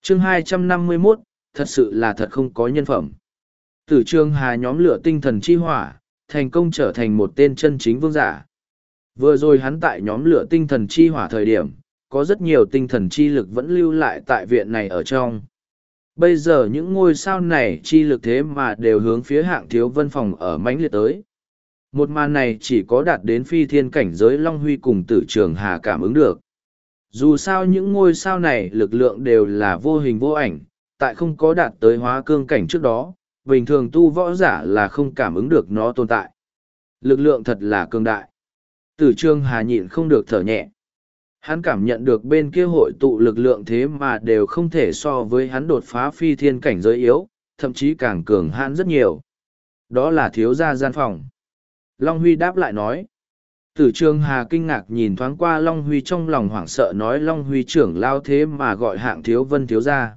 chương 251, thật sự là thật không có nhân phẩm. Tử Trường Hà nhóm lửa tinh thần chi hỏa, thành công trở thành một tên chân chính vương giả. Vừa rồi hắn tại nhóm lửa tinh thần chi hỏa thời điểm, có rất nhiều tinh thần chi lực vẫn lưu lại tại viện này ở trong. Bây giờ những ngôi sao này chi lực thế mà đều hướng phía Hạng Thiếu Vân phòng ở mãnh liệt tới. Một màn này chỉ có đạt đến phi thiên cảnh giới Long Huy cùng Tử Trường Hà cảm ứng được. Dù sao những ngôi sao này lực lượng đều là vô hình vô ảnh, tại không có đạt tới hóa cương cảnh trước đó, bình thường tu võ giả là không cảm ứng được nó tồn tại. Lực lượng thật là cường đại. Tử Trường Hà nhịn không được thở nhẹ. Hắn cảm nhận được bên kia hội tụ lực lượng thế mà đều không thể so với hắn đột phá phi thiên cảnh giới yếu, thậm chí càng cường hãn rất nhiều. Đó là thiếu gia gian phòng. Long Huy đáp lại nói. Tử Trường Hà kinh ngạc nhìn thoáng qua Long Huy, trong lòng hoảng sợ nói Long Huy trưởng lao thế mà gọi Hạng Thiếu Vân thiếu gia.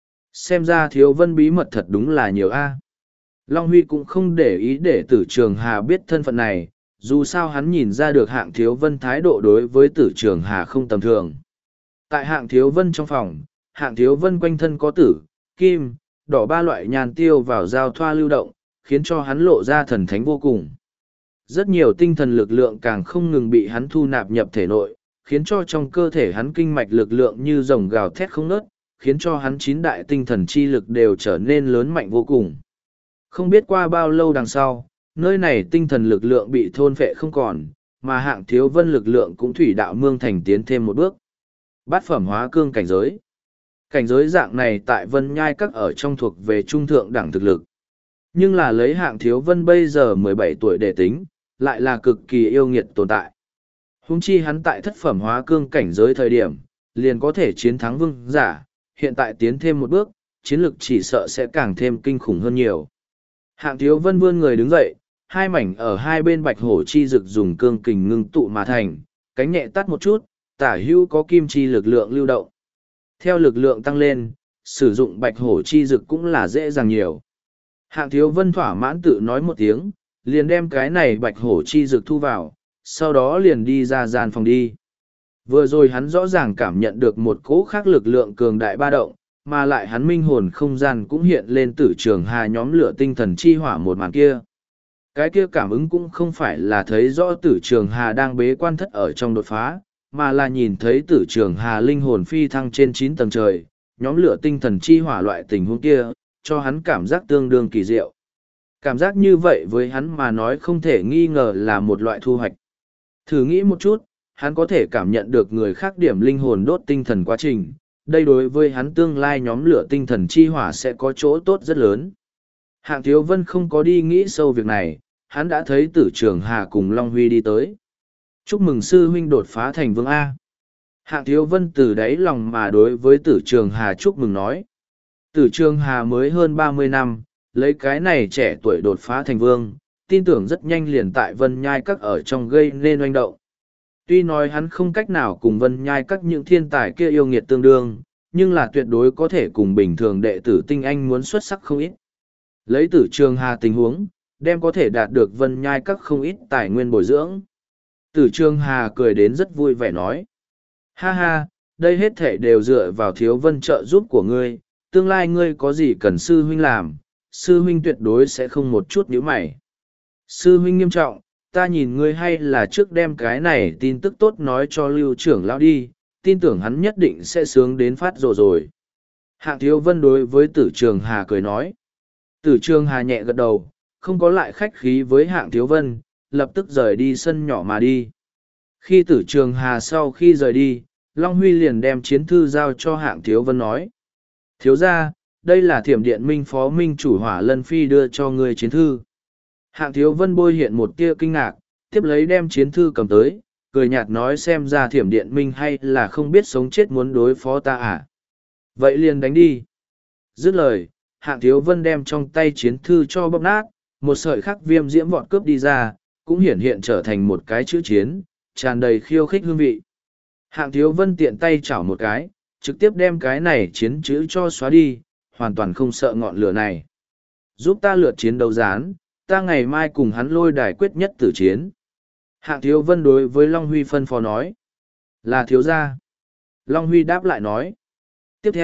Xem ra Thiếu Vân bí mật thật đúng là nhiều a. Long Huy cũng không để ý để Tử Trường Hà biết thân phận này, dù sao hắn nhìn ra được Hạng Thiếu Vân thái độ đối với Tử Trường Hà không tầm thường. Tại Hạng Thiếu Vân trong phòng, Hạng Thiếu Vân quanh thân có tử, kim, đỏ ba loại nhàn tiêu vào giao thoa lưu động, khiến cho hắn lộ ra thần thánh vô cùng. Rất nhiều tinh thần lực lượng càng không ngừng bị hắn thu nạp nhập thể nội, khiến cho trong cơ thể hắn kinh mạch lực lượng như rồng gào thét không ngớt, khiến cho hắn 9 đại tinh thần chi lực đều trở nên lớn mạnh vô cùng. Không biết qua bao lâu đằng sau, nơi này tinh thần lực lượng bị thôn phệ không còn, mà Hạng Thiếu Vân lực lượng cũng thủy đạo mương thành tiến thêm một bước. Bát phẩm hóa cương cảnh giới. Cảnh giới dạng này tại Vân Nhai Các ở trong thuộc về trung thượng đẳng thực lực. Nhưng là lấy Hạng Thiếu Vân bây giờ 17 tuổi để tính, lại là cực kỳ yêu nghiệt tồn tại. Huống chi hắn tại thất phẩm hóa cương cảnh giới thời điểm, liền có thể chiến thắng vương giả, hiện tại tiến thêm một bước, chiến lực chỉ sợ sẽ càng thêm kinh khủng hơn nhiều. Hạng Thiếu Vân vươn người đứng dậy, hai mảnh ở hai bên bạch hổ chi rực dùng cương kình ngưng tụ mà thành, cánh nhẹ tắt một chút, tả hữu có kim chi lực lượng lưu động. Theo lực lượng tăng lên, sử dụng bạch hổ chi rực cũng là dễ dàng nhiều. Hạng Thiếu Vân thỏa mãn tự nói một tiếng, liền đem cái này bạch hổ chi rực thu vào, sau đó liền đi ra gian phòng đi. Vừa rồi hắn rõ ràng cảm nhận được một cỗ khác lực lượng cường đại ba động, mà lại hắn minh hồn không gian cũng hiện lên Tử Trường Hà nhóm lửa tinh thần chi hỏa một màn kia. Cái kia cảm ứng cũng không phải là thấy rõ Tử Trường Hà đang bế quan thất ở trong đột phá, mà là nhìn thấy Tử Trường Hà linh hồn phi thăng trên 9 tầng trời, nhóm lửa tinh thần chi hỏa loại tình huống kia, cho hắn cảm giác tương đương kỳ diệu. Cảm giác như vậy với hắn mà nói không thể nghi ngờ là một loại thu hoạch. Thử nghĩ một chút, hắn có thể cảm nhận được người khác điểm linh hồn đốt tinh thần quá trình, đây đối với hắn tương lai nhóm lửa tinh thần chi hỏa sẽ có chỗ tốt rất lớn. Hạng Thiếu Vân không có đi nghĩ sâu việc này, hắn đã thấy Tử Trường Hà cùng Long Huy đi tới. Chúc mừng sư huynh đột phá thành vương A. Hạng Thiếu Vân từ đáy lòng mà đối với Tử Trường Hà chúc mừng nói. Tử Trường Hà mới hơn 30 năm, lấy cái này trẻ tuổi đột phá thành vương, tin tưởng rất nhanh liền tại Vân Nhai Các ở trong gây nên oanh động. Tuy nói hắn không cách nào cùng Vân Nhai Các những thiên tài kia yêu nghiệt tương đương, nhưng là tuyệt đối có thể cùng bình thường đệ tử tinh anh muốn xuất sắc không ít. Lấy Tử Trường Hà tình huống, đem có thể đạt được Vân Nhai Các không ít tài nguyên bồi dưỡng. Tử Trường Hà cười đến rất vui vẻ nói. Ha ha, đây hết thể đều dựa vào Thiếu Vân trợ giúp của ngươi, tương lai ngươi có gì cần sư huynh làm, sư huynh tuyệt đối sẽ không một chút nhíu mày. Sư huynh nghiêm trọng, ta nhìn ngươi hay là trước đem cái này tin tức tốt nói cho Lưu trưởng lão đi, tin tưởng hắn nhất định sẽ sướng đến phát rồ rồi. Hạng Thiếu Vân đối với Tử Trường Hà cười nói. Tử Trường Hà nhẹ gật đầu, không có lại khách khí với Hạng Thiếu Vân, lập tức rời đi sân nhỏ mà đi. Khi Tử Trường Hà sau khi rời đi, Long Huy liền đem chiến thư giao cho Hạng Thiếu Vân nói. Thiếu ra, đây là Thiểm Điện Minh Phó Minh chủ Hỏa Lân Phi đưa cho người chiến thư. Hạng Thiếu Vân bôi hiện một tia kinh ngạc, tiếp lấy đem chiến thư cầm tới, cười nhạt nói xem ra Thiểm Điện Minh hay là không biết sống chết muốn đối phó ta à. Vậy liền đánh đi. Dứt lời, Hạng Thiếu Vân đem trong tay chiến thư cho bóp nát, một sợi khắc viêm diễm vọt cướp đi ra, cũng hiển hiện trở thành một cái chữ chiến, tràn đầy khiêu khích hương vị. Hạng Thiếu Vân tiện tay chảo một cái, trực tiếp đem cái này chiến chữ cho xóa đi, hoàn toàn không sợ ngọn lửa này. Giúp ta lượt chiến đấu gián, ta ngày mai cùng hắn lôi đài quyết nhất tử chiến. Hạng Thiếu Vân đối với Long Huy phân phó nói. Là thiếu gia. Long Huy đáp lại nói. Tiếp theo,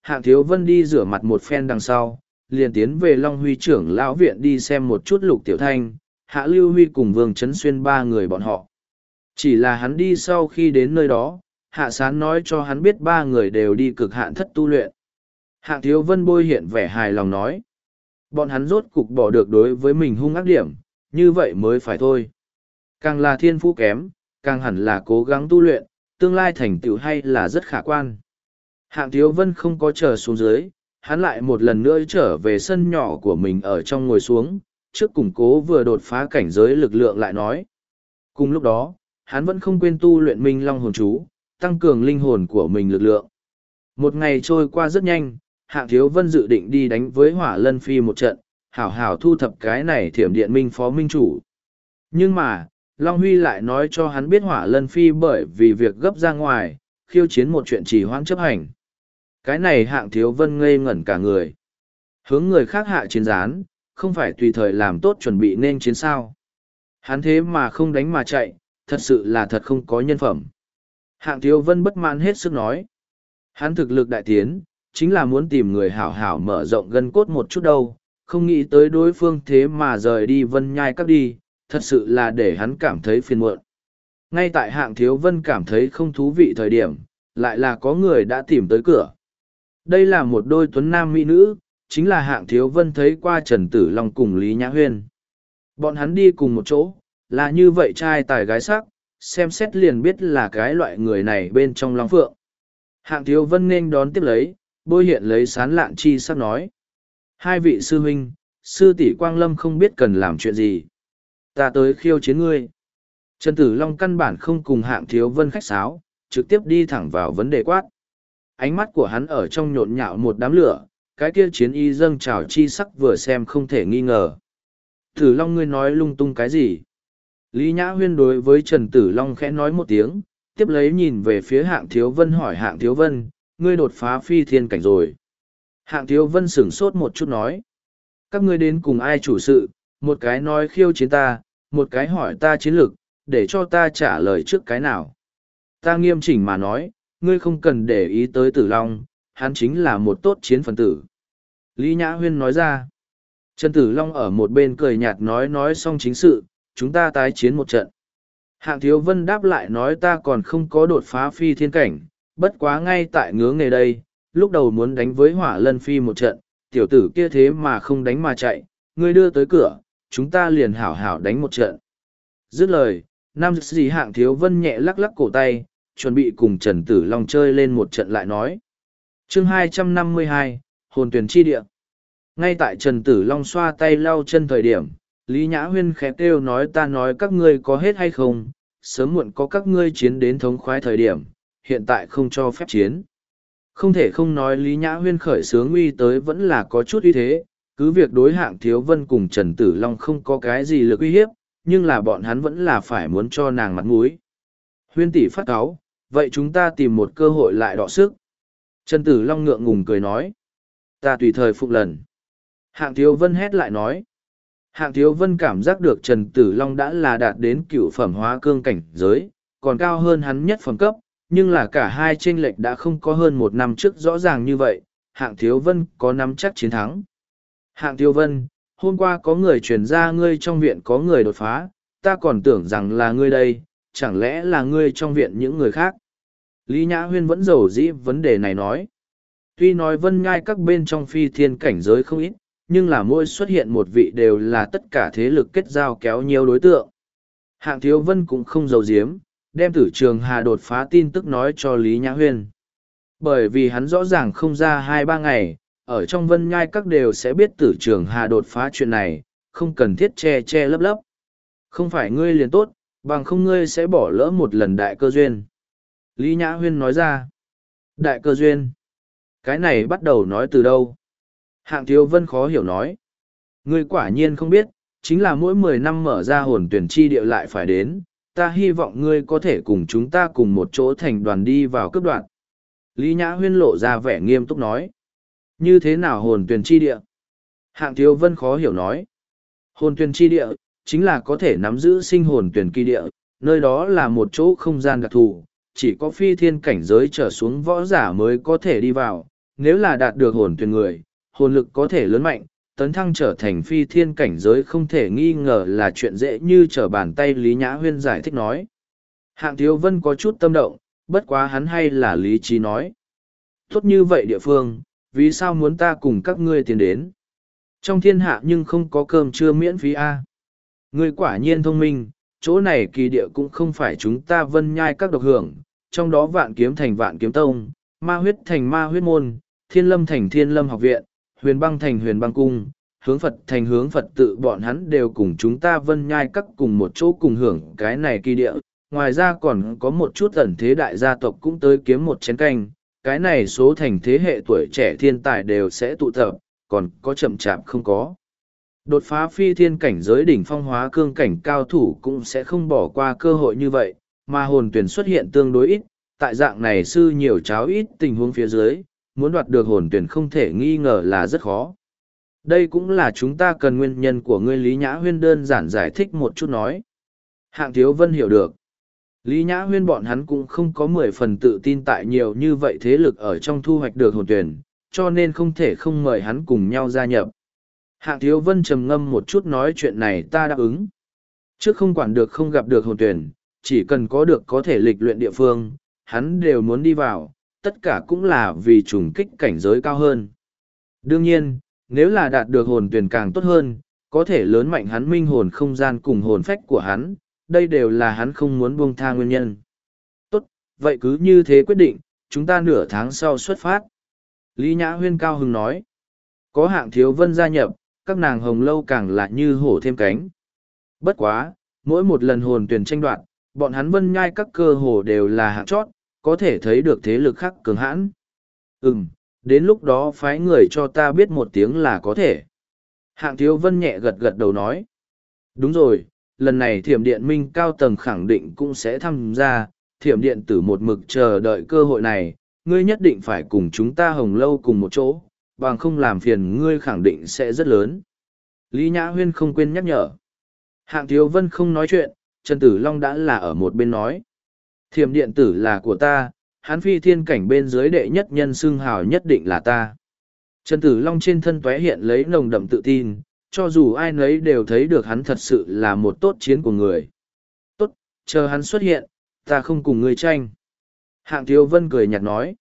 Hạng Thiếu Vân đi rửa mặt một phen đằng sau, liền tiến về Long Huy trưởng lão viện đi xem một chút Lục Tiểu Thanh, Hạ Lưu Huy cùng Vương Trấn Xuyên ba người bọn họ. Chỉ là hắn đi sau khi đến nơi đó, Hạ Sán nói cho hắn biết ba người đều đi cực hạn thất tu luyện. Hạng Thiếu Vân bôi hiện vẻ hài lòng nói. Bọn hắn rốt cục bỏ được đối với mình hung ác điểm, như vậy mới phải thôi. Càng là thiên phú kém, càng hẳn là cố gắng tu luyện, tương lai thành tựu hay là rất khả quan. Hạng Thiếu Vân không có chờ xuống dưới, hắn lại một lần nữa trở về sân nhỏ của mình ở trong ngồi xuống, trước củng cố vừa đột phá cảnh giới lực lượng lại nói. Cùng lúc đó, hắn vẫn không quên tu luyện Minh Long hồn chú, tăng cường linh hồn của mình lực lượng. Một ngày trôi qua rất nhanh, Hạng Thiếu Vân dự định đi đánh với Hỏa Lân Phi một trận, hảo hảo thu thập cái này Thiểm Điện Minh phó minh chủ. Nhưng mà, Long Huy lại nói cho hắn biết Hỏa Lân Phi bởi vì việc gấp ra ngoài, khiêu chiến một chuyện trì hoãn chấp hành. Cái này Hạng Thiếu Vân ngây ngẩn cả người. Hướng người khác hạ chiến gián, không phải tùy thời làm tốt chuẩn bị nên chiến sao. Hắn thế mà không đánh mà chạy, thật sự là thật không có nhân phẩm. Hạng Thiếu Vân bất mãn hết sức nói. Hắn thực lực đại tiến, chính là muốn tìm người hảo hảo mở rộng gân cốt một chút đâu, không nghĩ tới đối phương thế mà rời đi Vân Nhai Các đi, thật sự là để hắn cảm thấy phiền muộn. Ngay tại Hạng Thiếu Vân cảm thấy không thú vị thời điểm, lại là có người đã tìm tới cửa. Đây là một đôi tuấn nam mỹ nữ, chính là Hạng Thiếu Vân thấy qua Trần Tử Long cùng Lý Nhã Huyên. Bọn hắn đi cùng một chỗ, là như vậy trai tài gái sắc, xem xét liền biết là cái loại người này bên trong Long Phượng. Hạng Thiếu Vân nên đón tiếp lấy, bôi hiện lấy sán lạn chi sắc nói. Hai vị sư huynh, sư tỷ Quang Lâm không biết cần làm chuyện gì. Ta tới khiêu chiến ngươi. Trần Tử Long căn bản không cùng Hạng Thiếu Vân khách sáo, trực tiếp đi thẳng vào vấn đề quát. Ánh mắt của hắn ở trong nhộn nhạo một đám lửa, cái kia chiến y dâng trào chi sắc vừa xem không thể nghi ngờ. Tử Long ngươi nói lung tung cái gì? Lý Nhã Huyên đối với Trần Tử Long khẽ nói một tiếng, tiếp lấy nhìn về phía Hạng Thiếu Vân hỏi Hạng Thiếu Vân, ngươi đột phá phi thiên cảnh rồi. Hạng Thiếu Vân sửng sốt một chút nói. Các ngươi đến cùng ai chủ sự, một cái nói khiêu chiến ta, một cái hỏi ta chiến lược, để cho ta trả lời trước cái nào. Ta nghiêm chỉnh mà nói, ngươi không cần để ý tới Tử Long, hắn chính là một tốt chiến phần tử. Lý Nhã Huyên nói ra. Trần Tử Long ở một bên cười nhạt nói xong chính sự, chúng ta tái chiến một trận. Hạng Thiếu Vân đáp lại nói ta còn không có đột phá phi thiên cảnh, bất quá ngay tại ngứa nghề đây, lúc đầu muốn đánh với Hỏa Lân Phi một trận, tiểu tử kia thế mà không đánh mà chạy, ngươi đưa tới cửa, chúng ta liền hảo hảo đánh một trận. Dứt lời, nam gì Hạng Thiếu Vân nhẹ lắc lắc cổ tay, chuẩn bị cùng Trần Tử Long chơi lên một trận lại nói. Chương 252, Hồn Tuyển Chi Địa. Ngay tại Trần Tử Long xoa tay lau chân thời điểm, Lý Nhã Huyên khẽ kêu nói ta nói các ngươi có hết hay không, sớm muộn có các ngươi chiến đến thống khoái thời điểm, hiện tại không cho phép chiến. Không thể không nói Lý Nhã Huyên khởi sướng uy tới vẫn là có chút uy thế, cứ việc đối Hạng Thiếu Vân cùng Trần Tử Long không có cái gì lực uy hiếp, nhưng là bọn hắn vẫn là phải muốn cho nàng mặt mũi. Huyên tỷ phát cáu, vậy chúng ta tìm một cơ hội lại đọ sức. Trần Tử Long ngượng ngùng cười nói. Ta tùy thời phục lần. Hạng Thiếu Vân hét lại nói. Hạng Thiếu Vân cảm giác được Trần Tử Long đã là đạt đến cựu phẩm hóa cương cảnh giới, còn cao hơn hắn nhất phẩm cấp, nhưng là cả hai chênh lệch đã không có hơn một năm trước rõ ràng như vậy, Hạng Thiếu Vân có nắm chắc chiến thắng. Hạng Thiếu Vân, hôm qua có người truyền ra ngươi trong viện có người đột phá, ta còn tưởng rằng là ngươi đây, chẳng lẽ là ngươi trong viện những người khác. Lý Nhã Huyên vẫn dầu dĩ vấn đề này nói. Tuy nói Vân Ngai các bên trong phi thiên cảnh giới không ít, nhưng là mỗi xuất hiện một vị đều là tất cả thế lực kết giao kéo nhiều đối tượng. Hạng Thiếu Vân cũng không giấu giếm, đem Tử Trường Hà đột phá tin tức nói cho Lý Nhã Huyên. Bởi vì hắn rõ ràng không ra 2-3 ngày, ở trong Vân Nhai các đều sẽ biết Tử Trường Hà đột phá chuyện này, không cần thiết che che lấp lấp. Không phải ngươi liền tốt, bằng không ngươi sẽ bỏ lỡ một lần đại cơ duyên. Lý Nhã Huyên nói ra. Đại cơ duyên. Cái này bắt đầu nói từ đâu? Hạng Thiếu Vân khó hiểu nói. Ngươi quả nhiên không biết, chính là mỗi 10 năm mở ra hồn tuyển chi địa lại phải đến, ta hy vọng ngươi có thể cùng chúng ta cùng một chỗ thành đoàn đi vào cấp đoạn. Lý Nhã Huyên lộ ra vẻ nghiêm túc nói. Như thế nào hồn tuyển chi địa? Hạng Thiếu Vân khó hiểu nói. Hồn tuyển chi địa, chính là có thể nắm giữ sinh hồn tuyển kỳ địa, nơi đó là một chỗ không gian đặc thù, chỉ có phi thiên cảnh giới trở xuống võ giả mới có thể đi vào, nếu là đạt được hồn tuyển người, hồn lực có thể lớn mạnh, tấn thăng trở thành phi thiên cảnh giới không thể nghi ngờ là chuyện dễ như trở bàn tay. Lý Nhã Huyên giải thích nói. Hạng Thiếu Vân có chút tâm động, bất quá hắn hay là lý trí nói. Tốt như vậy địa phương, vì sao muốn ta cùng các ngươi tiến đến? Trong thiên hạ nhưng không có cơm trưa miễn phí a. Ngươi quả nhiên thông minh, chỗ này kỳ địa cũng không phải chúng ta Vân Nhai các độc hưởng, trong đó Vạn Kiếm thành Vạn Kiếm tông, Ma Huyết thành Ma Huyết môn, Thiên Lâm thành Thiên Lâm học viện, Huyền Băng thành Huyền Băng cung, Hướng Phật thành Hướng Phật tự, bọn hắn đều cùng chúng ta Vân Nhai các cùng một chỗ cùng hưởng cái này kỳ địa. Ngoài ra còn có một chút ẩn thế đại gia tộc cũng tới kiếm một chén canh, cái này số thành thế hệ tuổi trẻ thiên tài đều sẽ tụ tập, còn có chậm chạp không có. Đột phá phi thiên cảnh giới đỉnh phong hóa cương cảnh cao thủ cũng sẽ không bỏ qua cơ hội như vậy, mà hồn tuyển xuất hiện tương đối ít, tại dạng này sư nhiều cháo ít tình huống phía dưới, muốn đoạt được hồn tuyển không thể nghi ngờ là rất khó. Đây cũng là chúng ta cần nguyên nhân của ngươi. Lý Nhã Huyên đơn giản giải thích một chút nói. Hạng Thiếu Vân hiểu được. Lý Nhã Huyên bọn hắn cũng không có 10 phần tự tin tại nhiều như vậy thế lực ở trong thu hoạch được hồn tuyển, cho nên không thể không mời hắn cùng nhau gia nhập. Hạng Thiếu Vân trầm ngâm một chút nói chuyện này ta đáp ứng. Trước không quản được không gặp được hồn tuyển, chỉ cần có được có thể lịch luyện địa phương, hắn đều muốn đi vào, tất cả cũng là vì trùng kích cảnh giới cao hơn. Đương nhiên, nếu là đạt được hồn tuyển càng tốt hơn, có thể lớn mạnh hắn minh hồn không gian cùng hồn phách của hắn, đây đều là hắn không muốn buông tha nguyên nhân. Tốt, vậy cứ như thế quyết định, chúng ta nửa tháng sau xuất phát. Lý Nhã Huyên cao hứng nói. Có Hạng Thiếu Vân gia nhập, các nàng hồng lâu càng là như hổ thêm cánh. Bất quá, mỗi một lần hồn tuyển tranh đoạt, bọn hắn Vân Nhai các cơ hồ đều là hạng chót, có thể thấy được thế lực khác cường hãn. Đến lúc đó phái người cho ta biết một tiếng là có thể. Hạng Thiếu Vân nhẹ gật gật đầu nói. Đúng rồi, lần này Thiểm Điện Minh cao tầng khẳng định cũng sẽ tham gia, Thiểm Điện Tử một mực chờ đợi cơ hội này, ngươi nhất định phải cùng chúng ta hồng lâu cùng một chỗ, bằng không làm phiền ngươi khẳng định sẽ rất lớn. Lý Nhã Huyên không quên nhắc nhở. Hạng Thiếu Vân không nói chuyện, Trần Tử Long đã là ở một bên nói. Thiểm Điện Tử là của ta, hắn phi thiên cảnh bên dưới đệ nhất nhân xưng hào nhất định là ta. Trần Tử Long trên thân tóe hiện lấy nồng đậm tự tin, cho dù ai nấy đều thấy được hắn thật sự là một tốt chiến của người. Tốt, chờ hắn xuất hiện, ta không cùng ngươi tranh. Hạng Thiếu Vân cười nhạt nói.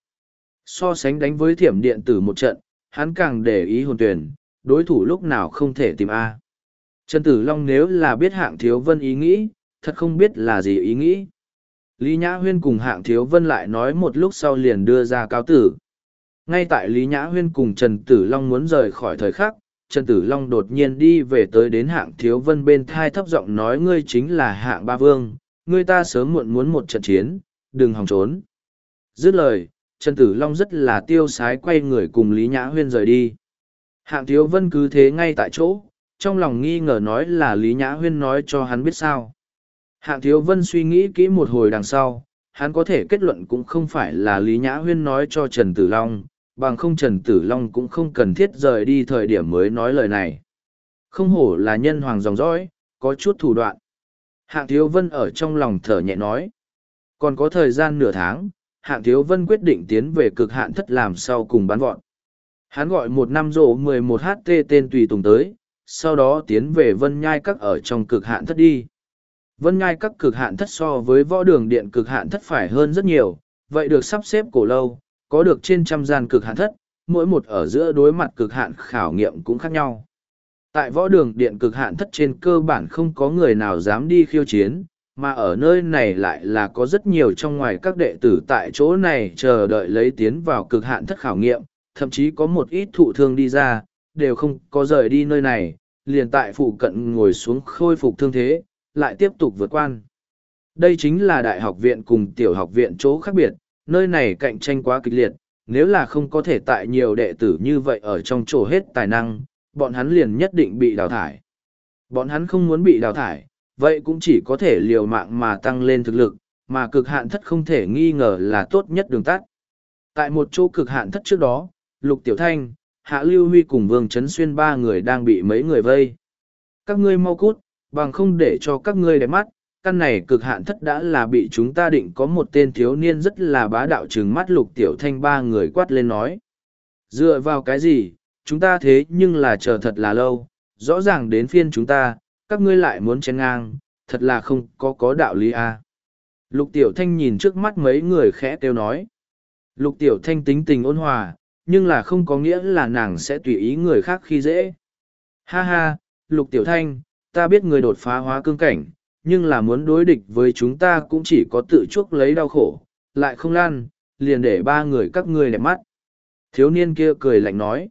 So sánh đánh với Thiểm Điện Tử một trận, hắn càng để ý hồn tuyển, đối thủ lúc nào không thể tìm A. Trần Tử Long nếu là biết Hạng Thiếu Vân ý nghĩ, thật không biết là gì ý nghĩ. Lý Nhã Huyên cùng Hạng Thiếu Vân lại nói một lúc sau liền đưa ra cáo tử. Ngay tại Lý Nhã Huyên cùng Trần Tử Long muốn rời khỏi thời khắc, Trần Tử Long đột nhiên đi về tới đến Hạng Thiếu Vân bên thai thấp giọng nói ngươi chính là Hạng Ba Vương, ngươi ta sớm muộn muốn một trận chiến, đừng hòng trốn. Dứt lời, Trần Tử Long rất là tiêu sái quay người cùng Lý Nhã Huyên rời đi. Hạng Thiếu Vân cứ thế ngay tại chỗ, trong lòng nghi ngờ nói là Lý Nhã Huyên nói cho hắn biết sao. Hạng Thiếu Vân suy nghĩ kỹ một hồi đằng sau, hắn có thể kết luận cũng không phải là Lý Nhã Huyên nói cho Trần Tử Long, bằng không Trần Tử Long cũng không cần thiết rời đi thời điểm mới nói lời này. Không hổ là nhân hoàng dòng dõi, có chút thủ đoạn. Hạng Thiếu Vân ở trong lòng thở nhẹ nói. Còn có thời gian nửa tháng, Hạng Thiếu Vân quyết định tiến về cực hạn thất làm sau cùng bán vọn. Hắn gọi một năm rổ 11HT tên tùy tùng tới, sau đó tiến về Vân Nhai các ở trong cực hạn thất đi. Vân Nhai các cực hạn thất so với võ đường điện cực hạn thất phải hơn rất nhiều, vậy được sắp xếp cổ lâu, có được trên trăm gian cực hạn thất, mỗi một ở giữa đối mặt cực hạn khảo nghiệm cũng khác nhau. Tại võ đường điện cực hạn thất trên cơ bản không có người nào dám đi khiêu chiến, mà ở nơi này lại là có rất nhiều trong ngoài các đệ tử tại chỗ này chờ đợi lấy tiến vào cực hạn thất khảo nghiệm, thậm chí có một ít thụ thương đi ra, đều không có rời đi nơi này, liền tại phụ cận ngồi xuống khôi phục thương thế, lại tiếp tục vượt quan. Đây chính là đại học viện cùng tiểu học viện chỗ khác biệt, nơi này cạnh tranh quá kịch liệt, nếu là không có thể tại nhiều đệ tử như vậy ở trong chỗ hết tài năng, bọn hắn liền nhất định bị đào thải. Bọn hắn không muốn bị đào thải, vậy cũng chỉ có thể liều mạng mà tăng lên thực lực, mà cực hạn thất không thể nghi ngờ là tốt nhất đường tắt. Tại một chỗ cực hạn thất trước đó, Lục Tiểu Thanh, Hạ Lưu Huy cùng Vương Trấn Xuyên ba người đang bị mấy người vây. Các ngươi mau cút, bằng không để cho các ngươi đẹp mắt, căn này cực hạn thất đã là bị chúng ta định có một tên thiếu niên rất là bá đạo trừng mắt Lục Tiểu Thanh ba người quát lên nói. Dựa vào cái gì, chúng ta thế nhưng là chờ thật là lâu, rõ ràng đến phiên chúng ta, các ngươi lại muốn chen ngang, thật là không có đạo lý à. Lục Tiểu Thanh nhìn trước mắt mấy người khẽ kêu nói. Lục Tiểu Thanh tính tình ôn hòa, nhưng là không có nghĩa là nàng sẽ tùy ý người khác khi dễ. Ha ha, Lục Tiểu Thanh, ta biết người đột phá hóa cương cảnh, nhưng là muốn đối địch với chúng ta cũng chỉ có tự chuốc lấy đau khổ, lại không lan, liền để ba người các ngươi đẹp mắt. Thiếu niên kia cười lạnh nói.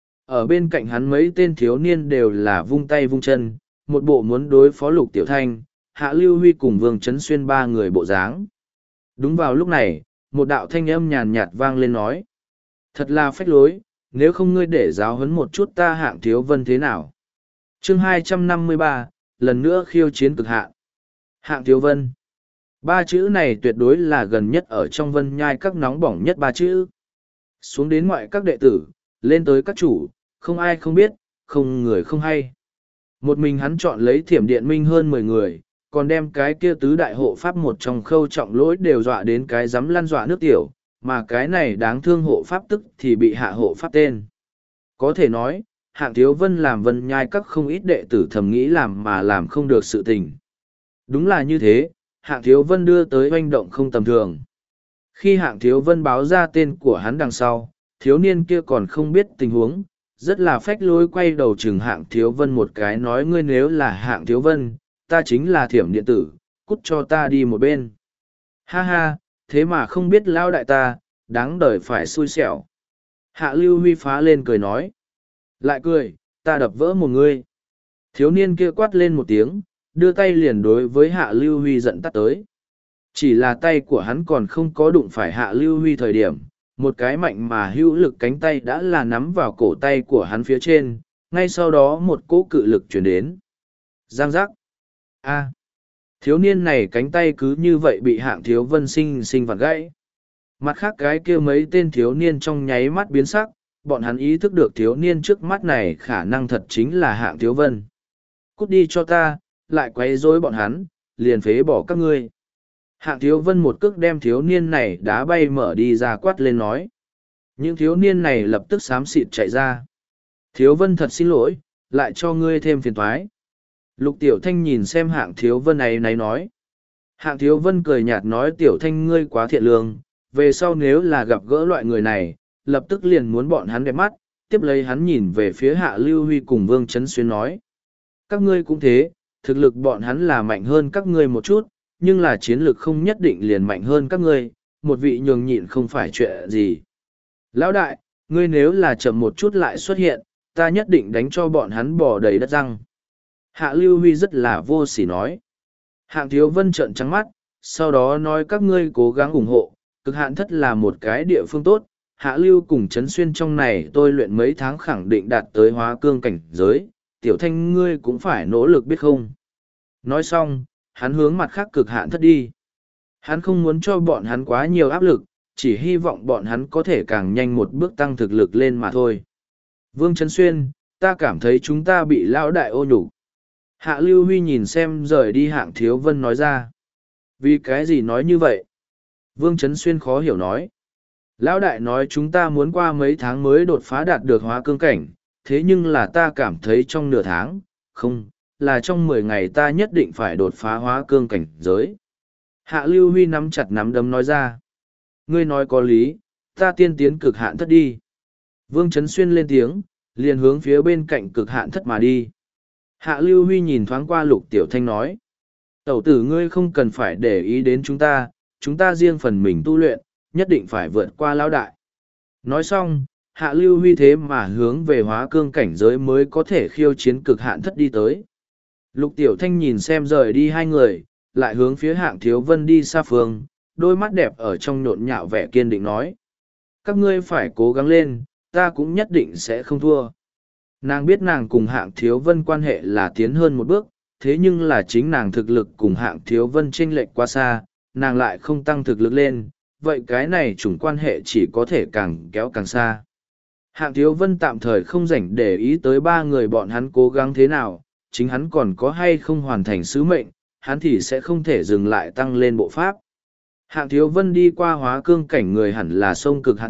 Ở bên cạnh hắn mấy tên thiếu niên đều là vung tay vung chân, một bộ muốn đối phó Lục Tiểu Thanh, Hạ Lưu Huy cùng Vương Trấn Xuyên ba người bộ dáng. Đúng vào lúc này, một đạo thanh âm nhàn nhạt vang lên nói. Thật là phách lối, nếu không ngươi để giáo huấn một chút ta Hạng Thiếu Vân thế nào? Chương 253, lần nữa khiêu chiến cực hạn. Hạng Thiếu Vân. Ba chữ này tuyệt đối là gần nhất ở trong vân nhai các nóng bỏng nhất ba chữ. Xuống đến ngoại các đệ tử, lên tới các chủ, không ai không biết, không người không hay. Một mình hắn chọn lấy Thiểm Điện Minh hơn 10 người, còn đem cái kia tứ đại hộ pháp một trong Khâu Trọng Lỗi đều dọa đến cái dám lăn dọa nước tiểu, mà cái này đáng thương hộ pháp tức thì bị hạ hộ pháp tên. Có thể nói, Hạng Thiếu Vân làm vân nhai các không ít đệ tử thầm nghĩ làm mà làm không được sự tình. Đúng là như thế, Hạng Thiếu Vân đưa tới oanh động không tầm thường. Khi Hạng Thiếu Vân báo ra tên của hắn đằng sau, thiếu niên kia còn không biết tình huống, rất là phách lối quay đầu chừng Hạng Thiếu Vân một cái nói ngươi nếu là Hạng Thiếu Vân, ta chính là Thiểm Điện Tử, cút cho ta đi một bên. Ha ha, thế mà không biết lao đại ta, đáng đời phải xui xẻo. Hạ Lưu Huy phá lên cười nói. Lại cười, ta đập vỡ một ngươi. Thiếu niên kia quát lên một tiếng, đưa tay liền đối với Hạ Lưu Huy giận tắt tới. Chỉ là tay của hắn còn không có đụng phải Hạ Lưu Huy thời điểm, một cái mạnh mà hữu lực cánh tay đã là nắm vào cổ tay của hắn phía trên, ngay sau đó một cỗ cự lực chuyển đến. Giang giác. A. Thiếu niên này cánh tay cứ như vậy bị Hạng Thiếu Vân sinh vặn gãy. Mặt khác cái kia mấy tên thiếu niên trong nháy mắt biến sắc, bọn hắn ý thức được thiếu niên trước mắt này khả năng thật chính là Hạng Thiếu Vân. Cút đi cho ta, lại quấy rối bọn hắn, liền phế bỏ các ngươi. Hạng Thiếu Vân một cước đem thiếu niên này đá bay mở đi ra quát lên nói. Những thiếu niên này lập tức xám xịt chạy ra. Thiếu Vân thật xin lỗi, lại cho ngươi thêm phiền toái. Lục Tiểu Thanh nhìn xem Hạng Thiếu Vân này nói. Hạng Thiếu Vân cười nhạt nói Tiểu Thanh ngươi quá thiện lương, về sau nếu là gặp gỡ loại người này, lập tức liền muốn bọn hắn đẹp mắt, tiếp lấy hắn nhìn về phía Hạ Lưu Huy cùng Vương Trấn Xuyên nói. Các ngươi cũng thế, thực lực bọn hắn là mạnh hơn các ngươi một chút, nhưng là chiến lược không nhất định liền mạnh hơn các ngươi, một vị nhường nhịn không phải chuyện gì. Lão đại, ngươi nếu là chậm một chút lại xuất hiện, ta nhất định đánh cho bọn hắn bỏ đầy đất răng. Hạ Lưu Huy rất là vô sỉ nói. Hạng Thiếu Vân trợn trắng mắt, sau đó nói các ngươi cố gắng ủng hộ, cực hạn thất là một cái địa phương tốt, Hạ Lưu cùng Trấn Xuyên trong này tôi luyện mấy tháng khẳng định đạt tới hóa cương cảnh giới, Tiểu Thanh ngươi cũng phải nỗ lực biết không. Nói xong, hắn hướng mặt khác cực hạn thất đi. Hắn không muốn cho bọn hắn quá nhiều áp lực, chỉ hy vọng bọn hắn có thể càng nhanh một bước tăng thực lực lên mà thôi. Vương Trấn Xuyên, ta cảm thấy chúng ta bị lão đại ô nhục. Hạ Lưu Huy nhìn xem rời đi Hạng Thiếu Vân nói ra. Vì cái gì nói như vậy? Vương Trấn Xuyên khó hiểu nói. Lão đại nói chúng ta muốn qua mấy tháng mới đột phá đạt được hóa cương cảnh, thế nhưng là ta cảm thấy trong nửa tháng, không, là trong 10 ngày ta nhất định phải đột phá hóa cương cảnh giới. Hạ Lưu Huy nắm chặt nắm đấm nói ra. Ngươi nói có lý, ta tiên tiến cực hạn thất đi. Vương Trấn Xuyên lên tiếng, liền hướng phía bên cạnh cực hạn thất mà đi. Hạ Lưu Huy nhìn thoáng qua Lục Tiểu Thanh nói. Tẩu tử ngươi không cần phải để ý đến chúng ta riêng phần mình tu luyện, nhất định phải vượt qua lão đại. Nói xong, Hạ Lưu Huy thế mà hướng về hóa cương cảnh giới mới có thể khiêu chiến cực hạn thất đi tới. Lục Tiểu Thanh nhìn xem rời đi hai người, lại hướng phía Hạng Thiếu Vân đi xa phương, đôi mắt đẹp ở trong nhộn nhạo vẻ kiên định nói. Các ngươi phải cố gắng lên, ta cũng nhất định sẽ không thua. Nàng biết nàng cùng Hạng Thiếu Vân quan hệ là tiến hơn một bước, thế nhưng là chính nàng thực lực cùng Hạng Thiếu Vân chênh lệch quá xa, nàng lại không tăng thực lực lên, vậy cái này chủng quan hệ chỉ có thể càng kéo càng xa. Hạng Thiếu Vân tạm thời không rảnh để ý tới ba người bọn hắn cố gắng thế nào, chính hắn còn có hay không hoàn thành sứ mệnh, hắn thì sẽ không thể dừng lại tăng lên bộ pháp. Hạng Thiếu Vân đi qua hóa cương cảnh người hẳn là sông cực hạn thất,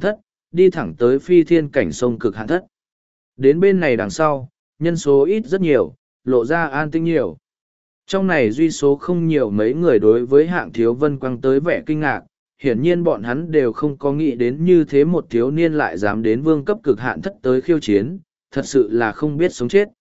đi thẳng tới phi thiên cảnh sông cực hạn thất. Đến bên này đằng sau, nhân số ít rất nhiều, lộ ra an tĩnh nhiều. Trong này duy số không nhiều mấy người đối với Hạng Thiếu Vân quăng tới vẻ kinh ngạc, hiển nhiên bọn hắn đều không có nghĩ đến như thế một thiếu niên lại dám đến vương cấp cực hạn thất tới khiêu chiến, thật sự là không biết sống chết.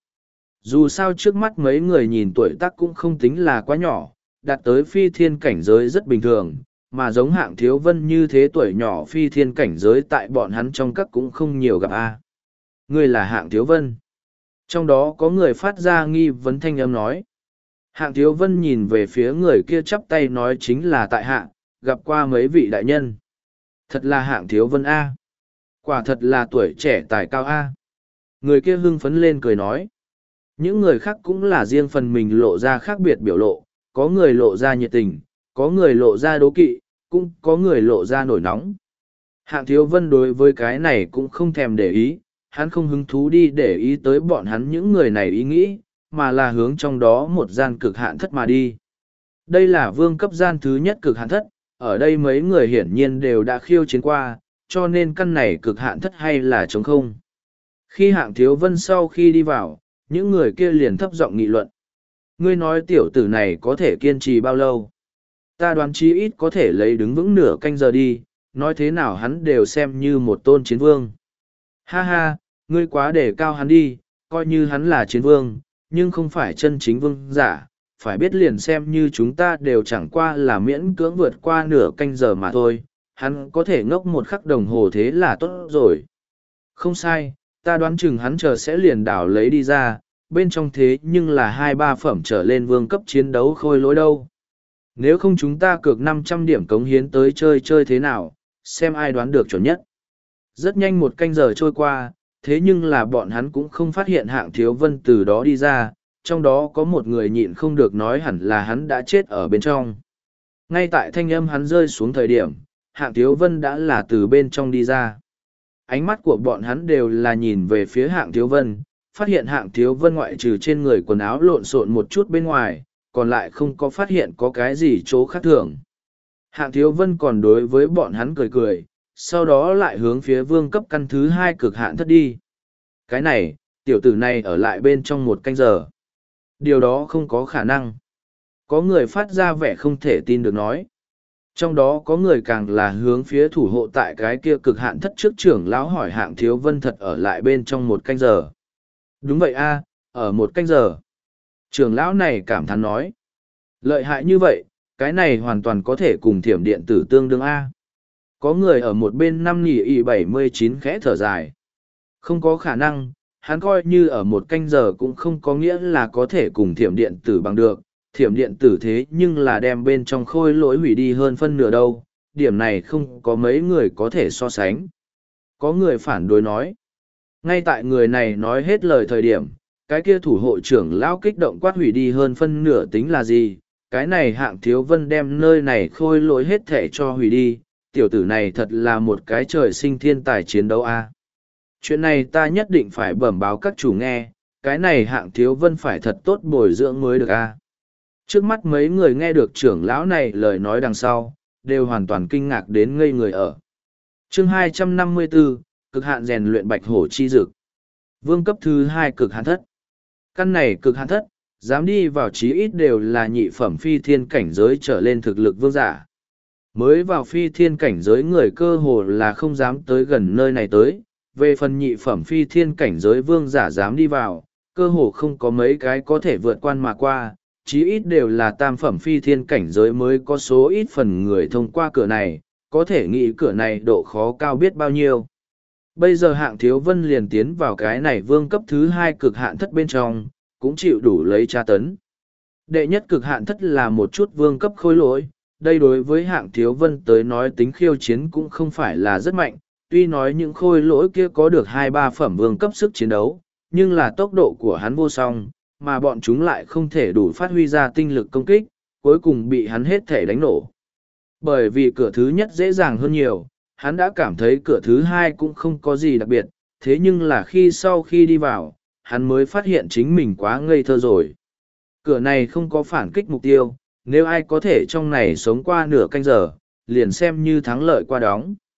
Dù sao trước mắt mấy người nhìn tuổi tác cũng không tính là quá nhỏ, đạt tới phi thiên cảnh giới rất bình thường, mà giống Hạng Thiếu Vân như thế tuổi nhỏ phi thiên cảnh giới tại bọn hắn trong các cũng không nhiều gặp a. Ngươi là Hạng Thiếu Vân. Trong đó có người phát ra nghi vấn thanh âm nói. Hạng Thiếu Vân nhìn về phía người kia chắp tay nói chính là tại hạ, gặp qua mấy vị đại nhân. Thật là Hạng Thiếu Vân A. Quả thật là tuổi trẻ tài cao A. Người kia hưng phấn lên cười nói. Những người khác cũng là riêng phần mình lộ ra khác biệt biểu lộ, có người lộ ra nhiệt tình, có người lộ ra đố kỵ, cũng có người lộ ra nổi nóng. Hạng Thiếu Vân đối với cái này cũng không thèm để ý, hắn không hứng thú đi để ý tới bọn hắn những người này ý nghĩ, mà là hướng trong đó một gian cực hạn thất mà đi. Đây là vương cấp gian thứ nhất cực hạn thất, ở đây mấy người hiển nhiên đều đã khiêu chiến qua, cho nên căn này cực hạn thất hay là trống không. Khi Hạng Thiếu Vân sau khi đi vào, những người kia liền thấp giọng nghị luận. Ngươi nói tiểu tử này có thể kiên trì bao lâu? Ta đoán chí ít có thể lấy đứng vững nửa canh giờ đi, nói thế nào hắn đều xem như một tôn chiến vương. Ha ha, ngươi quá để cao hắn đi, coi như hắn là chiến vương, nhưng không phải chân chính vương giả, phải biết liền xem như chúng ta đều chẳng qua là miễn cưỡng vượt qua nửa canh giờ mà thôi, hắn có thể ngốc một khắc đồng hồ thế là tốt rồi. Không sai, ta đoán chừng hắn chờ sẽ liền đảo lấy đi ra, bên trong thế nhưng là 2-3 phẩm trở lên vương cấp chiến đấu khôi lỗi đâu. Nếu không chúng ta cược 500 điểm cống hiến tới chơi chơi thế nào, xem ai đoán được chuẩn nhất. Rất nhanh một canh giờ trôi qua, thế nhưng là bọn hắn cũng không phát hiện Hạng Thiếu Vân từ đó đi ra, trong đó có một người nhịn không được nói hẳn là hắn đã chết ở bên trong. Ngay tại thanh âm hắn rơi xuống thời điểm, Hạng Thiếu Vân đã là từ bên trong đi ra. Ánh mắt của bọn hắn đều là nhìn về phía Hạng Thiếu Vân, phát hiện Hạng Thiếu Vân ngoại trừ trên người quần áo lộn xộn một chút bên ngoài, còn lại không có phát hiện có cái gì chỗ khác thường. Hạng Thiếu Vân còn đối với bọn hắn cười cười, sau đó lại hướng phía vương cấp căn thứ 2 cực hạn thất đi. Cái này, tiểu tử này ở lại bên trong một canh giờ. Điều đó không có khả năng. Có người phát ra vẻ không thể tin được nói. Trong đó có người càng là hướng phía thủ hộ tại cái kia cực hạn thất trước trưởng lão hỏi Hạng Thiếu Vân thật ở lại bên trong một canh giờ. Đúng vậy a, ở một canh giờ. Trưởng lão này cảm thán nói. Lợi hại như vậy, cái này hoàn toàn có thể cùng thiểm điện tử tương đương a. Có người ở một bên năm nhỉ y 79 khẽ thở dài. Không có khả năng, hắn coi như ở một canh giờ cũng không có nghĩa là có thể cùng thiểm điện tử bằng được. Thiểm điện tử thế nhưng là đem bên trong khôi lỗi hủy đi hơn phân nửa đâu, điểm này không có mấy người có thể so sánh. Có người phản đối nói. Ngay tại người này nói hết lời thời điểm, cái kia thủ hộ trưởng lão kích động quát hủy đi hơn phân nửa tính là gì, cái này Hạng Thiếu Vân đem nơi này khôi lỗi hết thể cho hủy đi, tiểu tử này thật là một cái trời sinh thiên tài chiến đấu a. Chuyện này ta nhất định phải bẩm báo các chủ nghe, cái này Hạng Thiếu Vân phải thật tốt bồi dưỡng mới được a. Trước mắt mấy người nghe được trưởng lão này lời nói đằng sau, đều hoàn toàn kinh ngạc đến ngây người ở. Chương 254, cực hạn rèn luyện bạch hổ chi dực. Vương cấp thứ 2 cực hạn thất. Căn này cực hạn thất, dám đi vào chí ít đều là nhị phẩm phi thiên cảnh giới trở lên thực lực vương giả. Mới vào phi thiên cảnh giới người cơ hồ là không dám tới gần nơi này tới, về phần nhị phẩm phi thiên cảnh giới vương giả dám đi vào, cơ hồ không có mấy cái có thể vượt qua mà qua, chí ít đều là tam phẩm phi thiên cảnh giới mới có số ít phần người thông qua cửa này, có thể nghĩ cửa này độ khó cao biết bao nhiêu. Bây giờ Hạng Thiếu Vân liền tiến vào cái này vương cấp thứ 2 cực hạn thất bên trong, cũng chịu đủ lấy tra tấn. Đệ nhất cực hạn thất là một chút vương cấp khôi lỗi, đây đối với Hạng Thiếu Vân tới nói tính khiêu chiến cũng không phải là rất mạnh, tuy nói những khôi lỗi kia có được 2-3 phẩm vương cấp sức chiến đấu, nhưng là tốc độ của hắn vô song, mà bọn chúng lại không thể đủ phát huy ra tinh lực công kích, cuối cùng bị hắn hết thể đánh nổ. Bởi vì cửa thứ nhất dễ dàng hơn nhiều, hắn đã cảm thấy cửa thứ 2 cũng không có gì đặc biệt, thế nhưng là sau khi đi vào, hắn mới phát hiện chính mình quá ngây thơ rồi. Cửa này không có phản kích mục tiêu, nếu ai có thể trong này sống qua nửa canh giờ, liền xem như thắng lợi qua đóng.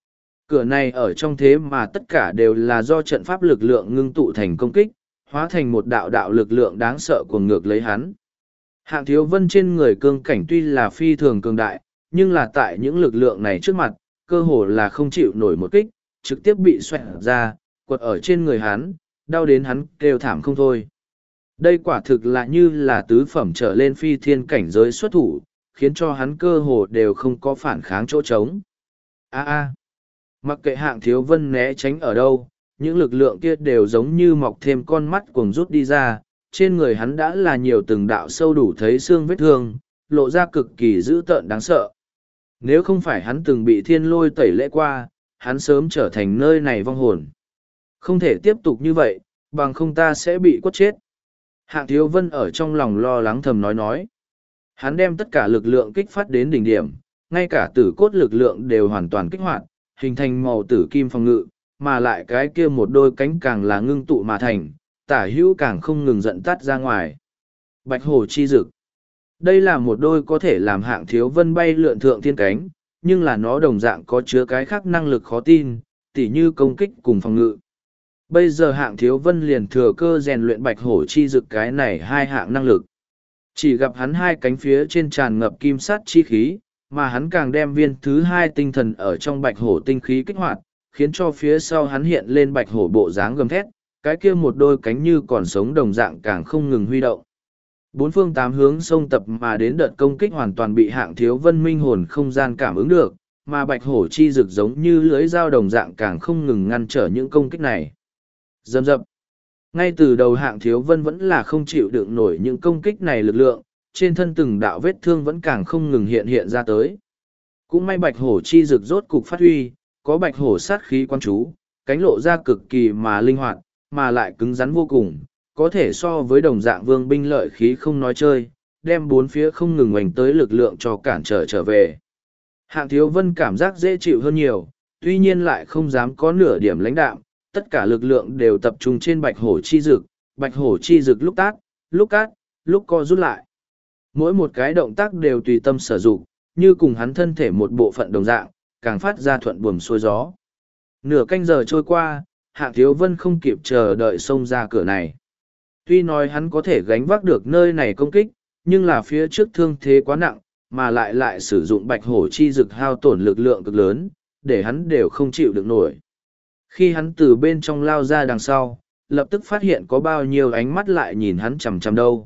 Cửa này ở trong thế mà tất cả đều là do trận pháp lực lượng ngưng tụ thành công kích, hóa thành một đạo đạo lực lượng đáng sợ cuồng ngược lấy hắn. Hạng Thiếu Vân trên người cương cảnh tuy là phi thường cường đại, nhưng là tại những lực lượng này trước mặt, cơ hồ là không chịu nổi một kích, trực tiếp bị xoẹt ra, quật ở trên người hắn, đau đến hắn kêu thảm không thôi. Đây quả thực là như là tứ phẩm trở lên phi thiên cảnh giới xuất thủ, khiến cho hắn cơ hồ đều không có phản kháng chỗ trống. Mặc kệ Hạng Thiếu Vân né tránh ở đâu, những lực lượng kia đều giống như mọc thêm con mắt cuồng rút đi ra, trên người hắn đã là nhiều từng đạo sâu đủ thấy xương vết thương, lộ ra cực kỳ dữ tợn đáng sợ. Nếu không phải hắn từng bị thiên lôi tẩy lễ qua, hắn sớm trở thành nơi này vong hồn. Không thể tiếp tục như vậy, bằng không ta sẽ bị quất chết. Hạng Thiếu Vân ở trong lòng lo lắng thầm nói. Hắn đem tất cả lực lượng kích phát đến đỉnh điểm, ngay cả tử cốt lực lượng đều hoàn toàn kích hoạt, hình thành màu tử kim phòng ngự, mà lại cái kia một đôi cánh càng là ngưng tụ mà thành, tả hữu càng không ngừng dẫn tắt ra ngoài. Bạch hổ chi dực. Đây là một đôi có thể làm Hạng Thiếu Vân bay lượn thượng thiên cánh, nhưng là nó đồng dạng có chứa cái khác năng lực khó tin, tỉ như công kích cùng phòng ngự. Bây giờ Hạng Thiếu Vân liền thừa cơ rèn luyện bạch hổ chi dực cái này hai hạng năng lực. Chỉ gặp hắn hai cánh phía trên tràn ngập kim sát chi khí, mà hắn càng đem viên thứ hai tinh thần ở trong bạch hổ tinh khí kích hoạt, khiến cho phía sau hắn hiện lên bạch hổ bộ dáng gầm thét, cái kia một đôi cánh như còn sống đồng dạng càng không ngừng huy động. Bốn phương tám hướng xông tập mà đến đợt công kích hoàn toàn bị Hạng Thiếu Vân minh hồn không gian cảm ứng được, mà bạch hổ chi rực giống như lưới dao đồng dạng càng không ngừng ngăn trở những công kích này. Dầm dập. Ngay từ đầu Hạng Thiếu Vân vẫn là không chịu đựng nổi những công kích này lực lượng, trên thân từng đạo vết thương vẫn càng không ngừng hiện ra tới. Cũng may bạch hổ chi rực rốt cục phát huy, có bạch hổ sát khí quan chú, cánh lộ ra cực kỳ mà linh hoạt, mà lại cứng rắn vô cùng, có thể so với đồng dạng vương binh lợi khí không nói chơi, đem bốn phía không ngừng oanh tới lực lượng cho cản trở về. Hạng Thiếu Vân cảm giác dễ chịu hơn nhiều, tuy nhiên lại không dám có nửa điểm lãnh đạm, tất cả lực lượng đều tập trung trên bạch hổ chi rực lúc tác, lúc cát, lúc co rút lại. Mỗi một cái động tác đều tùy tâm sử dụng, như cùng hắn thân thể một bộ phận đồng dạng, càng phát ra thuận buồm xuôi gió. Nửa canh giờ trôi qua, Hạng Thiếu Vân không kịp chờ đợi xông ra cửa này. Tuy nói hắn có thể gánh vác được nơi này công kích, nhưng là phía trước thương thế quá nặng, mà lại sử dụng bạch hổ chi dực hao tổn lực lượng cực lớn, để hắn đều không chịu được nổi. Khi hắn từ bên trong lao ra đằng sau, lập tức phát hiện có bao nhiêu ánh mắt lại nhìn hắn chằm chằm đâu.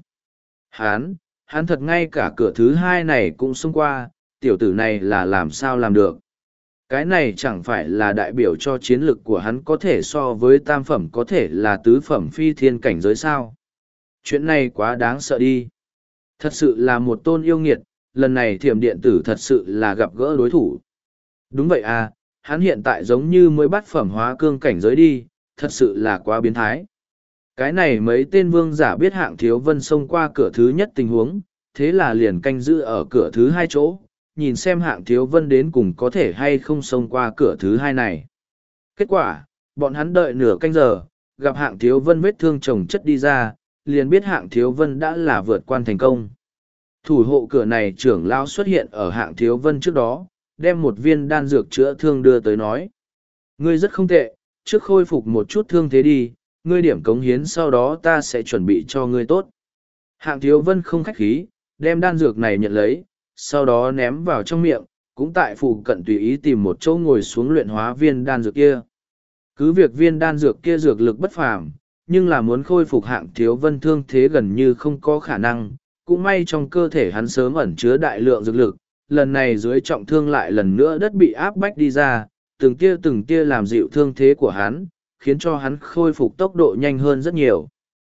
Hắn thật ngay cả cửa thứ hai này cũng xông qua, tiểu tử này là làm sao làm được. Cái này chẳng phải là đại biểu cho chiến lực của hắn có thể so với tam phẩm có thể là tứ phẩm phi thiên cảnh giới sao. Chuyện này quá đáng sợ đi. Thật sự là một tôn yêu nghiệt, lần này thiểm điện tử thật sự là gặp gỡ đối thủ. Đúng vậy à, hắn hiện tại giống như mới bắt phẩm hóa cương cảnh giới đi, thật sự là quá biến thái. Cái này mấy tên vương giả biết Hạng Thiếu Vân xông qua cửa thứ nhất tình huống, thế là liền canh giữ ở cửa thứ hai chỗ, nhìn xem Hạng Thiếu Vân đến cùng có thể hay không xông qua cửa thứ hai này. Kết quả, bọn hắn đợi nửa canh giờ, gặp Hạng Thiếu Vân vết thương chồng chất đi ra, liền biết Hạng Thiếu Vân đã là vượt quan thành công. Thủ hộ cửa này trưởng lão xuất hiện ở Hạng Thiếu Vân trước đó, đem một viên đan dược chữa thương đưa tới nói. Ngươi rất không tệ, trước khôi phục một chút thương thế đi, ngươi điểm cống hiến sau đó ta sẽ chuẩn bị cho ngươi tốt. Hạng Thiếu Vân không khách khí, đem đan dược này nhận lấy, sau đó ném vào trong miệng, cũng tại phụ cận tùy ý tìm một chỗ ngồi xuống luyện hóa viên đan dược kia. Cứ việc viên đan dược kia dược lực bất phàm, nhưng là muốn khôi phục Hạng Thiếu Vân thương thế gần như không có khả năng, cũng may trong cơ thể hắn sớm ẩn chứa đại lượng dược lực, lần này dưới trọng thương lại lần nữa đất bị áp bách đi ra, từng tia làm dịu thương thế của hắn, khiến cho hắn khôi phục tốc độ nhanh hơn rất nhiều.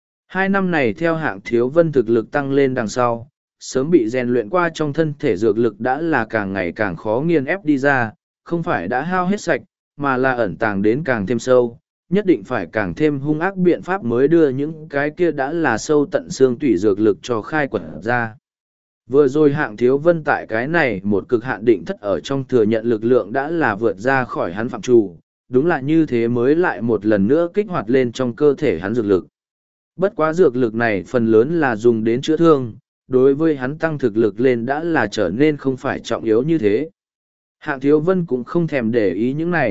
2 năm này theo Hạng Thiếu Vân thực lực tăng lên đằng sau, sớm bị rèn luyện qua trong thân thể dược lực đã là càng ngày càng khó nghiền ép đi ra, không phải đã hao hết sạch, mà là ẩn tàng đến càng thêm sâu, nhất định phải càng thêm hung ác biện pháp mới đưa những cái kia đã là sâu tận xương tủy dược lực cho khai quật ra. Vừa rồi Hạng Thiếu Vân tại cái này một cực hạn định thất ở trong thừa nhận lực lượng đã là vượt ra khỏi hắn phạm trù, đúng là như thế mới lại một lần nữa kích hoạt lên trong cơ thể hắn dược lực. Bất quá dược lực này phần lớn là dùng đến chữa thương, đối với hắn tăng thực lực lên đã là trở nên không phải trọng yếu như thế. Hạng Thiếu Vân cũng không thèm để ý những này,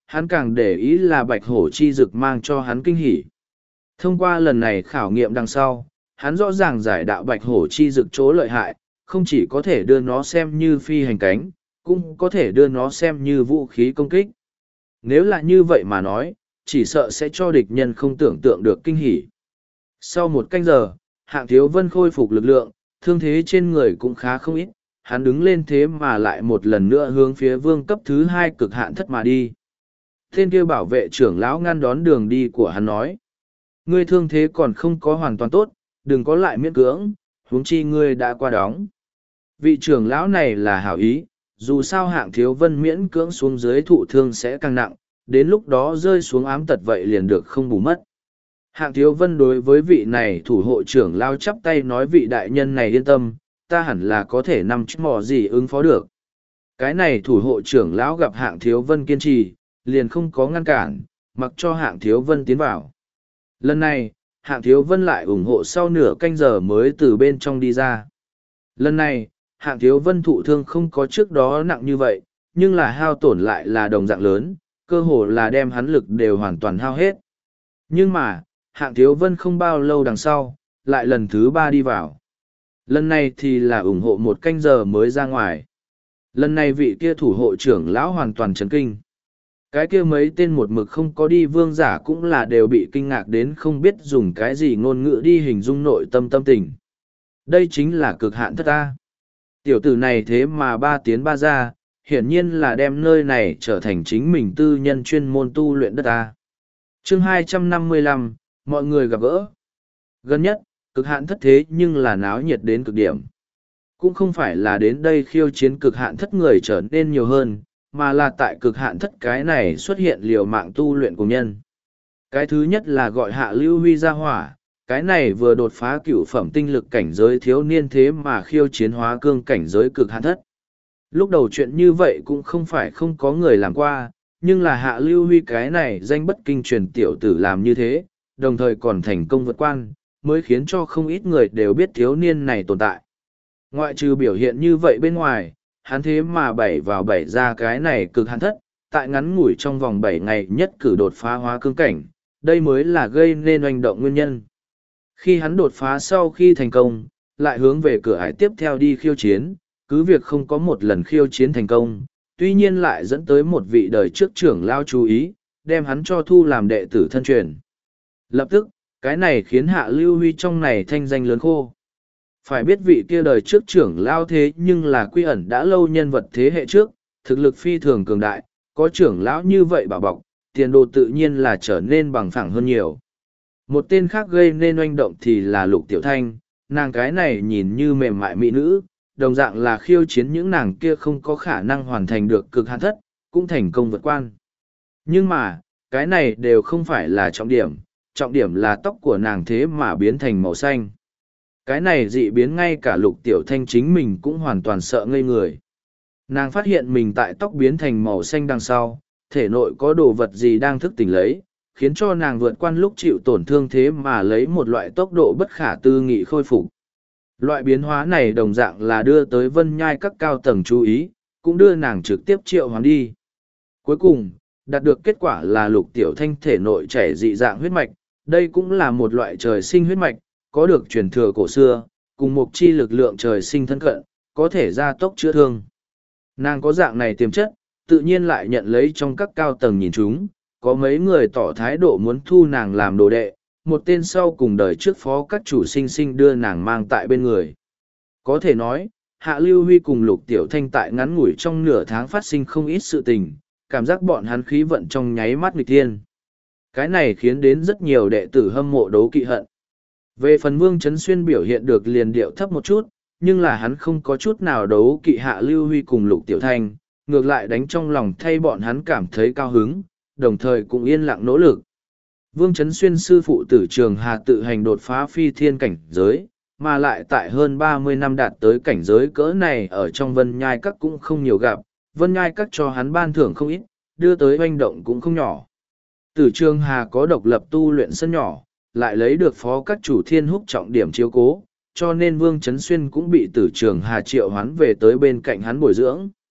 hắn càng để ý là bạch hổ chi dực mang cho hắn kinh hỉ. Thông qua lần này khảo nghiệm đằng sau, hắn rõ ràng giải đạo bạch hổ chi dực chỗ lợi hại, không chỉ có thể đưa nó xem như phi hành cánh, cũng có thể đưa nó xem như vũ khí công kích. Nếu là như vậy mà nói, chỉ sợ sẽ cho địch nhân không tưởng tượng được kinh hỉ. Sau một canh giờ, Hạng Thiếu Vân khôi phục lực lượng, thương thế trên người cũng khá không ít, hắn đứng lên thế mà lại một lần nữa hướng phía vương cấp thứ hai cực hạn thất mà đi. Tên kia bảo vệ trưởng lão ngăn đón đường đi của hắn nói. Ngươi thương thế còn không có hoàn toàn tốt, đừng có lại miễn cưỡng, huống chi ngươi đã qua đóng. Vị trưởng lão này là hảo ý, dù sao Hạng Thiếu Vân miễn cưỡng xuống dưới thụ thương sẽ càng nặng, đến lúc đó rơi xuống ám tật vậy liền được không bù mất. Hạng Thiếu Vân đối với vị này thủ hộ trưởng lao chắp tay nói vị đại nhân này yên tâm, ta hẳn là có thể nằm chút mò gì ứng phó được. Cái này thủ hộ trưởng lão gặp Hạng Thiếu Vân kiên trì, liền không có ngăn cản, mặc cho Hạng Thiếu Vân tiến vào. Lần này, Hạng Thiếu Vân lại ủng hộ sau nửa canh giờ mới từ bên trong đi ra. Lần này, Hạng Thiếu Vân thụ thương không có trước đó nặng như vậy, nhưng là hao tổn lại là đồng dạng lớn, cơ hồ là đem hắn lực đều hoàn toàn hao hết. Nhưng mà, Hạng Thiếu Vân không bao lâu đằng sau, lại lần thứ ba đi vào. Lần này thì là ủng hộ một canh giờ mới ra ngoài. Lần này vị kia thủ hộ trưởng lão hoàn toàn chấn kinh. Cái kia mấy tên một mực không có đi vương giả cũng là đều bị kinh ngạc đến không biết dùng cái gì ngôn ngữ đi hình dung nội tâm tâm tình. Đây chính là cực hạn thất ta. Tiểu tử này thế mà ba tiến ba ra, hiển nhiên là đem nơi này trở thành chính mình tư nhân chuyên môn tu luyện đất ta. Chương 255, mọi người gặp gỡ. Gần nhất, cực hạn thất thế nhưng là náo nhiệt đến cực điểm. Cũng không phải là đến đây khiêu chiến cực hạn thất người trở nên nhiều hơn, mà là tại cực hạn thất cái này xuất hiện liều mạng tu luyện của nhân. Cái thứ nhất là gọi Hạ Lưu Huy ra hỏa, cái này vừa đột phá cửu phẩm tinh lực cảnh giới thiếu niên thế mà khiêu chiến hóa cương cảnh giới cực hạn thất. Lúc đầu chuyện như vậy cũng không phải không có người làm qua, nhưng là Hạ Lưu Huy cái này danh bất kinh truyền tiểu tử làm như thế, đồng thời còn thành công vượt quan, mới khiến cho không ít người đều biết thiếu niên này tồn tại. Ngoại trừ biểu hiện như vậy bên ngoài, hắn thế mà bảy vào bảy ra cái này cực hạn thất, tại ngắn ngủi trong vòng 7 ngày nhất cử đột phá hóa cương cảnh, đây mới là gây nên oanh động nguyên nhân. Khi hắn đột phá sau khi thành công, lại hướng về cửa ải tiếp theo đi khiêu chiến, cứ việc không có một lần khiêu chiến thành công, tuy nhiên lại dẫn tới một vị đời trước trưởng lao chú ý, đem hắn cho thu làm đệ tử thân truyền. Lập tức, cái này khiến Hạ Lưu Huy trong này thanh danh lớn khô. Phải biết vị kia đời trước trưởng lao thế nhưng là quy ẩn đã lâu nhân vật thế hệ trước, thực lực phi thường cường đại, có trưởng lão như vậy bảo bọc, tiền đồ tự nhiên là trở nên bằng phẳng hơn nhiều. Một tên khác gây nên oanh động thì là Lục Tiểu Thanh, nàng cái này nhìn như mềm mại mỹ nữ, đồng dạng là khiêu chiến những nàng kia không có khả năng hoàn thành được cực hạn thất, cũng thành công vượt quan. Nhưng mà, cái này đều không phải là trọng điểm là tóc của nàng thế mà biến thành màu xanh. Cái này dị biến ngay cả Lục Tiểu Thanh chính mình cũng hoàn toàn sợ ngây người. Nàng phát hiện mình tại tóc biến thành màu xanh đằng sau, thể nội có đồ vật gì đang thức tỉnh lấy, khiến cho nàng vượt qua lúc chịu tổn thương thế mà lấy một loại tốc độ bất khả tư nghị khôi phục. Loại biến hóa này đồng dạng là đưa tới Vân Nhai các cao tầng chú ý, cũng đưa nàng trực tiếp triệu hoán đi. Cuối cùng, đạt được kết quả là Lục Tiểu Thanh thể nội chảy dị dạng huyết mạch, đây cũng là một loại trời sinh huyết mạch, có được truyền thừa cổ xưa, cùng một chi lực lượng trời sinh thân cận, có thể gia tốc chữa thương. Nàng có dạng này tiềm chất, tự nhiên lại nhận lấy trong các cao tầng nhìn chúng, có mấy người tỏ thái độ muốn thu nàng làm đồ đệ, một tên sau cùng đời trước phó các chủ sinh đưa nàng mang tại bên người. Có thể nói, Hạ Lưu Huy cùng Lục Tiểu Thanh tại ngắn ngủi trong nửa tháng phát sinh không ít sự tình, cảm giác bọn hắn khí vận trong nháy mắt nghịch thiên. Cái này khiến đến rất nhiều đệ tử hâm mộ đấu kỵ hận. Về phần Vương Trấn Xuyên biểu hiện được liền điệu thấp một chút, nhưng là hắn không có chút nào đấu kỵ Hạ Lưu Huy cùng Lục Tiểu Thanh, ngược lại đánh trong lòng thay bọn hắn cảm thấy cao hứng, đồng thời cũng yên lặng nỗ lực. Vương Trấn Xuyên sư phụ Tử Trường Hà tự hành đột phá phi thiên cảnh giới, mà lại tại hơn 30 năm đạt tới cảnh giới cỡ này ở trong Vân Nhai Các cũng không nhiều gặp, Vân Nhai Các cho hắn ban thưởng không ít, đưa tới hoành động cũng không nhỏ. Tử Trường Hà có độc lập tu luyện sân nhỏ, lại lấy được phó các chủ Thiên Húc trọng điểm chiếu cố, cho nên Vương Trấn Xuyên cũng bị Tử Trường Hà triệu hoán về tới bên cạnh hắn bồi dưỡng.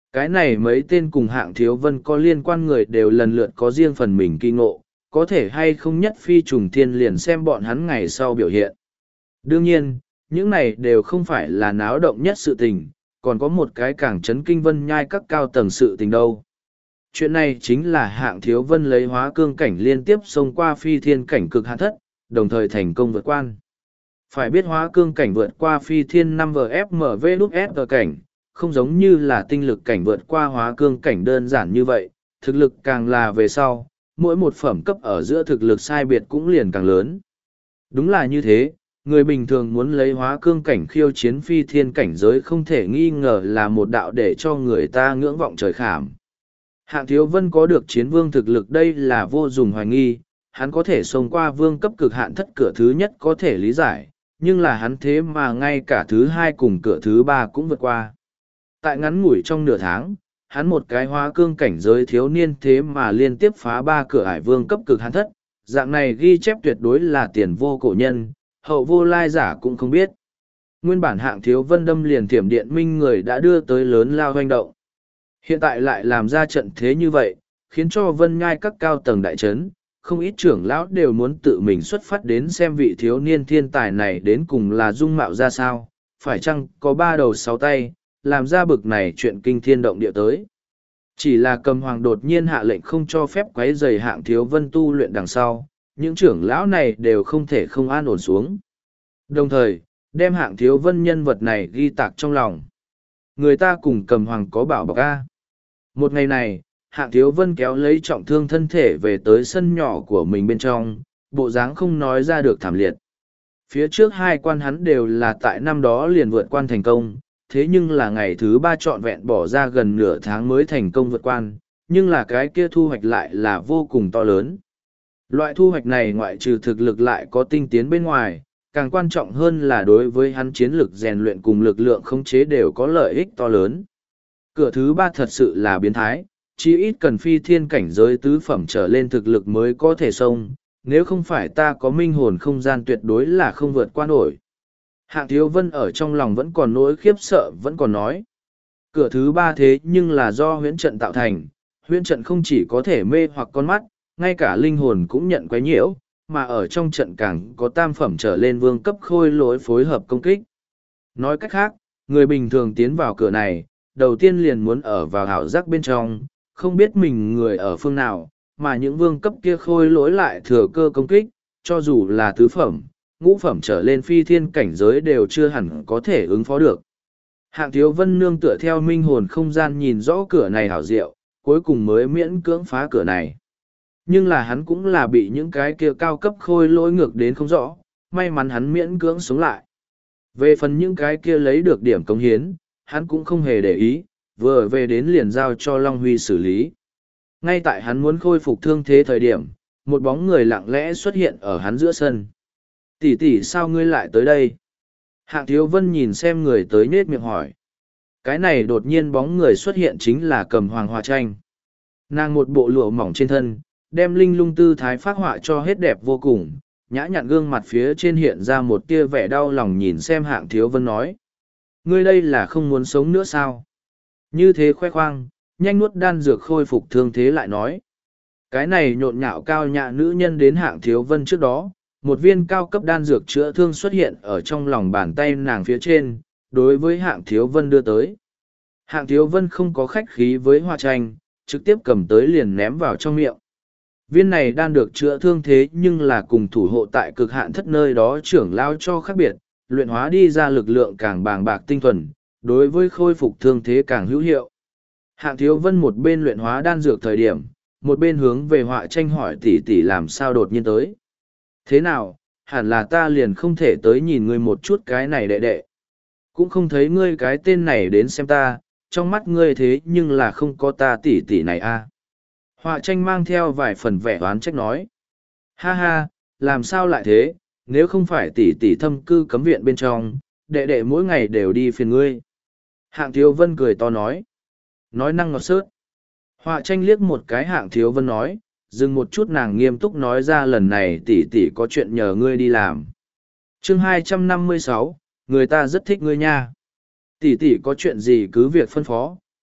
Cái này mấy tên cùng Hạng Thiếu Vân có liên quan người đều lần lượt có riêng phần mình kỳ ngộ, có thể hay không nhất phi trùng thiên liền xem bọn hắn ngày sau biểu hiện. Đương nhiên, những này đều không phải là náo động nhất sự tình, còn có một cái càng chấn kinh Vân Nhai các cao tầng sự tình đâu. Chuyện này chính là Hạng Thiếu Vân lấy hóa cương cảnh liên tiếp xông qua phi thiên cảnh cực hạn thất, đồng thời thành công vượt quan. Phải biết hóa cương cảnh vượt qua phi thiên 5VFMV lúc S cảnh, không giống như là tinh lực cảnh vượt qua hóa cương cảnh đơn giản như vậy, thực lực càng là về sau, mỗi một phẩm cấp ở giữa thực lực sai biệt cũng liền càng lớn. Đúng là như thế, người bình thường muốn lấy hóa cương cảnh khiêu chiến phi thiên cảnh giới không thể nghi ngờ là một đạo để cho người ta ngưỡng vọng trời khảm. Hạng Thiếu Vân có được chiến vương thực lực đây là vô dùng hoài nghi, hắn có thể xông qua vương cấp cực hạn thất cửa thứ nhất có thể lý giải, nhưng là hắn thế mà ngay cả thứ hai cùng cửa thứ ba cũng vượt qua. Tại ngắn ngủi trong nửa tháng, hắn một cái hóa cương cảnh giới thiếu niên thế mà liên tiếp phá ba cửa ải vương cấp cực hạn thất, dạng này ghi chép tuyệt đối là tiền vô cổ nhân, hậu vô lai giả cũng không biết. Nguyên bản Hạng Thiếu Vân đâm liền thiểm điện minh người đã đưa tới lớn lao hoành động. Hiện tại lại làm ra trận thế như vậy, khiến cho Vân Nhai các cao tầng đại trấn, không ít trưởng lão đều muốn tự mình xuất phát đến xem vị thiếu niên thiên tài này đến cùng là dung mạo ra sao, phải chăng có ba đầu sáu tay, làm ra bực này chuyện kinh thiên động địa tới. Chỉ là Cầm Hoàng đột nhiên hạ lệnh không cho phép quấy rầy Hạng Thiếu Vân tu luyện đằng sau, những trưởng lão này đều không thể không an ổn xuống. Đồng thời, đem Hạng Thiếu Vân nhân vật này ghi tạc trong lòng. Người ta cùng Cầm Hoàng có bảo bọc A. Một ngày này, Hạng Thiếu Vân kéo lấy trọng thương thân thể về tới sân nhỏ của mình bên trong, bộ dáng không nói ra được thảm liệt. Phía trước hai quan hắn đều là tại năm đó liền vượt quan thành công, thế nhưng là ngày thứ ba trọn vẹn bỏ ra gần nửa tháng mới thành công vượt quan, nhưng là cái kia thu hoạch lại là vô cùng to lớn. Loại thu hoạch này ngoại trừ thực lực lại có tinh tiến bên ngoài, càng quan trọng hơn là đối với hắn chiến lực rèn luyện cùng lực lượng khống chế đều có lợi ích to lớn. Cửa thứ ba thật sự là biến thái, chỉ ít cần phi thiên cảnh giới tứ phẩm trở lên thực lực mới có thể xông, nếu không phải ta có minh hồn không gian tuyệt đối là không vượt qua nổi. Hạng Thiếu Vân ở trong lòng vẫn còn nỗi khiếp sợ vẫn còn nói. Cửa thứ ba thế nhưng là do huyễn trận tạo thành, huyễn trận không chỉ có thể mê hoặc con mắt, ngay cả linh hồn cũng nhận quấy nhiễu, mà ở trong trận càng có tam phẩm trở lên vương cấp khôi lỗi phối hợp công kích. Nói cách khác, người bình thường tiến vào cửa này, đầu tiên liền muốn ở vào hảo giác bên trong, không biết mình người ở phương nào, mà những vương cấp kia khôi lỗi lại thừa cơ công kích, cho dù là tứ phẩm, ngũ phẩm trở lên phi thiên cảnh giới đều chưa hẳn có thể ứng phó được. Hạng Thiếu Vân nương tựa theo minh hồn không gian nhìn rõ cửa này hảo diệu, cuối cùng mới miễn cưỡng phá cửa này. Nhưng là hắn cũng là bị những cái kia cao cấp khôi lỗi ngược đến không rõ, may mắn hắn miễn cưỡng sống lại. Về phần những cái kia lấy được điểm cống hiến, hắn cũng không hề để ý, vừa về đến liền giao cho Long Huy xử lý. Ngay tại hắn muốn khôi phục thương thế thời điểm, một bóng người lặng lẽ xuất hiện ở hắn giữa sân. Tỷ tỷ sao ngươi lại tới đây? Hạng Thiếu Vân nhìn xem người tới nết miệng hỏi. Cái này đột nhiên bóng người xuất hiện chính là Cầm Hoàng Hoa Tranh. Nàng một bộ lụa mỏng trên thân, đem linh lung tư thái phác họa cho hết đẹp vô cùng, nhã nhặn gương mặt phía trên hiện ra một tia vẻ đau lòng nhìn xem Hạng Thiếu Vân nói. Ngươi đây là không muốn sống nữa sao? Như thế khoe khoang, nhanh nuốt đan dược khôi phục thương thế lại nói. Cái này nhộn nhạo cao nhã nữ nhân đến Hạng Thiếu Vân trước đó, một viên cao cấp đan dược chữa thương xuất hiện ở trong lòng bàn tay nàng phía trên, đối với Hạng Thiếu Vân đưa tới. Hạng Thiếu Vân không có khách khí với Hoa Tranh, trực tiếp cầm tới liền ném vào trong miệng. Viên này đan được chữa thương thế nhưng là cùng thủ hộ tại cực hạn thất nơi đó trưởng lao cho khác biệt, luyện hóa đi ra lực lượng càng bàng bạc tinh thuần, đối với khôi phục thương thế càng hữu hiệu. Hạng Thiếu Vân một bên luyện hóa đan dược thời điểm, một bên hướng về Họa Tranh hỏi tỷ tỷ làm sao đột nhiên tới. Thế nào, hẳn là ta liền không thể tới nhìn ngươi một chút cái này đệ đệ. Cũng không thấy ngươi cái tên này đến xem ta, trong mắt ngươi thế nhưng là không có ta tỷ tỷ này a. Họa Tranh mang theo vài phần vẻ oán trách nói. Ha ha, làm sao lại thế, nếu không phải tỷ tỷ thâm cư cấm viện bên trong, đệ đệ mỗi ngày đều đi phiền ngươi. Hạng Thiếu Vân cười to nói. Nói năng ngọt sớt. Họa Tranh liếc một cái Hạng Thiếu Vân nói, dừng một chút nàng nghiêm túc nói ra lần này tỷ tỷ có chuyện nhờ ngươi đi làm. Chương 256, người ta rất thích ngươi nha. Tỷ tỷ có chuyện gì cứ việc phân phó,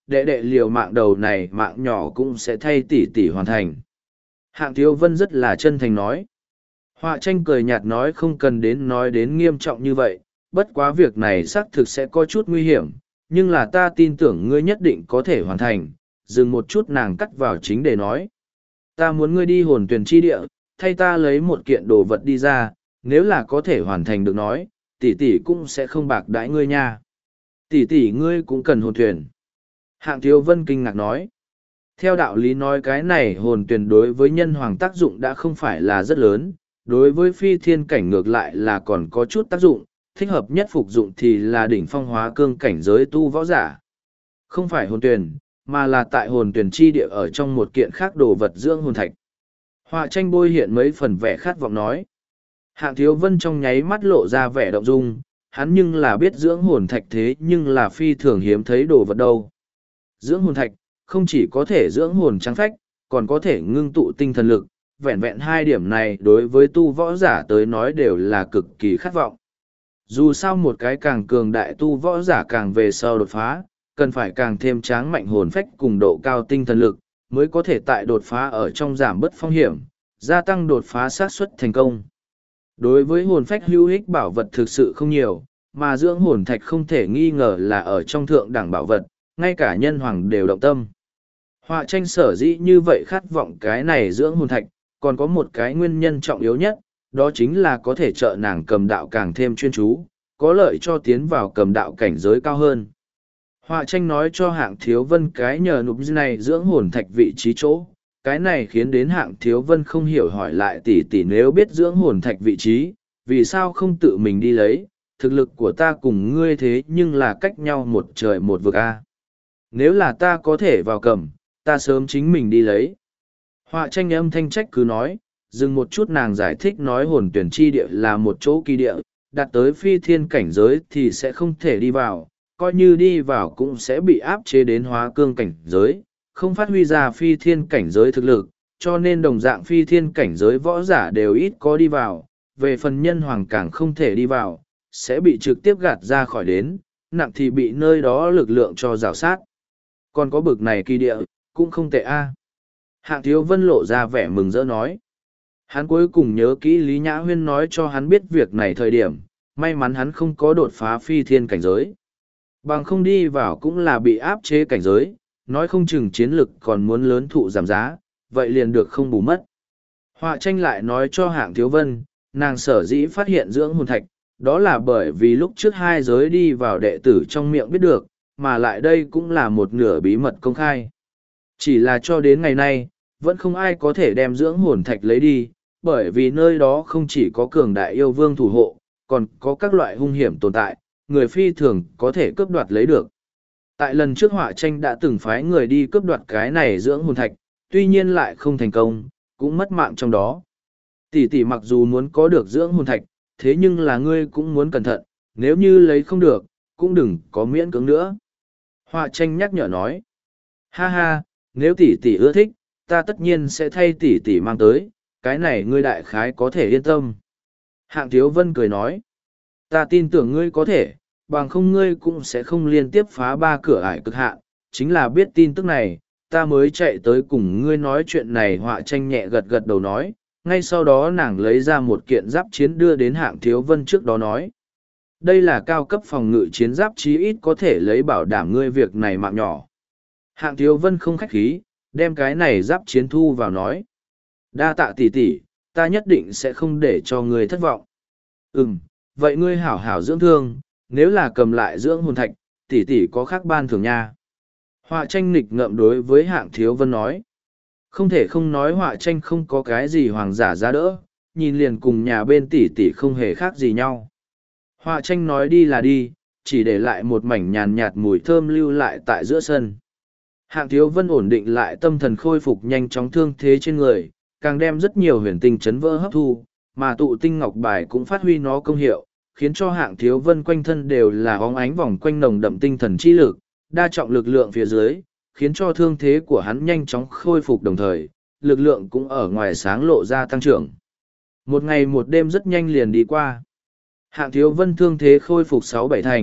đệ đệ liều mạng đầu này mạng nhỏ cũng sẽ thay tỷ tỷ hoàn thành. Hạng Thiếu Vân rất là chân thành nói. Họa tranh cười nhạt nói không cần nói đến nghiêm trọng như vậy, bất quá việc này xác thực sẽ có chút nguy hiểm, nhưng là ta tin tưởng ngươi nhất định có thể hoàn thành. Dừng một chút nàng cắt vào chính để nói. Ta muốn ngươi đi hồn tuyển chi địa, thay ta lấy một kiện đồ vật đi ra, nếu là có thể hoàn thành được nói, tỷ tỷ cũng sẽ không bạc đãi ngươi nha. Tỷ tỷ ngươi cũng cần hồn tuyển. Hạng Thiếu Vân kinh ngạc nói. Theo đạo lý nói cái này hồn tuyển đối với nhân hoàng tác dụng đã không phải là rất lớn, đối với phi thiên cảnh ngược lại là còn có chút tác dụng, thích hợp nhất phục dụng thì là đỉnh phong hóa cương cảnh giới tu võ giả. Không phải hồn tuyển, mà là tại hồn tuyển chi địa ở trong một kiện khác đồ vật dưỡng hồn thạch. Họa tranh bôi hiện mấy phần vẻ khát vọng nói. Hạng Thiếu Vân trong nháy mắt lộ ra vẻ động dung, hắn nhưng là biết dưỡng hồn thạch thế nhưng là phi thường hiếm thấy đồ vật đâu. Dưỡng hồn thạch, không chỉ có thể dưỡng hồn trắng phách, còn có thể ngưng tụ tinh thần lực, vẹn vẹn hai điểm này đối với tu võ giả tới nói đều là cực kỳ khát vọng. Dù sao một cái càng cường đại tu võ giả càng về sau đột phá, cần phải càng thêm tráng mạnh hồn phách cùng độ cao tinh thần lực, mới có thể tại đột phá ở trong giảm bớt phong hiểm, gia tăng đột phá xác suất thành công. Đối với hồn phách hữu ích bảo vật thực sự không nhiều, mà dưỡng hồn thạch không thể nghi ngờ là ở trong thượng đẳng bảo vật, ngay cả nhân hoàng đều động tâm. Họa tranh sở dĩ như vậy khát vọng cái này dưỡng hồn thạch, còn có một cái nguyên nhân trọng yếu nhất, đó chính là có thể trợ nàng cầm đạo càng thêm chuyên chú, có lợi cho tiến vào cầm đạo cảnh giới cao hơn. Họa tranh nói cho Hạng Thiếu Vân cái nhờ nụp này dưỡng hồn thạch vị trí chỗ, cái này khiến đến Hạng Thiếu Vân không hiểu hỏi lại tỷ tỷ nếu biết dưỡng hồn thạch vị trí, vì sao không tự mình đi lấy, thực lực của ta cùng ngươi thế nhưng là cách nhau một trời một vực a. Nếu là ta có thể vào cầm, ta sớm chính mình đi lấy. Họa tranh âm thanh trách cứ nói, dừng một chút nàng giải thích nói hồn tuyển chi địa là một chỗ kỳ địa, đạt tới phi thiên cảnh giới thì sẽ không thể đi vào, coi như đi vào cũng sẽ bị áp chế đến hóa cương cảnh giới, không phát huy ra phi thiên cảnh giới thực lực, cho nên đồng dạng phi thiên cảnh giới võ giả đều ít có đi vào, về phần nhân hoàng càng không thể đi vào, sẽ bị trực tiếp gạt ra khỏi đến, nặng thì bị nơi đó lực lượng cho rào sát. Còn có bực này kỳ địa, cũng không tệ a. Hạng Thiếu Vân lộ ra vẻ mừng rỡ nói. Hắn cuối cùng nhớ kỹ Lý Nhã Huyên nói cho hắn biết việc này thời điểm, may mắn hắn không có đột phá phi thiên cảnh giới. Bằng không đi vào cũng là bị áp chế cảnh giới, nói không chừng chiến lực còn muốn lớn thụ giảm giá, vậy liền được không bù mất. Họa tranh lại nói cho Hạng Thiếu Vân, nàng sở dĩ phát hiện dưỡng hồn thạch, đó là bởi vì lúc trước hai giới đi vào đệ tử trong miệng biết được, mà lại đây cũng là một nửa bí mật công khai. Chỉ là cho đến ngày nay, vẫn không ai có thể đem dưỡng hồn thạch lấy đi, bởi vì nơi đó không chỉ có cường đại yêu vương thủ hộ, còn có các loại hung hiểm tồn tại, người phi thường có thể cướp đoạt lấy được. Tại lần trước họa tranh đã từng phái người đi cướp đoạt cái này dưỡng hồn thạch, tuy nhiên lại không thành công, cũng mất mạng trong đó. Tỷ tỷ mặc dù muốn có được dưỡng hồn thạch, thế nhưng là ngươi cũng muốn cẩn thận, nếu như lấy không được, cũng đừng có miễn cưỡng nữa. Họa tranh nhắc nhở nói, ha ha, nếu tỷ tỷ ưa thích, ta tất nhiên sẽ thay tỷ tỷ mang tới, cái này ngươi đại khái có thể yên tâm. Hạng Thiếu Vân cười nói, ta tin tưởng ngươi có thể, bằng không ngươi cũng sẽ không liên tiếp phá 3 cửa ải cực hạn, chính là biết tin tức này, ta mới chạy tới cùng ngươi nói chuyện này. Họa tranh nhẹ gật gật đầu nói, ngay sau đó nàng lấy ra một kiện giáp chiến đưa đến Hạng Thiếu Vân trước đó nói. Đây là cao cấp phòng ngự chiến giáp chí ít có thể lấy bảo đảm ngươi việc này mạng nhỏ. Hạng Thiếu Vân không khách khí, đem cái này giáp chiến thu vào nói. Đa tạ tỷ tỷ, ta nhất định sẽ không để cho ngươi thất vọng. Vậy ngươi hảo hảo dưỡng thương, nếu là cầm lại dưỡng hồn thạch, tỷ tỷ có khác ban thưởng nha. Họa tranh nghịch ngợm đối với Hạng Thiếu Vân nói. Không thể không nói họa tranh không có cái gì hoàng giả ra đỡ, nhìn liền cùng nhà bên tỷ tỷ không hề khác gì nhau. Họa tranh nói đi là đi, chỉ để lại một mảnh nhàn nhạt mùi thơm lưu lại tại giữa sân. Hạng Thiếu Vân ổn định lại tâm thần khôi phục nhanh chóng thương thế trên người, càng đem rất nhiều huyền tinh chấn vỡ hấp thu, mà tụ tinh ngọc bài cũng phát huy nó công hiệu, khiến cho Hạng Thiếu Vân quanh thân đều là óng ánh vòng quanh nồng đậm tinh thần chi lực, đa trọng lực lượng phía dưới, khiến cho thương thế của hắn nhanh chóng khôi phục đồng thời, lực lượng cũng ở ngoài sáng lộ ra tăng trưởng. Một ngày một đêm rất nhanh liền đi qua. Hạng Thiếu Vân thương thế khôi phục 6-7 thành,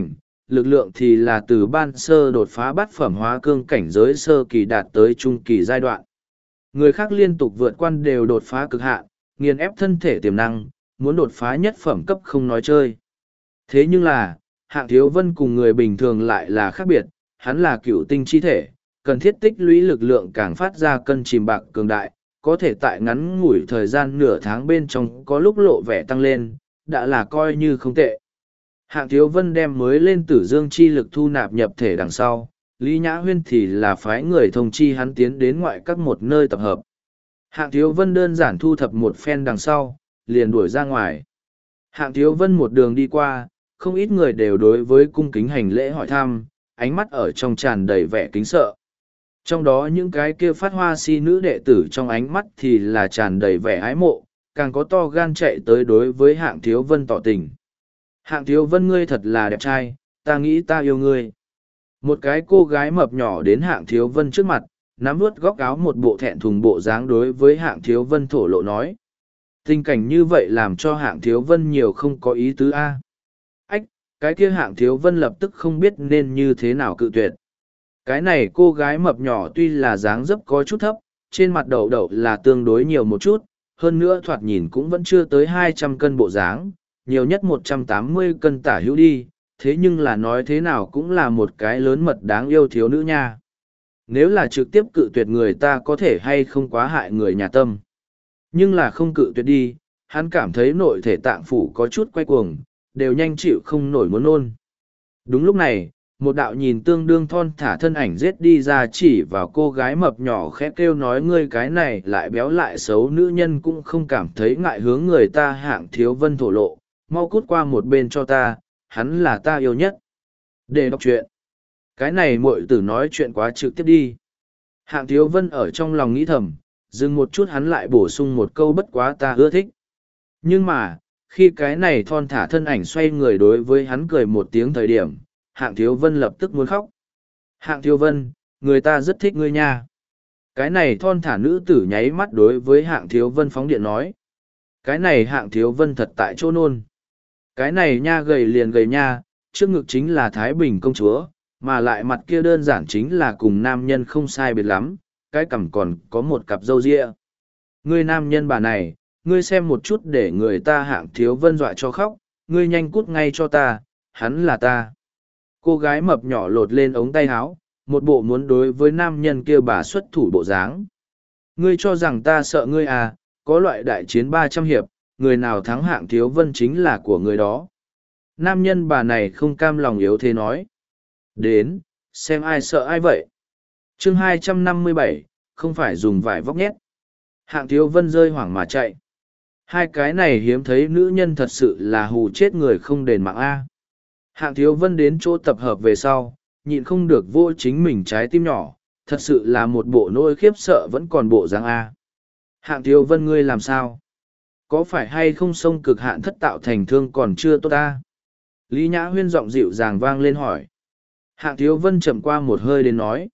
lực lượng thì là từ ban sơ đột phá bát phẩm hóa cương cảnh giới sơ kỳ đạt tới trung kỳ giai đoạn. Người khác liên tục vượt qua đều đột phá cực hạn, nghiền ép thân thể tiềm năng, muốn đột phá nhất phẩm cấp không nói chơi. Thế nhưng là, Hạng Thiếu Vân cùng người bình thường lại là khác biệt, hắn là cựu tinh chi thể, cần thiết tích lũy lực lượng càng phát ra cân chìm bạc cường đại, có thể tại ngắn ngủi thời gian nửa tháng bên trong có lúc lộ vẻ tăng lên, đã là coi như không tệ. Hạng Thiếu Vân đem mới lên tử dương chi lực thu nạp nhập thể đằng sau, Lý Nhã Huyên thì là phái người thông chi hắn tiến đến ngoại các một nơi tập hợp. Hạng Thiếu Vân đơn giản thu thập một phen đằng sau, liền đuổi ra ngoài. Hạng Thiếu Vân một đường đi qua, không ít người đều đối với cung kính hành lễ hỏi thăm, ánh mắt ở trong tràn đầy vẻ kính sợ. Trong đó những cái kia phát hoa si nữ đệ tử trong ánh mắt thì là tràn đầy vẻ ái mộ, càng có to gan chạy tới đối với Hạng Thiếu Vân tỏ tình. Hạng Thiếu Vân ngươi thật là đẹp trai, ta nghĩ ta yêu ngươi. Một cái cô gái mập nhỏ đến Hạng Thiếu Vân trước mặt, nắm vuốt góc áo một bộ thẹn thùng bộ dáng đối với Hạng Thiếu Vân thổ lộ nói. Tình cảnh như vậy làm cho Hạng Thiếu Vân nhiều không có ý tứ a. Ách, cái kia Hạng Thiếu Vân lập tức không biết nên như thế nào cự tuyệt. Cái này cô gái mập nhỏ tuy là dáng dấp có chút thấp, trên mặt đậu đậu là tương đối nhiều một chút, hơn nữa thoạt nhìn cũng vẫn chưa tới 200 cân bộ dáng, nhiều nhất 180 cân tả hữu đi, thế nhưng là nói thế nào cũng là một cái lớn mật đáng yêu thiếu nữ nha. Nếu là trực tiếp cự tuyệt người ta có thể hay không quá hại người nhà tâm. Nhưng là không cự tuyệt đi, hắn cảm thấy nội thể tạng phủ có chút quay cuồng, đều nhanh chịu không nổi muốn nôn. Đúng lúc này, một đạo nhìn tương đương thon thả thân ảnh giết đi ra chỉ vào cô gái mập nhỏ khẽ kêu nói ngươi cái này lại béo lại xấu nữ nhân cũng không cảm thấy ngại hướng người ta. Hạng Thiếu Vân thổ lộ, mau cút qua một bên cho ta, hắn là ta yêu nhất. Để đọc chuyện. Cái này muội tử nói chuyện quá trực tiếp đi. Hạng Thiếu Vân ở trong lòng nghĩ thầm, dừng một chút hắn lại bổ sung một câu bất quá ta ưa thích. Nhưng mà, khi cái này thon thả thân ảnh xoay người đối với hắn cười một tiếng thời điểm, Hạng Thiếu Vân lập tức muốn khóc. Hạng Thiếu Vân, người ta rất thích ngươi nha. Cái này thon thả nữ tử nháy mắt đối với Hạng Thiếu Vân phóng điện nói. Cái này Hạng Thiếu Vân thật tại chỗ nôn. Cái này nha gầy liền gầy nha, trước ngực chính là Thái Bình công chúa, mà lại mặt kia đơn giản chính là cùng nam nhân không sai biệt lắm, cái cằm còn có một cặp râu ria. Ngươi nam nhân bà này, ngươi xem một chút để người ta Hạng Thiếu Vân dọa cho khóc, ngươi nhanh cút ngay cho ta, hắn là ta. Cô gái mập nhỏ lột lên ống tay áo, một bộ muốn đối với nam nhân kia bà xuất thủ bộ dáng. Ngươi cho rằng ta sợ ngươi à, có loại đại chiến 300 hiệp, người nào thắng Hạng Thiếu Vân chính là của người đó. Nam nhân bà này không cam lòng yếu thế nói. Đến, xem ai sợ ai vậy. Chương 257, không phải dùng vải vóc nhét. Hạng Thiếu Vân rơi hoảng mà chạy. Hai cái này hiếm thấy nữ nhân thật sự là hù chết người không đền mạng A. Hạng Thiếu Vân đến chỗ tập hợp về sau, nhịn không được vô chính mình trái tim nhỏ, thật sự là một bộ nỗi khiếp sợ vẫn còn bộ dáng A. Hạng Thiếu Vân ngươi làm sao? Có phải hay không sông cực hạn thất tạo thành thương còn chưa tốt ta? Lý Nhã Huyên giọng dịu dàng vang lên hỏi. Hạng Thiếu Vân chậm qua một hơi đến nói.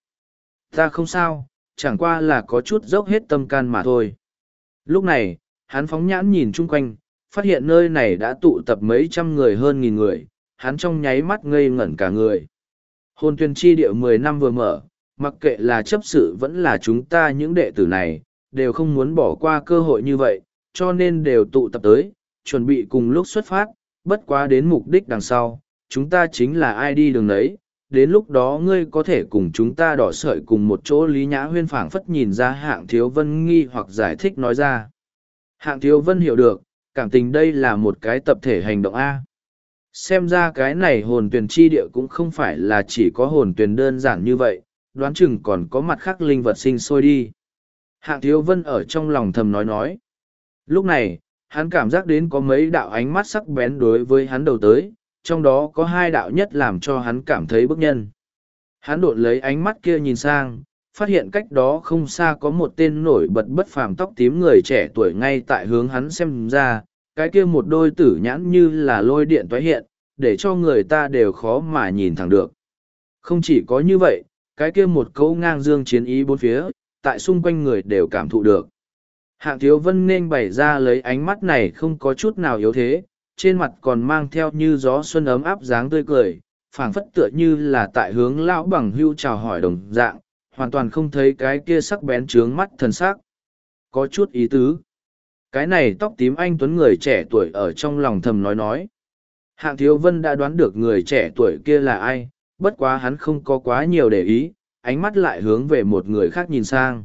Ta không sao, chẳng qua là có chút dốc hết tâm can mà thôi. Lúc này, hắn phóng nhãn nhìn chung quanh, phát hiện nơi này đã tụ tập mấy trăm người hơn nghìn người, hắn trong nháy mắt ngây ngẩn cả người. Hồn Tuyền chi địa 10 năm vừa mở, mặc kệ là chấp sự vẫn là chúng ta những đệ tử này, đều không muốn bỏ qua cơ hội như vậy, cho nên đều tụ tập tới, chuẩn bị cùng lúc xuất phát, bất quá đến mục đích đằng sau, chúng ta chính là ai đi đường đấy, đến lúc đó ngươi có thể cùng chúng ta đỏ sợi cùng một chỗ. Lý Nhã Huyên phảng phất nhìn ra Hạng Thiếu Vân nghi hoặc giải thích nói ra. Hạng Thiếu Vân hiểu được, cảm tình đây là một cái tập thể hành động A. Xem ra cái này hồn tuyển chi địa cũng không phải là chỉ có hồn tuyển đơn giản như vậy, đoán chừng còn có mặt khác linh vật sinh sôi đi. Hạng Thiếu Vân ở trong lòng thầm nói. Lúc này, hắn cảm giác đến có mấy đạo ánh mắt sắc bén đối với hắn đầu tới, trong đó có hai đạo nhất làm cho hắn cảm thấy bức nhân. Hắn đột lấy ánh mắt kia nhìn sang, phát hiện cách đó không xa có một tên nổi bật bất phàm tóc tím người trẻ tuổi ngay tại hướng hắn xem ra, cái kia một đôi tử nhãn như là lôi điện toái hiện, để cho người ta đều khó mà nhìn thẳng được. Không chỉ có như vậy, cái kia một cấu ngang dương chiến ý bốn phía, tại xung quanh người đều cảm thụ được. Hạng Thiếu Vân nên bày ra lấy ánh mắt này không có chút nào yếu thế, trên mặt còn mang theo như gió xuân ấm áp dáng tươi cười, phảng phất tựa như là tại hướng lão bằng hưu chào hỏi đồng dạng, hoàn toàn không thấy cái kia sắc bén trướng mắt thần sắc. Có chút ý tứ. Cái này tóc tím anh tuấn người trẻ tuổi ở trong lòng thầm nói. Hạng Thiếu Vân đã đoán được người trẻ tuổi kia là ai, bất quá hắn không có quá nhiều để ý, ánh mắt lại hướng về một người khác nhìn sang.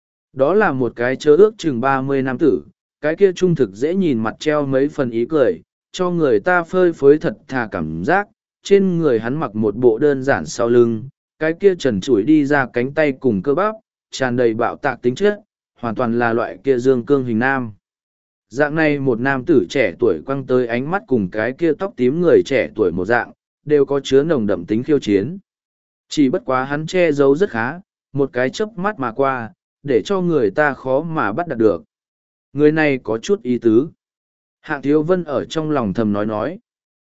Đó là một cái chớ ước chừng 30 nam tử, cái kia trung thực dễ nhìn mặt treo mấy phần ý cười, cho người ta phơi phới thật thà cảm giác, trên người hắn mặc một bộ đơn giản sau lưng, cái kia trần trụi đi ra cánh tay cùng cơ bắp, tràn đầy bạo tạc tính chất, hoàn toàn là loại kia dương cương hình nam. Dạng này một nam tử trẻ tuổi quăng tới ánh mắt cùng cái kia tóc tím người trẻ tuổi một dạng, đều có chứa nồng đậm tính khiêu chiến. Chỉ bất quá hắn che giấu rất khá, một cái chớp mắt mà qua, để cho người ta khó mà bắt đặt được. Người này có chút ý tứ. Hạng Thiếu Vân ở trong lòng thầm nói.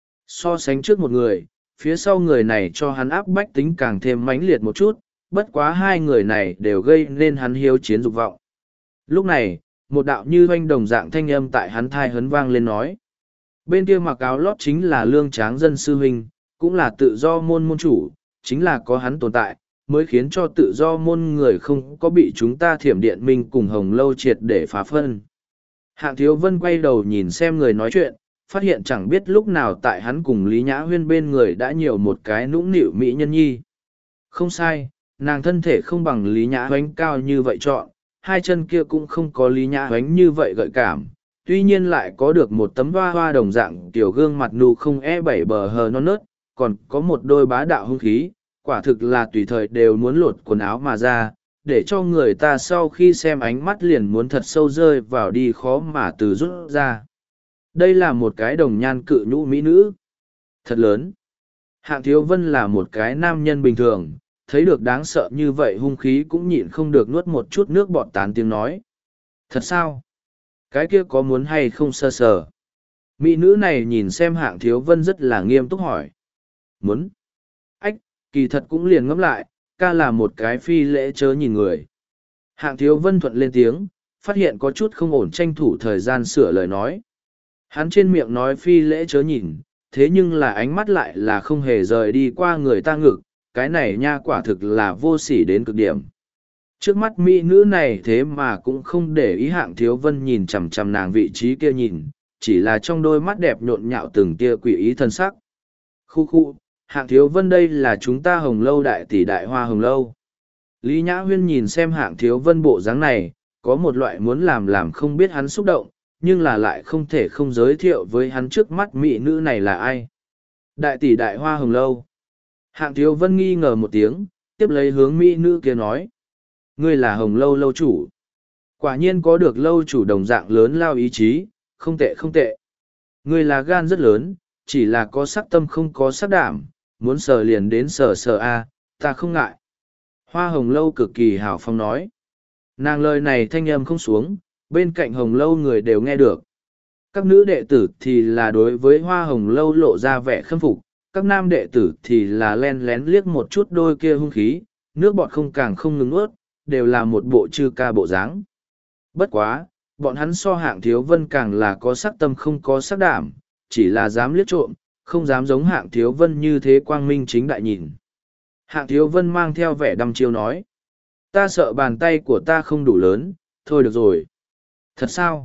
So sánh trước một người, phía sau người này cho hắn áp bách tính càng thêm mãnh liệt một chút, bất quá hai người này đều gây nên hắn hiếu chiến dục vọng. Lúc này, một đạo như oanh đồng dạng thanh âm tại hắn thai hấn vang lên nói. Bên kia mặc áo lót chính là lương tráng dân sư huynh, cũng là tự do môn môn chủ, chính là có hắn tồn tại, mới khiến cho tự do môn người không có bị chúng ta thiểm điện minh cùng hồng lâu triệt để phá phân. Hạng Thiếu Vân quay đầu nhìn xem người nói chuyện, phát hiện chẳng biết lúc nào tại hắn cùng Lý Nhã Huyên bên người đã nhiều một cái nũng nịu mỹ nhân nhi. Không sai, nàng thân thể không bằng Lý Nhã Huyên cao như vậy chọn, hai chân kia cũng không có Lý Nhã Huyên như vậy gợi cảm, tuy nhiên lại có được một tấm hoa hoa đồng dạng tiểu gương mặt nụ không bảy bờ hờ non nớt, còn có một đôi bá đạo hung khí, quả thực là tùy thời đều muốn lột quần áo mà ra, để cho người ta sau khi xem ánh mắt liền muốn thật sâu rơi vào đi khó mà từ rút ra. Đây là một cái đồng nhan cự nhũ mỹ nữ. Thật lớn. Hạng Thiếu Vân là một cái nam nhân bình thường, thấy được đáng sợ như vậy hung khí cũng nhịn không được nuốt một chút nước bọt tán tiếng nói. Thật sao? Cái kia có muốn hay không sơ sờ? Mỹ nữ này nhìn xem Hạng Thiếu Vân rất là nghiêm túc hỏi. Muốn. Ách, kỳ thật cũng liền ngẫm lại, ca là một cái phi lễ chớ nhìn người. Hạng Thiếu Vân thuận lên tiếng, phát hiện có chút không ổn tranh thủ thời gian sửa lời nói. Hắn trên miệng nói phi lễ chớ nhìn, thế nhưng là ánh mắt lại là không hề rời đi qua người ta ngực, cái này nha quả thực là vô sỉ đến cực điểm. Trước mắt mỹ nữ này thế mà cũng không để ý Hạng Thiếu Vân nhìn chằm chằm nàng vị trí kia nhìn, chỉ là trong đôi mắt đẹp nhộn nhạo từng tia quỷ ý thân sắc. Khu khu, Hạng Thiếu Vân đây là chúng ta Hồng Lâu đại tỷ đại hoa Hồng Lâu. Lý Nhã Huyên nhìn xem Hạng Thiếu Vân bộ dáng này, có một loại muốn làm không biết hắn xúc động, nhưng là lại không thể không giới thiệu với hắn trước mắt mỹ nữ này là ai. Đại tỷ đại hoa Hồng Lâu. Hạng Thiếu Vân nghi ngờ một tiếng, tiếp lấy hướng mỹ nữ kia nói. Ngươi là Hồng Lâu lâu chủ. Quả nhiên có được lâu chủ đồng dạng lớn lao ý chí, không tệ không tệ. Ngươi là gan rất lớn, chỉ là có sắc tâm không có sắc đảm, muốn sờ liền đến sờ a, ta không ngại. Hoa Hồng Lâu cực kỳ hào phong nói. Nàng lời này thanh âm không xuống, bên cạnh Hồng Lâu người đều nghe được. Các nữ đệ tử thì là đối với Hoa Hồng Lâu lộ ra vẻ khâm phục, các nam đệ tử thì là len lén liếc một chút đôi kia hung khí, nước bọt không càng không ngừng ướt, đều là một bộ chư ca bộ dáng. Bất quá, bọn hắn so Hạng Thiếu Vân càng là có sắc tâm không có sắc đảm, chỉ là dám liếc trộm, không dám giống Hạng Thiếu Vân như thế quang minh chính đại nhìn. Hạng Thiếu Vân mang theo vẻ đăm chiêu nói. Ta sợ bàn tay của ta không đủ lớn, thôi được rồi. Thật sao?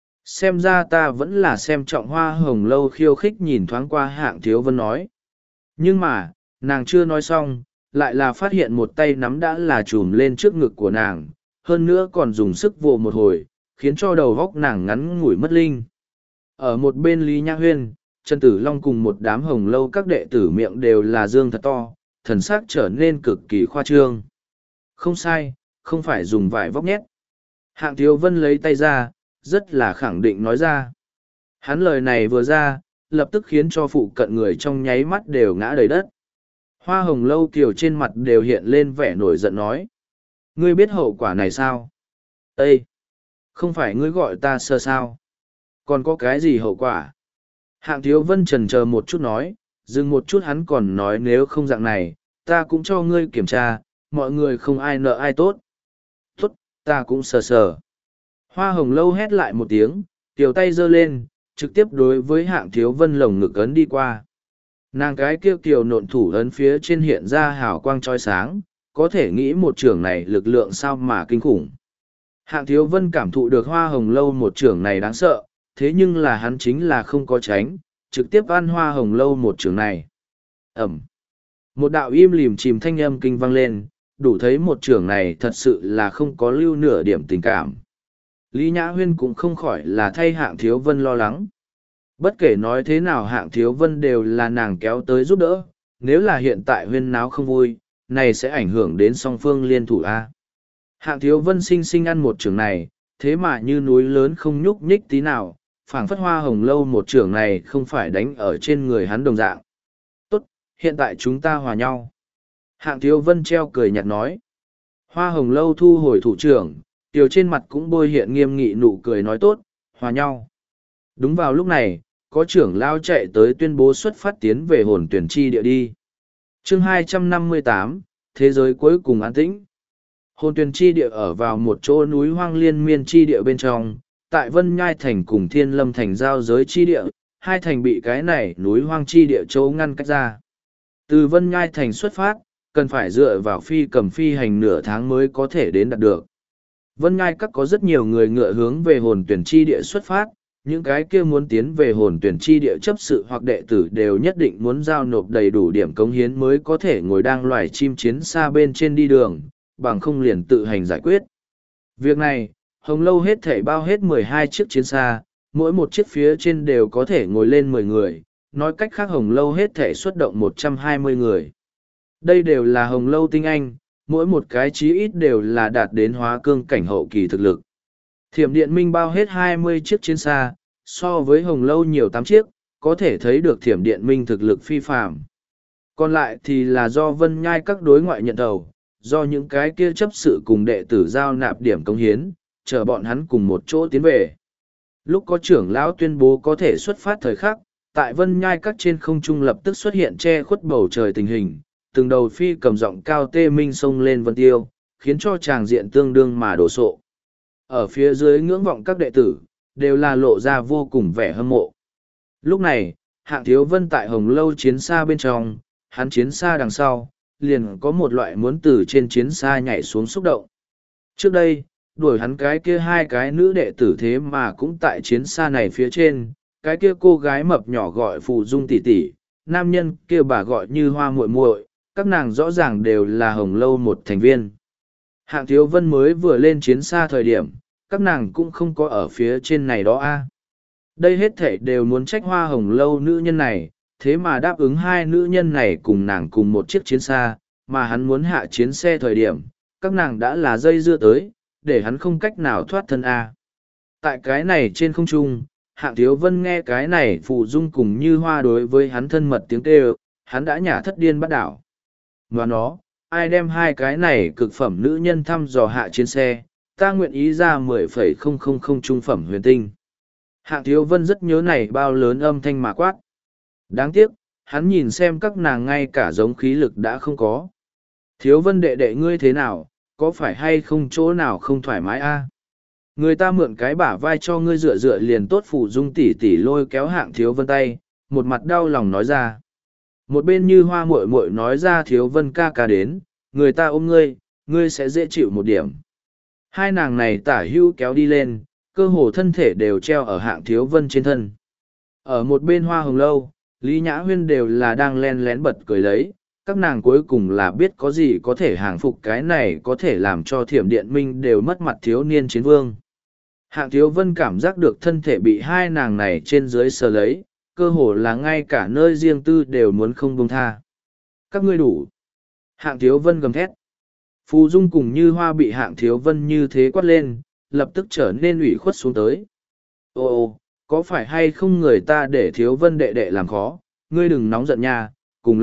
Xem ra ta vẫn là xem trọng Hoa Hồng Lâu khiêu khích nhìn thoáng qua Hạng Thiếu Vân nói. Nhưng mà, nàng chưa nói xong, lại là phát hiện một tay nắm đã là trùm lên trước ngực của nàng, hơn nữa còn dùng sức vồ một hồi, khiến cho đầu góc nàng ngắn ngủi mất linh. Ở một bên Lý Nhã Huyên, Trần Tử Long cùng một đám Hồng Lâu các đệ tử miệng đều là dương thật to, thần sắc trở nên cực kỳ khoa trương. Không sai, không phải dùng vải vóc nhét. Hạng Thiếu Vân lấy tay ra, rất là khẳng định nói ra. Hắn lời này vừa ra, lập tức khiến cho phụ cận người trong nháy mắt đều ngã đầy đất. Hoa Hồng Lâu kiều trên mặt đều hiện lên vẻ nổi giận nói. Ngươi biết hậu quả này sao? Ê! Không phải ngươi gọi ta sơ sao? Còn có cái gì hậu quả? Hạng Thiếu Vân chần chờ một chút nói, dừng một chút hắn còn nói nếu không dạng này, ta cũng cho ngươi kiểm tra, mọi người không ai nợ ai tốt. Tốt, ta cũng sờ. Hoa Hồng Lâu hét lại một tiếng, tiểu tay giơ lên, trực tiếp đối với Hạng Thiếu Vân lồng ngực ấn đi qua. Nàng cái kia kiều nộn thủ ấn phía trên hiện ra hào quang trói sáng, có thể nghĩ một trưởng này lực lượng sao mà kinh khủng. Hạng Thiếu Vân cảm thụ được Hoa Hồng Lâu một trưởng này đáng sợ, thế nhưng là hắn chính là không có tránh, trực tiếp ăn Hoa Hồng Lâu một trưởng này. Ẩm. Một đạo im lìm chìm thanh âm kinh vang lên, đủ thấy một trưởng này thật sự là không có lưu nửa điểm tình cảm. Lý Nhã Huyên cũng không khỏi là thay Hạng Thiếu Vân lo lắng. Bất kể nói thế nào Hạng Thiếu Vân đều là nàng kéo tới giúp đỡ, nếu là hiện tại Huyên náo không vui, này sẽ ảnh hưởng đến song phương liên thủ A. Hạng Thiếu Vân sinh sinh ăn một trưởng này, thế mà như núi lớn không nhúc nhích tí nào, phảng phất Hoa Hồng Lâu một trưởng này không phải đánh ở trên người hắn đồng dạng. Tốt, hiện tại chúng ta hòa nhau. Hạng Thiếu Vân treo cười nhạt nói. Hoa Hồng Lâu thu hồi thủ trưởng, tiểu trên mặt cũng bôi hiện nghiêm nghị nụ cười nói tốt, hòa nhau. Đúng vào lúc này, có trưởng lao chạy tới tuyên bố xuất phát tiến về hồn tuyển chi địa đi. Chương 258, Thế giới cuối cùng an tĩnh. Hồn tuyển chi địa ở vào một chỗ núi hoang liên miên chi địa bên trong, tại Vân Nhai Thành cùng Thiên Lâm Thành giao giới chi địa, hai thành bị cái này núi hoang chi địa chỗ ngăn cách ra. Từ Vân Nhai Thành xuất phát, cần phải dựa vào phi cầm phi hành nửa tháng mới có thể đến đạt được. Vân Nhai Các có rất nhiều người ngựa hướng về hồn tuyển chi địa xuất phát, những cái kia muốn tiến về hồn tuyển chi địa chấp sự hoặc đệ tử đều nhất định muốn giao nộp đầy đủ điểm cống hiến mới có thể ngồi đang loài chim chiến xa bên trên đi đường, bằng không liền tự hành giải quyết. Việc này, Hồng Lâu hết thể bao hết 12 chiếc chiến xa, mỗi một chiếc phía trên đều có thể ngồi lên 10 người, nói cách khác Hồng Lâu hết thể xuất động 120 người. Đây đều là Hồng Lâu tinh anh, mỗi một cái chí ít đều là đạt đến hóa cương cảnh hậu kỳ thực lực. Thiểm Điện Minh bao hết 20 chiếc chiến xa, so với Hồng Lâu nhiều 8 chiếc, có thể thấy được Thiểm Điện Minh thực lực phi phàm. Còn lại thì là do Vân Nhai Các đối ngoại nhận đầu, do những cái kia chấp sự cùng đệ tử giao nạp điểm công hiến, chờ bọn hắn cùng một chỗ tiến về. Lúc có trưởng lão tuyên bố có thể xuất phát thời khắc, tại Vân Nhai Các trên không trung lập tức xuất hiện che khuất bầu trời tình hình, từng đầu phi cầm giọng cao tê minh xông lên vân tiêu, khiến cho tràng diện tương đương mà đổ sộ. Ở phía dưới ngưỡng vọng các đệ tử, đều là lộ ra vô cùng vẻ hâm mộ. Lúc này, Hạng Thiếu Vân tại Hồng Lâu chiến xa bên trong, hắn chiến xa đằng sau, liền có một loại muốn từ trên chiến xa nhảy xuống xúc động. Trước đây, đuổi hắn cái kia hai cái nữ đệ tử thế mà cũng tại chiến xa này phía trên, cái kia cô gái mập nhỏ gọi Phù Dung tỷ tỷ, nam nhân kia bà gọi Như Hoa muội muội, các nàng rõ ràng đều là Hồng Lâu một thành viên. Hạng Thiếu Vân mới vừa lên chiến xa thời điểm, các nàng cũng không có ở phía trên này đó a. Đây hết thể đều muốn trách Hoa Hồng Lâu nữ nhân này, thế mà đáp ứng hai nữ nhân này cùng nàng cùng một chiếc chiến xa, mà hắn muốn hạ chiến xe thời điểm, các nàng đã là dây dưa tới, để hắn không cách nào thoát thân a. Tại cái này trên không trung, Hạng Thiếu Vân nghe cái này Phù Dung cùng Như Hoa đối với hắn thân mật tiếng kêu, hắn đã nhả thất điên bắt đảo. Và nó, ai đem hai cái này cực phẩm nữ nhân thăm dò hạ chiến xe, ta nguyện ý ra 10,000 trung phẩm huyền tinh. Hạng Thiếu Vân rất nhớ này bao lớn âm thanh mà quát. Đáng tiếc, hắn nhìn xem các nàng ngay cả giống khí lực đã không có. Thiếu Vân đệ đệ ngươi thế nào, có phải hay không chỗ nào không thoải mái a? Người ta mượn cái bả vai cho ngươi dựa dựa liền tốt. Phù Dung tỉ tỉ lôi kéo Hạng Thiếu Vân tay, một mặt đau lòng nói ra. Một bên Như Hoa muội muội nói ra Thiếu Vân ca ca đến, người ta ôm ngươi, ngươi sẽ dễ chịu một điểm. Hai nàng này tả hữu kéo đi lên, cơ hồ thân thể đều treo ở Hạng Thiếu Vân trên thân. Ở một bên Hoa Hồng Lâu, Lý Nhã Huyên đều là đang len lén bật cười lấy, các nàng cuối cùng là biết có gì có thể hàng phục cái này có thể làm cho Thiểm Điện Minh đều mất mặt thiếu niên chiến vương. Hạng Thiếu Vân cảm giác được thân thể bị hai nàng này trên dưới sờ lấy, cơ hồ là ngay cả nơi riêng tư đều muốn không buông tha. Các ngươi đủ. Hạng Thiếu Vân gầm thét. Phù Dung cùng Như Hoa bị Hạng Thiếu Vân như thế quát lên, lập tức trở nên ủy khuất xuống tới. Ồ, có phải hay không người ta để Thiếu Vân đệ đệ làm khó, ngươi đừng nóng giận nha, cùng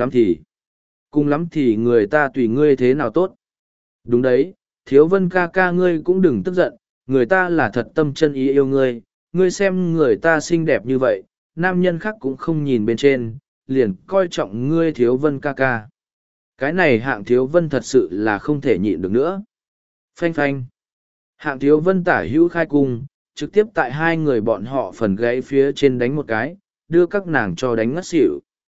lắm thì người ta tùy ngươi thế nào tốt. Đúng đấy, Thiếu Vân ca ca ngươi cũng đừng tức giận, người ta là thật tâm chân ý yêu ngươi, ngươi xem người ta xinh đẹp như vậy, nam nhân khác cũng không nhìn bên trên, liền coi trọng ngươi Thiếu Vân ca ca. Cái này Hạng Thiếu Vân thật sự là không thể nhịn được nữa. Phanh phanh. Hạng Thiếu Vân tả hữu khai cung, trực tiếp tại hai người bọn họ phần gáy phía trên đánh một cái, đưa các nàng cho đánh ngất xỉu.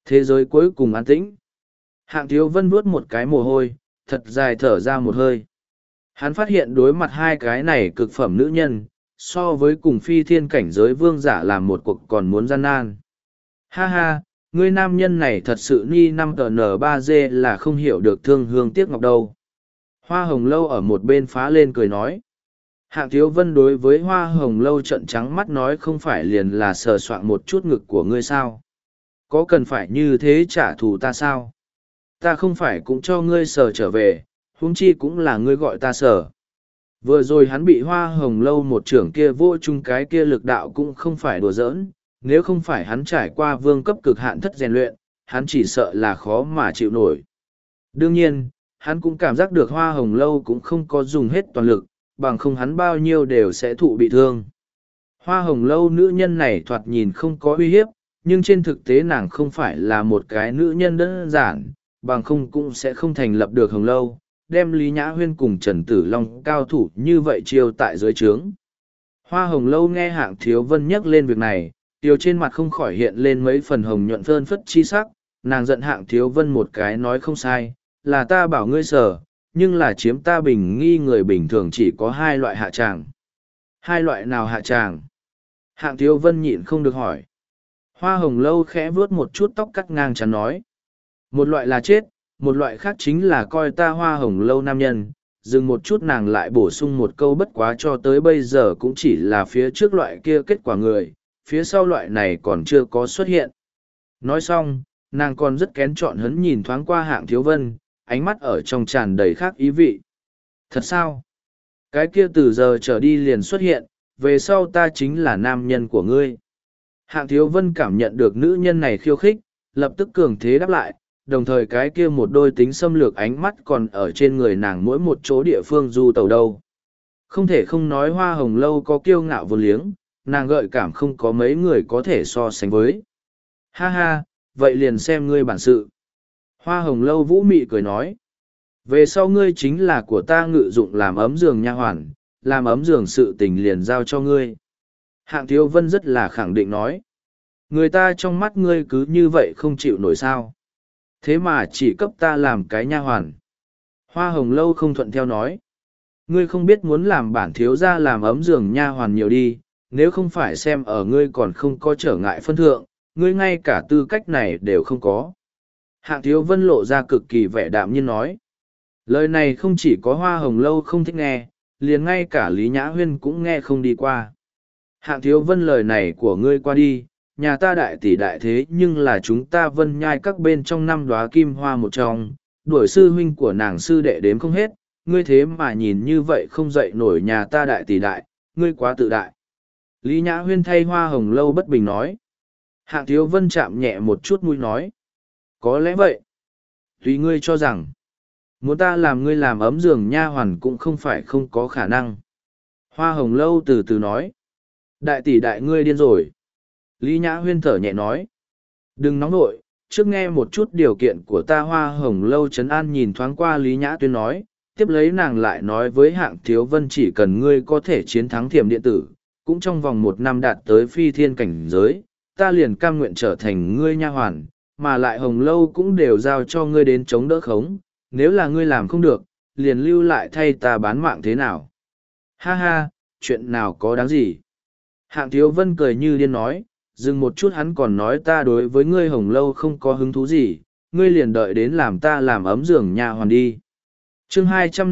Thế giới cuối cùng an tĩnh. Hạng Thiếu Vân vuốt một cái mồ hôi, thật dài thở ra một hơi. Hắn phát hiện đối mặt hai cái này cực phẩm nữ nhân, so với cùng phi thiên cảnh giới vương giả làm một cuộc còn muốn gian nan. Ha ha, ngươi nam nhân này thật sự ni năm tn 3 g là không hiểu được thương hương tiếc ngọc đâu. Hoa Hồng Lâu ở một bên phá lên cười nói. Hạng Thiếu Vân đối với Hoa Hồng Lâu trợn trắng mắt nói không phải liền là sờ soạng một chút ngực của ngươi sao? Có cần phải như thế trả thù ta sao? Ta không phải cũng cho ngươi sờ trở về, huống chi cũng là ngươi gọi ta sờ. Vừa rồi hắn bị Hoa Hồng Lâu một trưởng kia vô chung cái kia lực đạo cũng không phải đùa giỡn, nếu không phải hắn trải qua vương cấp cực hạn thất rèn luyện, hắn chỉ sợ là khó mà chịu nổi. Đương nhiên, hắn cũng cảm giác được Hoa Hồng Lâu cũng không có dùng hết toàn lực, bằng không hắn bao nhiêu đều sẽ thụ bị thương. Hoa Hồng Lâu nữ nhân này thoạt nhìn không có uy hiếp, nhưng trên thực tế nàng không phải là một cái nữ nhân đơn giản, bằng không cũng sẽ không thành lập được Hồng Lâu, đem Lý Nhã Huyên cùng Trần Tử Long cao thủ như vậy chiêu tại dưới trướng. Hoa Hồng Lâu nghe Hạng Thiếu Vân nhắc lên việc này, tiêu trên mặt không khỏi hiện lên mấy phần hồng nhuận phơn phất chi sắc, nàng giận Hạng Thiếu Vân một cái nói không sai, là ta bảo ngươi sở, nhưng là chiếm ta bình nghi người bình thường chỉ có hai loại hạ tràng. Hai loại nào hạ tràng? Hạng Thiếu Vân nhịn không được hỏi. Hoa Hồng Lâu khẽ vuốt một chút tóc cắt ngang chắn nói. Một loại là chết, một loại khác chính là coi ta Hoa Hồng Lâu nam nhân. Dừng một chút nàng lại bổ sung một câu bất quá cho tới bây giờ cũng chỉ là phía trước loại kia kết quả người, phía sau loại này còn chưa có xuất hiện. Nói xong, nàng còn rất kén chọn hấn nhìn thoáng qua Hạng Thiếu Vân, ánh mắt ở trong tràn đầy khác ý vị. Thật sao? Cái kia từ giờ trở đi liền xuất hiện, về sau ta chính là nam nhân của ngươi. Hạng Thiếu Vân cảm nhận được nữ nhân này khiêu khích, lập tức cường thế đáp lại, đồng thời cái kia một đôi tính xâm lược ánh mắt còn ở trên người nàng mỗi một chỗ địa phương du tàu đâu. Không thể không nói Hoa Hồng Lâu có kiêu ngạo vô liếng, nàng gợi cảm không có mấy người có thể so sánh với. Ha ha, vậy liền xem ngươi bản sự. Hoa Hồng Lâu vũ mị cười nói. Về sau ngươi chính là của ta ngự dụng làm ấm giường nha hoàn, làm ấm giường sự tình liền giao cho ngươi. Hạng Thiếu Vân rất là khẳng định nói. Người ta trong mắt ngươi cứ như vậy không chịu nổi sao. Thế mà chỉ cấp ta làm cái nha hoàn. Hoa Hồng Lâu không thuận theo nói. Ngươi không biết muốn làm bản thiếu gia làm ấm giường nha hoàn nhiều đi, nếu không phải xem ở ngươi còn không có trở ngại phân thượng, ngươi ngay cả tư cách này đều không có. Hạng Thiếu Vân lộ ra cực kỳ vẻ đạm nhiên nói. Lời này không chỉ có Hoa Hồng Lâu không thích nghe, liền ngay cả Lý Nhã Huyên cũng nghe không đi qua. Hạng Thiếu Vân lời này của ngươi qua đi, nhà ta đại tỷ đại thế nhưng là chúng ta Vân Nhai các bên trong năm đóa kim hoa một trong, đuổi sư huynh của nàng sư đệ đếm không hết, ngươi thế mà nhìn như vậy không dậy nổi nhà ta đại tỷ đại, ngươi quá tự đại. Lý Nhã Huyên thay Hoa Hồng Lâu bất bình nói. Hạng Thiếu Vân chạm nhẹ một chút mũi nói. Có lẽ vậy. Tùy ngươi cho rằng, muốn ta làm ngươi làm ấm giường nha hoàn cũng không phải không có khả năng. Hoa Hồng Lâu từ từ nói. Đại tỷ đại ngươi điên rồi. Lý Nhã Huyên thở nhẹ nói. Đừng nóng nội, trước nghe một chút điều kiện của ta. Hoa Hồng Lâu trấn an nhìn thoáng qua Lý Nhã Tuyên nói. Tiếp lấy nàng lại nói với Hạng Thiếu Vân chỉ cần ngươi có thể chiến thắng thiểm điện tử, cũng trong vòng 1 năm đạt tới phi thiên cảnh giới, ta liền cam nguyện trở thành ngươi nha hoàn, mà lại Hồng Lâu cũng đều giao cho ngươi đến chống đỡ khống, nếu là ngươi làm không được, liền lưu lại thay ta bán mạng thế nào. Ha ha, chuyện nào có đáng gì. Hạng Thiếu Vân cười như điên nói, dừng một chút hắn còn nói ta đối với ngươi Hồng Lâu không có hứng thú gì, ngươi liền đợi đến làm ta làm ấm giường nha hoàn đi. Chương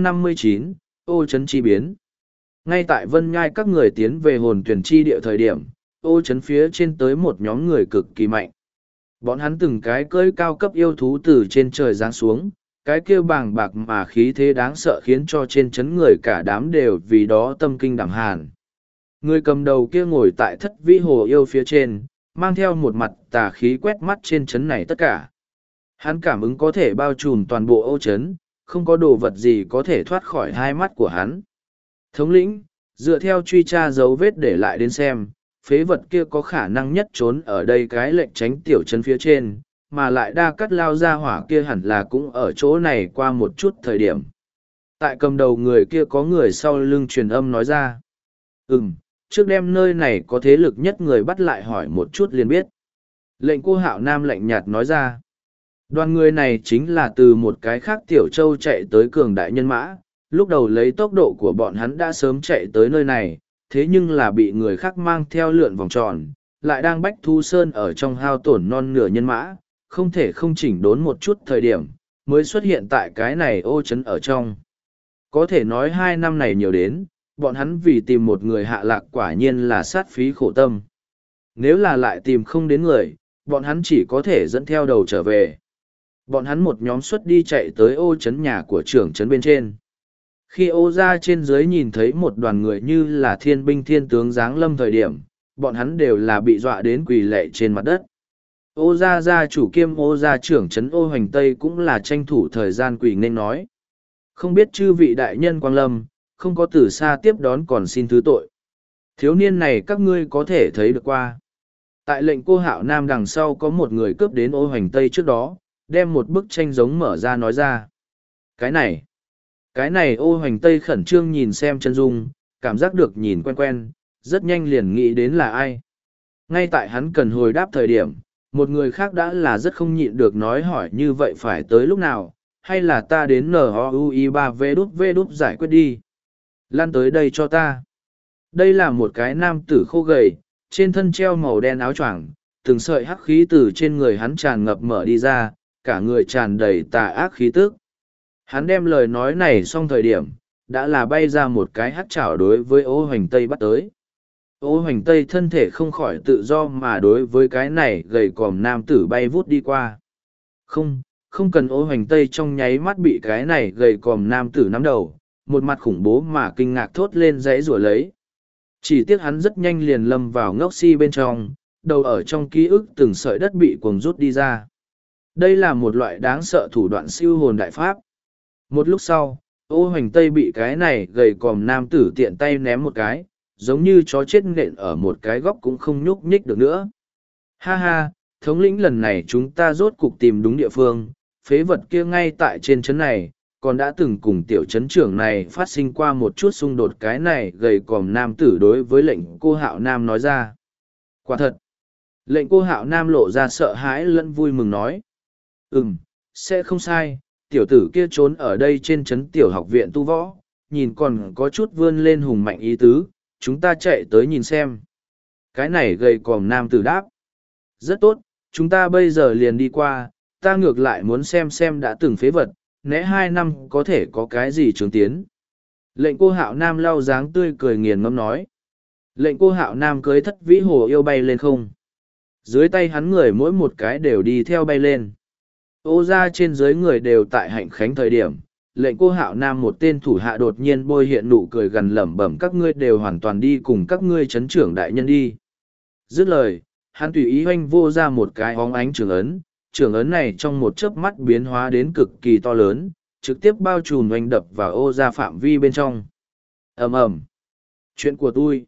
259, Ô Trấn Chi Biến. Ngay tại Vân Nhai các người tiến về hồn tuyển chi địa thời điểm, Ô Trấn phía trên tới một nhóm người cực kỳ mạnh. Bọn hắn từng cái cưỡi cao cấp yêu thú từ trên trời giáng xuống, cái kia bàng bạc mà khí thế đáng sợ khiến cho trên trấn người cả đám đều vì đó tâm kinh đảm hàn. Người cầm đầu kia ngồi tại thất vĩ hồ yêu phía trên, mang theo một mặt tà khí quét mắt trên trấn này tất cả. Hắn cảm ứng có thể bao trùm toàn bộ Ô Trấn, không có đồ vật gì có thể thoát khỏi hai mắt của hắn. Thống lĩnh, dựa theo truy tra dấu vết để lại đến xem, phế vật kia có khả năng nhất trốn ở đây cái lệnh tránh tiểu trấn phía trên, mà lại đa cắt lao ra hỏa kia hẳn là cũng ở chỗ này qua một chút thời điểm. Tại cầm đầu người kia có người sau lưng truyền âm nói ra. Trước đêm nơi này có thế lực nhất người bắt lại hỏi một chút liền biết. Lệnh Cô Hạo Nam lạnh nhạt nói ra. Đoàn người này chính là từ một cái khác Tiểu Châu chạy tới cường đại nhân mã, lúc đầu lấy tốc độ của bọn hắn đã sớm chạy tới nơi này, thế nhưng là bị người khác mang theo lượn vòng tròn, lại đang Bách Thu Sơn ở trong hao tổn non nửa nhân mã, không thể không chỉnh đốn một chút thời điểm, mới xuất hiện tại cái này ô trấn ở trong. Có thể nói 2 năm này nhiều đến, bọn hắn vì tìm một người hạ lạc quả nhiên là sát phí khổ tâm. Nếu là lại tìm không đến người, bọn hắn chỉ có thể dẫn theo đầu trở về. Bọn hắn một nhóm xuất đi chạy tới ô trấn nhà của trưởng trấn bên trên. Khi ô ra trên dưới nhìn thấy một đoàn người như là thiên binh thiên tướng giáng lâm thời điểm, bọn hắn đều là bị dọa đến quỳ lệ trên mặt đất. Ô gia gia chủ kiêm ô gia trưởng trấn ô hoành tây cũng là tranh thủ thời gian quỳ nên nói. Không biết chư vị đại nhân quang lâm, không có từ xa tiếp đón còn xin thứ tội. Thiếu niên này các ngươi có thể thấy được qua. Tại lệnh Cô Hạo Nam đằng sau có một người cướp đến ô hoành tây trước đó, đem một bức tranh giống mở ra nói ra. Cái này ô hoành tây khẩn trương nhìn xem chân dung, cảm giác được nhìn quen quen, rất nhanh liền nghĩ đến là ai. Ngay tại hắn cần hồi đáp thời điểm, một người khác đã là rất không nhịn được nói hỏi như vậy phải tới lúc nào, hay là ta đến NOUI3V đút giải quyết đi. Lan tới đây cho ta. Đây là một cái nam tử khô gầy, trên thân treo màu đen áo choàng, từng sợi hắc khí từ trên người hắn tràn ngập mở đi ra, cả người tràn đầy tà ác khí tức. Hắn đem lời nói này xong thời điểm, đã là bay ra một cái hắc chảo đối với ô hoành tây bắt tới. Ô hoành tây thân thể không khỏi tự do mà đối với cái này gầy còm nam tử bay vút đi qua. Không cần ô hoành tây trong nháy mắt bị cái này gầy còm nam tử nắm đầu, một mặt khủng bố mà kinh ngạc thốt lên dãy rủa lấy. Chỉ tiếc hắn rất nhanh liền lâm vào ngốc si bên trong, đầu ở trong ký ức từng sợi đất bị cuồng rút đi ra. Đây là một loại đáng sợ thủ đoạn siêu hồn đại pháp. Một lúc sau, ô hoành tây bị cái này gầy còm nam tử tiện tay ném một cái, giống như chó chết nện ở một cái góc cũng không nhúc nhích được nữa. Ha ha, thống lĩnh lần này chúng ta rốt cục tìm đúng địa phương, phế vật kia ngay tại trên trấn này, còn đã từng cùng tiểu trấn trưởng này phát sinh qua một chút xung đột cái này gầy còm nam tử đối với lệnh Cô Hạo Nam nói ra. Quả thật, lệnh Cô Hạo Nam lộ ra sợ hãi lẫn vui mừng nói. Sẽ không sai, tiểu tử kia trốn ở đây trên trấn tiểu học viện tu võ, nhìn còn có chút vươn lên hùng mạnh ý tứ, chúng ta chạy tới nhìn xem. Cái này gầy còm nam tử đáp. Rất tốt, chúng ta bây giờ liền đi qua, ta ngược lại muốn xem đã từng phế vật, né 2 năm có thể có cái gì chứng tiến. Lệnh Cô Hạo Nam lau dáng tươi cười nghiền ngẫm nói. Lệnh Cô Hạo Nam cưới Thất Vĩ Hồ Yêu bay lên không. Dưới tay hắn người mỗi một cái đều đi theo bay lên. Ô ra trên dưới người đều tại hạnh khánh thời điểm, lệnh Cô Hạo Nam một tên thủ hạ đột nhiên bôi hiện nụ cười gần lẩm bẩm các ngươi đều hoàn toàn đi cùng các ngươi chấn trưởng đại nhân đi. Dứt lời, hắn tùy ý hoanh vô ra một cái óng ánh trường ấn này trong một chớp mắt biến hóa đến cực kỳ to lớn, trực tiếp bao trùm oanh đập vào ô ra phạm vi bên trong. Ầm ầm, chuyện của tôi.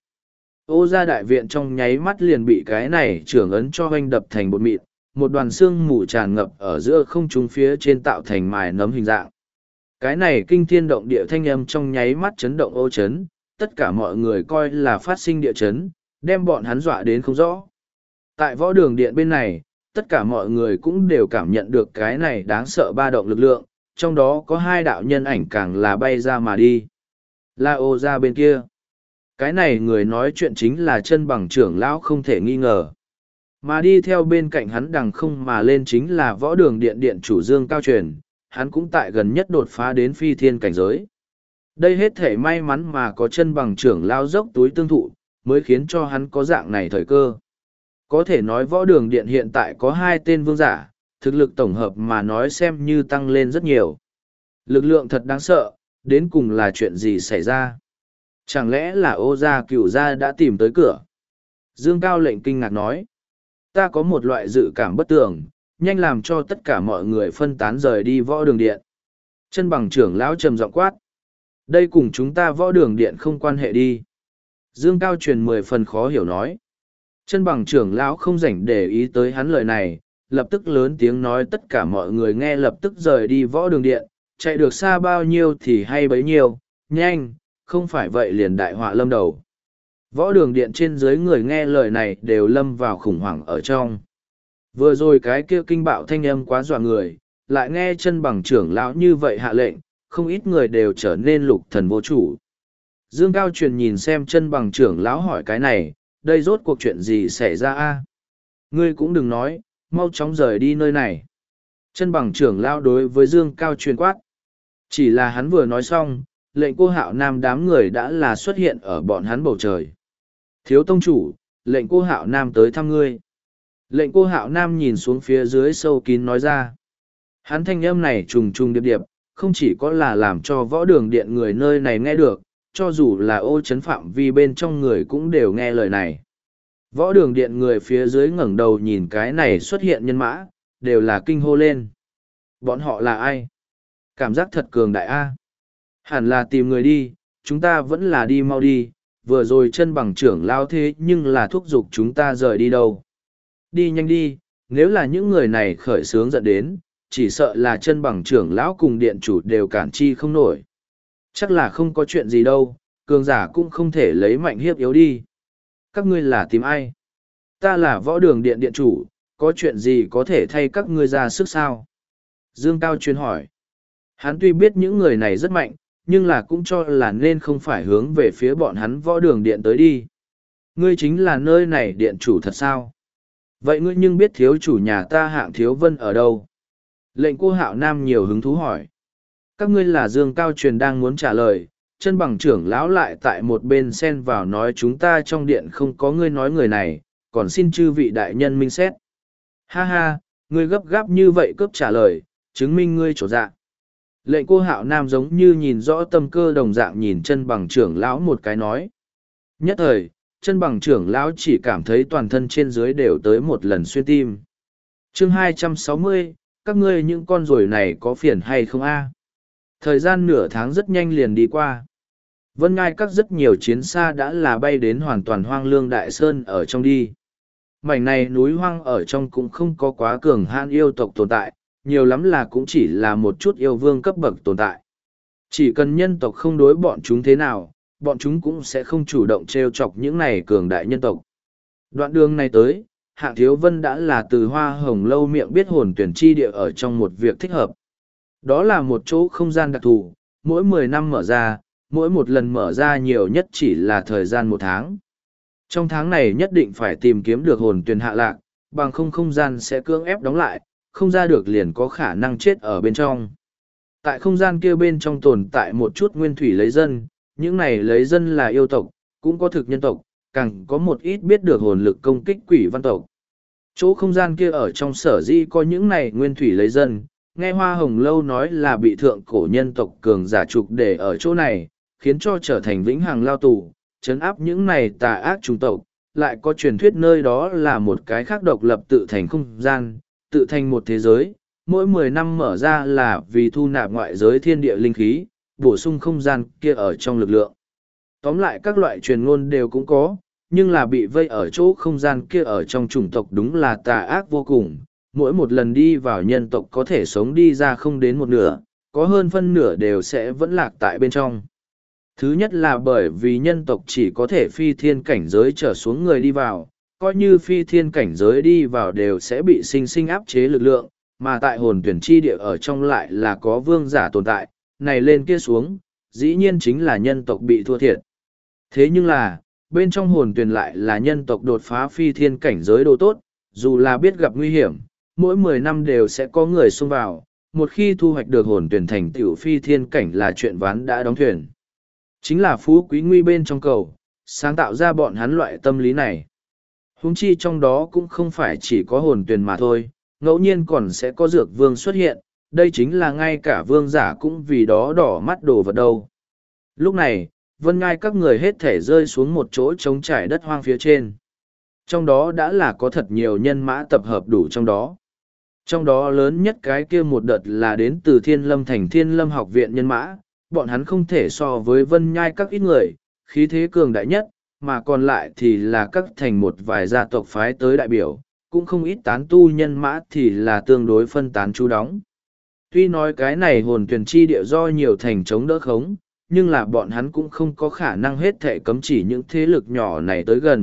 Ô ra đại viện trong nháy mắt liền bị cái này trường ấn cho oanh đập thành bột mịn, một đoàn xương mù tràn ngập ở giữa không trung phía trên tạo thành mài nấm hình dạng. Cái này kinh thiên động địa thanh âm trong nháy mắt chấn động ô chấn, tất cả mọi người coi là phát sinh địa chấn, đem bọn hắn dọa đến không rõ. Tại võ đường điện bên này, tất cả mọi người cũng đều cảm nhận được cái này đáng sợ ba động lực lượng, trong đó có 2 đạo nhân ảnh càng là bay ra mà đi. Là ô ra bên kia. Cái này người nói chuyện chính là Chân Bằng trưởng lão không thể nghi ngờ. Mà đi theo bên cạnh hắn đằng không mà lên chính là võ đường điện điện chủ Dương Cao Truyền, hắn cũng tại gần nhất đột phá đến phi thiên cảnh giới. Đây hết thể may mắn mà có Chân Bằng trưởng lão dốc túi tương thụ, mới khiến cho hắn có dạng này thời cơ. Có thể nói võ đường điện hiện tại có 2 tên vương giả, thực lực tổng hợp mà nói xem như tăng lên rất nhiều. Lực lượng thật đáng sợ, đến cùng là chuyện gì xảy ra? Chẳng lẽ là ô gia cửu gia đã tìm tới cửa? Dương Cao lệnh kinh ngạc nói. Ta có một loại dự cảm bất tường, nhanh làm cho tất cả mọi người phân tán rời đi võ đường điện. Chân Bằng trưởng lão trầm giọng quát. Đây cùng chúng ta võ đường điện không quan hệ đi. Dương Cao Truyền 10 phần khó hiểu nói. Chân Bằng trưởng lão không rảnh để ý tới hắn lời này, lập tức lớn tiếng nói tất cả mọi người nghe lập tức rời đi võ đường điện, chạy được xa bao nhiêu thì hay bấy nhiêu, nhanh, không phải vậy liền đại họa lâm đầu. Võ đường điện trên dưới người nghe lời này đều lâm vào khủng hoảng ở trong. Vừa rồi cái kia kinh bạo thanh âm quá dọa người, lại nghe chân bằng trưởng lão như vậy hạ lệnh, không ít người đều trở nên lục thần vô chủ. Dương Cao Truyền nhìn xem chân bằng trưởng lão hỏi cái này, đây rốt cuộc chuyện gì xảy ra a? Ngươi cũng đừng nói, mau chóng rời đi nơi này. Chân bằng trưởng lão đối với Dương Cao Truyền quát. Chỉ là hắn vừa nói xong, lệnh cô Hạo Nam đám người đã là xuất hiện ở bọn hắn bầu trời. Thiếu tông chủ, lệnh cô Hạo Nam tới thăm ngươi. Lệnh cô Hạo Nam nhìn xuống phía dưới sâu kín nói ra. Hắn thanh âm này trùng trùng điệp điệp, không chỉ có là làm cho võ đường điện người nơi này nghe được, cho dù là ô chấn phạm vi bên trong người cũng đều nghe lời này. Võ đường điện người phía dưới ngẩng đầu nhìn cái này xuất hiện nhân mã, đều là kinh hô lên. Bọn họ là ai? Cảm giác thật cường đại a. Hẳn là tìm người đi, chúng ta vẫn là đi mau đi, vừa rồi chân bằng trưởng lao thế nhưng là thúc giục chúng ta rời đi đâu. Đi nhanh đi, nếu là những người này khởi sướng dẫn đến, chỉ sợ là chân bằng trưởng lão cùng điện chủ đều cản chi không nổi. Chắc là không có chuyện gì đâu, cường giả cũng không thể lấy mạnh hiếp yếu đi. Các ngươi là tìm ai? Ta là võ đường điện điện chủ, có chuyện gì có thể thay các ngươi ra sức sao? Dương Cao Truyền hỏi. Hắn tuy biết những người này rất mạnh, nhưng là cũng cho là nên không phải hướng về phía bọn hắn võ đường điện tới đi. Ngươi chính là nơi này điện chủ thật sao? Vậy ngươi nhưng biết thiếu chủ nhà ta Hạng Thiếu Vân ở đâu? Lệnh cô Hạo Nam nhiều hứng thú hỏi. Các ngươi là Dương Cao Truyền đang muốn trả lời, chân bằng trưởng lão lại tại một bên xen vào nói chúng ta trong điện không có ngươi nói người này, còn xin chư vị đại nhân minh xét. Ha ha, ngươi gấp gáp như vậy cướp trả lời, chứng minh ngươi trổ dạ. Lệnh cô Hạo Nam giống như nhìn rõ tâm cơ đồng dạng nhìn chân bằng trưởng lão một cái nói. Nhất thời, chân bằng trưởng lão chỉ cảm thấy toàn thân trên dưới đều tới một lần xuyên tim. Chương 260, các ngươi những con ruồi này có phiền hay không a? Thời gian nửa tháng rất nhanh liền đi qua. Vân Ngai các rất nhiều chiến xa đã là bay đến hoàn toàn hoang lương đại sơn ở trong đi. Mảnh này núi hoang ở trong cũng không có quá cường hãn yêu tộc tồn tại, nhiều lắm là cũng chỉ là một chút yêu vương cấp bậc tồn tại. Chỉ cần nhân tộc không đối bọn chúng thế nào, bọn chúng cũng sẽ không chủ động trêu chọc những này cường đại nhân tộc. Đoạn đường này tới, Hạng Thiếu Vân đã là từ Hoa Hồng Lâu miệng biết hồn tuyển chi địa ở trong một việc thích hợp. Đó là một chỗ không gian đặc thù, mỗi 10 năm mở ra, mỗi một lần mở ra nhiều nhất chỉ là thời gian 1 tháng. Trong tháng này nhất định phải tìm kiếm được hồn tuyển hạ lạc, bằng không gian sẽ cưỡng ép đóng lại, không ra được liền có khả năng chết ở bên trong. Tại không gian kia bên trong tồn tại một chút nguyên thủy lấy dân, những này lấy dân là yêu tộc, cũng có thực nhân tộc, càng có một ít biết được hồn lực công kích quỷ văn tộc. Chỗ không gian kia ở trong sở di có những này nguyên thủy lấy dân, nghe Hoa Hồng Lâu nói là bị thượng cổ nhân tộc cường giả trục để ở chỗ này, khiến cho trở thành vĩnh hằng lao tù, chấn áp những này tà ác chủng tộc, lại có truyền thuyết nơi đó là một cái khác độc lập tự thành không gian, tự thành một thế giới, mỗi 10 năm mở ra là vì thu nạp ngoại giới thiên địa linh khí, bổ sung không gian kia ở trong lực lượng. Tóm lại các loại truyền ngôn đều cũng có, nhưng là bị vây ở chỗ không gian kia ở trong chủng tộc đúng là tà ác vô cùng. Mỗi một lần đi vào nhân tộc có thể sống đi ra không đến một nửa, có hơn phân nửa đều sẽ vẫn lạc tại bên trong. Thứ nhất là bởi vì nhân tộc chỉ có thể phi thiên cảnh giới trở xuống người đi vào, coi như phi thiên cảnh giới đi vào đều sẽ bị sinh sinh áp chế lực lượng, mà tại hồn tuyển chi địa ở trong lại là có vương giả tồn tại, này lên kia xuống, dĩ nhiên chính là nhân tộc bị thua thiệt. Thế nhưng là, bên trong hồn tuyển lại là nhân tộc đột phá phi thiên cảnh giới đồ tốt, dù là biết gặp nguy hiểm, mỗi 10 năm đều sẽ có người xông vào, một khi thu hoạch được hồn tuyển thành tựu phi thiên cảnh là chuyện ván đã đóng thuyền. Chính là phú quý nguy bên trong cầu, sáng tạo ra bọn hắn loại tâm lý này. Huống chi trong đó cũng không phải chỉ có hồn tuyển mà thôi, ngẫu nhiên còn sẽ có dược vương xuất hiện, đây chính là ngay cả vương giả cũng vì đó đỏ mắt đồ vật đâu. Lúc này, Vân Ngai các người hết thể rơi xuống một chỗ trống trải đất hoang phía trên. Trong đó đã là có thật nhiều nhân mã tập hợp đủ trong đó. Trong đó lớn nhất cái kia một đợt là đến từ Thiên Lâm thành Thiên Lâm học viện nhân mã, bọn hắn không thể so với Vân Nhai các ít người, khí thế cường đại nhất, mà còn lại thì là các thành một vài gia tộc phái tới đại biểu, cũng không ít tán tu nhân mã thì là tương đối phân tán chú đóng. Tuy nói cái này hồn tuyển chi địa do nhiều thành chống đỡ khống, nhưng là bọn hắn cũng không có khả năng hết thể cấm chỉ những thế lực nhỏ này tới gần,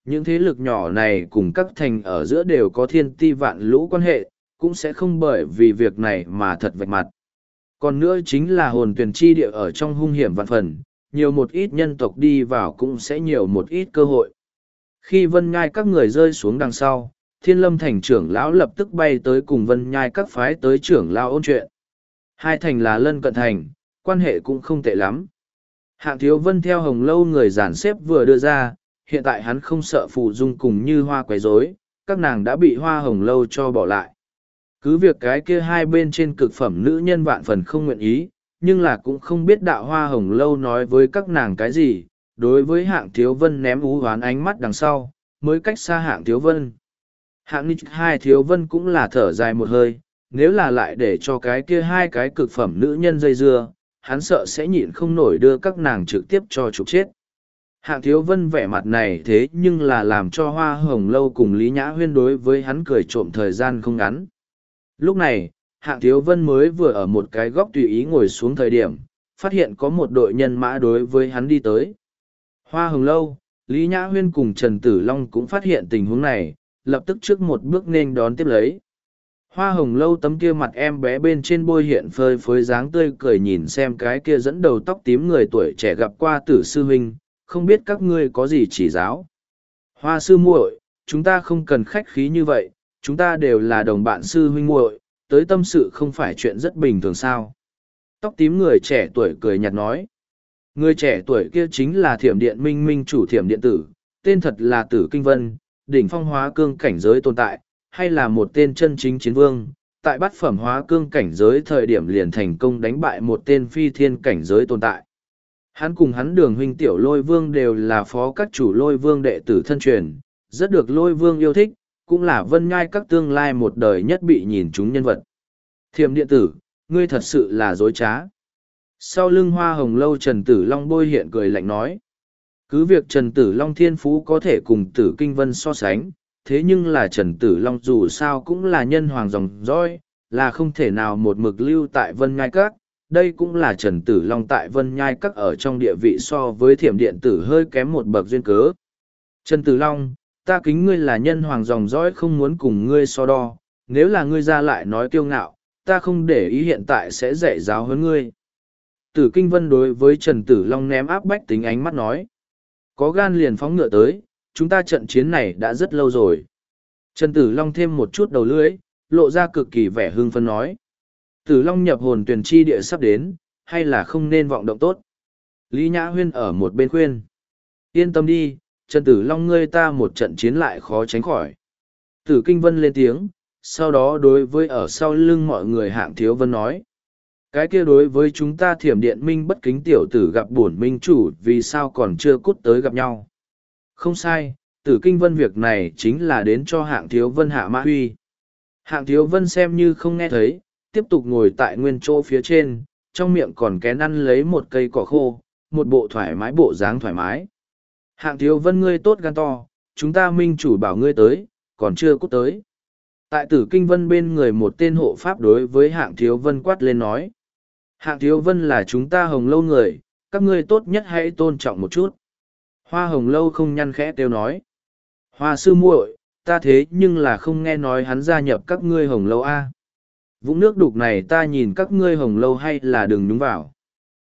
Những thế lực nhỏ này cùng các thành ở giữa đều có thiên ti vạn lũ quan hệ, cũng sẽ không bởi vì việc này mà thật vạch mặt. Còn nữa chính là hồn tuyển chi địa ở trong hung hiểm vạn phần, nhiều một ít nhân tộc đi vào cũng sẽ nhiều một ít cơ hội. Khi Vân Nhai các người rơi xuống đằng sau, Thiên Lâm thành trưởng lão lập tức bay tới cùng Vân Nhai các phái tới trưởng lão ôn chuyện. Hai thành là lân cận thành, quan hệ cũng không tệ lắm. Hạng Thiếu Vân theo Hồng Lâu người giản xếp vừa đưa ra, hiện tại hắn không sợ Phù Dung cùng Như Hoa quấy rối, các nàng đã bị Hoa Hồng Lâu cho bỏ lại. Cứ việc cái kia hai bên trên cực phẩm nữ nhân vạn phần không nguyện ý, nhưng là cũng không biết đạo Hoa Hồng Lâu nói với các nàng cái gì. Đối với Hạng Thiếu Vân ném ú hoán ánh mắt đằng sau, mới cách xa Hạng Thiếu Vân. Hạng Nịch hai Thiếu Vân cũng là thở dài một hơi, nếu là lại để cho cái kia hai cái cực phẩm nữ nhân dây dưa, hắn sợ sẽ nhịn không nổi đưa các nàng trực tiếp cho trục chết. Hạng Thiếu Vân vẻ mặt này thế nhưng là làm cho Hoa Hồng Lâu cùng Lý Nhã Huyên đối với hắn cười trộm thời gian không ngắn. Lúc này, Hạng Thiếu Vân mới vừa ở một cái góc tùy ý ngồi xuống thời điểm, phát hiện có một đội nhân mã đối với hắn đi tới. Hoa Hồng Lâu, Lý Nhã Huyên cùng Trần Tử Long cũng phát hiện tình huống này, lập tức trước một bước nên đón tiếp lấy. Hoa Hồng Lâu tấm kia mặt em bé bên trên bôi hiện phơi phới dáng tươi cười nhìn xem cái kia dẫn đầu tóc tím người tuổi trẻ gặp qua Tử sư huynh, không biết các ngươi có gì chỉ giáo. Hoa sư muội, chúng ta không cần khách khí như vậy, chúng ta đều là đồng bạn sư huynh muội, tới tâm sự không phải chuyện rất bình thường sao. Tóc tím người trẻ tuổi cười nhạt nói. Người trẻ tuổi kia chính là Thiểm Điện Minh Minh chủ Thiểm Điện Tử, tên thật là Tử Kinh Vân, đỉnh phong hóa cương cảnh giới tồn tại, hay là một tên chân chính chiến vương, tại bát phẩm hóa cương cảnh giới thời điểm liền thành công đánh bại một tên phi thiên cảnh giới tồn tại. Hắn cùng hắn Đường huynh Tiểu Lôi Vương đều là phó các chủ Lôi Vương đệ tử thân truyền, rất được Lôi Vương yêu thích, cũng là Vân Nhai các tương lai một đời nhất bị nhìn chúng nhân vật. Thiểm Điện Tử, ngươi thật sự là dối trá. Sau lưng Hoa Hồng Lâu Trần Tử Long bôi hiện cười lạnh nói. Cứ việc Trần Tử Long thiên phú có thể cùng Tử Kinh Vân so sánh, thế nhưng là Trần Tử Long dù sao cũng là nhân hoàng dòng dõi, là không thể nào một mực lưu tại Vân Nhai Các. Đây cũng là Trần Tử Long tại Vân Nhai Các ở trong địa vị so với Thiểm Điện Tử hơi kém một bậc duyên cớ. Trần Tử Long, ta kính ngươi là nhân hoàng dòng dõi không muốn cùng ngươi so đo, nếu là ngươi ra lại nói kiêu ngạo, ta không để ý hiện tại sẽ dạy giáo hơn ngươi. Tử Kinh Vân đối với Trần Tử Long ném áp bách tính ánh mắt nói. Có gan liền phóng ngựa tới, chúng ta trận chiến này đã rất lâu rồi. Trần Tử Long thêm một chút đầu lưỡi, lộ ra cực kỳ vẻ hưng phấn nói. Tử Long nhập hồn tuyển chi địa sắp đến, hay là không nên vọng động tốt. Lý Nhã Huyên ở một bên khuyên. Yên tâm đi, Trần Tử Long ngươi ta một trận chiến lại khó tránh khỏi. Tử Kinh Vân lên tiếng, sau đó đối với ở sau lưng mọi người Hạng Thiếu Vân nói. Cái kia đối với chúng ta Thiểm Điện Minh bất kính tiểu tử gặp bổn minh chủ vì sao còn chưa cút tới gặp nhau. Không sai, Tử Kinh Vân việc này chính là đến cho Hạng Thiếu Vân hạ mã huy. Hạng Thiếu Vân xem như không nghe thấy, tiếp tục ngồi tại nguyên chỗ phía trên, trong miệng còn kén ăn lấy một cây cỏ khô, một bộ thoải mái bộ dáng thoải mái. Hạng Thiếu Vân ngươi tốt gan to, chúng ta minh chủ bảo ngươi tới, còn chưa cút tới. Tại Tử Kinh Vân bên người một tên hộ pháp đối với Hạng Thiếu Vân quát lên nói. Hạng Thiếu Vân là chúng ta Hồng Lâu người, các ngươi tốt nhất hãy tôn trọng một chút. Hoa Hồng Lâu không nhăn khẽ kêu nói. Hoa sư muội, ta thế nhưng là không nghe nói hắn gia nhập các ngươi Hồng Lâu a. Vũng nước đục này ta nhìn các ngươi Hồng Lâu hay là đừng nhúng vào.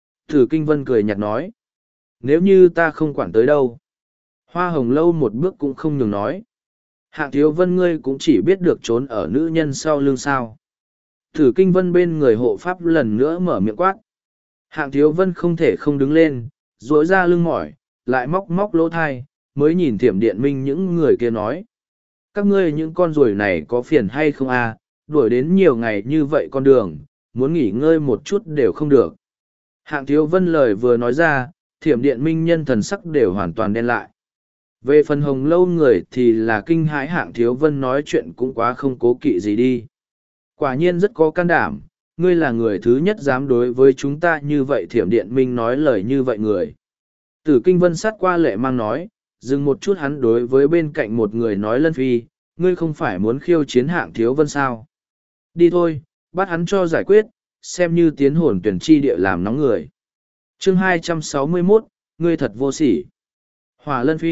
Tử Kinh Vân cười nhạt nói. Nếu như ta không quản tới đâu. Hoa Hồng Lâu một bước cũng không nhường nói. Hạng Thiếu Vân ngươi cũng chỉ biết được trốn ở nữ nhân sau lưng sao. Tử Kinh Vân bên người hộ pháp lần nữa mở miệng quát. Hạng Thiếu Vân không thể không đứng lên, duỗi ra lưng mỏi, lại móc móc lỗ thai, mới nhìn Thiểm Điện Minh những người kia nói. Các ngươi những con ruồi này có phiền hay không à, đuổi đến nhiều ngày như vậy con đường, muốn nghỉ ngơi một chút đều không được. Hạng Thiếu Vân lời vừa nói ra, Thiểm Điện Minh nhân thần sắc đều hoàn toàn đen lại. Về phần Hồng Lâu người thì là kinh hãi Hạng Thiếu Vân nói chuyện cũng quá không cố kỵ gì đi. Quả nhiên rất có can đảm, ngươi là người thứ nhất dám đối với chúng ta như vậy Thiểm Điện Minh nói lời như vậy người. Tử Kinh Vân sát qua lệ mang nói, dừng một chút hắn đối với bên cạnh một người nói Lân Phi, ngươi không phải muốn khiêu chiến Hạng Thiếu Vân sao. Đi thôi, bắt hắn cho giải quyết, xem như tiến hồn tuyển chi địa làm nóng người. Chương 261, ngươi thật vô sỉ. Hỏa Lân Phi,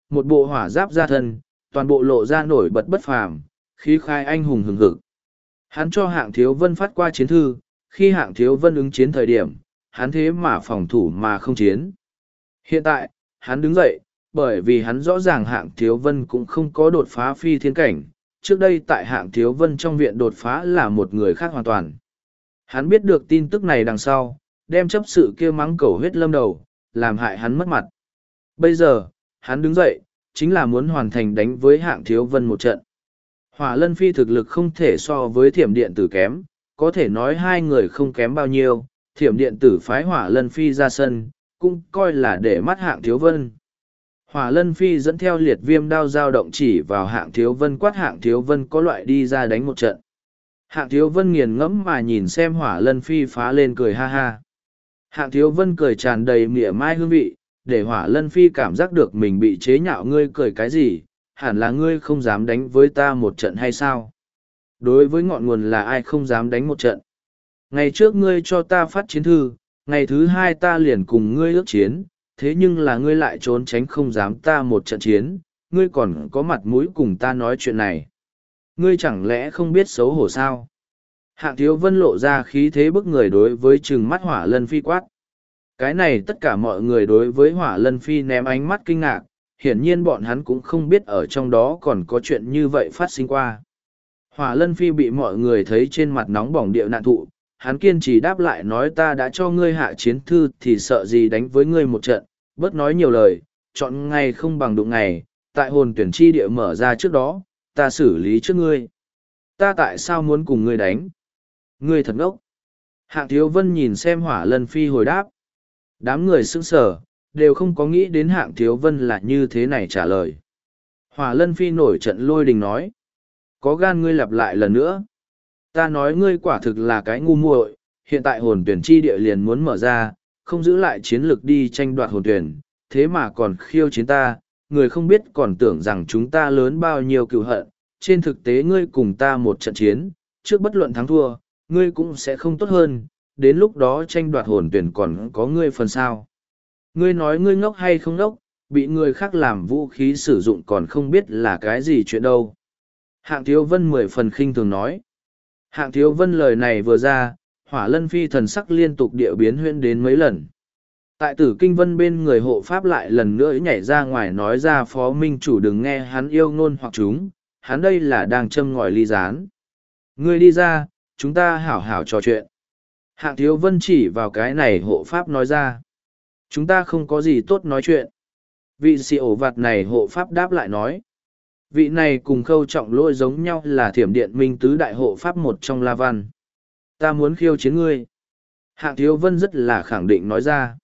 một bộ hỏa giáp ra thân, toàn bộ lộ ra nổi bật bất phàm, khí khai anh hùng hừng hực. Hắn cho Hạng Thiếu Vân phát qua chiến thư, khi Hạng Thiếu Vân ứng chiến thời điểm, hắn thế mà phòng thủ mà không chiến. Hiện tại, hắn đứng dậy, bởi vì hắn rõ ràng Hạng Thiếu Vân cũng không có đột phá phi thiên cảnh, trước đây tại Hạng Thiếu Vân trong viện đột phá là một người khác hoàn toàn. Hắn biết được tin tức này đằng sau, đem chấp sự kia mắng cầu huyết lâm đầu, làm hại hắn mất mặt. Bây giờ, hắn đứng dậy, chính là muốn hoàn thành đánh với Hạng Thiếu Vân một trận. Hỏa Lân Phi thực lực không thể so với Thiểm Điện Tử kém, có thể nói hai người không kém bao nhiêu, Thiểm Điện Tử phái Hỏa Lân Phi ra sân, cũng coi là để mắt Hạng Thiếu Vân. Hỏa Lân Phi dẫn theo liệt viêm đao dao động chỉ vào Hạng Thiếu Vân, quát Hạng Thiếu Vân có loại đi ra đánh một trận. Hạng Thiếu Vân nghiền ngẫm mà nhìn xem Hỏa Lân Phi phá lên cười ha ha. Hạng Thiếu Vân cười tràn đầy mỉa mai hương vị, để Hỏa Lân Phi cảm giác được mình bị chế nhạo. Ngươi cười cái gì, hẳn là ngươi không dám đánh với ta một trận hay sao? Đối với ngọn nguồn là ai không dám đánh một trận? Ngày trước ngươi cho ta phát chiến thư, ngày thứ hai ta liền cùng ngươi ước chiến, thế nhưng là ngươi lại trốn tránh không dám ta một trận chiến, ngươi còn có mặt mũi cùng ta nói chuyện này. Ngươi chẳng lẽ không biết xấu hổ sao? Hạng Thiếu Vân lộ ra khí thế bức người đối với trừng mắt Hỏa Lân Phi quát. Cái này tất cả mọi người đối với Hỏa Lân Phi ném ánh mắt kinh ngạc, hiển nhiên bọn hắn cũng không biết ở trong đó còn có chuyện như vậy phát sinh qua. Hỏa Lân Phi bị mọi người thấy trên mặt nóng bỏng địa nạn thụ, hắn kiên trì đáp lại nói ta đã cho ngươi hạ chiến thư thì sợ gì đánh với ngươi một trận, bớt nói nhiều lời, chọn ngày không bằng đụng ngày, tại hồn tuyển chi địa mở ra trước đó, ta xử lý trước ngươi. Ta tại sao muốn cùng ngươi đánh? Ngươi thật ngốc. Hạng Thiếu Vân nhìn xem Hỏa Lân Phi hồi đáp. Đám người sững sờ, đều không có nghĩ đến Hạng Thiếu Vân là như thế này trả lời. Hỏa Lân Phi nổi trận lôi đình nói. Có gan ngươi lặp lại lần nữa. Ta nói ngươi quả thực là cái ngu muội, hiện tại hồn tuyển chi địa liền muốn mở ra, không giữ lại chiến lực đi tranh đoạt hồn tuyển, thế mà còn khiêu chiến ta, người không biết còn tưởng rằng chúng ta lớn bao nhiêu cựu hận, trên thực tế ngươi cùng ta một trận chiến, trước bất luận thắng thua, ngươi cũng sẽ không tốt hơn, đến lúc đó tranh đoạt hồn tuyển còn có ngươi phần sao. Ngươi nói ngươi ngốc hay không ngốc, bị người khác làm vũ khí sử dụng còn không biết là cái gì chuyện đâu. Hạng Thiếu Vân 10 phần khinh thường nói. Hạng Thiếu Vân lời này vừa ra, Hỏa Lân Phi thần sắc liên tục địa biến huyễn đến mấy lần. Tại Tử Kinh Vân bên người hộ pháp lại lần nữa nhảy ra ngoài nói ra Phó Minh Chủ đừng nghe hắn yêu ngôn hoặc chúng, hắn đây là đang châm ngòi ly gián. Ngươi đi ra, chúng ta hảo hảo trò chuyện. Hạng Thiếu Vân chỉ vào cái này hộ pháp nói ra. Chúng ta không có gì tốt nói chuyện. Vị sĩ ổ vặt này hộ pháp đáp lại nói. Vị này cùng Khâu Trọng Lỗi giống nhau là Thiểm Điện Minh tứ đại hộ pháp một trong La Văn. Ta muốn khiêu chiến ngươi. Hạng Thiếu Vân rất là khẳng định nói ra.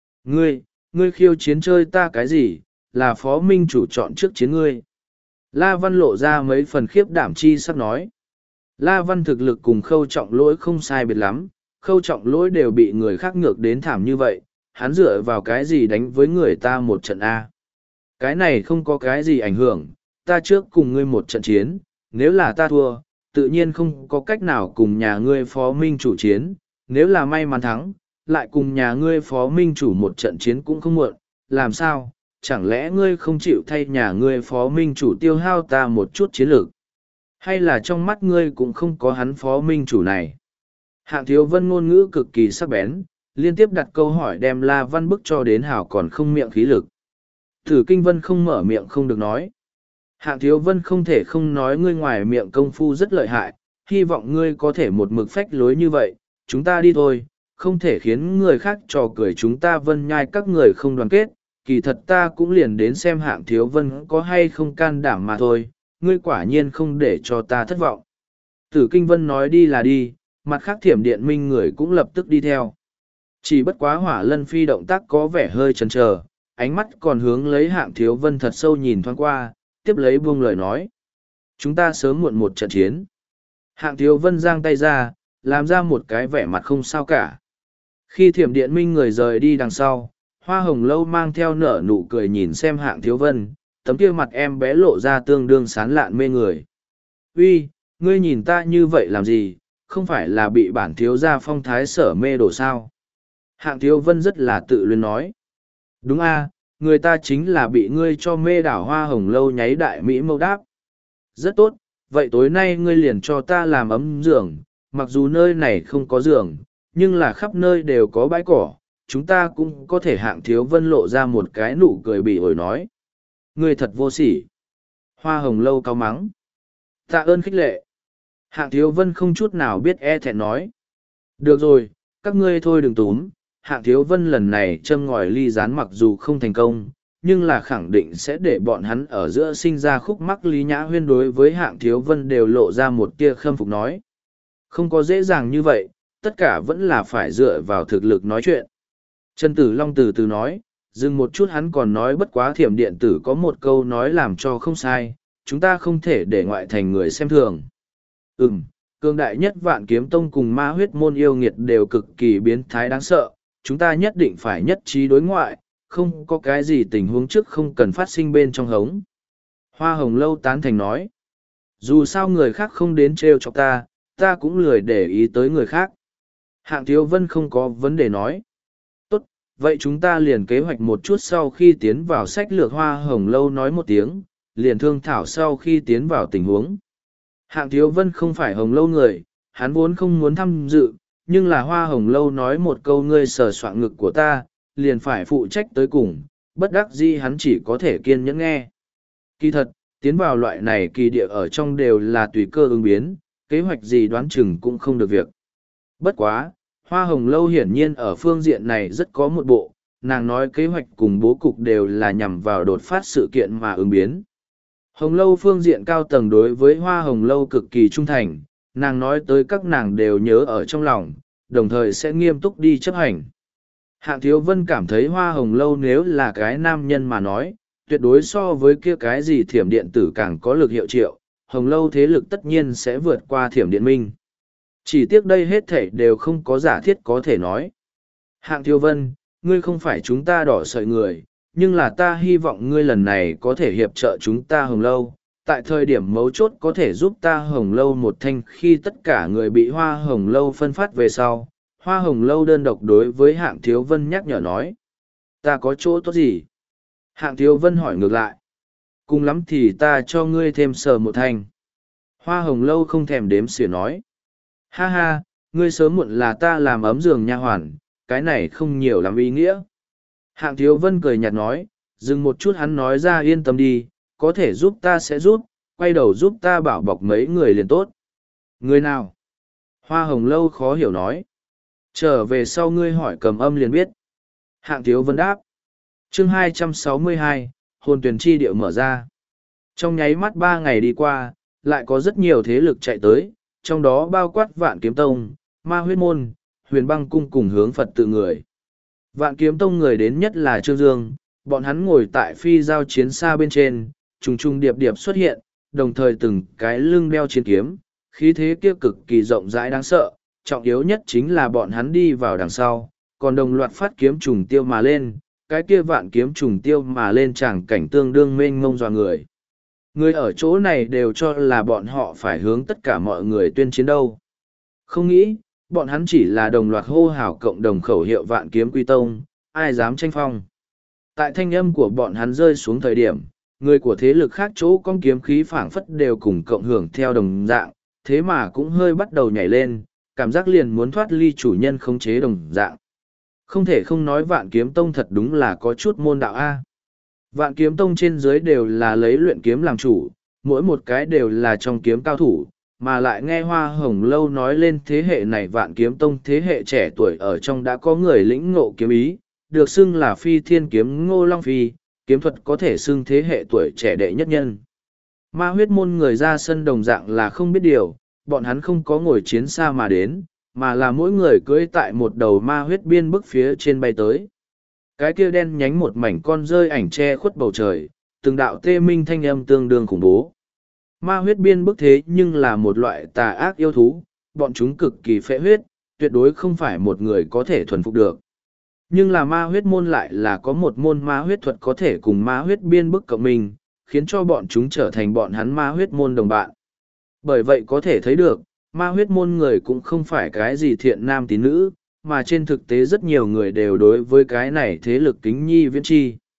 Ngươi khiêu chiến chơi ta cái gì, là Phó Minh Chủ chọn trước chiến ngươi. La Văn lộ ra mấy phần khiếp đảm chi sắp nói. La Văn thực lực cùng Khâu Trọng Lỗi không sai biệt lắm, Khâu Trọng Lỗi đều bị người khác ngược đến thảm như vậy, hắn dựa vào cái gì đánh với người ta một trận A. Cái này không có cái gì ảnh hưởng, ta trước cùng ngươi một trận chiến, nếu là ta thua, tự nhiên không có cách nào cùng nhà ngươi Phó Minh Chủ chiến, nếu là may mắn thắng, lại cùng nhà ngươi Phó Minh Chủ một trận chiến cũng không muộn, làm sao, chẳng lẽ ngươi không chịu thay nhà ngươi Phó Minh Chủ tiêu hao ta một chút chiến lược? Hay là trong mắt ngươi cũng không có hắn Phó Minh Chủ này? Hạng Thiếu Vân ngôn ngữ cực kỳ sắc bén, liên tiếp đặt câu hỏi đem La Văn bức cho đến hảo còn không miệng khí lực. Thử Kinh Vân không mở miệng không được nói. Hạng Thiếu Vân không thể không nói ngươi ngoài miệng công phu rất lợi hại, hy vọng ngươi có thể một mực phách lối như vậy, chúng ta đi thôi, không thể khiến người khác trò cười chúng ta Vân Nhai các người không đoàn kết, kỳ thật ta cũng liền đến xem Hạng Thiếu Vân có hay không can đảm mà thôi, ngươi quả nhiên không để cho ta thất vọng. Tử Kinh Vân nói đi là đi, mặt khác Thiểm Điện Minh người cũng lập tức đi theo. Chỉ bất quá Hỏa Lân Phi động tác có vẻ hơi chần chờ, ánh mắt còn hướng lấy Hạng Thiếu Vân thật sâu nhìn thoáng qua, tiếp lấy buông lời nói. Chúng ta sớm muộn một trận chiến. Hạng Thiếu Vân giang tay ra, làm ra một cái vẻ mặt không sao cả. Khi Thiểm Điện Minh người rời đi đằng sau, Hoa Hồng Lâu mang theo nở nụ cười nhìn xem Hạng Thiếu Vân, tấm kia mặt em bé lộ ra tương đương sán lạn mê người. Uy, ngươi nhìn ta như vậy làm gì, không phải là bị bản thiếu gia phong thái sở mê đổ sao? Hạng Thiếu Vân rất là tự luyến nói. Đúng a, người ta chính là bị ngươi cho mê đảo Hoa Hồng Lâu nháy đại mỹ mâu đáp. Rất tốt, vậy tối nay ngươi liền cho ta làm ấm giường, mặc dù nơi này không có giường, nhưng là khắp nơi đều có bãi cỏ, chúng ta cũng có thể. Hạng Thiếu Vân lộ ra một cái nụ cười bị ổi nói. Ngươi thật vô sỉ. Hoa Hồng Lâu cao mắng. Tạ ơn khích lệ. Hạng Thiếu Vân không chút nào biết e thẹn nói. Được rồi, các ngươi thôi đừng túm. Hạng Thiếu Vân lần này châm ngòi ly gián mặc dù không thành công, nhưng là khẳng định sẽ để bọn hắn ở giữa sinh ra khúc mắc. Lý Nhã Huyên đối với Hạng Thiếu Vân đều lộ ra một tia khâm phục nói. Không có dễ dàng như vậy, tất cả vẫn là phải dựa vào thực lực nói chuyện. Trần Tử Long từ từ nói, dừng một chút hắn còn nói bất quá Thiểm Điện Tử có một câu nói làm cho không sai, chúng ta không thể để ngoại thành người xem thường. Cương đại nhất Vạn Kiếm Tông cùng Ma Huyết Môn yêu nghiệt đều cực kỳ biến thái đáng sợ, chúng ta nhất định phải nhất trí đối ngoại, không có cái gì tình huống trước không cần phát sinh bên trong hống. Hoa Hồng Lâu tán thành nói, dù sao người khác không đến trêu chọc ta, ta cũng lười để ý tới người khác. Hạng Thiếu Vân không có vấn đề nói. Tốt, vậy chúng ta liền kế hoạch một chút sau khi tiến vào sách lược. Hoa Hồng Lâu nói một tiếng, liền thương thảo sau khi tiến vào tình huống. Hạng Thiếu Vân không phải Hồng Lâu người, hắn vốn không muốn tham dự, nhưng là Hoa Hồng Lâu nói một câu ngươi sờ soạng ngực của ta, liền phải phụ trách tới cùng, bất đắc dĩ hắn chỉ có thể kiên nhẫn nghe. Kỳ thật, tiến vào loại này kỳ địa ở trong đều là tùy cơ ứng biến, kế hoạch gì đoán chừng cũng không được việc. Bất quá, Hoa Hồng Lâu hiển nhiên ở phương diện này rất có một bộ, nàng nói kế hoạch cùng bố cục đều là nhằm vào đột phát sự kiện mà ứng biến. Hồng Lâu phương diện cao tầng đối với Hoa Hồng Lâu cực kỳ trung thành, nàng nói tới các nàng đều nhớ ở trong lòng, đồng thời sẽ nghiêm túc đi chấp hành. Hạng Thiếu Vân cảm thấy Hoa Hồng Lâu nếu là cái nam nhân mà nói, tuyệt đối so với kia cái gì Thiểm Điện Tử càng có lực hiệu triệu, Hồng Lâu thế lực tất nhiên sẽ vượt qua Thiểm Điện Minh. Chỉ tiếc đây hết thảy đều không có giả thiết có thể nói. Hạng Thiếu Vân, ngươi không phải chúng ta đỏ sợi người, nhưng là ta hy vọng ngươi lần này có thể hiệp trợ chúng ta Hồng Lâu, tại thời điểm mấu chốt có thể giúp ta Hồng Lâu một thanh. Khi tất cả người bị Hoa Hồng Lâu phân phát về sau, Hoa Hồng Lâu đơn độc đối với Hạng Thiếu Vân nhắc nhở nói. Ta có chỗ tốt gì? Hạng Thiếu Vân hỏi ngược lại. Cùng lắm thì ta cho ngươi thêm sờ một thanh. Hoa Hồng Lâu không thèm đếm xỉa nói. Ha ha, ngươi sớm muộn là ta làm ấm giường nha hoàn, cái này không nhiều lắm ý nghĩa. Hạng Thiếu Vân cười nhạt nói, dừng một chút hắn nói ra yên tâm đi, có thể giúp ta sẽ giúp, quay đầu giúp ta bảo bọc mấy người liền tốt. Người nào? Hoa Hồng Lâu khó hiểu nói. Trở về sau ngươi hỏi Cầm Âm liền biết. Hạng Thiếu Vân đáp. Chương 262, hồn tuyển chi điệu mở ra. Trong nháy mắt 3 ngày đi qua, lại có rất nhiều thế lực chạy tới, trong đó bao quát Vạn Kiếm Tông, Ma Huyết Môn, Huyền Băng Cung cùng hướng Phật tự người. Vạn Kiếm Tông người đến nhất là Trương Dương, bọn hắn ngồi tại phi giao chiến xa bên trên, trùng trùng điệp điệp xuất hiện, đồng thời từng cái lưng đeo chiến kiếm, khí thế kia cực kỳ rộng rãi đáng sợ, trọng yếu nhất chính là bọn hắn đi vào đằng sau, còn đồng loạt phát kiếm trùng tiêu mà lên, cái kia vạn kiếm trùng tiêu mà lên tràng cảnh tương đương mênh mông dọa người. Người ở chỗ này đều cho là bọn họ phải hướng tất cả mọi người tuyên chiến đâu. Không nghĩ, bọn hắn chỉ là đồng loạt hô hào cộng đồng khẩu hiệu Vạn Kiếm Quy Tông, ai dám tranh phong. Tại thanh âm của bọn hắn rơi xuống thời điểm, người của thế lực khác chỗ con kiếm khí phảng phất đều cùng cộng hưởng theo đồng dạng, thế mà cũng hơi bắt đầu nhảy lên, cảm giác liền muốn thoát ly chủ nhân khống chế đồng dạng. Không thể không nói Vạn Kiếm Tông thật đúng là có chút môn đạo A. Vạn Kiếm Tông trên dưới đều là lấy luyện kiếm làm chủ, mỗi một cái đều là trong kiếm cao thủ, mà lại nghe Hoa Hồng Lâu nói lên thế hệ này Vạn Kiếm Tông thế hệ trẻ tuổi ở trong đã có người lĩnh ngộ kiếm ý, được xưng là Phi Thiên Kiếm Ngô Long Phi, kiếm thuật có thể xưng thế hệ tuổi trẻ đệ nhất nhân. Ma Huyết Môn người ra sân đồng dạng là không biết điều, bọn hắn không có ngồi chiến xa mà đến, mà là mỗi người cưỡi tại một đầu ma huyết biên bức phía trên bay tới. Cái kia đen nhánh một mảnh con rơi ảnh che khuất bầu trời, từng đạo tê minh thanh âm tương đương khủng bố. Ma huyết biên bức thế nhưng là một loại tà ác yêu thú, bọn chúng cực kỳ phệ huyết, tuyệt đối không phải một người có thể thuần phục được. Nhưng là ma huyết môn lại là có một môn ma huyết thuật có thể cùng ma huyết biên bức cộng mình, khiến cho bọn chúng trở thành bọn hắn ma huyết môn đồng bạn. Bởi vậy có thể thấy được, ma huyết môn người cũng không phải cái gì thiện nam tín nữ, mà trên thực tế rất nhiều người đều đối với cái này thế lực kính nhi viễn chi.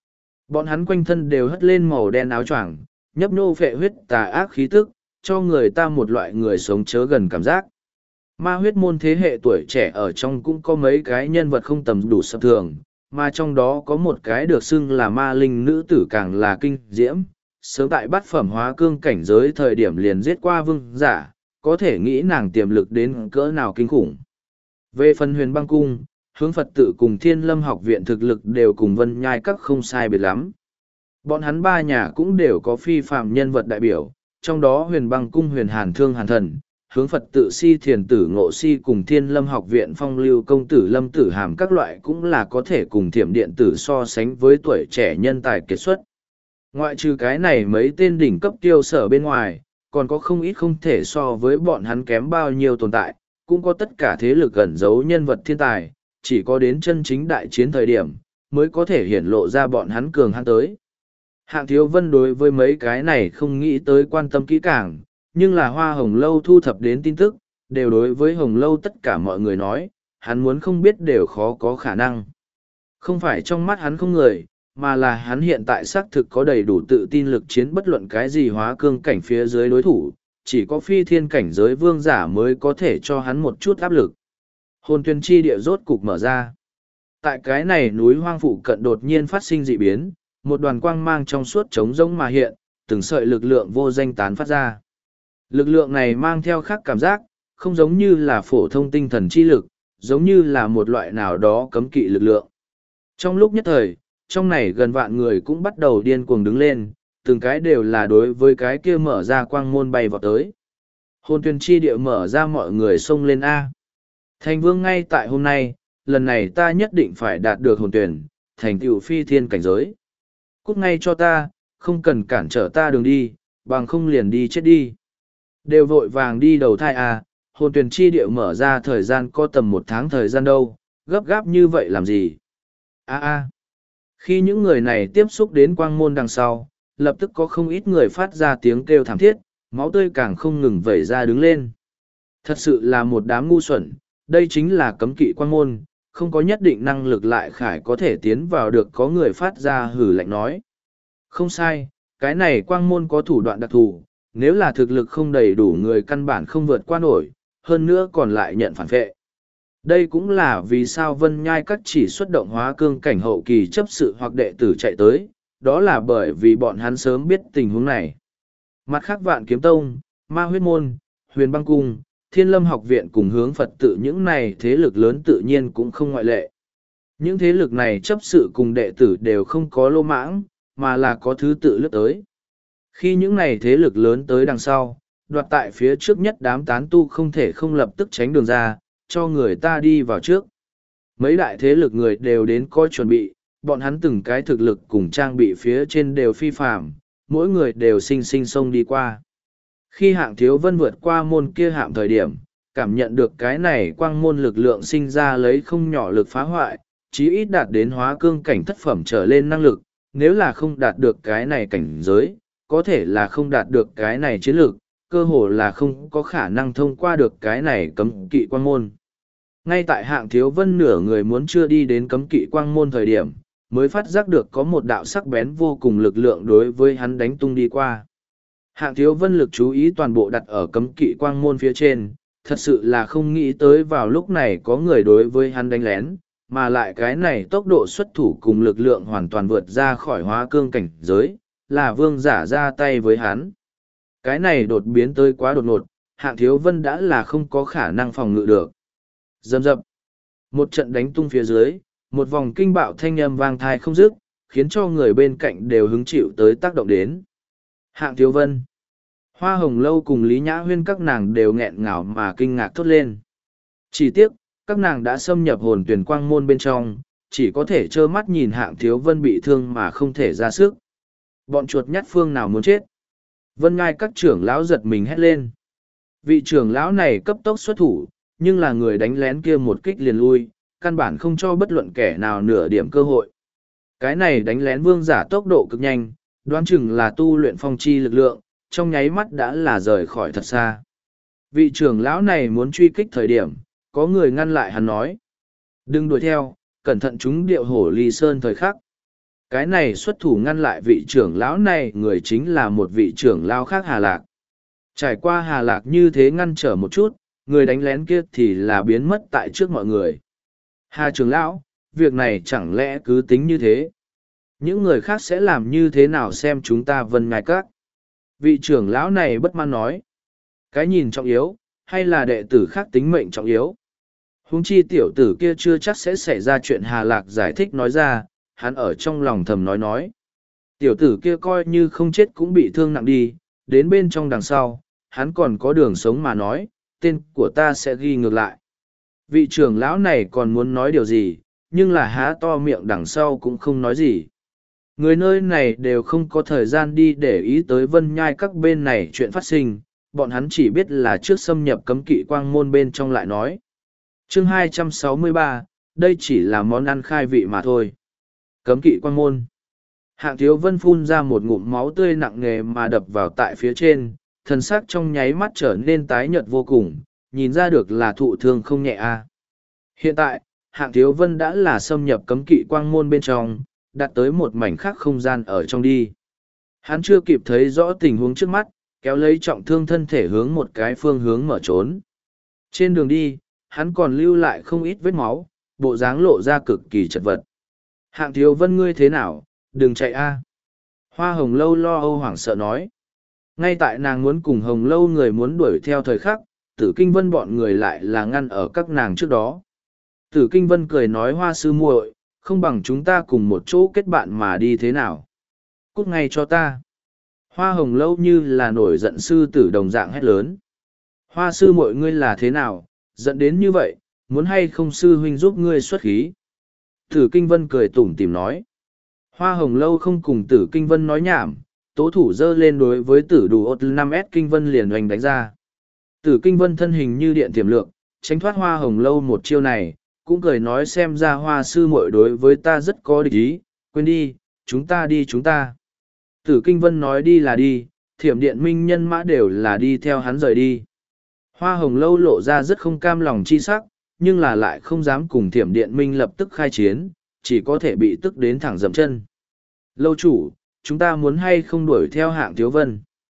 Bọn hắn quanh thân đều hất lên màu đen áo choàng, nhấp nô phệ huyết tà ác khí tức, cho người ta một loại người sống chớ gần cảm giác. Ma huyết môn thế hệ tuổi trẻ ở trong cũng có mấy cái nhân vật không tầm đủ sập thường, mà trong đó có một cái được xưng là ma linh nữ tử càng là kinh diễm. Sớm tại bát phẩm hóa cương cảnh giới thời điểm liền giết qua vương giả, có thể nghĩ nàng tiềm lực đến cỡ nào kinh khủng. Về phần huyền băng cung, hướng Phật tự cùng Thiên Lâm học viện thực lực đều cùng Vân Nhai các không sai biệt lắm. Bọn hắn ba nhà cũng đều có phi phạm nhân vật đại biểu, trong đó huyền băng cung huyền hàn thương hàn thần, hướng Phật tự si thiền tử ngộ si cùng Thiên Lâm học viện phong lưu công tử lâm tử hàm các loại cũng là có thể cùng thiểm điện tử so sánh với tuổi trẻ nhân tài kiệt xuất. Ngoại trừ cái này mấy tên đỉnh cấp tiêu sở bên ngoài, còn có không ít không thể so với bọn hắn kém bao nhiêu tồn tại, cũng có tất cả thế lực ẩn giấu nhân vật thiên tài, chỉ có đến chân chính đại chiến thời điểm, mới có thể hiển lộ ra bọn hắn cường hắn tới. Hạng Thiếu Vân đối với mấy cái này không nghĩ tới quan tâm kỹ càng, nhưng là Hoa Hồng Lâu thu thập đến tin tức, đều đối với Hồng Lâu tất cả mọi người nói, hắn muốn không biết đều khó có khả năng. Không phải trong mắt hắn không người, mà là hắn hiện tại xác thực có đầy đủ tự tin lực chiến bất luận cái gì hóa cương cảnh phía dưới đối thủ, chỉ có phi thiên cảnh giới vương giả mới có thể cho hắn một chút áp lực. Hồn tuyên chi địa rốt cục mở ra. Tại cái này núi hoang phụ cận đột nhiên phát sinh dị biến, một đoàn quang mang trong suốt trống rỗng mà hiện, từng sợi lực lượng vô danh tán phát ra. Lực lượng này mang theo khác cảm giác, không giống như là phổ thông tinh thần chi lực, giống như là một loại nào đó cấm kỵ lực lượng. Trong lúc nhất thời, trong này gần vạn người cũng bắt đầu điên cuồng đứng lên, từng cái đều là đối với cái kia mở ra quang môn bay vào tới. Hồn tuyên chi địa mở ra mọi người xông lên A. Thành vương ngay tại hôm nay, lần này ta nhất định phải đạt được hồn tuyển, thành tựu phi thiên cảnh giới. Cút ngay cho ta, không cần cản trở ta đường đi, bằng không liền đi chết đi. Đều vội vàng đi đầu thai A, hồn tuyển chi địa mở ra thời gian có tầm 1 tháng thời gian đâu, gấp gáp như vậy làm gì? Khi những người này tiếp xúc đến quang môn đằng sau, lập tức có không ít người phát ra tiếng kêu thảm thiết, máu tươi càng không ngừng vẩy ra đứng lên. Thật sự là một đám ngu xuẩn, đây chính là cấm kỵ quang môn, không có nhất định năng lực lại khải có thể tiến vào được, có người phát ra hử lạnh nói. Không sai, cái này quang môn có thủ đoạn đặc thù, nếu là thực lực không đầy đủ người căn bản không vượt qua nổi, hơn nữa còn lại nhận phản vệ. Đây cũng là vì sao Vân Nhai các chỉ xuất động hóa cương cảnh hậu kỳ chấp sự hoặc đệ tử chạy tới, đó là bởi vì bọn hắn sớm biết tình huống này. Mặt khác Vạn Kiếm Tông, Ma Huyết Môn, Huyền Băng Cung, Thiên Lâm học viện cùng hướng Phật tự những này thế lực lớn tự nhiên cũng không ngoại lệ. Những thế lực này chấp sự cùng đệ tử đều không có lô mãng, mà là có thứ tự lướt tới. Khi những này thế lực lớn tới đằng sau, đoạt tại phía trước nhất đám tán tu không thể không lập tức tránh đường ra, cho người ta đi vào trước. Mấy đại thế lực người đều đến coi chuẩn bị, bọn hắn từng cái thực lực cùng trang bị phía trên đều phi phạm, mỗi người đều sinh sinh xông đi qua. Khi Hạng Thiếu Vân vượt qua môn kia hạm thời điểm, cảm nhận được cái này quang môn lực lượng sinh ra lấy không nhỏ lực phá hoại, chí ít đạt đến hóa cương cảnh thất phẩm trở lên năng lực, nếu là không đạt được cái này cảnh giới, có thể là không đạt được cái này chiến lược, cơ hồ là không có khả năng thông qua được cái này cấm kỵ quang môn. Ngay tại Hạng Thiếu Vân nửa người muốn chưa đi đến cấm kỵ quang môn thời điểm, mới phát giác được có một đạo sắc bén vô cùng lực lượng đối với hắn đánh tung đi qua. Hạng Thiếu Vân lực chú ý toàn bộ đặt ở cấm kỵ quang môn phía trên, thật sự là không nghĩ tới vào lúc này có người đối với hắn đánh lén, mà lại cái này tốc độ xuất thủ cùng lực lượng hoàn toàn vượt ra khỏi hóa cương cảnh giới, là vương giả ra tay với hắn. Cái này đột biến tới quá đột ngột, Hạng Thiếu Vân đã là không có khả năng phòng ngự được. Dầm dập, một trận đánh tung phía dưới, một vòng kinh bạo thanh âm vang thai không dứt, khiến cho người bên cạnh đều hứng chịu tới tác động đến. Hạng Thiếu Vân, Hoa Hồng Lâu cùng Lý Nhã Huyên các nàng đều nghẹn ngào mà kinh ngạc thốt lên. Chỉ tiếc, các nàng đã xâm nhập hồn tuyển quang môn bên trong, chỉ có thể trơ mắt nhìn Hạng Thiếu Vân bị thương mà không thể ra sức. Bọn chuột nhắt phương nào muốn chết. Vân Ngai các trưởng lão giật mình hét lên. Vị trưởng lão này cấp tốc xuất thủ, nhưng là người đánh lén kia một kích liền lui, căn bản không cho bất luận kẻ nào nửa điểm cơ hội. Cái này đánh lén vương giả tốc độ cực nhanh, đoán chừng là tu luyện phong chi lực lượng, trong nháy mắt đã là rời khỏi thật xa. Vị trưởng lão này muốn truy kích thời điểm, có người ngăn lại hắn nói. Đừng đuổi theo, cẩn thận chúng điệu hổ ly sơn thời khắc. cái này xuất thủ ngăn lại vị trưởng lão này người chính là một vị trưởng lão khác Hà Lạc. Trải qua Hà Lạc như thế ngăn trở một chút, người đánh lén kia thì là biến mất tại trước mọi người. Hà trưởng lão, việc này chẳng lẽ cứ tính như thế? Những người khác sẽ làm như thế nào xem chúng ta Vân Nhai Các? Vị trưởng lão này bất mãn nói. Cái nhìn trọng yếu, hay là đệ tử khác tính mệnh trọng yếu? Huống chi tiểu tử kia chưa chắc sẽ xảy ra chuyện Hà Lạc giải thích nói ra, hắn ở trong lòng thầm nói. Tiểu tử kia coi như không chết cũng bị thương nặng đi, đến bên trong đằng sau, hắn còn có đường sống mà nói, tên của ta sẽ ghi ngược lại. Vị trưởng lão này còn muốn nói điều gì, nhưng là há to miệng đằng sau cũng không nói gì. Người nơi này đều không có thời gian đi để ý tới Vân Nhai Các bên này chuyện phát sinh, bọn hắn chỉ biết là trước xâm nhập cấm kỵ quang môn bên trong lại nói. Chương 263, đây chỉ là món ăn khai vị mà thôi. Cấm kỵ quang môn. Hạng Thiếu Vân phun ra một ngụm máu tươi nặng nề mà đập vào tại phía trên, thần sắc trong nháy mắt trở nên tái nhợt vô cùng, nhìn ra được là thụ thương không nhẹ a. Hiện tại, Hạng Thiếu Vân đã là xâm nhập cấm kỵ quang môn bên trong, đặt tới một mảnh khác không gian ở trong đi. Hắn chưa kịp thấy rõ tình huống trước mắt, kéo lấy trọng thương thân thể hướng một cái phương hướng mở trốn. Trên đường đi, hắn còn lưu lại không ít vết máu, bộ dáng lộ ra cực kỳ chật vật. Hạng Thiếu Vân ngươi thế nào, đừng chạy a. Hoa Hồng Lâu lo âu hoảng sợ nói. Ngay tại nàng muốn cùng Hồng Lâu người muốn đuổi theo thời khắc, Tử Kinh Vân bọn người lại là ngăn ở các nàng trước đó. Tử Kinh Vân cười nói Hoa sư muội, không bằng chúng ta cùng một chỗ kết bạn mà đi thế nào. Cút ngay cho ta. Hoa Hồng Lâu như là nổi giận sư tử đồng dạng hét lớn. Hoa sư muội ngươi là thế nào, giận đến như vậy, muốn hay không sư huynh giúp ngươi xuất khí. Tử Kinh Vân cười tủm tỉm nói. Hoa Hồng Lâu không cùng Tử Kinh Vân nói nhảm, tố thủ dơ lên đối với Tử Đủ Ốt 5S Kinh Vân liền oanh đánh ra. Tử Kinh Vân thân hình như điện tiềm lượng, tránh thoát Hoa Hồng Lâu một chiêu này, cũng cười nói xem ra Hoa sư muội đối với ta rất có địch ý, quên đi, chúng ta đi chúng ta. Tử Kinh Vân nói đi là đi, Thiểm Điện Minh nhân mã đều là đi theo hắn rời đi. Hoa Hồng Lâu lộ ra rất không cam lòng chi sắc, nhưng là lại không dám cùng Thiểm Điện Minh lập tức khai chiến, chỉ có thể bị tức đến thẳng dậm chân. Lâu chủ, chúng ta muốn hay không đuổi theo Hạng Thiếu Vân?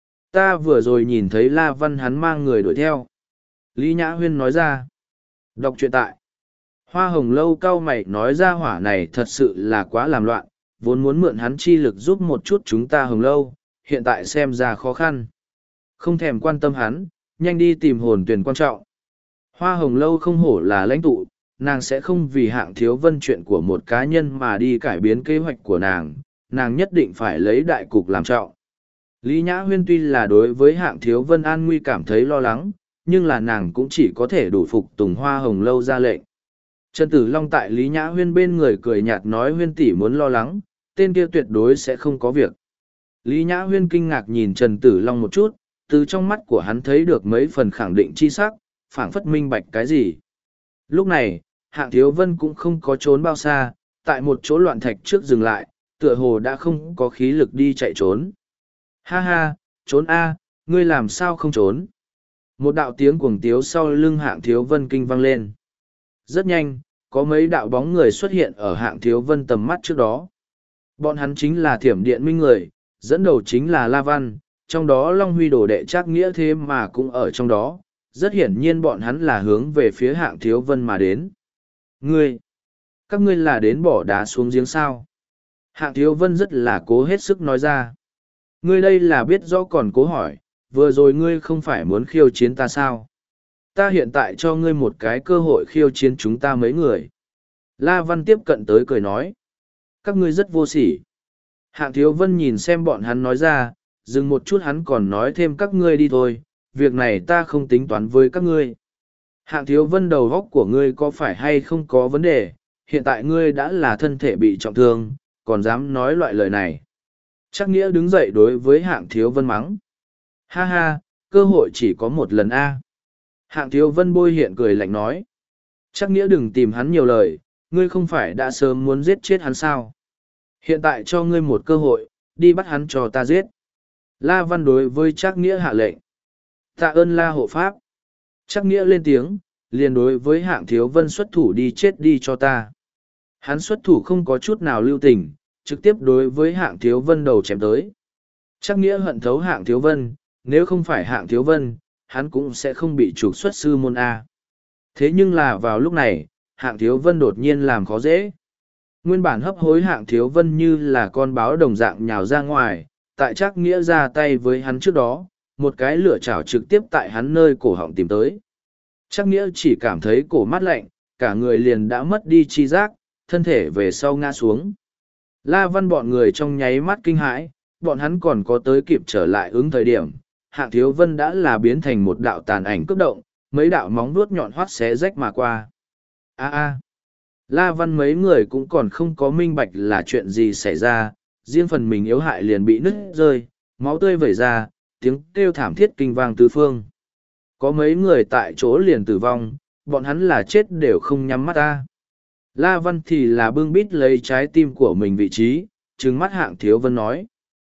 Ta vừa rồi nhìn thấy La Văn hắn mang người đuổi theo. Lý Nhã Huyên nói ra. Đọc truyện tại. Hoa Hồng Lâu cau mày nói ra hỏa này thật sự là quá làm loạn, vốn muốn mượn hắn chi lực giúp một chút chúng ta Hồng Lâu, hiện tại xem ra khó khăn. Không thèm quan tâm hắn, nhanh đi tìm hồn tuyển quan trọng. Hoa Hồng Lâu không hổ là lãnh tụ, nàng sẽ không vì Hạng Thiếu Vân chuyện của một cá nhân mà đi cải biến kế hoạch của nàng nhất định phải lấy đại cục làm trọng. Lý Nhã Huyên tuy là đối với Hạng Thiếu Vân an nguy cảm thấy lo lắng, nhưng là nàng cũng chỉ có thể đủ phục tùng Hoa Hồng Lâu ra lệnh. Trần Tử Long tại Lý Nhã Huyên bên người cười nhạt nói Huyên tỷ muốn lo lắng, tên kia tuyệt đối sẽ không có việc. Lý Nhã Huyên kinh ngạc nhìn Trần Tử Long một chút, từ trong mắt của hắn thấy được mấy phần khẳng định chi sắc, phảng phất minh bạch cái gì. Lúc này, Hạng Thiếu Vân cũng không có trốn bao xa, tại một chỗ loạn thạch trước dừng lại, tựa hồ đã không có khí lực đi chạy trốn. Ha ha, trốn a, ngươi làm sao không trốn? Một đạo tiếng cuồng tiếu sau lưng Hạng Thiếu Vân kinh vang lên. Rất nhanh, có mấy đạo bóng người xuất hiện ở Hạng Thiếu Vân tầm mắt trước đó. Bọn hắn chính là Thiểm Điện Minh người, dẫn đầu chính là La Văn, trong đó Long Huy đồ đệ Trác Nghĩa thế mà cũng ở trong đó. Rất hiển nhiên bọn hắn là hướng về phía Hạng Thiếu Vân mà đến. Các ngươi là đến bỏ đá xuống giếng sao? Hạng Thiếu Vân rất là cố hết sức nói ra. Ngươi đây là biết rõ còn cố hỏi, vừa rồi ngươi không phải muốn khiêu chiến ta sao? Ta hiện tại cho ngươi một cái cơ hội khiêu chiến chúng ta mấy người. La Văn tiếp cận tới cười nói. Các ngươi rất vô sỉ. Hạng Thiếu Vân nhìn xem bọn hắn nói ra, dừng một chút hắn còn nói thêm các ngươi đi thôi, việc này ta không tính toán với các ngươi. Hạng Thiếu Vân đầu góc của ngươi có phải hay không có vấn đề, hiện tại ngươi đã là thân thể bị trọng thương, còn dám nói loại lời này. Trác Nghĩa đứng dậy đối với Hạng Thiếu Vân mắng. Ha ha, cơ hội chỉ có một lần a. Hạng Thiếu Vân bôi hiện cười lạnh nói. Trác Nghĩa đừng tìm hắn nhiều lời, ngươi không phải đã sớm muốn giết chết hắn sao. Hiện tại cho ngươi một cơ hội, đi bắt hắn cho ta giết. La Văn đối với Trác Nghĩa hạ lệnh. Tạ ơn La hộ pháp. Trác Nghĩa lên tiếng, liền đối với Hạng Thiếu Vân xuất thủ đi chết đi cho ta. Hắn xuất thủ không có chút nào lưu tình, trực tiếp đối với Hạng Thiếu Vân đầu chém tới. Chắc nghĩa hận thấu Hạng Thiếu Vân, nếu không phải Hạng Thiếu Vân, hắn cũng sẽ không bị trục xuất sư môn A. Thế nhưng là vào lúc này, Hạng Thiếu Vân đột nhiên làm khó dễ. Nguyên bản hấp hối Hạng Thiếu Vân như là con báo đồng dạng nhào ra ngoài, tại Trác nghĩa ra tay với hắn trước đó, một cái lửa chảo trực tiếp tại hắn nơi cổ họng tìm tới. Trác nghĩa chỉ cảm thấy cổ mát lạnh, cả người liền đã mất đi chi giác, thân thể về sau ngã xuống. La Văn bọn người trong nháy mắt kinh hãi, bọn hắn còn có tới kịp trở lại ứng thời điểm. Hạng Thiếu Vân đã là biến thành một đạo tàn ảnh cấp động, mấy đạo móng vuốt nhọn hoắt xé rách mà qua. La Văn mấy người cũng còn không có minh bạch là chuyện gì xảy ra, riêng phần mình yếu hại liền bị nứt rơi, máu tươi vẩy ra, tiếng kêu thảm thiết kinh vang tứ phương. Có mấy người tại chỗ liền tử vong, bọn hắn là chết đều không nhắm mắt ta. La Văn thì là bưng bít lấy trái tim của mình vị trí, trừng mắt Hạng Thiếu Vân nói.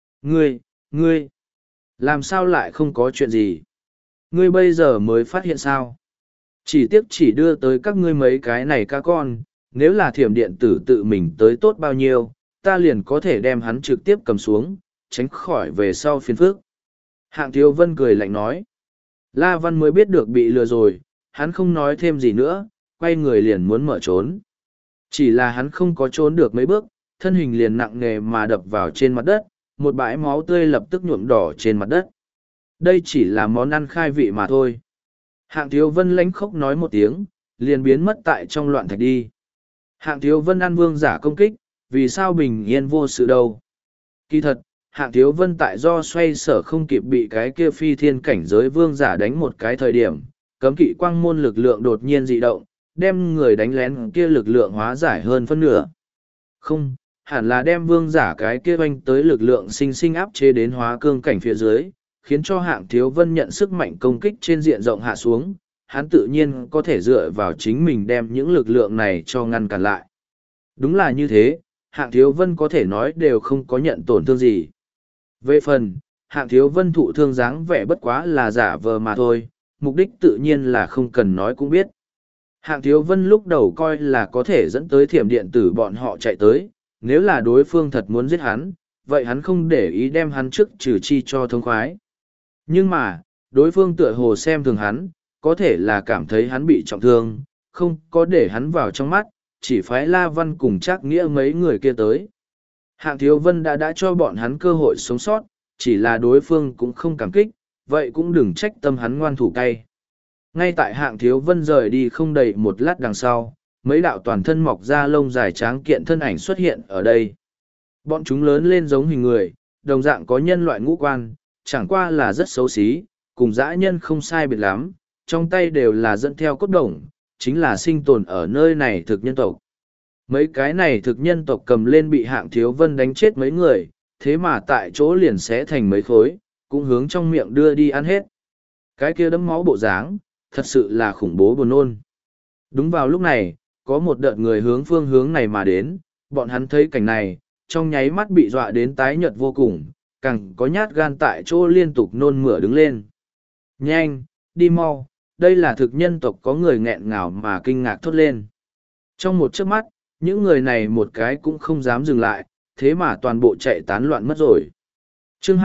Ngươi, làm sao lại không có chuyện gì? Ngươi bây giờ mới phát hiện sao? Chỉ tiếc chỉ đưa tới các ngươi mấy cái này ca con, nếu là thiểm điện tử tự mình tới tốt bao nhiêu, ta liền có thể đem hắn trực tiếp cầm xuống, tránh khỏi về sau phiền phức. Hạng Thiếu Vân cười lạnh nói. La Văn mới biết được bị lừa rồi, hắn không nói thêm gì nữa, quay người liền muốn mở trốn. Chỉ là hắn không có trốn được mấy bước, thân hình liền nặng nề mà đập vào trên mặt đất, một bãi máu tươi lập tức nhuộm đỏ trên mặt đất. Đây chỉ là món ăn khai vị mà thôi. Hạng Thiếu Vân lãnh khốc nói một tiếng, liền biến mất tại trong loạn thạch đi. Hạng Thiếu Vân ăn vương giả công kích, vì sao bình yên vô sự đâu. Kỳ thật, Hạng Thiếu Vân tại do xoay sở không kịp bị cái kia phi thiên cảnh giới vương giả đánh một cái thời điểm, cấm kỵ quang môn lực lượng đột nhiên dị động, đem người đánh lén kia lực lượng hóa giải hơn phân nửa. Không, hẳn là đem vương giả cái kia oanh tới lực lượng sinh sinh áp chế đến hóa cương cảnh phía dưới, khiến cho Hạng Thiếu Vân nhận sức mạnh công kích trên diện rộng hạ xuống, hắn tự nhiên có thể dựa vào chính mình đem những lực lượng này cho ngăn cản lại. Đúng là như thế, Hạng Thiếu Vân có thể nói đều không có nhận tổn thương gì. Về phần, Hạng Thiếu Vân thụ thương dáng vẻ bất quá là giả vờ mà thôi, mục đích tự nhiên là không cần nói cũng biết. Hạng Thiếu Vân lúc đầu coi là có thể dẫn tới thiểm điện tử bọn họ chạy tới, nếu là đối phương thật muốn giết hắn, vậy hắn không để ý đem hắn trước trừ chi cho thông khoái. Nhưng mà, đối phương tựa hồ xem thường hắn, có thể là cảm thấy hắn bị trọng thương, không có để hắn vào trong mắt, chỉ phái La Văn cùng Trác nghĩa mấy người kia tới. Hạng Thiếu Vân đã cho bọn hắn cơ hội sống sót, chỉ là đối phương cũng không cảm kích, vậy cũng đừng trách tâm hắn ngoan thủ cay. Ngay tại Hạng Thiếu Vân rời đi không đầy một lát đằng sau, mấy đạo toàn thân mọc ra lông dài tráng kiện thân ảnh xuất hiện ở đây. Bọn chúng lớn lên giống hình người, đồng dạng có nhân loại ngũ quan, chẳng qua là rất xấu xí, cùng dã nhân không sai biệt lắm, trong tay đều là dẫn theo cốt đồng, chính là sinh tồn ở nơi này thực nhân tộc. Mấy cái này thực nhân tộc cầm lên bị Hạng Thiếu Vân đánh chết mấy người, thế mà tại chỗ liền xé thành mấy khối, cũng hướng trong miệng đưa đi ăn hết. Cái kia đấm máu bộ dáng, thật sự là khủng bố buồn nôn. Đúng vào lúc này, có một đợt người hướng phương hướng này mà đến, bọn hắn thấy cảnh này, trong nháy mắt bị dọa đến tái nhợt vô cùng, càng có nhát gan tại chỗ liên tục nôn mửa đứng lên. Nhanh, đi mau, đây là thực nhân tộc, có người nghẹn ngào mà kinh ngạc thốt lên. Trong một chớp mắt, những người này một cái cũng không dám dừng lại, thế mà toàn bộ chạy tán loạn mất rồi. Chương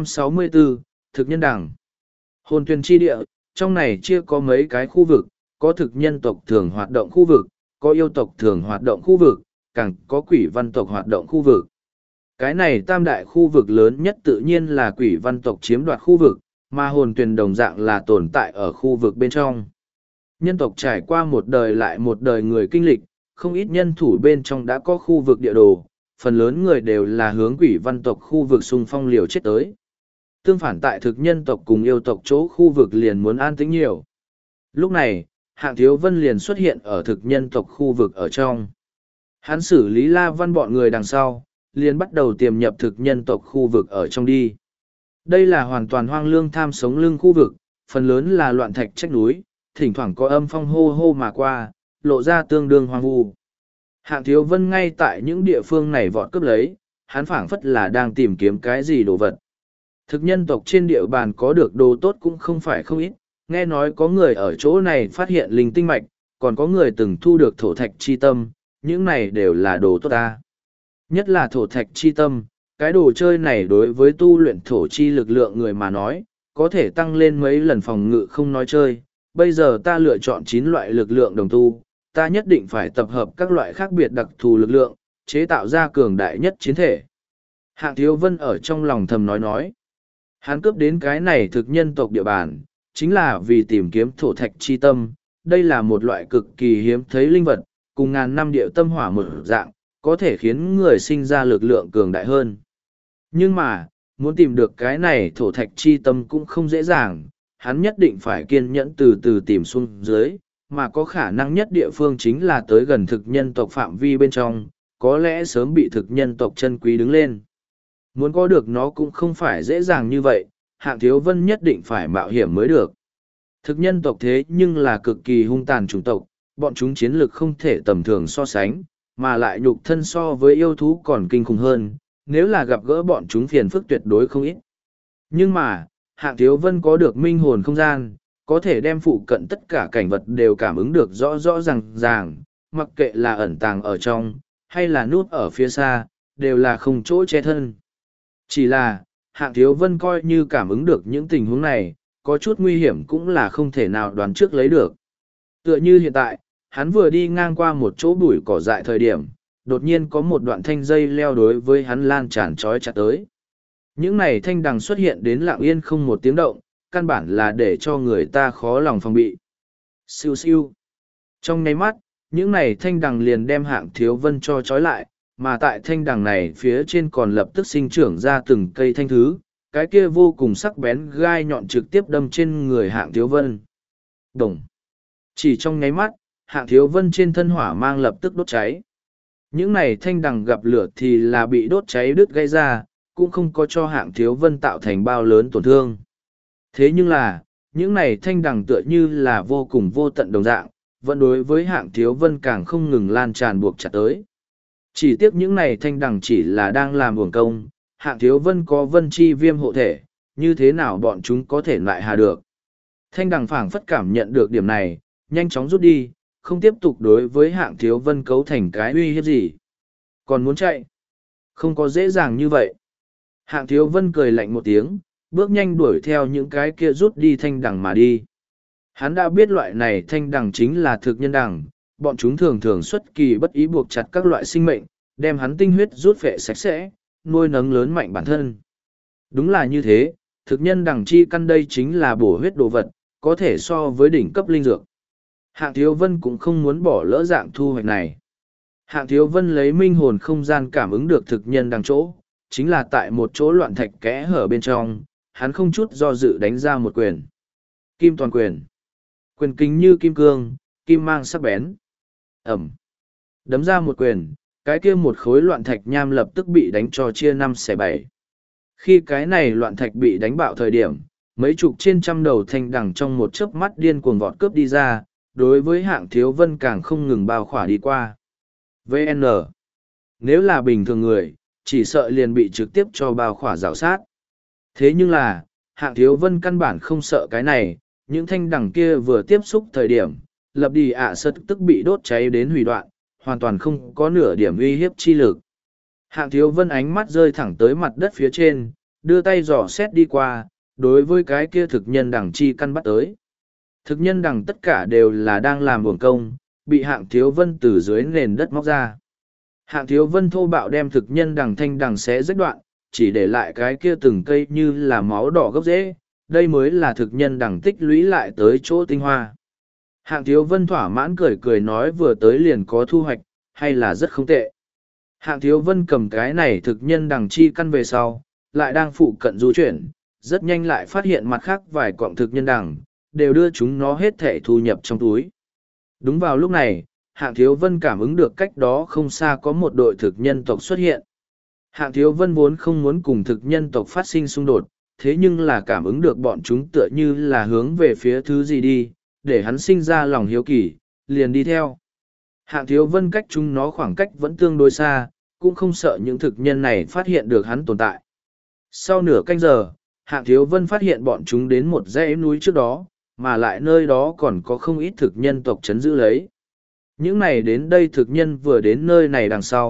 264, Thực nhân đẳng. Hồn Tuyền chi địa, trong này chia có mấy cái khu vực, có thực nhân tộc thường hoạt động khu vực, có yêu tộc thường hoạt động khu vực, càng có quỷ văn tộc hoạt động khu vực. Cái này tam đại khu vực lớn nhất tự nhiên là quỷ văn tộc chiếm đoạt khu vực, mà hồn tuyền đồng dạng là tồn tại ở khu vực bên trong. Nhân tộc trải qua một đời lại một đời người kinh lịch, không ít nhân thủ bên trong đã có khu vực địa đồ, phần lớn người đều là hướng quỷ văn tộc khu vực xung phong liều chết tới. Tương phản tại thực nhân tộc cùng yêu tộc chỗ khu vực liền muốn an tĩnh nhiều. Lúc này, Hạng Thiếu Vân liền xuất hiện ở thực nhân tộc khu vực ở trong. Hắn xử lý La Văn bọn người đằng sau, liền bắt đầu tiềm nhập thực nhân tộc khu vực ở trong đi. Đây là hoàn toàn hoang lương tham sống lưng khu vực, phần lớn là loạn thạch trách núi, thỉnh thoảng có âm phong hô hô mà qua, lộ ra tương đương hoang vu. Hạng Thiếu Vân ngay tại những địa phương này vọt cướp lấy, hắn phảng phất là đang tìm kiếm cái gì đồ vật. Thực nhân tộc trên địa bàn có được đồ tốt cũng không phải không ít, nghe nói có người ở chỗ này phát hiện linh tinh mạch, còn có người từng thu được thổ thạch chi tâm, những này đều là đồ tốt ta. Nhất là thổ thạch chi tâm, cái đồ chơi này đối với tu luyện thổ chi lực lượng người mà nói, có thể tăng lên mấy lần phòng ngự không nói chơi. Bây giờ ta lựa chọn 9 loại lực lượng đồng tu, ta nhất định phải tập hợp các loại khác biệt đặc thù lực lượng, chế tạo ra cường đại nhất chiến thể. Hạng Thiếu Vân ở trong lòng thầm nói. Hắn cướp đến cái này thực nhân tộc địa bàn, chính là vì tìm kiếm thổ thạch chi tâm. Đây là một loại cực kỳ hiếm thấy linh vật, cùng ngàn năm địa tâm hỏa một dạng, có thể khiến người sinh ra lực lượng cường đại hơn. Nhưng mà, muốn tìm được cái này thổ thạch chi tâm cũng không dễ dàng, hắn nhất định phải kiên nhẫn từ từ tìm xuống dưới, mà có khả năng nhất địa phương chính là tới gần thực nhân tộc phạm vi bên trong, có lẽ sớm bị thực nhân tộc chân quý đứng lên. Muốn có được nó cũng không phải dễ dàng như vậy, Hạng Thiếu Vân nhất định phải mạo hiểm mới được. Thực nhân tộc thế nhưng là cực kỳ hung tàn chủng tộc, bọn chúng chiến lực không thể tầm thường so sánh, mà lại nhục thân so với yêu thú còn kinh khủng hơn, nếu là gặp gỡ bọn chúng phiền phức tuyệt đối không ít. Nhưng mà, Hạng Thiếu Vân có được minh hồn không gian, có thể đem phụ cận tất cả cảnh vật đều cảm ứng được rõ rõ ràng, mặc kệ là ẩn tàng ở trong, hay là núp ở phía xa, đều là không chỗ che thân. Chỉ là, Hạng Thiếu Vân coi như cảm ứng được những tình huống này, có chút nguy hiểm cũng là không thể nào đoán trước lấy được. Tựa như hiện tại, hắn vừa đi ngang qua một chỗ bụi cỏ dại thời điểm, đột nhiên có một đoạn thanh dây leo đối với hắn lan tràn trói chặt tới. Những này thanh đằng xuất hiện đến lặng yên không một tiếng động, căn bản là để cho người ta khó lòng phòng bị. Siêu siêu. Trong nháy mắt, những này thanh đằng liền đem Hạng Thiếu Vân cho trói lại, mà tại thanh đằng này phía trên còn lập tức sinh trưởng ra từng cây thanh thứ, cái kia vô cùng sắc bén gai nhọn trực tiếp đâm trên người Hạng Thiếu Vân. Đồng. Chỉ trong nháy mắt, Hạng Thiếu Vân trên thân hỏa mang lập tức đốt cháy. Những này thanh đằng gặp lửa thì là bị đốt cháy đứt gây ra, cũng không có cho Hạng Thiếu Vân tạo thành bao lớn tổn thương. Thế nhưng là, những này thanh đằng tựa như là vô cùng vô tận đồng dạng, vẫn đối với Hạng Thiếu Vân càng không ngừng lan tràn buộc chặt tới. Chỉ tiếc những này thanh đằng chỉ là đang làm uổng công, Hạng Thiếu Vân có vân chi viêm hộ thể, như thế nào bọn chúng có thể lại hà được. Thanh đằng phảng phất cảm nhận được điểm này, nhanh chóng rút đi, không tiếp tục đối với Hạng Thiếu Vân cấu thành cái uy hiếp gì. Còn muốn chạy? Không có dễ dàng như vậy. Hạng Thiếu Vân cười lạnh một tiếng, bước nhanh đuổi theo những cái kia rút đi thanh đằng mà đi. Hắn đã biết loại này thanh đằng chính là thực nhân đằng, bọn chúng thường thường xuất kỳ bất ý buộc chặt các loại sinh mệnh, đem hắn tinh huyết rút phệ sạch sẽ, nuôi nấng lớn mạnh bản thân. Đúng là như thế, thực nhân đằng chi căn đây chính là bổ huyết đồ vật, có thể so với đỉnh cấp linh dược. Hạng Thiếu Vân cũng không muốn bỏ lỡ dạng thu hoạch này. Hạng Thiếu Vân lấy minh hồn không gian cảm ứng được thực nhân đằng chỗ, chính là tại một chỗ loạn thạch kẽ hở bên trong, hắn không chút do dự đánh ra một quyền. Kim toàn quyền. Quyền kính như kim cương, kim mang sắc bén. Ẩm. Đấm ra một quyền, cái kia một khối loạn thạch nham lập tức bị đánh cho chia 5/7. Khi cái này loạn thạch bị đánh bạo thời điểm, mấy chục trên trăm đầu thanh đằng trong một chớp mắt điên cuồng vọt cướp đi ra, đối với Hạng Thiếu Vân càng không ngừng bao khỏa đi qua. VN. Nếu là bình thường người, chỉ sợ liền bị trực tiếp cho bao khỏa rào sát. Thế nhưng là, Hạng Thiếu Vân căn bản không sợ cái này, những thanh đằng kia vừa tiếp xúc thời điểm, lập đi sật tức bị đốt cháy đến hủy đoạn, hoàn toàn không có nửa điểm uy hiếp chi lực. Hạng Thiếu Vân ánh mắt rơi thẳng tới mặt đất phía trên, đưa tay dò xét đi qua, đối với cái kia thực nhân đằng chi căn bắt tới. Thực nhân đằng tất cả đều là đang làm uổng công, bị Hạng Thiếu Vân từ dưới nền đất móc ra. Hạng Thiếu Vân thô bạo đem thực nhân đằng thanh đằng xé rách đoạn, chỉ để lại cái kia từng cây như là máu đỏ gốc rễ, đây mới là thực nhân đằng tích lũy lại tới chỗ tinh hoa. Hạng Thiếu Vân thỏa mãn cười cười nói vừa tới liền có thu hoạch, hay là rất không tệ. Hạng Thiếu Vân cầm cái này thực nhân đằng chi căn về sau, lại đang phụ cận du chuyển, rất nhanh lại phát hiện mặt khác vài cọng thực nhân đằng, đều đưa chúng nó hết thể thu nhập trong túi. Đúng vào lúc này, Hạng Thiếu Vân cảm ứng được cách đó không xa có một đội thực nhân tộc xuất hiện. Hạng Thiếu Vân vốn không muốn cùng thực nhân tộc phát sinh xung đột, thế nhưng là cảm ứng được bọn chúng tựa như là hướng về phía thứ gì đi, để hắn sinh ra lòng hiếu kỳ, liền đi theo. Hạng Thiếu Vân cách chúng nó khoảng cách vẫn tương đối xa, cũng không sợ những thực nhân này phát hiện được hắn tồn tại. Sau nửa canh giờ, Hạng Thiếu Vân phát hiện bọn chúng đến một dãy núi trước đó, mà lại nơi đó còn có không ít thực nhân tộc chấn giữ lấy. Những này đến đây thực nhân vừa đến nơi này đằng sau,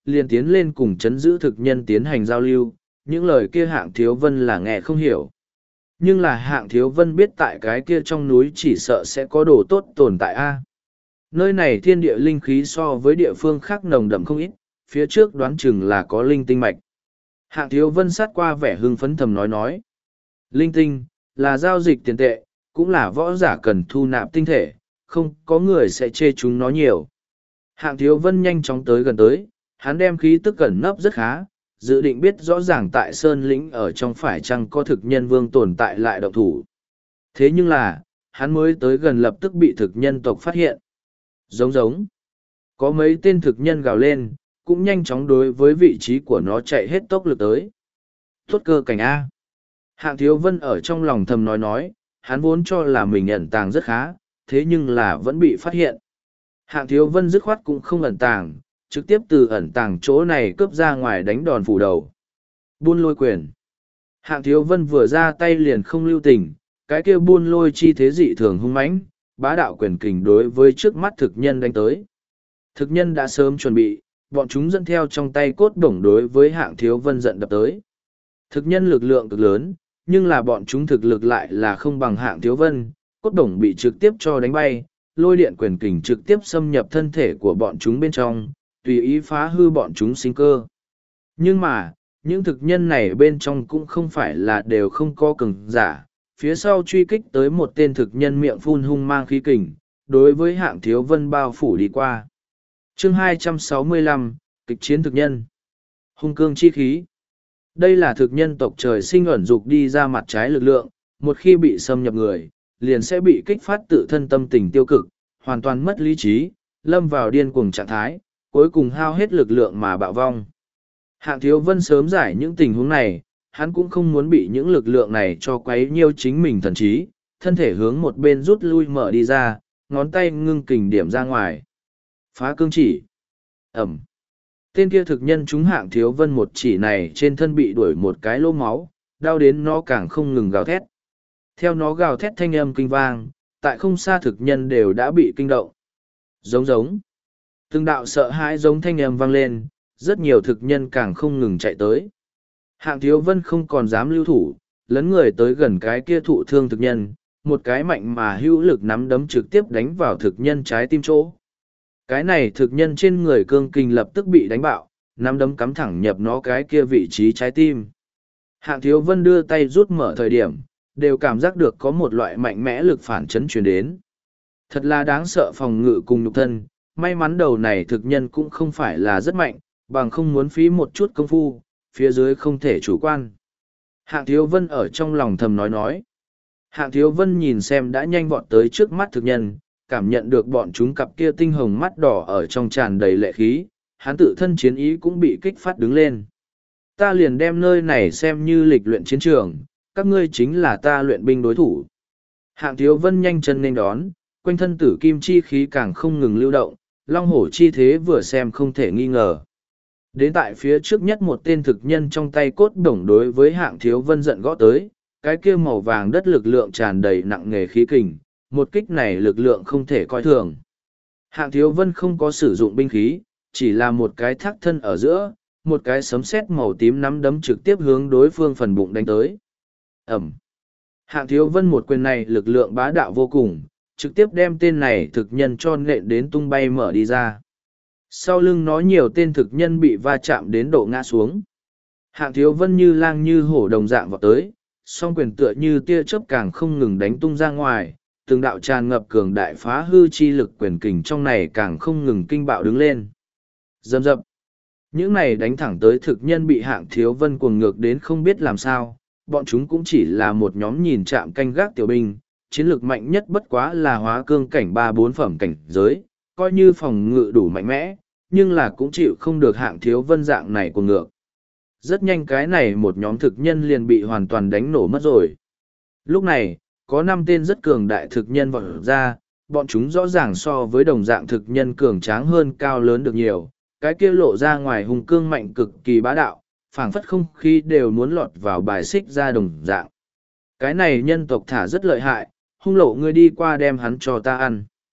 liền tiến lên cùng chấn giữ thực nhân tiến hành giao lưu, những lời kia Hạng Thiếu Vân là nghe không hiểu. Nhưng là Hạng Thiếu Vân biết tại cái kia trong núi chỉ sợ sẽ có đồ tốt tồn tại a. Nơi này thiên địa linh khí so với địa phương khác nồng đậm không ít, phía trước đoán chừng là có linh tinh mạch. Hạng Thiếu Vân sát qua vẻ hưng phấn thầm nói. Linh tinh, là giao dịch tiền tệ, cũng là võ giả cần thu nạp tinh thể, không có người sẽ chê chúng nó nhiều. Hạng Thiếu Vân nhanh chóng tới gần tới, hắn đem khí tức cẩn nấp rất khá, dự định biết rõ ràng tại Sơn Lĩnh ở trong phải chăng có thực nhân vương tồn tại lại động thủ. Thế nhưng là, hắn mới tới gần lập tức bị thực nhân tộc phát hiện. Giống. Có mấy tên thực nhân gào lên, cũng nhanh chóng đối với vị trí của nó chạy hết tốc lực tới. Tốt cơ cảnh A. Hạng Thiếu Vân ở trong lòng thầm nói, hắn vốn cho là mình ẩn tàng rất khá, thế nhưng là vẫn bị phát hiện. Hạng Thiếu Vân dứt khoát cũng không ẩn tàng, trực tiếp từ ẩn tàng chỗ này cướp ra ngoài đánh đòn phủ đầu. Buôn lôi quyền. Hạng Thiếu Vân vừa ra tay liền không lưu tình, cái kia buôn lôi chi thế dị thường hung mãnh, bá đạo quyền kình đối với trước mắt thực nhân đánh tới. Thực nhân đã sớm chuẩn bị, bọn chúng dẫn theo trong tay cốt đổng đối với Hạng Thiếu Vân giận đập tới. Thực nhân lực lượng cực lớn, nhưng là bọn chúng thực lực lại là không bằng Hạng Thiếu Vân, cốt đổng bị trực tiếp cho đánh bay, lôi điện quyền kình trực tiếp xâm nhập thân thể của bọn chúng bên trong, tùy ý phá hư bọn chúng sinh cơ. Nhưng mà, những thực nhân này bên trong cũng không phải là đều không có cường giả, phía sau truy kích tới một tên thực nhân miệng phun hung mang khí kình, đối với Hạng Thiếu Vân bao phủ đi qua. Chương 265, kịch chiến thực nhân. Hung cương chi khí. Đây là thực nhân tộc trời sinh ẩn dục đi ra mặt trái lực lượng, một khi bị xâm nhập người, liền sẽ bị kích phát tự thân tâm tình tiêu cực, hoàn toàn mất lý trí, lâm vào điên cuồng trạng thái, cuối cùng hao hết lực lượng mà bạo vong. Hạng Thiếu Vân sớm giải những tình huống này, hắn cũng không muốn bị những lực lượng này cho quấy nhiêu chính mình thần trí, thân thể hướng một bên rút lui mở đi ra, ngón tay ngưng kình điểm ra ngoài. Phá cương chỉ. Ẩm. Tên kia thực nhân trúng Hạng Thiếu Vân một chỉ này trên thân bị đuổi một cái lỗ máu, đau đến nó càng không ngừng gào thét. Theo nó gào thét thanh âm kinh vang, tại không xa thực nhân đều đã bị kinh động. Giống. Từng đạo sợ hãi giống thanh âm vang lên, rất nhiều thực nhân càng không ngừng chạy tới. Hạng Thiếu Vân không còn dám lưu thủ, lấn người tới gần cái kia thụ thương thực nhân, một cái mạnh mà hữu lực nắm đấm trực tiếp đánh vào thực nhân trái tim chỗ. Cái này thực nhân trên người cương kình lập tức bị đánh bạo, nắm đấm cắm thẳng nhập nó cái kia vị trí trái tim. Hạng Thiếu Vân đưa tay rút mở thời điểm, đều cảm giác được có một loại mạnh mẽ lực phản chấn truyền đến. Thật là đáng sợ phòng ngự cùng nhục thân, may mắn đầu này thực nhân cũng không phải là rất mạnh, bằng không muốn phí một chút công phu, phía dưới không thể chủ quan. Hạng Thiếu Vân ở trong lòng thầm nói. Hạng Thiếu Vân nhìn xem đã nhanh vọt tới trước mắt thực nhân, cảm nhận được bọn chúng cặp kia tinh hồng mắt đỏ ở trong tràn đầy lệ khí, hắn tự thân chiến ý cũng bị kích phát đứng lên. Ta liền đem nơi này xem như lịch luyện chiến trường, các ngươi chính là ta luyện binh đối thủ. Hạng Thiếu Vân nhanh chân nên đón, quanh thân tử kim chi khí càng không ngừng lưu động, long hổ chi thế vừa xem không thể nghi ngờ. Đến tại phía trước nhất một tên thực nhân trong tay cốt đổng đối với Hạng Thiếu Vân giận gõ tới, cái kia màu vàng đất lực lượng tràn đầy nặng nề khí kình, một kích này lực lượng không thể coi thường. Hạng Thiếu Vân không có sử dụng binh khí, chỉ là một cái thác thân ở giữa, một cái sấm sét màu tím nắm đấm trực tiếp hướng đối phương phần bụng đánh tới. Ẩm. Hạng Thiếu Vân một quyền này lực lượng bá đạo vô cùng, trực tiếp đem tên này thực nhân cho nện đến tung bay mở đi ra. Sau lưng nó nhiều tên thực nhân bị va chạm đến độ ngã xuống. Hạng Thiếu Vân như lang như hổ đồng dạng vào tới, song quyền tựa như tia chớp càng không ngừng đánh tung ra ngoài, từng đạo tràn ngập cường đại phá hư chi lực quyền kình trong này càng không ngừng kinh bạo đứng lên. Dầm dập. Những này đánh thẳng tới thực nhân bị Hạng Thiếu Vân cuồng ngược đến không biết làm sao, bọn chúng cũng chỉ là một nhóm nhìn chạm canh gác tiểu binh, chiến lược mạnh nhất bất quá là hóa cương cảnh 3-4 phẩm cảnh giới, coi như phòng ngự đủ mạnh mẽ, nhưng là cũng chịu không được Hạng Thiếu Vân dạng này cuồng ngược. Rất nhanh cái này một nhóm thực nhân liền bị hoàn toàn đánh nổ mất rồi. Lúc này, có 5 tên rất cường đại thực nhân vọt ra, bọn chúng rõ ràng so với đồng dạng thực nhân cường tráng hơn cao lớn được nhiều, cái kia lộ ra ngoài hùng cương mạnh cực kỳ bá đạo, phảng phất không khí đều muốn lọt vào bài xích ra đồng dạng. Cái này nhân tộc thả rất lợi hại, hung lộ ngươi đi qua đem hắn cho ta ăn.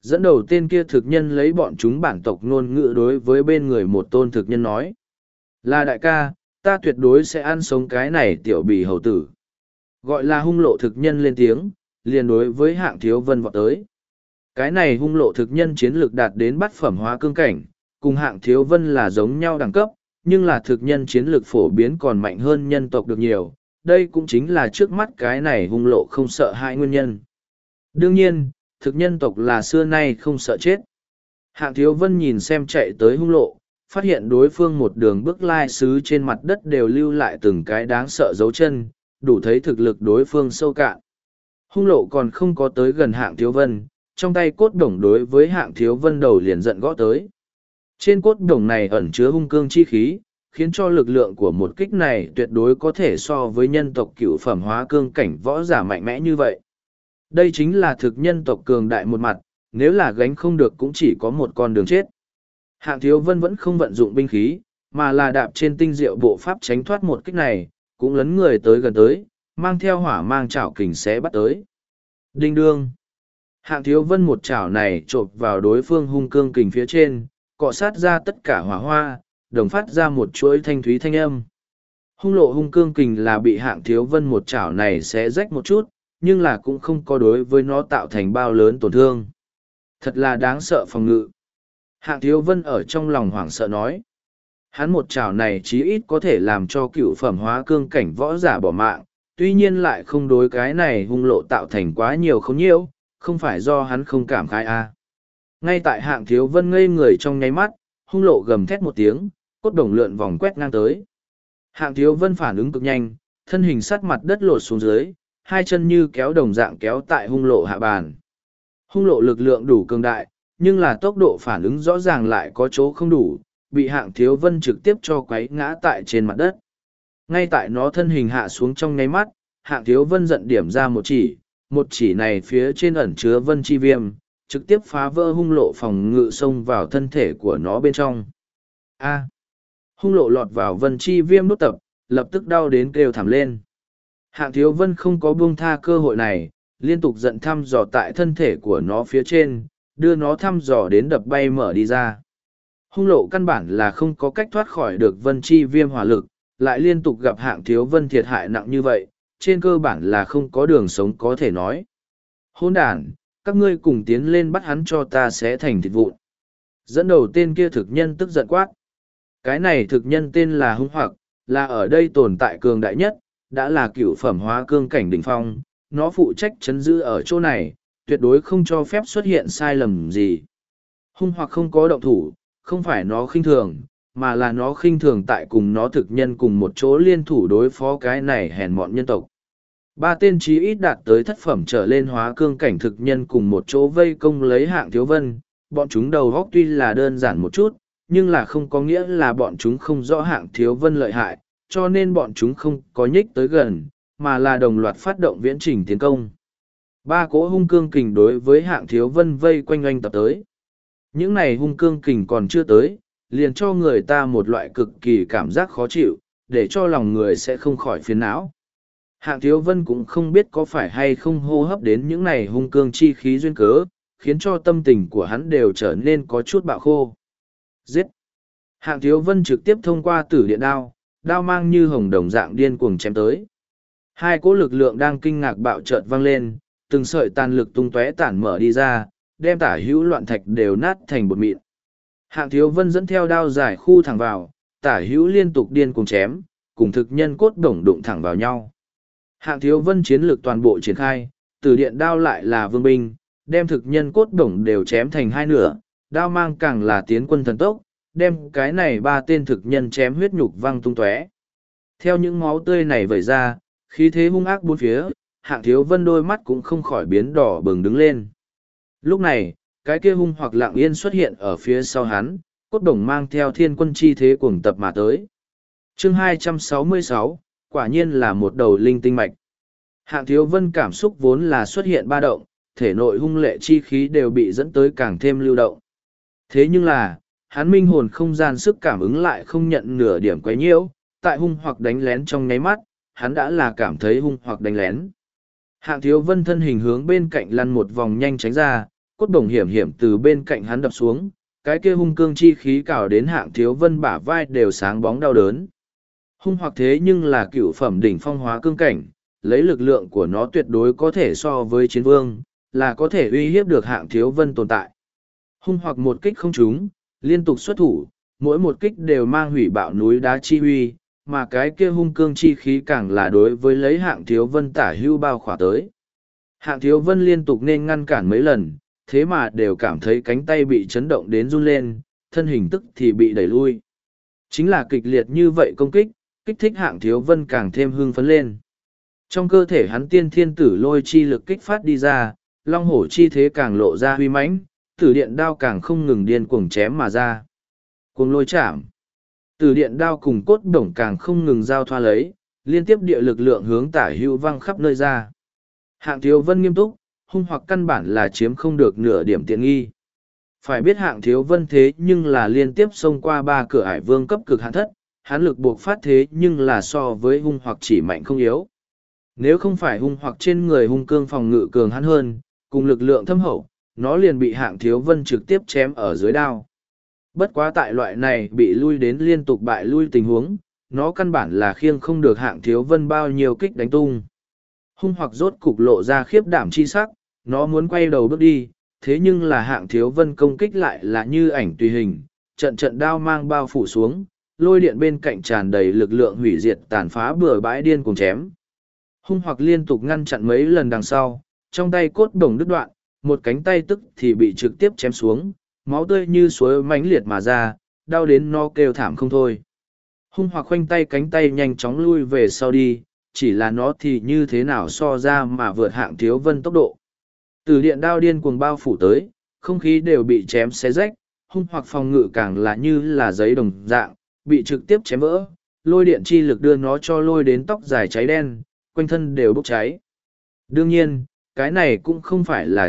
Dẫn đầu tên kia thực nhân lấy bọn chúng bản tộc ngôn ngữ đối với bên người một tôn thực nhân nói. Là đại ca, ta tuyệt đối sẽ ăn sống cái này tiểu bì hầu tử. Gọi là hung lộ thực nhân lên tiếng, liền đối với Hạng Thiếu Vân vọt tới. Cái này hung lộ thực nhân chiến lược đạt đến bát phẩm hóa cương cảnh, cùng Hạng Thiếu Vân là giống nhau đẳng cấp, nhưng là thực nhân chiến lược phổ biến còn mạnh hơn nhân tộc được nhiều. Đây cũng chính là trước mắt cái này hung lộ không sợ hãi nguyên nhân. Đương nhiên, thực nhân tộc là xưa nay không sợ chết. Hạng Thiếu Vân nhìn xem chạy tới hung lộ, phát hiện đối phương một đường bước lai xứ trên mặt đất đều lưu lại từng cái đáng sợ dấu chân, đủ thấy thực lực đối phương sâu cạn. Hung lộ còn không có tới gần Hạng Thiếu Vân, trong tay cốt đồng đối với Hạng Thiếu Vân đầu liền giận gõ tới. Trên cốt đồng này ẩn chứa hung cương chi khí, khiến cho lực lượng của một kích này tuyệt đối có thể so với nhân tộc cửu phẩm hóa cương cảnh võ giả mạnh mẽ như vậy. Đây chính là thực nhân tộc cường đại một mặt, nếu là gánh không được cũng chỉ có một con đường chết. Hạng Thiếu Vân vẫn không vận dụng binh khí, mà là đạp trên tinh diệu bộ pháp tránh thoát một kích này, cũng lấn người tới gần tới, mang theo hỏa mang chảo kình sẽ bắt tới. Đinh đương. Hạng Thiếu Vân một chảo này chộp vào đối phương hung cương kình phía trên, cọ sát ra tất cả hỏa hoa, đồng phát ra một chuỗi thanh thúy thanh âm. Hung lộ hung cương kình là bị Hạng Thiếu Vân một chảo này sẽ rách một chút, nhưng là cũng không có đối với nó tạo thành bao lớn tổn thương. Thật là đáng sợ phòng ngự. Hạng Thiếu Vân ở trong lòng hoảng sợ nói. Hắn một chảo này chí ít có thể làm cho cựu phẩm hóa cương cảnh võ giả bỏ mạng, tuy nhiên lại không đối cái này hung lộ tạo thành quá nhiều không nhiễu, không phải do hắn không cảm khai a. Ngay tại Hạng Thiếu Vân ngây người trong nháy mắt, hung lộ gầm thét một tiếng, cốt đồng lượn vòng quét ngang tới. Hạng Thiếu Vân phản ứng cực nhanh, thân hình sát mặt đất lột xuống dưới, hai chân như kéo đồng dạng kéo tại hung lộ hạ bàn. Hung lộ lực lượng đủ cường đại, nhưng là tốc độ phản ứng rõ ràng lại có chỗ không đủ, bị Hạng Thiếu Vân trực tiếp cho quấy ngã tại trên mặt đất. Ngay tại nó thân hình hạ xuống trong nháy mắt, Hạng Thiếu Vân giận điểm ra một chỉ này phía trên ẩn chứa vân chi viêm, trực tiếp phá vỡ hung lộ phòng ngự xông vào thân thể của nó bên trong. A. Hung lộ lọt vào vân chi viêm đốt tập, lập tức đau đến kêu thảm lên. Hạng Thiếu Vân không có buông tha cơ hội này, liên tục giận thăm dò tại thân thể của nó phía trên, đưa nó thăm dò đến đập bay mở đi ra. Hung lộ căn bản là không có cách thoát khỏi được vân chi viêm hỏa lực, lại liên tục gặp Hạng Thiếu Vân thiệt hại nặng như vậy, trên cơ bản là không có đường sống có thể nói. Hỗn đản, các ngươi cùng tiến lên bắt hắn cho ta sẽ thành thịt vụn. Dẫn đầu tên kia thực nhân tức giận quát. Cái này thực nhân tên là Hung Hoặc, là ở đây tồn tại cường đại nhất, đã là cửu phẩm hóa cương cảnh đỉnh phong, nó phụ trách chấn giữ ở chỗ này, tuyệt đối không cho phép xuất hiện sai lầm gì. Hung Hoặc không có động thủ, không phải nó khinh thường, mà là nó khinh thường tại cùng nó thực nhân cùng một chỗ liên thủ đối phó cái này hèn mọn nhân tộc. Ba tên chí ít đạt tới thất phẩm trở lên hóa cương cảnh thực nhân cùng một chỗ vây công lấy Hạng Thiếu Vân, bọn chúng đầu góc tuy là đơn giản một chút, nhưng là không có nghĩa là bọn chúng không rõ Hạng Thiếu Vân lợi hại, cho nên bọn chúng không có nhích tới gần, mà là đồng loạt phát động viễn trình tiến công. Ba cỗ hung cương kình đối với Hạng Thiếu Vân vây quanh oanh tập tới. Những này hung cương kình còn chưa tới, liền cho người ta một loại cực kỳ cảm giác khó chịu, để cho lòng người sẽ không khỏi phiền não. Hạng Thiếu Vân cũng không biết có phải hay không hô hấp đến những này hung cương chi khí duyên cớ, khiến cho tâm tình của hắn đều trở nên có chút bạo khô. Giết! Hạng Thiếu Vân trực tiếp thông qua tử điện đao, đao mang như hồng đồng dạng điên cuồng chém tới. Hai cỗ lực lượng đang kinh ngạc bạo chợt vang lên, từng sợi tàn lực tung tóe tản mở đi ra, đem tả hữu loạn thạch đều nát thành bột mịn. Hạng Thiếu Vân dẫn theo đao giải khu thẳng vào, tả hữu liên tục điên cuồng chém, cùng thực nhân cốt đồng đụng thẳng vào nhau. Hạng Thiếu Vân chiến lược toàn bộ triển khai, tử điện đao lại là vương binh, đem thực nhân cốt đồng đều chém thành hai nửa, đao mang càng là tiến quân thần tốc, đem cái này ba tên thực nhân chém huyết nhục văng tung tóe. Theo những máu tươi này vẩy ra, khí thế hung ác bốn phía, Hạng Thiếu Vân đôi mắt cũng không khỏi biến đỏ bừng đứng lên. Lúc này, cái kia hung hoặc lặng yên xuất hiện ở phía sau hắn, cốt đồng mang theo thiên quân chi thế cuồng tập mà tới. Chương 266, quả nhiên là một đầu linh tinh mạch. Hạng Thiếu Vân cảm xúc vốn là xuất hiện ba động, thể nội hung lệ chi khí đều bị dẫn tới càng thêm lưu động. Thế nhưng là, hắn minh hồn không gian sức cảm ứng lại không nhận nửa điểm quấy nhiễu, tại hung hoặc đánh lén trong nháy mắt, hắn đã là cảm thấy hung hoặc đánh lén. Hạng Thiếu Vân thân hình hướng bên cạnh lăn một vòng nhanh tránh ra, cốt đồng hiểm hiểm từ bên cạnh hắn đập xuống, cái kia hung cương chi khí cào đến Hạng Thiếu Vân bả vai đều sáng bóng đau đớn. Hung hoặc thế nhưng là cựu phẩm đỉnh phong hóa cương cảnh, lấy lực lượng của nó tuyệt đối có thể so với chiến vương, là có thể uy hiếp được Hạng Thiếu Vân tồn tại. Hung hoặc một kích không trúng, liên tục xuất thủ, mỗi một kích đều mang hủy bạo núi đá chi uy, mà cái kia hung cương chi khí càng là đối với lấy Hạng Thiếu Vân tả hưu bao khỏa tới. Hạng Thiếu Vân liên tục nên ngăn cản mấy lần, thế mà đều cảm thấy cánh tay bị chấn động đến run lên, thân hình tức thì bị đẩy lui. Chính là kịch liệt như vậy công kích, kích thích Hạng Thiếu Vân càng thêm hưng phấn lên. Trong cơ thể hắn tiên thiên tử lôi chi lực kích phát đi ra, long hổ chi thế càng lộ ra huy mãnh, tử điện đao càng không ngừng điên cuồng chém mà ra. Cuồng lôi chạm. Tử điện đao cùng cốt đồng càng không ngừng giao thoa lấy, liên tiếp địa lực lượng hướng tả hữu văng khắp nơi ra. Hạng Thiếu Vân nghiêm túc, hung hoặc căn bản là chiếm không được nửa điểm tiện nghi. Phải biết Hạng Thiếu Vân thế nhưng là liên tiếp xông qua 3 cửa ải vương cấp cực hạn thất, hắn lực buộc phát thế nhưng là so với hung hoặc chỉ mạnh không yếu. Nếu không phải hung hoặc trên người hung cương phòng ngự cường hắn hơn, cùng lực lượng thâm hậu, nó liền bị Hạng Thiếu Vân trực tiếp chém ở dưới đao. Bất quá tại loại này bị lui đến liên tục bại lui tình huống, nó căn bản là khiêng không được Hạng Thiếu Vân bao nhiêu kích đánh tung. Hung hoặc rốt cục lộ ra khiếp đảm chi sắc, nó muốn quay đầu bước đi, thế nhưng là Hạng Thiếu Vân công kích lại là như ảnh tùy hình, trận trận đao mang bao phủ xuống, lôi điện bên cạnh tràn đầy lực lượng hủy diệt tàn phá bừa bãi điên cùng chém. Hung hoặc liên tục ngăn chặn mấy lần đằng sau, trong tay cốt đồng đứt đoạn, một cánh tay tức thì bị trực tiếp chém xuống, máu tươi như suối mãnh liệt mà ra, đau đến nó kêu thảm không thôi. Hung hoặc khoanh tay cánh tay nhanh chóng lui về sau đi, chỉ là nó thì như thế nào so ra mà vượt Hạng Thiếu Vân tốc độ. Từ điện đao điên cuồng bao phủ tới, không khí đều bị chém xé rách, hung hoặc phòng ngự càng là như là giấy đồng dạng, bị trực tiếp chém vỡ, lôi điện chi lực đưa nó cho lôi đến tóc dài cháy đen, quanh thân đều bốc cháy. Đương nhiên, cái này cũng không phải là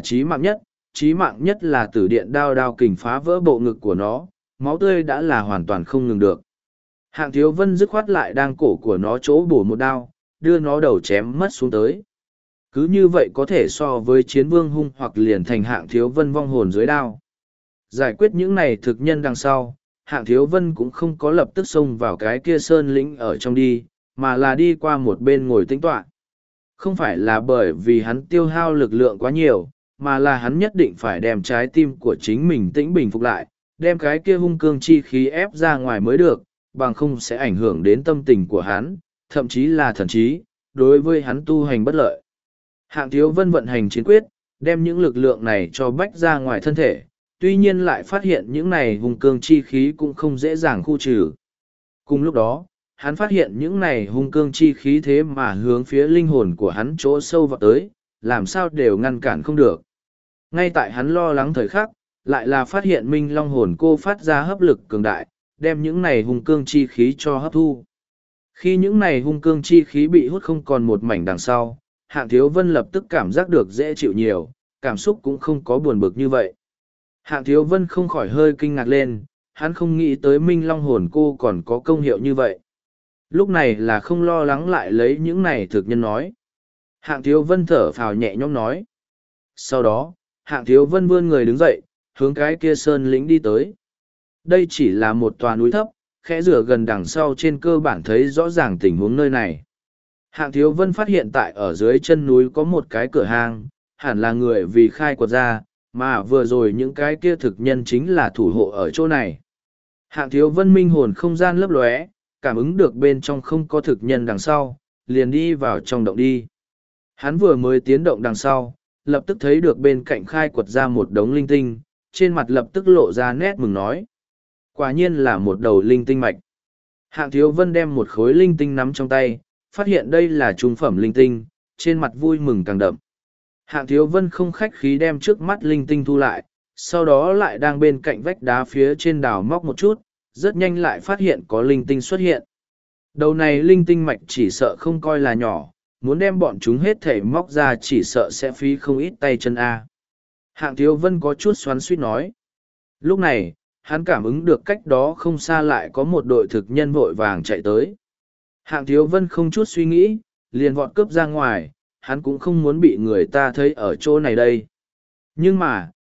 chí mạng nhất là tử điện đao kình phá vỡ bộ ngực của nó, máu tươi đã là hoàn toàn không ngừng được. Hạng Thiếu Vân dứt khoát lại đang cổ của nó chỗ bổ một đao, đưa nó đầu chém mất xuống tới. Cứ như vậy có thể so với chiến vương hung hoặc liền thành Hạng Thiếu Vân vong hồn dưới đao. Giải quyết những này thực nhân đằng sau, Hạng Thiếu Vân cũng không có lập tức xông vào cái kia sơn lĩnh ở trong đi, mà là đi qua một bên ngồi tĩnh tọa. Không phải là bởi vì hắn tiêu hao lực lượng quá nhiều, mà là hắn nhất định phải đem trái tim của chính mình tĩnh bình phục lại, đem cái kia hung cương chi khí ép ra ngoài mới được, bằng không sẽ ảnh hưởng đến tâm tình của hắn, thậm chí là thần trí, đối với hắn tu hành bất lợi. Hạng Thiếu Vân vận hành chiến quyết, đem những lực lượng này cho bách ra ngoài thân thể, tuy nhiên lại phát hiện những này hung cương chi khí cũng không dễ dàng khu trừ. Cùng lúc đó, hắn phát hiện những này hung cương chi khí thế mà hướng phía linh hồn của hắn chỗ sâu vào tới, làm sao đều ngăn cản không được. Ngay tại hắn lo lắng thời khắc, lại là phát hiện Minh Long hồn cô phát ra hấp lực cường đại, đem những này hung cương chi khí cho hấp thu. Khi những này hung cương chi khí bị hút không còn một mảnh đằng sau, Hạng Thiếu Vân lập tức cảm giác được dễ chịu nhiều, cảm xúc cũng không có buồn bực như vậy. Hạng Thiếu Vân không khỏi hơi kinh ngạc lên, hắn không nghĩ tới Minh Long hồn cô còn có công hiệu như vậy. Lúc này là không lo lắng lại lấy những này thực nhân nói. Hạng Thiếu Vân thở phào nhẹ nhõm nói. Sau đó, Hạng Thiếu Vân vươn người đứng dậy, hướng cái kia sơn lĩnh đi tới. Đây chỉ là một tòa núi thấp, khẽ rửa gần đằng sau trên cơ bản thấy rõ ràng tình huống nơi này. Hạng Thiếu Vân phát hiện tại ở dưới chân núi có một cái cửa hang, hẳn là người vì khai quật ra, mà vừa rồi những cái kia thực nhân chính là thủ hộ ở chỗ này. Hạng Thiếu Vân minh hồn không gian lấp lóe, cảm ứng được bên trong không có thực nhân đằng sau, liền đi vào trong động đi. Hắn vừa mới tiến động đằng sau, lập tức thấy được bên cạnh khai quật ra một đống linh tinh, trên mặt lập tức lộ ra nét mừng nói. Quả nhiên là một đầu linh tinh mạch. Hạng Thiếu Vân đem một khối linh tinh nắm trong tay, phát hiện đây là trung phẩm linh tinh, trên mặt vui mừng càng đậm. Hạng Thiếu Vân không khách khí đem trước mắt linh tinh thu lại, sau đó lại đang bên cạnh vách đá phía trên đào móc một chút, rất nhanh lại phát hiện có linh tinh xuất hiện. Đầu này linh tinh mạch chỉ sợ không coi là nhỏ, muốn đem bọn chúng hết thể móc ra chỉ sợ sẽ phí không ít tay chân A. Hạng Thiếu Vân có chút xoắn suýt nói. Lúc này, hắn cảm ứng được cách đó không xa lại có một đội thực nhân vội vàng chạy tới. Hạng Thiếu Vân không chút suy nghĩ, liền vọt cướp ra ngoài, hắn cũng không muốn bị người ta thấy ở chỗ này đây. Nhưng mà,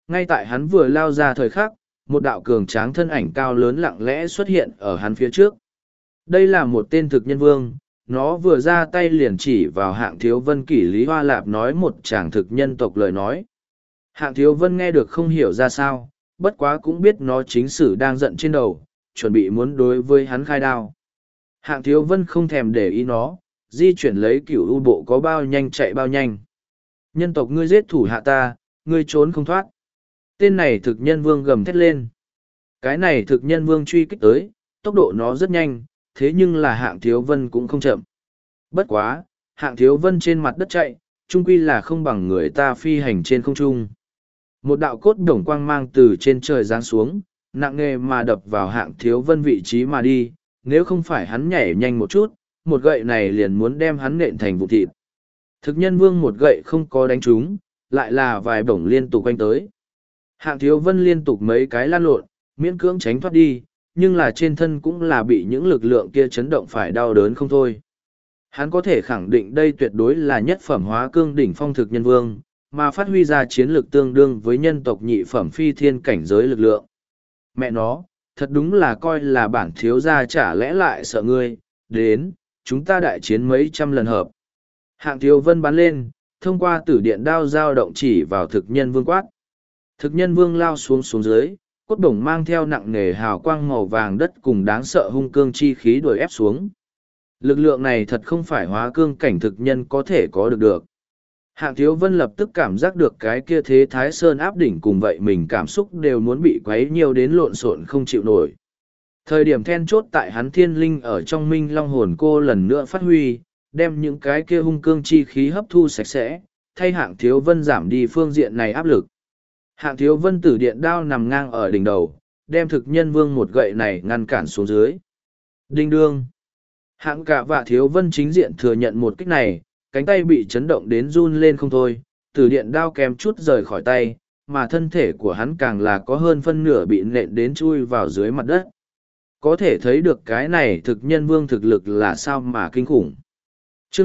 Ngay tại hắn vừa lao ra thời khắc, một đạo cường tráng thân ảnh cao lớn lặng lẽ xuất hiện ở hắn phía trước. Đây là một tên thực nhân vương, nó vừa ra tay liền chỉ vào Hạng Thiếu Vân. Kỷ Lý Hoa Lạp nói một tràng thực nhân tộc lời nói. Hạng Thiếu Vân nghe được không hiểu ra sao, bất quá cũng biết nó chính sử đang giận trên đầu, chuẩn bị muốn đối với hắn khai đao. Hạng Thiếu Vân không thèm để ý nó, di chuyển lấy cửu u bộ có bao nhanh chạy bao nhanh. Nhân tộc ngươi giết thủ hạ ta, ngươi trốn không thoát. Tên này thực nhân vương gầm thét lên. Cái này thực nhân vương truy kích tới, tốc độ nó rất nhanh, thế nhưng là Hạng Thiếu Vân cũng không chậm. Bất quá, Hạng Thiếu Vân trên mặt đất chạy, chung quy là không bằng người ta phi hành trên không trung. Một đạo cốt đồng quang mang từ trên trời giáng xuống, nặng nề mà đập vào Hạng Thiếu Vân vị trí mà đi, nếu không phải hắn nhảy nhanh một chút, một gậy này liền muốn đem hắn nện thành vụ thịt. Thực nhân vương một gậy không có đánh trúng, lại là vài bổng liên tục quanh tới. Hạng Thiếu Vân liên tục mấy cái lăn lộn, miễn cưỡng tránh thoát đi, nhưng là trên thân cũng là bị những lực lượng kia chấn động phải đau đớn không thôi. Hắn có thể khẳng định đây tuyệt đối là nhất phẩm hóa cương đỉnh phong thực nhân vương, mà phát huy ra chiến lược tương đương với nhân tộc nhị phẩm phi thiên cảnh giới lực lượng. Mẹ nó, thật đúng là coi là bản thiếu gia chả lẽ lại sợ ngươi, đến, chúng ta đại chiến mấy trăm lần hợp. Hạng Thiếu Vân bắn lên, thông qua tử điện đao dao động chỉ vào thực nhân vương quát. Thực nhân vương lao xuống dưới, cốt bổng mang theo nặng nề hào quang màu vàng đất cùng đáng sợ hung cương chi khí đuổi ép xuống. Lực lượng này thật không phải hóa cương cảnh thực nhân có thể có được. Hạng Thiếu Vân lập tức cảm giác được cái kia thế thái sơn áp đỉnh, cùng vậy mình cảm xúc đều muốn bị quấy nhiều đến lộn xộn không chịu nổi. Thời điểm then chốt tại hắn thiên linh ở trong minh long hồn cô lần nữa phát huy, đem những cái kia hung cương chi khí hấp thu sạch sẽ, thay Hạng Thiếu Vân giảm đi phương diện này áp lực. Hạng Thiếu Vân tử điện đao nằm ngang ở đỉnh đầu, đem thực nhân vương một gậy này ngăn cản xuống dưới. Đinh đương. Hạng Cả và Thiếu Vân chính diện thừa nhận một kích này, cánh tay bị chấn động đến run lên không thôi, tử điện đao kém chút rời khỏi tay, mà thân thể của hắn càng là có hơn phân nửa bị nện đến chui vào dưới mặt đất. Có thể thấy được cái này thực nhân vương thực lực là sao mà kinh khủng. Chương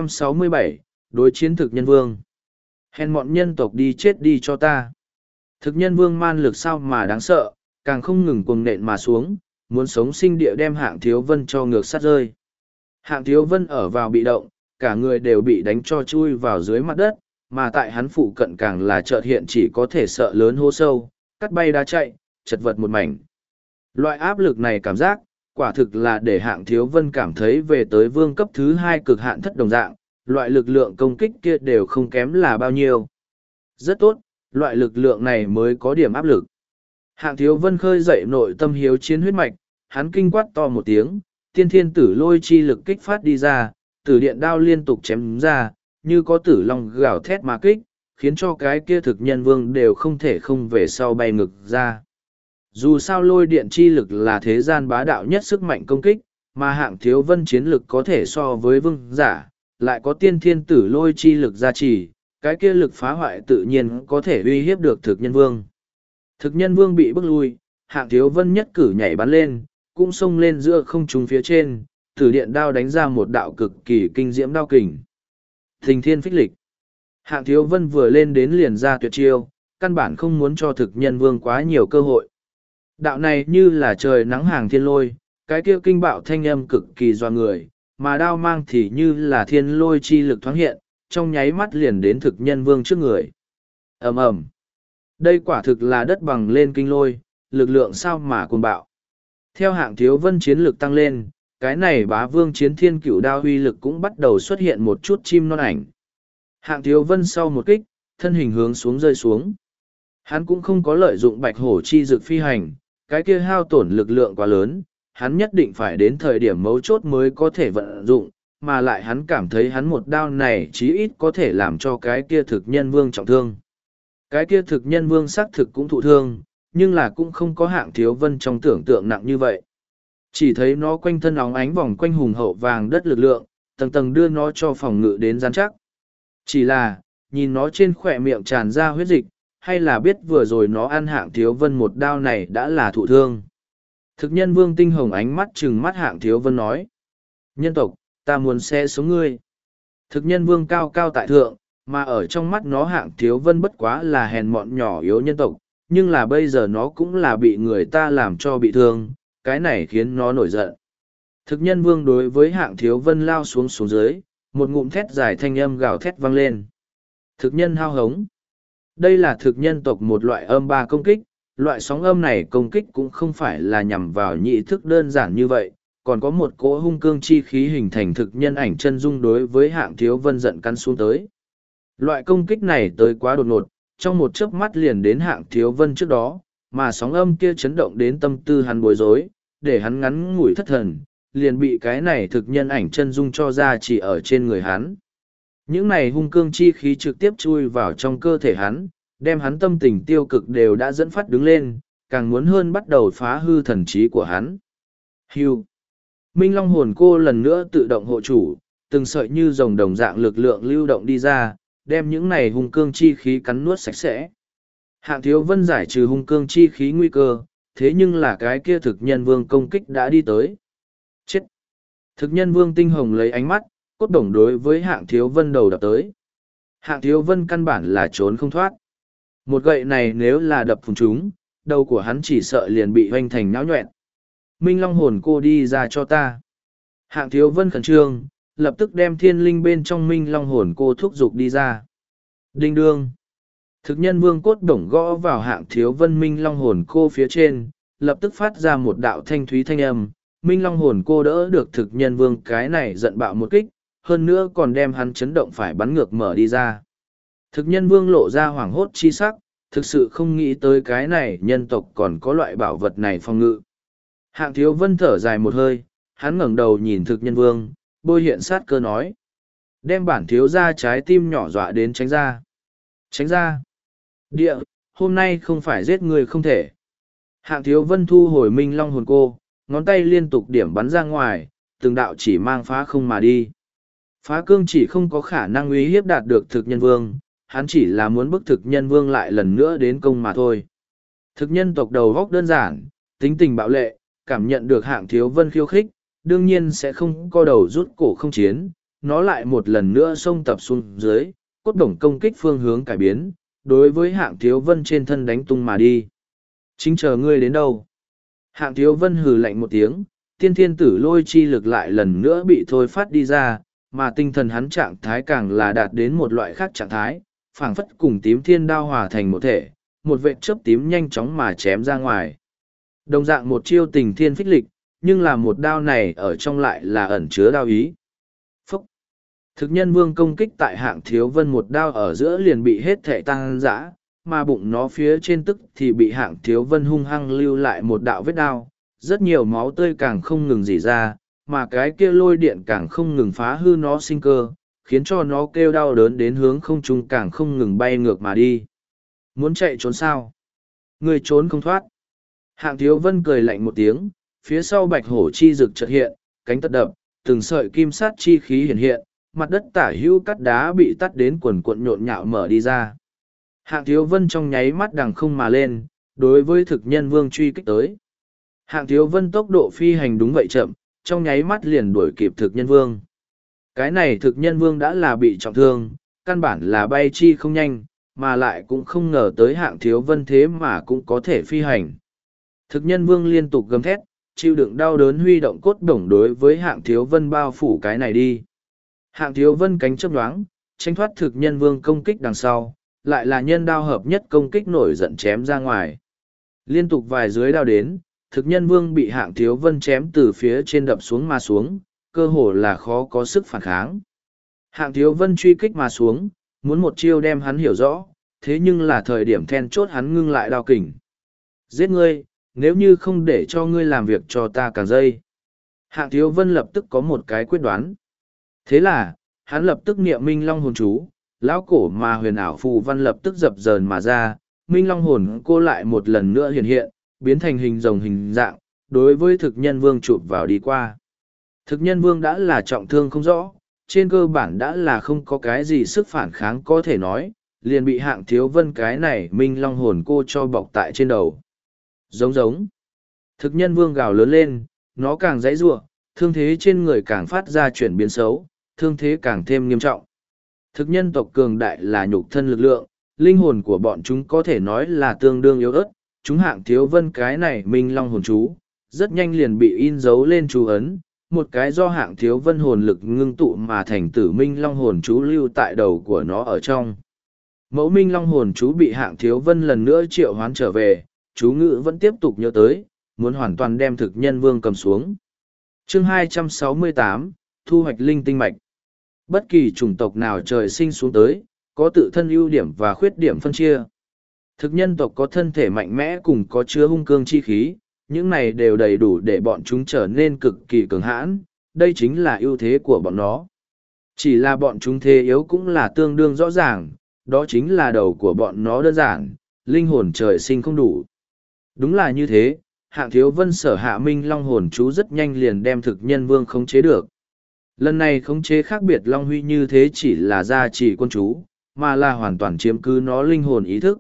267, đối chiến thực nhân vương. Hèn mọn nhân tộc đi chết đi cho ta. Thực nhân vương man lực sao mà đáng sợ, càng không ngừng cuồng nện mà xuống, muốn sống sinh địa đem Hạng Thiếu Vân cho ngược sát rơi. Hạng Thiếu Vân ở vào bị động, cả người đều bị đánh cho chui vào dưới mặt đất, mà tại hắn phụ cận càng là chợt hiện chỉ có thể sợ lớn hô sâu, cắt bay đá chạy, chật vật một mảnh. Loại áp lực này cảm giác, quả thực là để Hạng Thiếu Vân cảm thấy về tới vương cấp thứ 2 cực hạn thất đồng dạng, loại lực lượng công kích kia đều không kém là bao nhiêu. Rất tốt, loại lực lượng này mới có điểm áp lực. Hạng Thiếu Vân khơi dậy nội tâm hiếu chiến huyết mạch, hắn kinh quát to một tiếng, tiên thiên tử lôi chi lực kích phát đi ra, tử điện đao liên tục chém ra, như có tử long gào thét mà kích, khiến cho cái kia thực nhân vương đều không thể không về sau bay ngực ra. Dù sao lôi điện chi lực là thế gian bá đạo nhất sức mạnh công kích, mà Hạng Thiếu Vân chiến lực có thể so với vương giả, lại có tiên thiên tử lôi chi lực gia trì, cái kia lực phá hoại tự nhiên có thể uy hiếp được thực nhân vương. Thực nhân vương bị bức lui, Hạng Thiếu Vân nhất cử nhảy bắn lên, cũng xông lên giữa không trung phía trên, tử điện đao đánh ra một đạo cực kỳ kinh diễm đao kình. Thình thiên phích lịch. Hạng Thiếu Vân vừa lên đến liền ra tuyệt chiêu, căn bản không muốn cho thực nhân vương quá nhiều cơ hội. Đạo này như là trời nắng hàng thiên lôi, cái kia kinh bạo thanh âm cực kỳ doa người, mà đao mang thì như là thiên lôi chi lực thoáng hiện, trong nháy mắt liền đến thực nhân vương trước người. Ầm ầm. Đây quả thực là đất bằng lên kinh lôi, lực lượng sao mà cuồng bạo. Theo Hạng Thiếu Vân chiến lực tăng lên, cái này bá vương chiến thiên cửu đao uy lực cũng bắt đầu xuất hiện một chút chim non ảnh. Hạng Thiếu Vân sau một kích, thân hình hướng xuống rơi xuống. Hắn cũng không có lợi dụng bạch hổ chi dược phi hành, cái kia hao tổn lực lượng quá lớn, hắn nhất định phải đến thời điểm mấu chốt mới có thể vận dụng, mà lại hắn cảm thấy hắn một đao này chí ít có thể làm cho cái kia thực nhân vương trọng thương. Cái kia thực nhân vương xác thực cũng thụ thương, nhưng là cũng không có Hạng Thiếu Vân trong tưởng tượng nặng như vậy. Chỉ thấy nó quanh thân óng ánh vòng quanh hùng hậu vàng đất lực lượng, tầng tầng đưa nó cho phòng ngự đến rắn chắc. Chỉ là, nhìn nó trên khỏe miệng tràn ra huyết dịch, hay là biết vừa rồi nó ăn Hạng Thiếu Vân một đao này đã là thụ thương. Thực nhân vương tinh hồng ánh mắt trừng mắt Hạng Thiếu Vân nói. Nhân tộc, ta muốn xe sống ngươi. Thực nhân vương cao cao tại thượng, mà ở trong mắt nó Hạng Thiếu Vân bất quá là hèn mọn nhỏ yếu nhân tộc, nhưng là bây giờ nó cũng là bị người ta làm cho bị thương, cái này khiến nó nổi giận. Thực nhân vương đối với Hạng Thiếu Vân lao xuống xuống dưới, một ngụm thét dài thanh âm gào thét vang lên. Thực nhân hao hống. Đây là thực nhân tộc một loại âm ba công kích, loại sóng âm này công kích cũng không phải là nhằm vào nhị thức đơn giản như vậy, còn có một cỗ hung cương chi khí hình thành thực nhân ảnh chân dung đối với Hạng Thiếu Vân giận căn xuống tới. Loại công kích này tới quá đột ngột, trong một chớp mắt liền đến Hạng Thiếu Vân trước đó, mà sóng âm kia chấn động đến tâm tư hắn bối rối, để hắn ngắn ngủi thất thần, liền bị cái này thực nhân ảnh chân dung cho ra chỉ ở trên người hắn. Những này hung cương chi khí trực tiếp chui vào trong cơ thể hắn, đem hắn tâm tình tiêu cực đều đã dẫn phát đứng lên, càng muốn hơn bắt đầu phá hư thần trí của hắn. Hưu. Minh Long hồn cô lần nữa tự động hộ chủ, từng sợi như rồng đồng dạng lực lượng lưu động đi ra, đem những này hung cương chi khí cắn nuốt sạch sẽ. Hạng Thiếu Vân giải trừ hung cương chi khí nguy cơ, thế nhưng là cái kia thực nhân vương công kích đã đi tới. Chết! Thực nhân vương tinh hồng lấy ánh mắt, cốt đồng đối với Hạng Thiếu Vân đầu đập tới. Hạng Thiếu Vân căn bản là trốn không thoát. Một gậy này nếu là đập phùng chúng, đầu của hắn chỉ sợ liền bị hoành thành nhão nhoẹn. Minh Long hồn cô đi ra cho ta. Hạng Thiếu Vân khẩn trương, lập tức đem thiên linh bên trong Minh Long hồn cô thúc giục đi ra. Đinh đương. Thực nhân vương cốt bổng gõ vào Hạng Thiếu Vân Minh Long hồn cô phía trên, lập tức phát ra một đạo thanh thúy thanh âm. Minh Long hồn cô đỡ được thực nhân vương cái này giận bạo một kích, hơn nữa còn đem hắn chấn động phải bắn ngược mở đi ra. Thực nhân vương lộ ra hoảng hốt chi sắc, thực sự không nghĩ tới cái này nhân tộc còn có loại bảo vật này phòng ngự. Hạng Thiếu Vân thở dài một hơi, hắn ngẩng đầu nhìn thực nhân vương, bôi hiện sát cơ nói. Đem bản thiếu ra trái tim nhỏ dọa đến tránh ra. Tránh ra. Địa, hôm nay không phải giết người không thể. Hạng Thiếu Vân thu hồi Minh Long hồn cô, ngón tay liên tục điểm bắn ra ngoài, từng đạo chỉ mang phá không mà đi. Phá cương chỉ không có khả năng uy hiếp đạt được thực nhân vương, hắn chỉ là muốn bức thực nhân vương lại lần nữa đến công mà thôi. Thực nhân tộc đầu góc đơn giản, tính tình bạo lệ, cảm nhận được Hạng Thiếu Vân khiêu khích, đương nhiên sẽ không co đầu rút cổ không chiến, nó lại một lần nữa xông tập xuống dưới, cốt đồng công kích phương hướng cải biến, đối với Hạng Thiếu Vân trên thân đánh tung mà đi. Chính chờ ngươi đến đâu? Hạng Thiếu Vân hừ lạnh một tiếng, tiên thiên tử lôi chi lực lại lần nữa bị thôi phát đi ra, mà tinh thần hắn trạng thái càng là đạt đến một loại khác trạng thái, phảng phất cùng tím thiên đao hòa thành một thể, một vệt chớp tím nhanh chóng mà chém ra ngoài. Đồng dạng một chiêu tình thiên phích lịch, nhưng là một đao này ở trong lại là ẩn chứa đao ý. Phúc! Thực nhân vương công kích tại Hạng Thiếu Vân một đao ở giữa liền bị hết thể tăng dã, mà bụng nó phía trên tức thì bị Hạng Thiếu Vân hung hăng lưu lại một đạo vết đao, rất nhiều máu tươi càng không ngừng rỉ ra, mà cái kia lôi điện càng không ngừng phá hư nó sinh cơ, khiến cho nó kêu đau đớn đến hướng không trung càng không ngừng bay ngược mà đi. Muốn chạy trốn sao? Người trốn không thoát. Hạng Thiếu Vân cười lạnh một tiếng, phía sau bạch hổ chi rực chợt hiện, cánh tất đập, từng sợi kim sát chi khí hiện hiện, mặt đất tả hữu cắt đá bị tắt đến quần cuộn nhộn nhạo mở đi ra. Hạng Thiếu Vân trong nháy mắt đằng không mà lên, đối với thực nhân vương truy kích tới. Hạng Thiếu Vân tốc độ phi hành đúng vậy chậm, trong nháy mắt liền đuổi kịp thực nhân vương. Cái này thực nhân vương đã là bị trọng thương, căn bản là bay chi không nhanh, mà lại cũng không ngờ tới Hạng Thiếu Vân thế mà cũng có thể phi hành. Thực nhân vương liên tục gầm thét, chịu đựng đau đớn huy động cốt đồng đối với Hạng Thiếu Vân bao phủ cái này đi. Hạng Thiếu Vân cánh chớp nhoáng, tranh thoát thực nhân vương công kích đằng sau, lại là nhân đao hợp nhất công kích nổi giận chém ra ngoài. Liên tục vài dưới đao đến, thực nhân vương bị Hạng Thiếu Vân chém từ phía trên đập xuống mà xuống, cơ hồ là khó có sức phản kháng. Hạng Thiếu Vân truy kích mà xuống, muốn một chiêu đem hắn hiểu rõ, thế nhưng là thời điểm then chốt hắn ngưng lại đao kình. Giết ngươi, nếu như không để cho ngươi làm việc cho ta cả giây. Hạng Thiếu Vân lập tức có một cái quyết đoán. Thế là, hắn lập tức niệm Minh Long hồn chú, lão cổ mà huyền ảo phù văn lập tức dập dờn mà ra, Minh Long hồn cô lại một lần nữa hiện hiện, biến thành hình rồng hình dạng, đối với thực nhân vương chụp vào đi qua. Thực nhân vương đã là trọng thương không rõ, trên cơ bản đã là không có cái gì sức phản kháng có thể nói, liền bị Hạng Thiếu Vân cái này Minh Long hồn cô cho bọc tại trên đầu. Giống giống. Thực nhân vương gào lớn lên, nó càng dãy giụa, thương thế trên người càng phát ra chuyển biến xấu, thương thế càng thêm nghiêm trọng. Thực nhân tộc cường đại là nhục thân lực lượng, linh hồn của bọn chúng có thể nói là tương đương yếu ớt, chúng Hạng Thiếu Vân cái này minh long hồn chú, rất nhanh liền bị in dấu lên chú ấn, một cái do Hạng Thiếu Vân hồn lực ngưng tụ mà thành tử minh long hồn chú lưu tại đầu của nó ở trong. Mẫu minh long hồn chú bị Hạng Thiếu Vân lần nữa triệu hoán trở về, chú ngữ vẫn tiếp tục nhớ tới, muốn hoàn toàn đem thực nhân vương cầm xuống. Chương 268, Thu hoạch linh tinh mạch. Bất kỳ chủng tộc nào trời sinh xuống tới, có tự thân ưu điểm và khuyết điểm phân chia. Thực nhân tộc có thân thể mạnh mẽ cùng có chứa hung cương chi khí, những này đều đầy đủ để bọn chúng trở nên cực kỳ cường hãn, đây chính là ưu thế của bọn nó. Chỉ là bọn chúng thế yếu cũng là tương đương rõ ràng, đó chính là đầu của bọn nó đơn giản, linh hồn trời sinh không đủ. Đúng là như thế, Hạng Thiếu Vân sở hạ minh long hồn chú rất nhanh liền đem thực nhân vương khống chế được. Lần này khống chế khác biệt long huy như thế chỉ là gia trì quân chú, mà là hoàn toàn chiếm cứ nó linh hồn ý thức.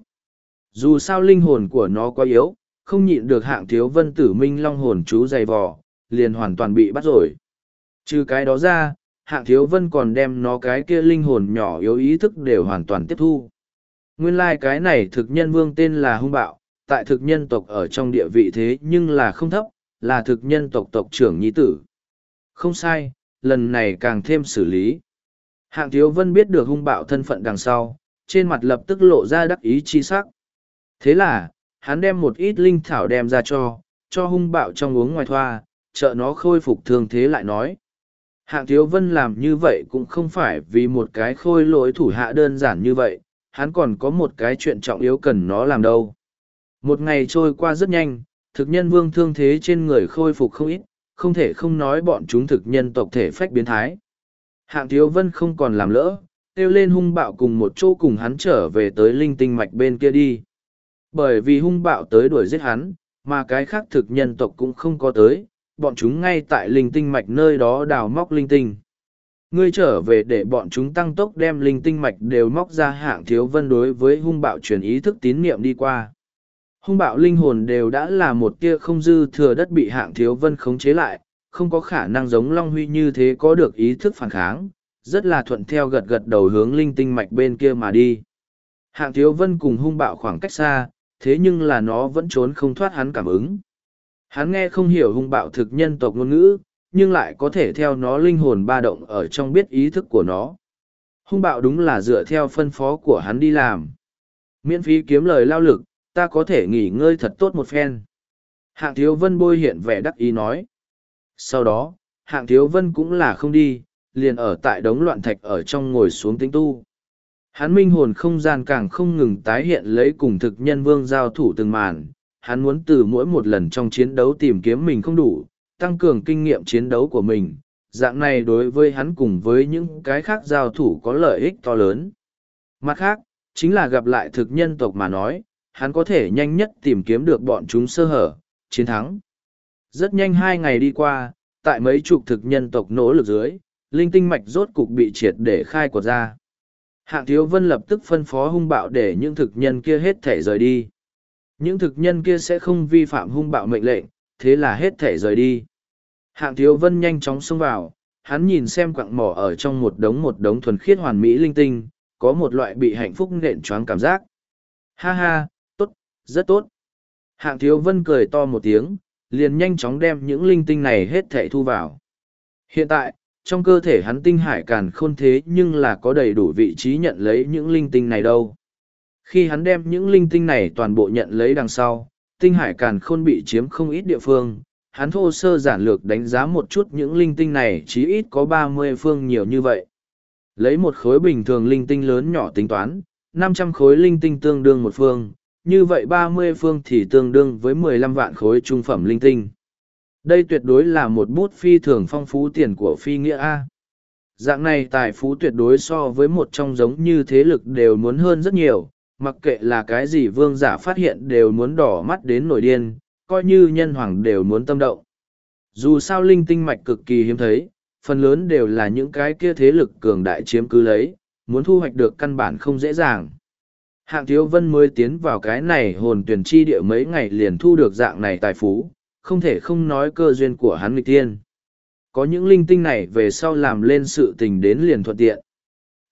Dù sao linh hồn của nó quá yếu, không nhịn được Hạng Thiếu Vân tử minh long hồn chú dày vò, liền hoàn toàn bị bắt rồi. Trừ cái đó ra, Hạng Thiếu Vân còn đem nó cái kia linh hồn nhỏ yếu ý thức đều hoàn toàn tiếp thu. Nguyên lai cái này thực nhân vương tên là hung bạo, tại thực nhân tộc ở trong địa vị thế nhưng là không thấp, là thực nhân tộc tộc trưởng nhi tử. Không sai, lần này càng thêm xử lý. Hạng Thiếu Vân biết được hung bạo thân phận đằng sau, trên mặt lập tức lộ ra đắc ý chi sắc. Thế là, hắn đem một ít linh thảo đem ra cho hung bạo trong uống ngoài thoa, trợ nó khôi phục thương thế lại nói. Hạng Thiếu Vân làm như vậy cũng không phải vì một cái khôi lỗi thủ hạ đơn giản như vậy, hắn còn có một cái chuyện trọng yếu cần nó làm đâu. Một ngày trôi qua rất nhanh, thực nhân vương thương thế trên người khôi phục không ít, không thể không nói bọn chúng thực nhân tộc thể phách biến thái. Hạng Thiếu Vân không còn làm lỡ, kêu lên hung bạo cùng một chỗ cùng hắn trở về tới linh tinh mạch bên kia đi. Bởi vì hung bạo tới đuổi giết hắn, mà cái khác thực nhân tộc cũng không có tới, bọn chúng ngay tại linh tinh mạch nơi đó đào móc linh tinh. Ngươi trở về để bọn chúng tăng tốc đem linh tinh mạch đều móc ra. Hạng Thiếu Vân đối với hung bạo truyền ý thức tín niệm đi qua. Hung bạo linh hồn đều đã là một tia không dư thừa đất bị Hạng Thiếu Vân khống chế lại, không có khả năng giống Long Huy như thế có được ý thức phản kháng, rất là thuận theo gật gật đầu hướng linh tinh mạch bên kia mà đi. Hạng Thiếu Vân cùng hung bạo khoảng cách xa, thế nhưng là nó vẫn trốn không thoát hắn cảm ứng. Hắn nghe không hiểu hung bạo thực nhân tộc ngôn ngữ, nhưng lại có thể theo nó linh hồn ba động ở trong biết ý thức của nó. Hung bạo đúng là dựa theo phân phó của hắn đi làm. Miễn phí kiếm lời lao lực, ta có thể nghỉ ngơi thật tốt một phen. Hạng Thiếu Vân bôi hiện vẻ đắc ý nói. Sau đó, Hạng Thiếu Vân cũng là không đi, liền ở tại đống loạn thạch ở trong ngồi xuống tĩnh tu. Hắn minh hồn không gian càng không ngừng tái hiện lấy cùng thực nhân vương giao thủ từng màn. Hắn muốn từ mỗi một lần trong chiến đấu tìm kiếm mình không đủ, tăng cường kinh nghiệm chiến đấu của mình. Dạng này đối với hắn cùng với những cái khác giao thủ có lợi ích to lớn. Mặt khác, chính là gặp lại thực nhân tộc mà nói, hắn có thể nhanh nhất tìm kiếm được bọn chúng sơ hở, chiến thắng. Rất nhanh 2 ngày đi qua, tại mấy chục thực nhân tộc nỗ lực dưới, linh tinh mạch rốt cục bị triệt để khai quật ra. Hạng Thiếu Vân lập tức phân phó hung bạo để những thực nhân kia hết thể rời đi. Những thực nhân kia sẽ không vi phạm hung bạo mệnh lệnh, thế là hết thể rời đi. Hạng Thiếu Vân nhanh chóng xông vào, hắn nhìn xem quặng mỏ ở trong một đống thuần khiết hoàn mỹ linh tinh, có một loại bị hạnh phúc nện choáng cảm giác. Ha ha, tốt, rất tốt. Hạng Thiếu Vân cười to một tiếng, liền nhanh chóng đem những linh tinh này hết thảy thu vào. Hiện tại, trong cơ thể hắn tinh hải càn khôn thế nhưng là có đầy đủ vị trí nhận lấy những linh tinh này đâu. Khi hắn đem những linh tinh này toàn bộ nhận lấy đằng sau, tinh hải càn khôn bị chiếm không ít địa phương, hắn thô sơ giản lược đánh giá một chút những linh tinh này chí ít có 30 phương nhiều như vậy. Lấy một khối bình thường linh tinh lớn nhỏ tính toán, 500 khối linh tinh tương đương một phương, như vậy 30 phương thì tương đương với 15 vạn khối trung phẩm linh tinh. Đây tuyệt đối là một bút phi thường phong phú tiền của phi nghĩa A. Dạng này tài phú tuyệt đối so với một trong giống như thế lực đều muốn hơn rất nhiều, mặc kệ là cái gì vương giả phát hiện đều muốn đỏ mắt đến nổi điên, coi như nhân hoàng đều muốn tâm động. Dù sao linh tinh mạch cực kỳ hiếm thấy, phần lớn đều là những cái kia thế lực cường đại chiếm cứ lấy, muốn thu hoạch được căn bản không dễ dàng. Hạng Thiếu Vân mới tiến vào cái này hồn tuyển chi địa mấy ngày liền thu được dạng này tài phú, không thể không nói cơ duyên của hắn nghịch tiên. Có những linh tinh này về sau làm lên sự tình đến liền thuận tiện.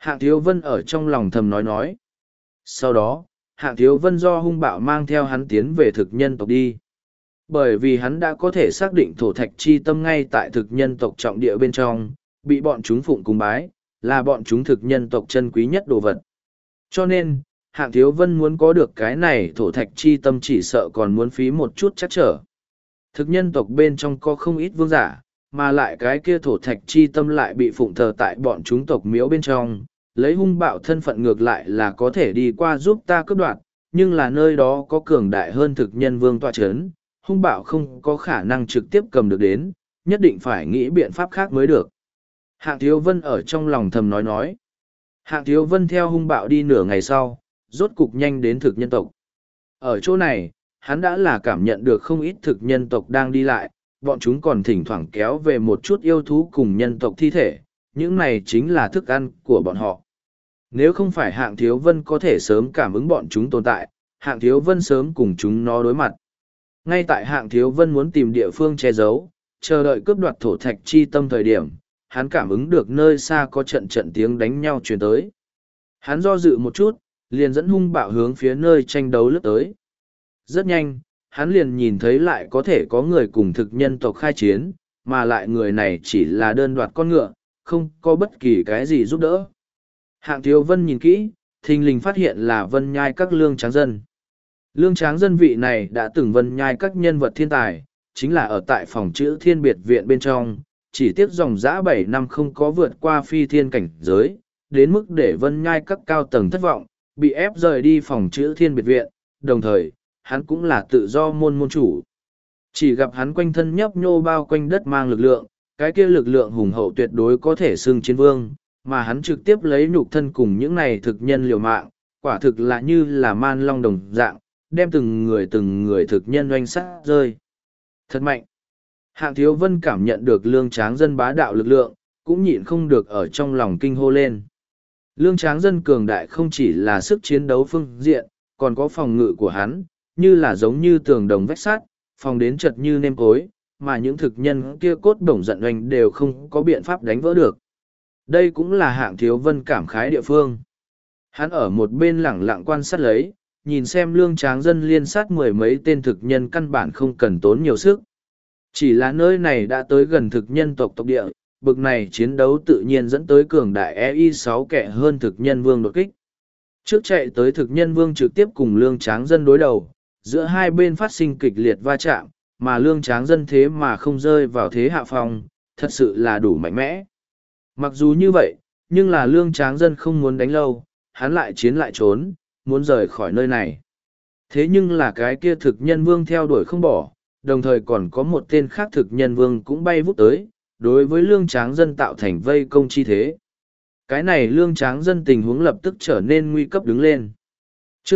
Hạng Thiếu Vân ở trong lòng thầm nói. Sau đó, Hạng Thiếu Vân do hung bạo mang theo hắn tiến về thực nhân tộc đi. Bởi vì hắn đã có thể xác định thổ thạch chi tâm ngay tại thực nhân tộc trọng địa bên trong, bị bọn chúng phụng cúng bái, là bọn chúng thực nhân tộc chân quý nhất đồ vật. Cho nên, Hạng Thiếu Vân muốn có được cái này thổ thạch chi tâm chỉ sợ còn muốn phí một chút chắc trở. Thực nhân tộc bên trong có không ít vương giả, mà lại cái kia thổ thạch chi tâm lại bị phụng thờ tại bọn chúng tộc miếu bên trong, lấy hung bạo thân phận ngược lại là có thể đi qua giúp ta cướp đoạt, nhưng là nơi đó có cường đại hơn thực nhân vương tọa chấn, hung bạo không có khả năng trực tiếp cầm được đến, nhất định phải nghĩ biện pháp khác mới được. Hạng Thiếu Vân ở trong lòng thầm nói. Hạng Thiếu Vân theo hung bạo đi nửa ngày sau, rốt cục nhanh đến thực nhân tộc. Ở chỗ này, hắn đã là cảm nhận được không ít thực nhân tộc đang đi lại, bọn chúng còn thỉnh thoảng kéo về một chút yêu thú cùng nhân tộc thi thể, những này chính là thức ăn của bọn họ. Nếu không phải Hạng Thiếu Vân có thể sớm cảm ứng bọn chúng tồn tại, Hạng Thiếu Vân sớm cùng chúng nó đối mặt. Ngay tại Hạng Thiếu Vân muốn tìm địa phương che giấu, chờ đợi cướp đoạt thổ thạch chi tâm thời điểm, hắn cảm ứng được nơi xa có trận tiếng đánh nhau truyền tới. Hắn do dự một chút, liền dẫn hung bạo hướng phía nơi tranh đấu lướt tới. Rất nhanh, hắn liền nhìn thấy lại có thể có người cùng thực nhân tộc khai chiến, mà lại người này chỉ là đơn đoạt con ngựa, không có bất kỳ cái gì giúp đỡ. Hạng Thiếu Vân nhìn kỹ, thình lình phát hiện là Vân Nhai các lương tráng dân. Lương tráng dân vị này đã từng Vân Nhai các nhân vật thiên tài, chính là ở tại phòng chữ thiên biệt viện bên trong, chỉ tiếc dòng dã 7 năm không có vượt qua phi thiên cảnh giới, đến mức để Vân Nhai các cao tầng thất vọng, bị ép rời đi phòng chữ thiên biệt viện, đồng thời, hắn cũng là tự do môn chủ. Chỉ gặp hắn quanh thân nhấp nhô bao quanh đất mang lực lượng, cái kia lực lượng hùng hậu tuyệt đối có thể xưng chiến vương, mà hắn trực tiếp lấy nhục thân cùng những này thực nhân liều mạng, quả thực là như là man long đồng dạng, đem từng người thực nhân oanh sát rơi. Thật mạnh! Hạng Thiếu Vân cảm nhận được lương tráng dân bá đạo lực lượng, cũng nhịn không được ở trong lòng kinh hô lên. Lương tráng dân cường đại không chỉ là sức chiến đấu phương diện, còn có phòng ngự của hắn, như là giống như tường đồng vách sắt, phòng đến chật như nêm cối, mà những thực nhân kia cốt bổng giận oanh đều không có biện pháp đánh vỡ được. Đây cũng là Hạng Thiếu Vân cảm khái địa phương. Hắn ở một bên lẳng lặng quan sát lấy, nhìn xem lương tráng dân liên sát mười mấy tên thực nhân căn bản không cần tốn nhiều sức. Chỉ là nơi này đã tới gần thực nhân tộc địa, bực này chiến đấu tự nhiên dẫn tới cường đại EI6 kẻ hơn thực nhân vương đột kích. Trước chạy tới thực nhân vương trực tiếp cùng lương tráng dân đối đầu, giữa hai bên phát sinh kịch liệt va chạm, mà lương tráng dân thế mà không rơi vào thế hạ phong, thật sự là đủ mạnh mẽ. Mặc dù như vậy, nhưng là lương tráng dân không muốn đánh lâu, hắn lại chiến lại trốn, muốn rời khỏi nơi này. Thế nhưng là cái kia thực nhân vương theo đuổi không bỏ, đồng thời còn có một tên khác thực nhân vương cũng bay vút tới, đối với lương tráng dân tạo thành vây công chi thế. Cái này lương tráng dân tình huống lập tức trở nên nguy cấp đứng lên. Chương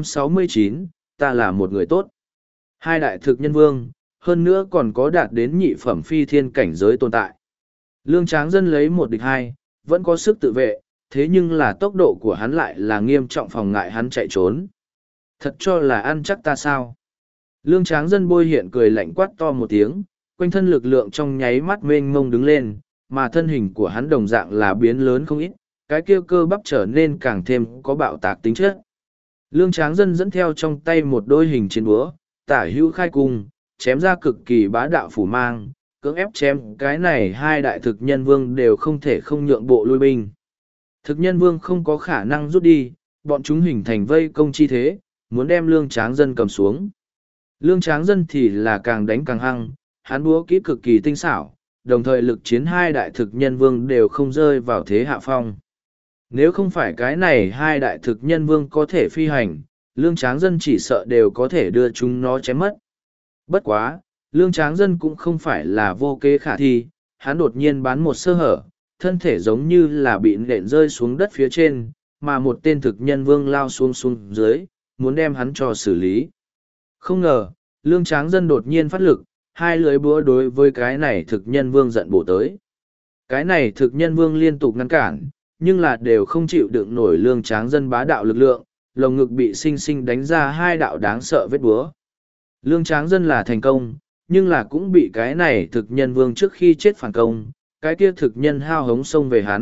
269, ta là một người tốt. Hai đại thực nhân vương, hơn nữa còn có đạt đến nhị phẩm phi thiên cảnh giới tồn tại. Lương tráng dân lấy một địch hai, vẫn có sức tự vệ, thế nhưng là tốc độ của hắn lại là nghiêm trọng phòng ngại hắn chạy trốn. Thật cho là ăn chắc ta sao? Lương tráng dân bôi hiện cười lạnh quát to một tiếng, quanh thân lực lượng trong nháy mắt mênh mông đứng lên, mà thân hình của hắn đồng dạng là biến lớn không ít, cái kia cơ bắp trở nên càng thêm có bạo tạc tính chất. Lương tráng dân dẫn theo trong tay một đôi hình chiến búa, tả hữu khai cung, chém ra cực kỳ bá đạo phủ mang, cưỡng ép chém cái này hai đại thực nhân vương đều không thể không nhượng bộ lui binh. Thực nhân vương không có khả năng rút đi, bọn chúng hình thành vây công chi thế, muốn đem lương tráng dân cầm xuống. Lương tráng dân thì là càng đánh càng hăng, hắn búa kỹ cực kỳ tinh xảo, đồng thời lực chiến hai đại thực nhân vương đều không rơi vào thế hạ phong. Nếu không phải cái này hai đại thực nhân vương có thể phi hành, lương tráng dân chỉ sợ đều có thể đưa chúng nó chém mất. Bất quá, lương tráng dân cũng không phải là vô kế khả thi, hắn đột nhiên bán một sơ hở, thân thể giống như là bị nện rơi xuống đất phía trên, mà một tên thực nhân vương lao xuống dưới, muốn đem hắn cho xử lý. Không ngờ, lương tráng dân đột nhiên phát lực, hai lưỡi búa đối với cái này thực nhân vương giận bổ tới. Cái này thực nhân vương liên tục ngăn cản, nhưng là đều không chịu đựng nổi lương tráng dân bá đạo lực lượng, lồng ngực bị sinh sinh đánh ra hai đạo đáng sợ vết búa. Lương tráng dân là thành công, nhưng là cũng bị cái này thực nhân vương trước khi chết phản công, cái kia thực nhân hao hống xông về hắn,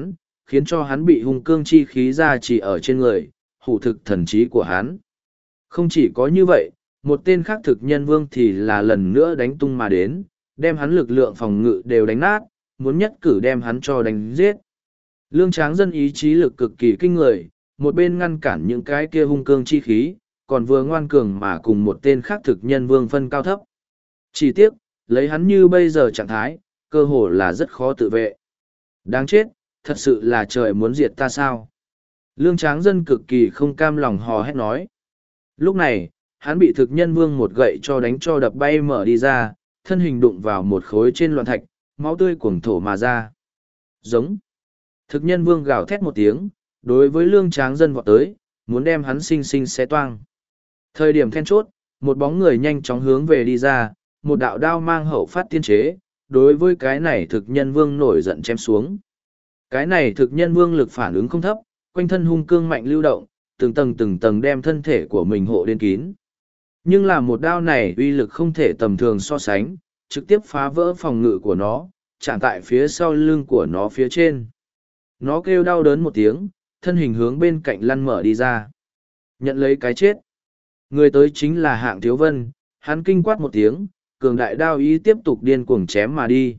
khiến cho hắn bị hung cương chi khí ra chỉ ở trên người, hủ thực thần trí của hắn. Không chỉ có như vậy, một tên khác thực nhân vương thì là lần nữa đánh tung mà đến, đem hắn lực lượng phòng ngự đều đánh nát, muốn nhất cử đem hắn cho đánh giết. Lương Tráng Dân ý chí lực cực kỳ kinh người, một bên ngăn cản những cái kia hung cương chi khí, còn vừa ngoan cường mà cùng một tên khác thực nhân vương phân cao thấp. Chỉ tiếc, lấy hắn như bây giờ trạng thái, cơ hồ là rất khó tự vệ. Đáng chết, thật sự là trời muốn diệt ta sao? Lương Tráng Dân cực kỳ không cam lòng hò hét nói. Lúc này, hắn bị thực nhân vương một gậy cho đánh cho đập bay mở đi ra, thân hình đụng vào một khối trên loạn thạch, máu tươi cuồng thổ mà ra. Giống. Thực nhân vương gào thét một tiếng, đối với Lương Tráng Dân vọt tới, muốn đem hắn xinh xinh xé toang. Thời điểm then chốt, một bóng người nhanh chóng hướng về đi ra, một đạo đao mang hậu phát tiên chế, đối với cái này thực nhân vương nổi giận chém xuống. Cái này thực nhân vương lực phản ứng không thấp, quanh thân hung cương mạnh lưu động, từng tầng đem thân thể của mình hộ đến kín. Nhưng là một đao này uy lực không thể tầm thường so sánh, trực tiếp phá vỡ phòng ngự của nó, chạm tại phía sau lưng của nó phía trên. Nó kêu đau đớn một tiếng, thân hình hướng bên cạnh lăn mở đi ra. Nhận lấy cái chết. Người tới chính là Hạng Thiếu Vân, hắn kinh quát một tiếng, cường đại đao ý tiếp tục điên cuồng chém mà đi.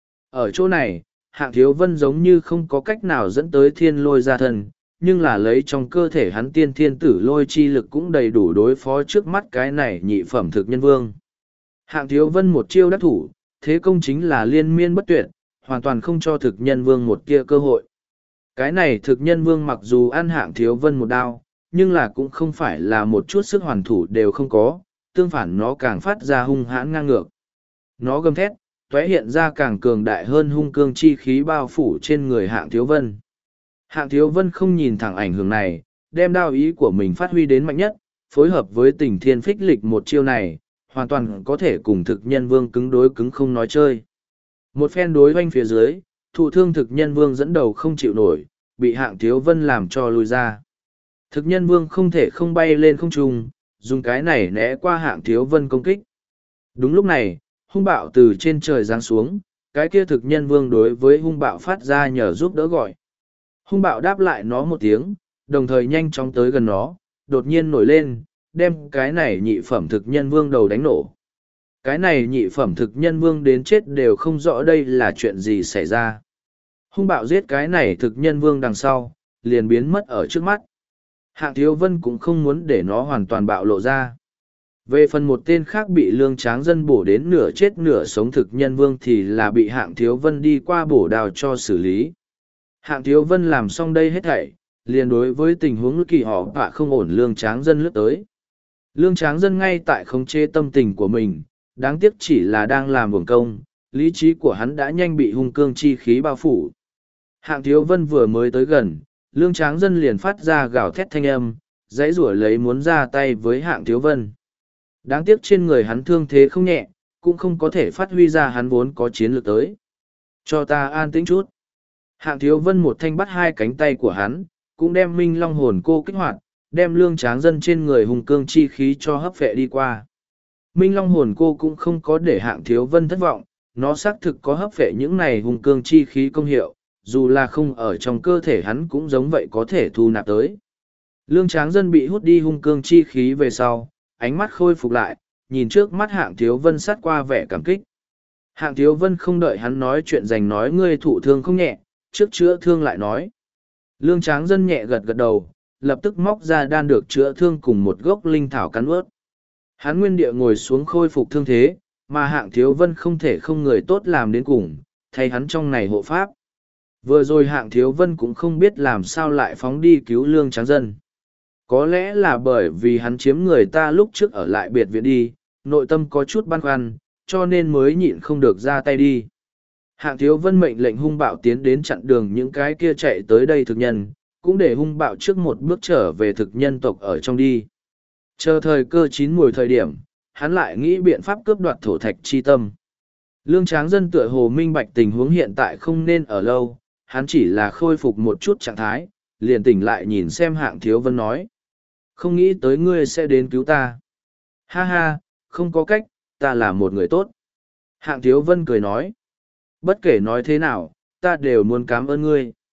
Ở chỗ này, Hạng Thiếu Vân giống như không có cách nào dẫn tới thiên lôi ra thân, nhưng là lấy trong cơ thể hắn tiên thiên tử lôi chi lực cũng đầy đủ đối phó trước mắt cái này nhị phẩm thực nhân vương. Hạng Thiếu Vân một chiêu đắc thủ, thế công chính là liên miên bất tuyệt, hoàn toàn không cho thực nhân vương một tia cơ hội. Cái này thực nhân vương mặc dù ăn Hạng Thiếu Vân một đao, nhưng là cũng không phải là một chút sức hoàn thủ đều không có, tương phản nó càng phát ra hung hãn ngang ngược. Nó gầm thét, tóe hiện ra càng cường đại hơn hung cương chi khí bao phủ trên người Hạng Thiếu Vân. Hạng Thiếu Vân không nhìn thẳng ảnh hưởng này, đem đao ý của mình phát huy đến mạnh nhất, phối hợp với tình thiên phích lịch một chiêu này, hoàn toàn có thể cùng thực nhân vương cứng đối cứng không nói chơi. Một phen đối hoanh phía dưới, thụ thương thực nhân vương dẫn đầu không chịu nổi, bị Hạng Thiếu Vân làm cho lùi ra. Thực nhân vương không thể không bay lên không trung, dùng cái này né qua Hạng Thiếu Vân công kích. Đúng lúc này, hung bạo từ trên trời giáng xuống, cái kia thực nhân vương đối với hung bạo phát ra nhờ giúp đỡ gọi. Hung bạo đáp lại nó một tiếng, đồng thời nhanh chóng tới gần nó, đột nhiên nổi lên, đem cái này nhị phẩm thực nhân vương đầu đánh nổ. Cái này nhị phẩm thực nhân vương đến chết đều không rõ đây là chuyện gì xảy ra. Hung bạo giết cái này thực nhân vương đằng sau, liền biến mất ở trước mắt. Hạng Thiếu Vân cũng không muốn để nó hoàn toàn bạo lộ ra. Về phần một tên khác bị Lương Tráng Dân bổ đến nửa chết nửa sống thực nhân vương thì là bị Hạng Thiếu Vân đi qua bổ đào cho xử lý. Hạng Thiếu Vân làm xong đây hết thảy, liền đối với tình huống kỳ họ và không ổn Lương Tráng Dân lướt tới. Lương Tráng Dân ngay tại khống chế tâm tình của mình, đáng tiếc chỉ là đang làm uổng công, lý trí của hắn đã nhanh bị hung cương chi khí bao phủ. Hạng Thiếu Vân vừa mới tới gần, Lương Tráng Dân liền phát ra gào thét thanh âm, dãy rủa lấy muốn ra tay với Hạng Thiếu Vân. Đáng tiếc trên người hắn thương thế không nhẹ, cũng không có thể phát huy ra hắn vốn có chiến lược tới. Cho ta an tĩnh chút. Hạng Thiếu Vân một thanh bắt hai cánh tay của hắn, cũng đem Minh Long hồn cô kích hoạt, đem Lương Tráng Dân trên người hùng cương chi khí cho hấp phệ đi qua. Minh Long hồn cô cũng không có để Hạng Thiếu Vân thất vọng, nó xác thực có hấp phệ những này hùng cương chi khí công hiệu, dù là không ở trong cơ thể hắn cũng giống vậy có thể thu nạp tới. Lương Tráng Dân bị hút đi hung cương chi khí về sau, ánh mắt khôi phục lại, nhìn trước mắt Hạng Thiếu Vân sát qua vẻ cảm kích. Hạng Thiếu Vân không đợi hắn nói chuyện dành nói ngươi thụ thương không nhẹ, trước chữa thương lại nói. Lương Tráng Dân nhẹ gật gật đầu, lập tức móc ra đan được chữa thương cùng một gốc linh thảo cắn ướt. Hắn nguyên địa ngồi xuống khôi phục thương thế, mà Hạng Thiếu Vân không thể không người tốt làm đến cùng, thay hắn trong này hộ pháp. Vừa rồi Hạng Thiếu Vân cũng không biết làm sao lại phóng đi cứu Lương Tráng Dân. Có lẽ là bởi vì hắn chiếm người ta lúc trước ở lại biệt viện đi, nội tâm có chút băn khoăn, cho nên mới nhịn không được ra tay đi. Hạng Thiếu Vân mệnh lệnh hung bạo tiến đến chặn đường những cái kia chạy tới đây thực nhân, cũng để hung bạo trước một bước trở về thực nhân tộc ở trong đi. Chờ thời cơ chín mùi thời điểm, hắn lại nghĩ biện pháp cướp đoạt thổ thạch chi tâm. Lương Tráng Dân tựa hồ minh bạch tình huống hiện tại không nên ở lâu, hắn chỉ là khôi phục một chút trạng thái, liền tỉnh lại nhìn xem Hạng Thiếu Vân nói. Không nghĩ tới ngươi sẽ đến cứu ta. Ha ha, không có cách, ta là một người tốt. Hạng Thiếu Vân cười nói. Bất kể nói thế nào, ta đều muốn cảm ơn ngươi.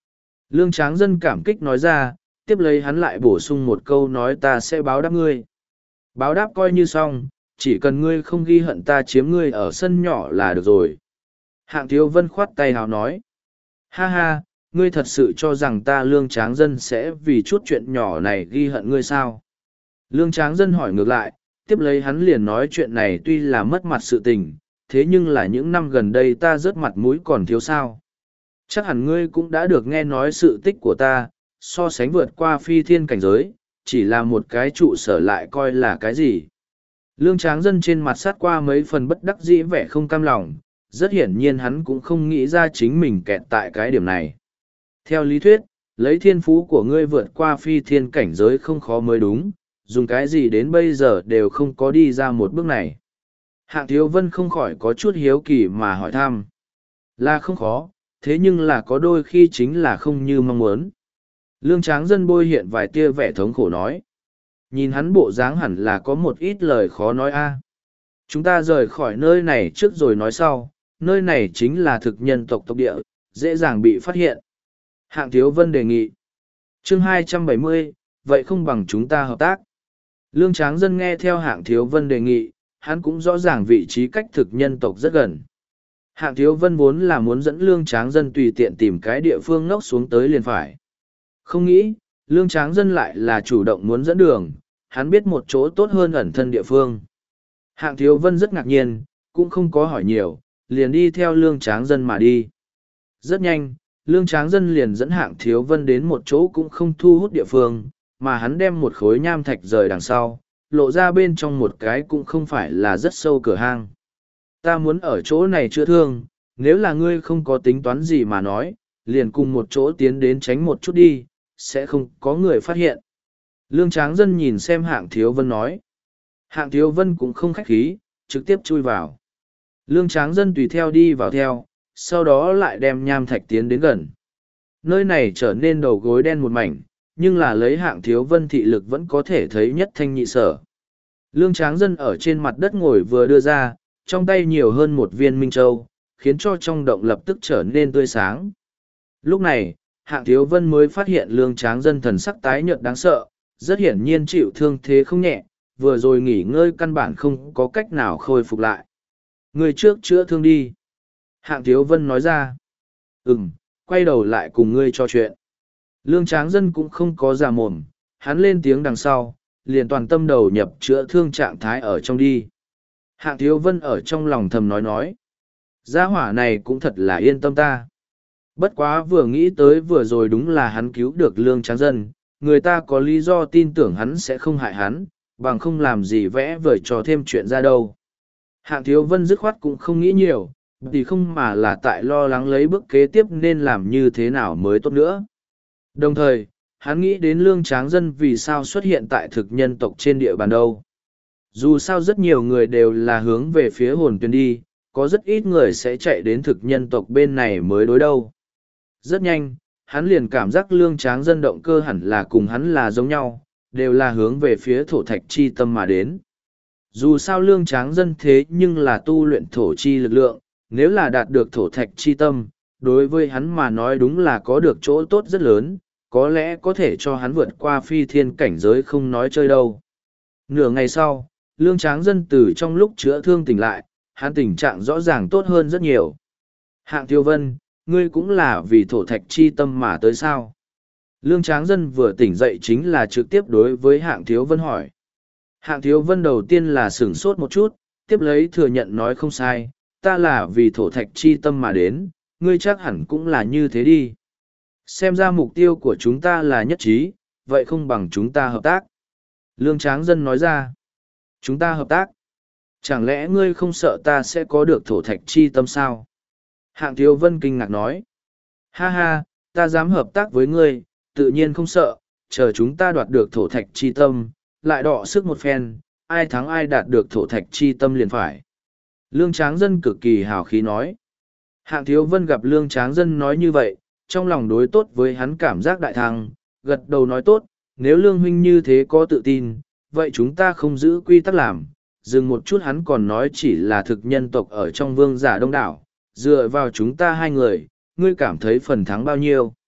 Lương Tráng Dân cảm kích nói ra, tiếp lấy hắn lại bổ sung một câu nói ta sẽ báo đáp ngươi. Báo đáp coi như xong, chỉ cần ngươi không ghi hận ta chiếm ngươi ở sân nhỏ là được rồi. Hạng Thiếu Vân khoát tay hào nói. Ha ha, ngươi thật sự cho rằng ta Lương Tráng Dân sẽ vì chút chuyện nhỏ này ghi hận ngươi sao? Lương Tráng Dân hỏi ngược lại, tiếp lấy hắn liền nói chuyện này tuy là mất mặt sự tình, thế nhưng là những năm gần đây ta rớt mặt mũi còn thiếu sao. Chắc hẳn ngươi cũng đã được nghe nói sự tích của ta, so sánh vượt qua phi thiên cảnh giới, chỉ là một cái trụ sở lại coi là cái gì. Lương Tráng Dân trên mặt sát qua mấy phần bất đắc dĩ vẻ không cam lòng, rất hiển nhiên hắn cũng không nghĩ ra chính mình kẹt tại cái điểm này. Theo lý thuyết, lấy thiên phú của ngươi vượt qua phi thiên cảnh giới không khó mới đúng, dùng cái gì đến bây giờ đều không có đi ra một bước này. Hạng Thiếu Vân không khỏi có chút hiếu kỳ mà hỏi thăm. Là không khó, thế nhưng là có đôi khi chính là không như mong muốn. Lương Tráng Dân bôi hiện vài tia vẻ thống khổ nói. Nhìn hắn bộ dáng hẳn là có một ít lời khó nói a. Chúng ta rời khỏi nơi này trước rồi nói sau, nơi này chính là thực nhân tộc tộc địa, dễ dàng bị phát hiện. Hạng Thiếu Vân đề nghị. Chương 270, vậy không bằng chúng ta hợp tác. Lương Tráng Dân nghe theo Hạng Thiếu Vân đề nghị, hắn cũng rõ ràng vị trí cách thực nhân tộc rất gần. Hạng Thiếu Vân vốn là muốn dẫn Lương Tráng Dân tùy tiện tìm cái địa phương ngốc xuống tới liền phải. Không nghĩ, Lương Tráng Dân lại là chủ động muốn dẫn đường, hắn biết một chỗ tốt hơn ẩn thân địa phương. Hạng Thiếu Vân rất ngạc nhiên, cũng không có hỏi nhiều, liền đi theo Lương Tráng Dân mà đi. Rất nhanh, Lương Tráng Dân liền dẫn Hạng Thiếu Vân đến một chỗ cũng không thu hút địa phương, mà hắn đem một khối nham thạch rời đằng sau, lộ ra bên trong một cái cũng không phải là rất sâu cửa hang. Ta muốn ở chỗ này chữa thương, nếu là ngươi không có tính toán gì mà nói, liền cùng một chỗ tiến đến tránh một chút đi, sẽ không có người phát hiện. Lương Tráng Dân nhìn xem Hạng Thiếu Vân nói. Hạng Thiếu Vân cũng không khách khí, trực tiếp chui vào. Lương Tráng Dân tùy theo đi vào theo, sau đó lại đem nham thạch tiến đến gần. Nơi này trở nên đầu gối đen một mảnh, nhưng là lấy Hạng Thiếu Vân thị lực vẫn có thể thấy nhất thanh nhị sở. Lương Tráng Dân ở trên mặt đất ngồi vừa đưa ra, trong tay nhiều hơn một viên minh châu, khiến cho trong động lập tức trở nên tươi sáng. Lúc này, Hạng Thiếu Vân mới phát hiện Lương Tráng Dân thần sắc tái nhợt đáng sợ, rất hiển nhiên chịu thương thế không nhẹ, vừa rồi nghỉ ngơi căn bản không có cách nào khôi phục lại. Người trước chữa thương đi. Hạng Thiếu Vân nói ra. Quay đầu lại cùng ngươi trò chuyện. Lương Tráng Dân cũng không có giả mồm, hắn lên tiếng đằng sau, liền toàn tâm đầu nhập chữa thương trạng thái ở trong đi. Hạng Thiếu Vân ở trong lòng thầm nói. Gia hỏa này cũng thật là yên tâm ta. Bất quá vừa nghĩ tới vừa rồi đúng là hắn cứu được Lương Tráng Dân, người ta có lý do tin tưởng hắn sẽ không hại hắn, bằng không làm gì vẽ vời cho thêm chuyện ra đâu. Hạng Thiếu Vân dứt khoát cũng không nghĩ nhiều, thì không mà là tại lo lắng lấy bước kế tiếp nên làm như thế nào mới tốt nữa. Đồng thời, hắn nghĩ đến Lương Tráng Dân vì sao xuất hiện tại thực nhân tộc trên địa bàn đâu. Dù sao rất nhiều người đều là hướng về phía hồn tuyển đi, có rất ít người sẽ chạy đến thực nhân tộc bên này mới đối đâu. Rất nhanh, hắn liền cảm giác Lương Tráng Dân động cơ hẳn là cùng hắn là giống nhau, đều là hướng về phía thổ thạch chi tâm mà đến. Dù sao Lương Tráng Dân thế nhưng là tu luyện thổ chi lực lượng, nếu là đạt được thổ thạch chi tâm, đối với hắn mà nói đúng là có được chỗ tốt rất lớn, có lẽ có thể cho hắn vượt qua phi thiên cảnh giới không nói chơi đâu. Nửa ngày sau, Lương Tráng Dân từ trong lúc chữa thương tỉnh lại, hắn tình trạng rõ ràng tốt hơn rất nhiều. Hạng Thiếu Vân, ngươi cũng là vì thổ thạch chi tâm mà tới sao? Lương Tráng Dân vừa tỉnh dậy chính là trực tiếp đối với Hạng Thiếu Vân hỏi. Hạng Thiếu Vân đầu tiên là sửng sốt một chút, tiếp lấy thừa nhận nói không sai, ta là vì thổ thạch chi tâm mà đến, ngươi chắc hẳn cũng là như thế đi. Xem ra mục tiêu của chúng ta là nhất trí, vậy không bằng chúng ta hợp tác. Lương Tráng Dân nói ra, chúng ta hợp tác. Chẳng lẽ ngươi không sợ ta sẽ có được thổ thạch chi tâm sao? Hạng Thiếu Vân kinh ngạc nói, ha ha, ta dám hợp tác với ngươi, tự nhiên không sợ, chờ chúng ta đoạt được thổ thạch chi tâm, lại đọ sức một phen, ai thắng ai đạt được thổ thạch chi tâm liền phải. Lương Tráng Dân cực kỳ hào khí nói. Hạng Thiếu Vân gặp Lương Tráng Dân nói như vậy, trong lòng đối tốt với hắn cảm giác đại thăng, gật đầu nói tốt, nếu Lương huynh như thế có tự tin, vậy chúng ta không giữ quy tắc làm. Dừng một chút hắn còn nói chỉ là thực nhân tộc ở trong vương giả đông đảo, dựa vào chúng ta hai người, ngươi cảm thấy phần thắng bao nhiêu?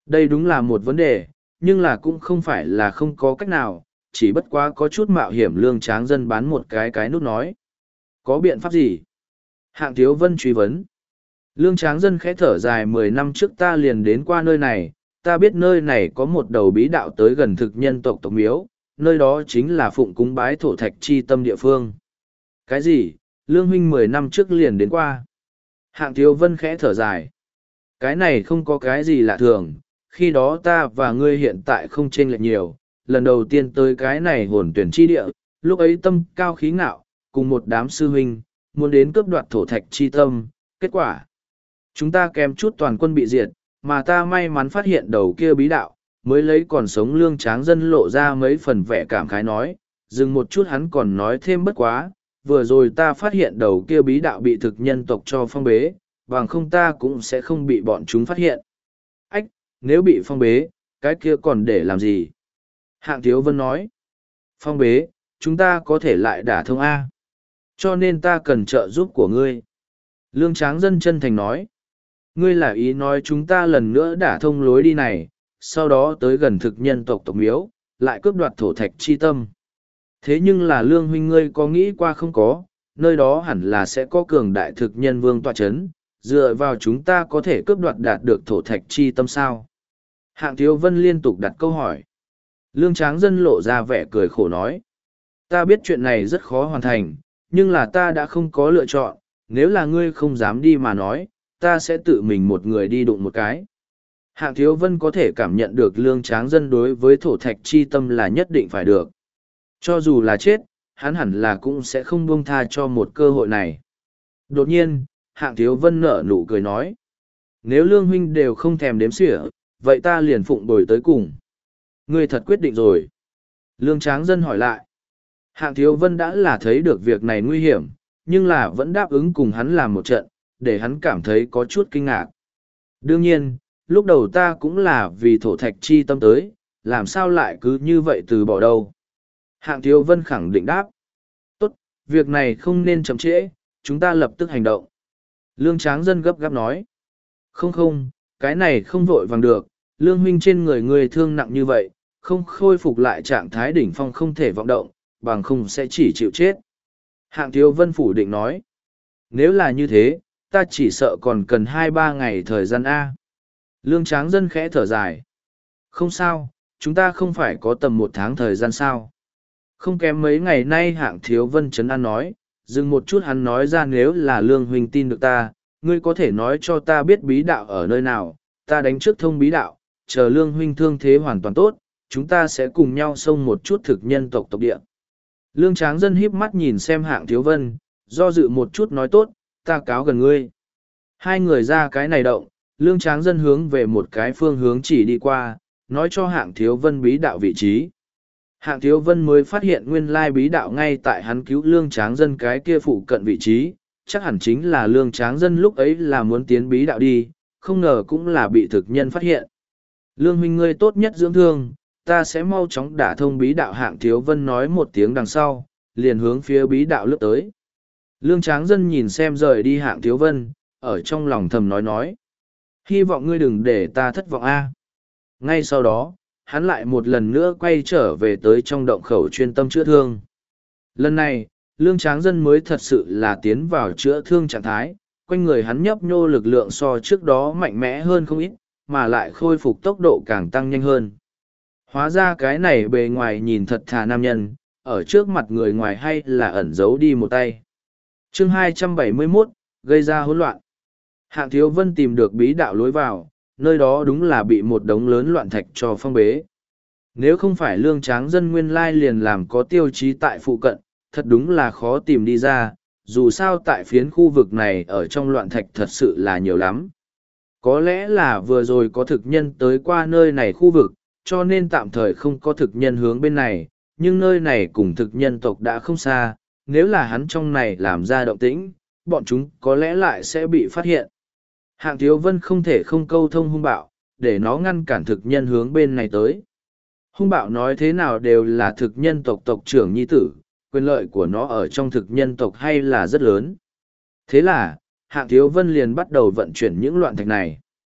Đây đúng là một vấn đề, nhưng là cũng không phải là không có cách nào, chỉ bất quá có chút mạo hiểm. Lương Tráng Dân bán một cái nút nói. Có biện pháp gì? Hạng Thiếu Vân truy vấn. Lương Tráng Dân khẽ thở dài. 10 năm trước ta liền đến qua nơi này, ta biết nơi này có một đầu bí đạo tới gần thực nhân tộc tộc miếu, nơi đó chính là phụng cúng bái thổ thạch chi tâm địa phương. Cái gì? Lương huynh 10 năm trước liền đến qua. Hạng Thiếu Vân khẽ thở dài. Cái này không có cái gì lạ thường, khi đó ta và ngươi hiện tại không chênh lệch nhiều, lần đầu tiên tới cái này hồn tuyển chi địa, lúc ấy tâm cao khí ngạo, cùng một đám sư huynh, muốn đến cướp đoạt thổ thạch chi tâm, kết quả. Chúng ta kém chút toàn quân bị diệt, mà ta may mắn phát hiện đầu kia bí đạo, mới lấy còn sống. Lương Tráng Dân lộ ra mấy phần vẻ cảm khái nói, dừng một chút hắn còn nói thêm bất quá, vừa rồi ta phát hiện đầu kia bí đạo bị thực nhân tộc cho phong bế, bằng không ta cũng sẽ không bị bọn chúng phát hiện. Ách, nếu bị phong bế, cái kia còn để làm gì? Hạng Thiếu Vân nói, phong bế, chúng ta có thể lại đả thông A. Cho nên ta cần trợ giúp của ngươi. Lương Tráng Dân chân thành nói, ngươi là ý nói chúng ta lần nữa đả thông lối đi này, sau đó tới gần thực nhân tộc tộc miếu, lại cướp đoạt thổ thạch chi tâm. Thế nhưng là Lương huynh ngươi có nghĩ qua không có, nơi đó hẳn là sẽ có cường đại thực nhân vương tọa chấn, dựa vào chúng ta có thể cướp đoạt đạt được thổ thạch chi tâm sao? Hạng Thiếu Vân liên tục đặt câu hỏi. Lương Tráng Dân lộ ra vẻ cười khổ nói. Ta biết chuyện này rất khó hoàn thành, nhưng là ta đã không có lựa chọn, nếu là ngươi không dám đi mà nói, ta sẽ tự mình một người đi đụng một cái. Hạng Thiếu Vân có thể cảm nhận được Lương Tráng Dân đối với thổ thạch chi tâm là nhất định phải được. Cho dù là chết, hắn hẳn là cũng sẽ không buông tha cho một cơ hội này. Đột nhiên, Hạng Thiếu Vân nở nụ cười nói. Nếu Lương huynh đều không thèm đếm xỉa, vậy ta liền phụng bồi tới cùng. Ngươi thật quyết định rồi. Lương Tráng Dân hỏi lại. Hạng Thiếu Vân đã là thấy được việc này nguy hiểm, nhưng là vẫn đáp ứng cùng hắn làm một trận, để hắn cảm thấy có chút kinh ngạc. Đương nhiên, lúc đầu ta cũng là vì thổ thạch chi tâm tới, làm sao lại cứ như vậy từ bỏ đâu. Hạng Thiếu Vân khẳng định đáp. Tốt, việc này không nên chậm trễ, chúng ta lập tức hành động. Lương Tráng Dân gấp gáp nói. Không, cái này không vội vàng được, Lương huynh trên người người thương nặng như vậy, không khôi phục lại trạng thái đỉnh phong không thể vọng động, bằng không sẽ chỉ chịu chết. Hạng Thiếu Vân phủ định nói. Nếu là như thế, ta chỉ sợ còn cần 2-3 ngày thời gian A. Lương Tráng Dân khẽ thở dài. Không sao, chúng ta không phải có tầm 1 tháng thời gian sao. Không kém mấy ngày nay. Hạng Thiếu Vân trấn an nói, dừng một chút hắn nói ra, nếu là Lương huynh tin được ta, ngươi có thể nói cho ta biết bí đạo ở nơi nào, ta đánh trước thông bí đạo, chờ Lương huynh thương thế hoàn toàn tốt, chúng ta sẽ cùng nhau xông một chút thực nhân tộc tộc địa. Lương Tráng Dân híp mắt nhìn xem Hạng Thiếu Vân, do dự một chút nói tốt, ta cáo gần ngươi. Hai người ra cái này động, Lương Tráng Dân hướng về một cái phương hướng chỉ đi qua, nói cho Hạng Thiếu Vân bí đạo vị trí. Hạng Thiếu Vân mới phát hiện nguyên lai bí đạo ngay tại hắn cứu Lương Tráng Dân cái kia phụ cận vị trí, chắc hẳn chính là Lương Tráng Dân lúc ấy là muốn tiến bí đạo đi, không ngờ cũng là bị thực nhân phát hiện. Lương huynh ngươi tốt nhất dưỡng thương, ta sẽ mau chóng đả thông bí đạo. Hạng Thiếu Vân nói một tiếng đằng sau, liền hướng phía bí đạo lướt tới. Lương Tráng Dân nhìn xem rời đi Hạng Thiếu Vân, ở trong lòng thầm nói. Hy vọng ngươi đừng để ta thất vọng a. Ngay sau đó, hắn lại một lần nữa quay trở về tới trong động khẩu chuyên tâm chữa thương. Lần này, Lương Tráng Dân mới thật sự là tiến vào chữa thương trạng thái, quanh người hắn nhấp nhô lực lượng so trước đó mạnh mẽ hơn không ít, mà lại khôi phục tốc độ càng tăng nhanh hơn. Hóa ra cái này bề ngoài nhìn thật thà nam nhân, ở trước mặt người ngoài hay là ẩn giấu đi một tay. Chương 271, gây ra hỗn loạn. Hạng Thiếu Vân tìm được bí đạo lối vào, nơi đó đúng là bị một đống lớn loạn thạch cho phong bế. Nếu không phải Lương Tráng Dân nguyên lai liền làm có tiêu chí tại phụ cận, thật đúng là khó tìm đi ra, dù sao tại phiến khu vực này ở trong loạn thạch thật sự là nhiều lắm. Có lẽ là vừa rồi có thực nhân tới qua nơi này khu vực, cho nên tạm thời không có thực nhân hướng bên này, nhưng nơi này cùng thực nhân tộc đã không xa, nếu là hắn trong này làm ra động tĩnh, bọn chúng có lẽ lại sẽ bị phát hiện. Hạng Thiếu Vân không thể không câu thông hung bạo, để nó ngăn cản thực nhân hướng bên này tới. Hung bạo nói thế nào đều là thực nhân tộc tộc trưởng nhi tử, quyền lợi của nó ở trong thực nhân tộc hay là rất lớn. Thế là, Hạng Thiếu Vân liền bắt đầu vận chuyển những loạn thạch này.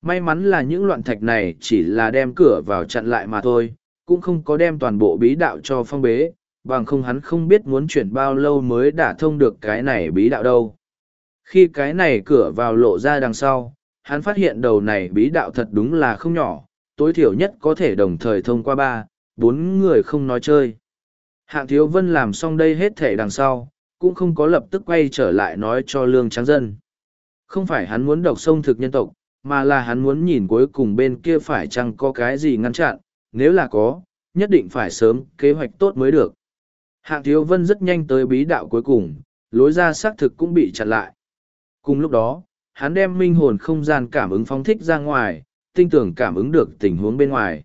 May mắn là những loạn thạch này chỉ là đem cửa vào chặn lại mà thôi, cũng không có đem toàn bộ bí đạo cho phong bế, bằng không hắn không biết muốn chuyển bao lâu mới đả thông được cái này bí đạo đâu. Khi cái này cửa vào lộ ra đằng sau, hắn phát hiện đầu này bí đạo thật đúng là không nhỏ, tối thiểu nhất có thể đồng thời thông qua 3, 4 người không nói chơi. Hạng Thiếu Vân làm xong đây hết thể đằng sau, cũng không có lập tức quay trở lại nói cho Lương Tráng Dân. Không phải hắn muốn độc sông thực nhân tộc, mà là hắn muốn nhìn cuối cùng bên kia phải chăng có cái gì ngăn chặn, nếu là có, nhất định phải sớm kế hoạch tốt mới được. Hạng Thiếu Vân rất nhanh tới bí đạo cuối cùng, lối ra xác thực cũng bị chặn lại. Cùng lúc đó, hắn đem minh hồn không gian cảm ứng phóng thích ra ngoài, tinh tưởng cảm ứng được tình huống bên ngoài.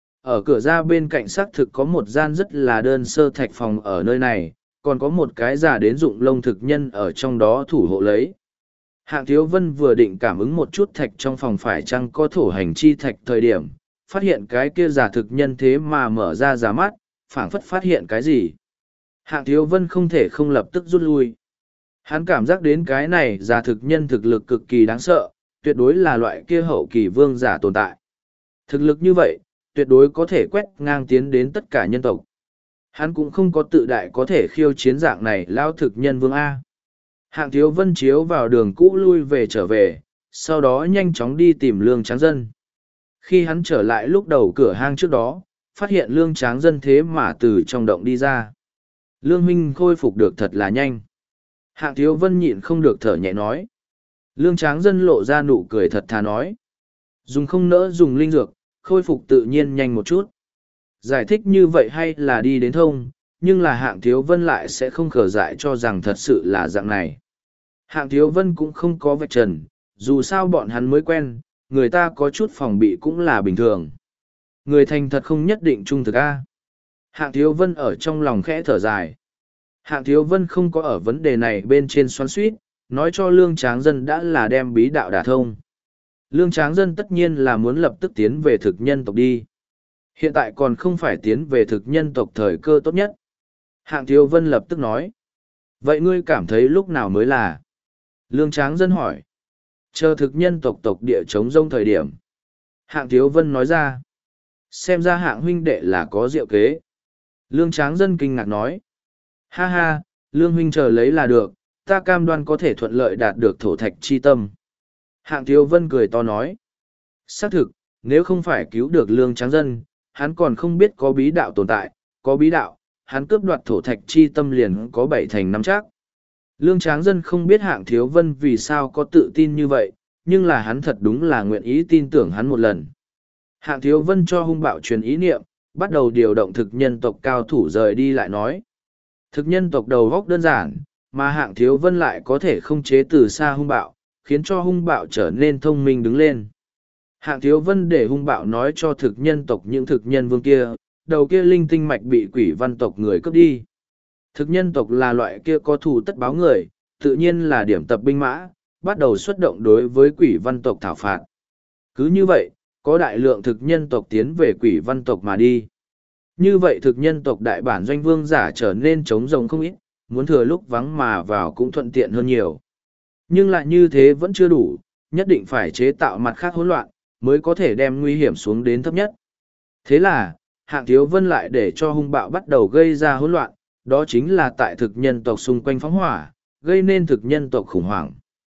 Ở cửa ra bên cạnh xác thực có một gian rất là đơn sơ thạch phòng ở nơi này, còn có một cái giả đến dụng lông thực nhân ở trong đó thủ hộ lấy. Hạng Thiếu Vân vừa định cảm ứng một chút thạch trong phòng phải chăng có thổ hành chi thạch thời điểm, phát hiện cái kia giả thực nhân thế mà mở ra giả mắt, phảng phất phát hiện cái gì. Hạng Thiếu Vân không thể không lập tức rút lui. Hắn cảm giác đến cái này giả thực nhân thực lực cực kỳ đáng sợ, tuyệt đối là loại kia hậu kỳ vương giả tồn tại. Thực lực như vậy, tuyệt đối có thể quét ngang tiến đến tất cả nhân tộc. Hắn cũng không có tự đại có thể khiêu chiến dạng này lao thực nhân vương A. Hạng Thiếu Vân chiếu vào đường cũ lui về trở về, sau đó nhanh chóng đi tìm Lương Tráng Dân. Khi hắn trở lại lúc đầu cửa hang trước đó, phát hiện Lương Tráng Dân thế mà từ trong động đi ra. Lương huynh khôi phục được thật là nhanh. Hạng Thiếu Vân nhịn không được thở nhẹ nói. Lương Tráng Dân lộ ra nụ cười thật thà nói. Dùng không nỡ dùng linh dược, khôi phục tự nhiên nhanh một chút. Giải thích như vậy hay là đi đến thông, nhưng là Hạng Thiếu Vân lại sẽ không khở dại cho rằng thật sự là dạng này. Hạng Thiếu Vân cũng không có vạch trần, dù sao bọn hắn mới quen, người ta có chút phòng bị cũng là bình thường. Người thành thật không nhất định trung thực A. Hạng Thiếu Vân ở trong lòng khẽ thở dài. Hạng Thiếu Vân không có ở vấn đề này bên trên xoắn suýt, nói cho Lương Tráng Dân đã là đem bí đạo đả thông. Lương Tráng Dân tất nhiên là muốn lập tức tiến về thực nhân tộc đi. Hiện tại còn không phải tiến về thực nhân tộc thời cơ tốt nhất. Hạng Thiếu Vân lập tức nói. Vậy ngươi cảm thấy lúc nào mới là? Lương Tráng Dân hỏi. Chờ thực nhân tộc tộc địa chống rông thời điểm. Hạng Thiếu Vân nói ra. Xem ra Hạng huynh đệ là có diệu kế. Lương Tráng Dân kinh ngạc nói. Ha ha, Lương huynh chờ lấy là được, ta cam đoan có thể thuận lợi đạt được thổ thạch chi tâm. Hạng Thiếu Vân cười to nói. Xác thực, nếu không phải cứu được Lương Tráng Dân, hắn còn không biết có bí đạo tồn tại, có bí đạo, hắn cướp đoạt thổ thạch chi tâm liền có 7 thành 5 chắc. Lương Tráng Dân không biết Hạng Thiếu Vân vì sao có tự tin như vậy, nhưng là hắn thật đúng là nguyện ý tin tưởng hắn một lần. Hạng Thiếu Vân cho hung bạo truyền ý niệm, bắt đầu điều động thực nhân tộc cao thủ rời đi lại nói. Thực nhân tộc đầu góc đơn giản, mà Hạng Thiếu Vân lại có thể không chế từ xa hung bạo, khiến cho hung bạo trở nên thông minh đứng lên. Hạng Thiếu Vân để hung bạo nói cho thực nhân tộc những thực nhân vương kia, đầu kia linh tinh mạch bị quỷ văn tộc người cướp đi. Thực nhân tộc là loại kia có thù tất báo người, tự nhiên là điểm tập binh mã, bắt đầu xuất động đối với quỷ văn tộc thảo phạt. Cứ như vậy, có đại lượng thực nhân tộc tiến về quỷ văn tộc mà đi. Như vậy thực nhân tộc đại bản doanh vương giả trở nên trống rỗng không ít, muốn thừa lúc vắng mà vào cũng thuận tiện hơn nhiều. Nhưng lại như thế vẫn chưa đủ, nhất định phải chế tạo mặt khác hỗn loạn, mới có thể đem nguy hiểm xuống đến thấp nhất. Thế là, Hạng Thiếu Vân lại để cho hung bạo bắt đầu gây ra hỗn loạn, đó chính là tại thực nhân tộc xung quanh phóng hỏa, gây nên thực nhân tộc khủng hoảng.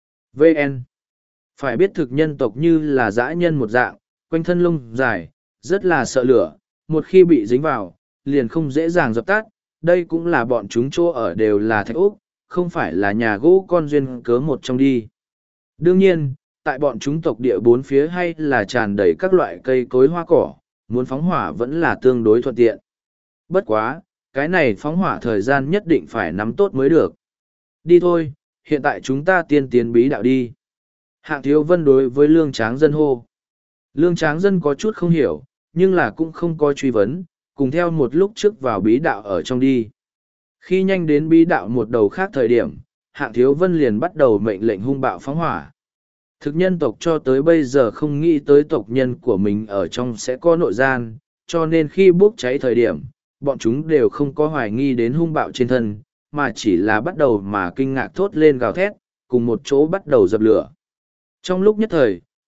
VN. Phải biết thực nhân tộc như là dã nhân một dạng, quanh thân lông dài, rất là sợ lửa, một khi bị dính vào, liền không dễ dàng dập tắt, đây cũng là bọn chúng chỗ ở đều là thạch ốc, không phải là nhà gỗ con duyên cớ một trong đi. Đương nhiên, tại bọn chúng tộc địa bốn phía hay là tràn đầy các loại cây cối hoa cỏ, muốn phóng hỏa vẫn là tương đối thuận tiện. Bất quá, cái này phóng hỏa thời gian nhất định phải nắm tốt mới được. Đi thôi, hiện tại chúng ta tiên tiến bí đạo đi. Hạng Thiếu Vân đối với Lương Tráng Dân hô. Lương Tráng Dân có chút không hiểu, nhưng là cũng không có truy vấn, cùng theo một lúc trước vào bí đạo ở trong đi. Khi nhanh đến bí đạo một đầu khác thời điểm, Hạng Thiếu Vân liền bắt đầu mệnh lệnh hung bạo phóng hỏa. Thực nhân tộc cho tới bây giờ không nghĩ tới tộc nhân của mình ở trong sẽ có nội gian, cho nên khi bốc cháy thời điểm, bọn chúng đều không có hoài nghi đến hung bạo trên thân, mà chỉ là bắt đầu mà kinh ngạc thốt lên gào thét, cùng một chỗ bắt đầu dập lửa. Trong lúc nhất thời,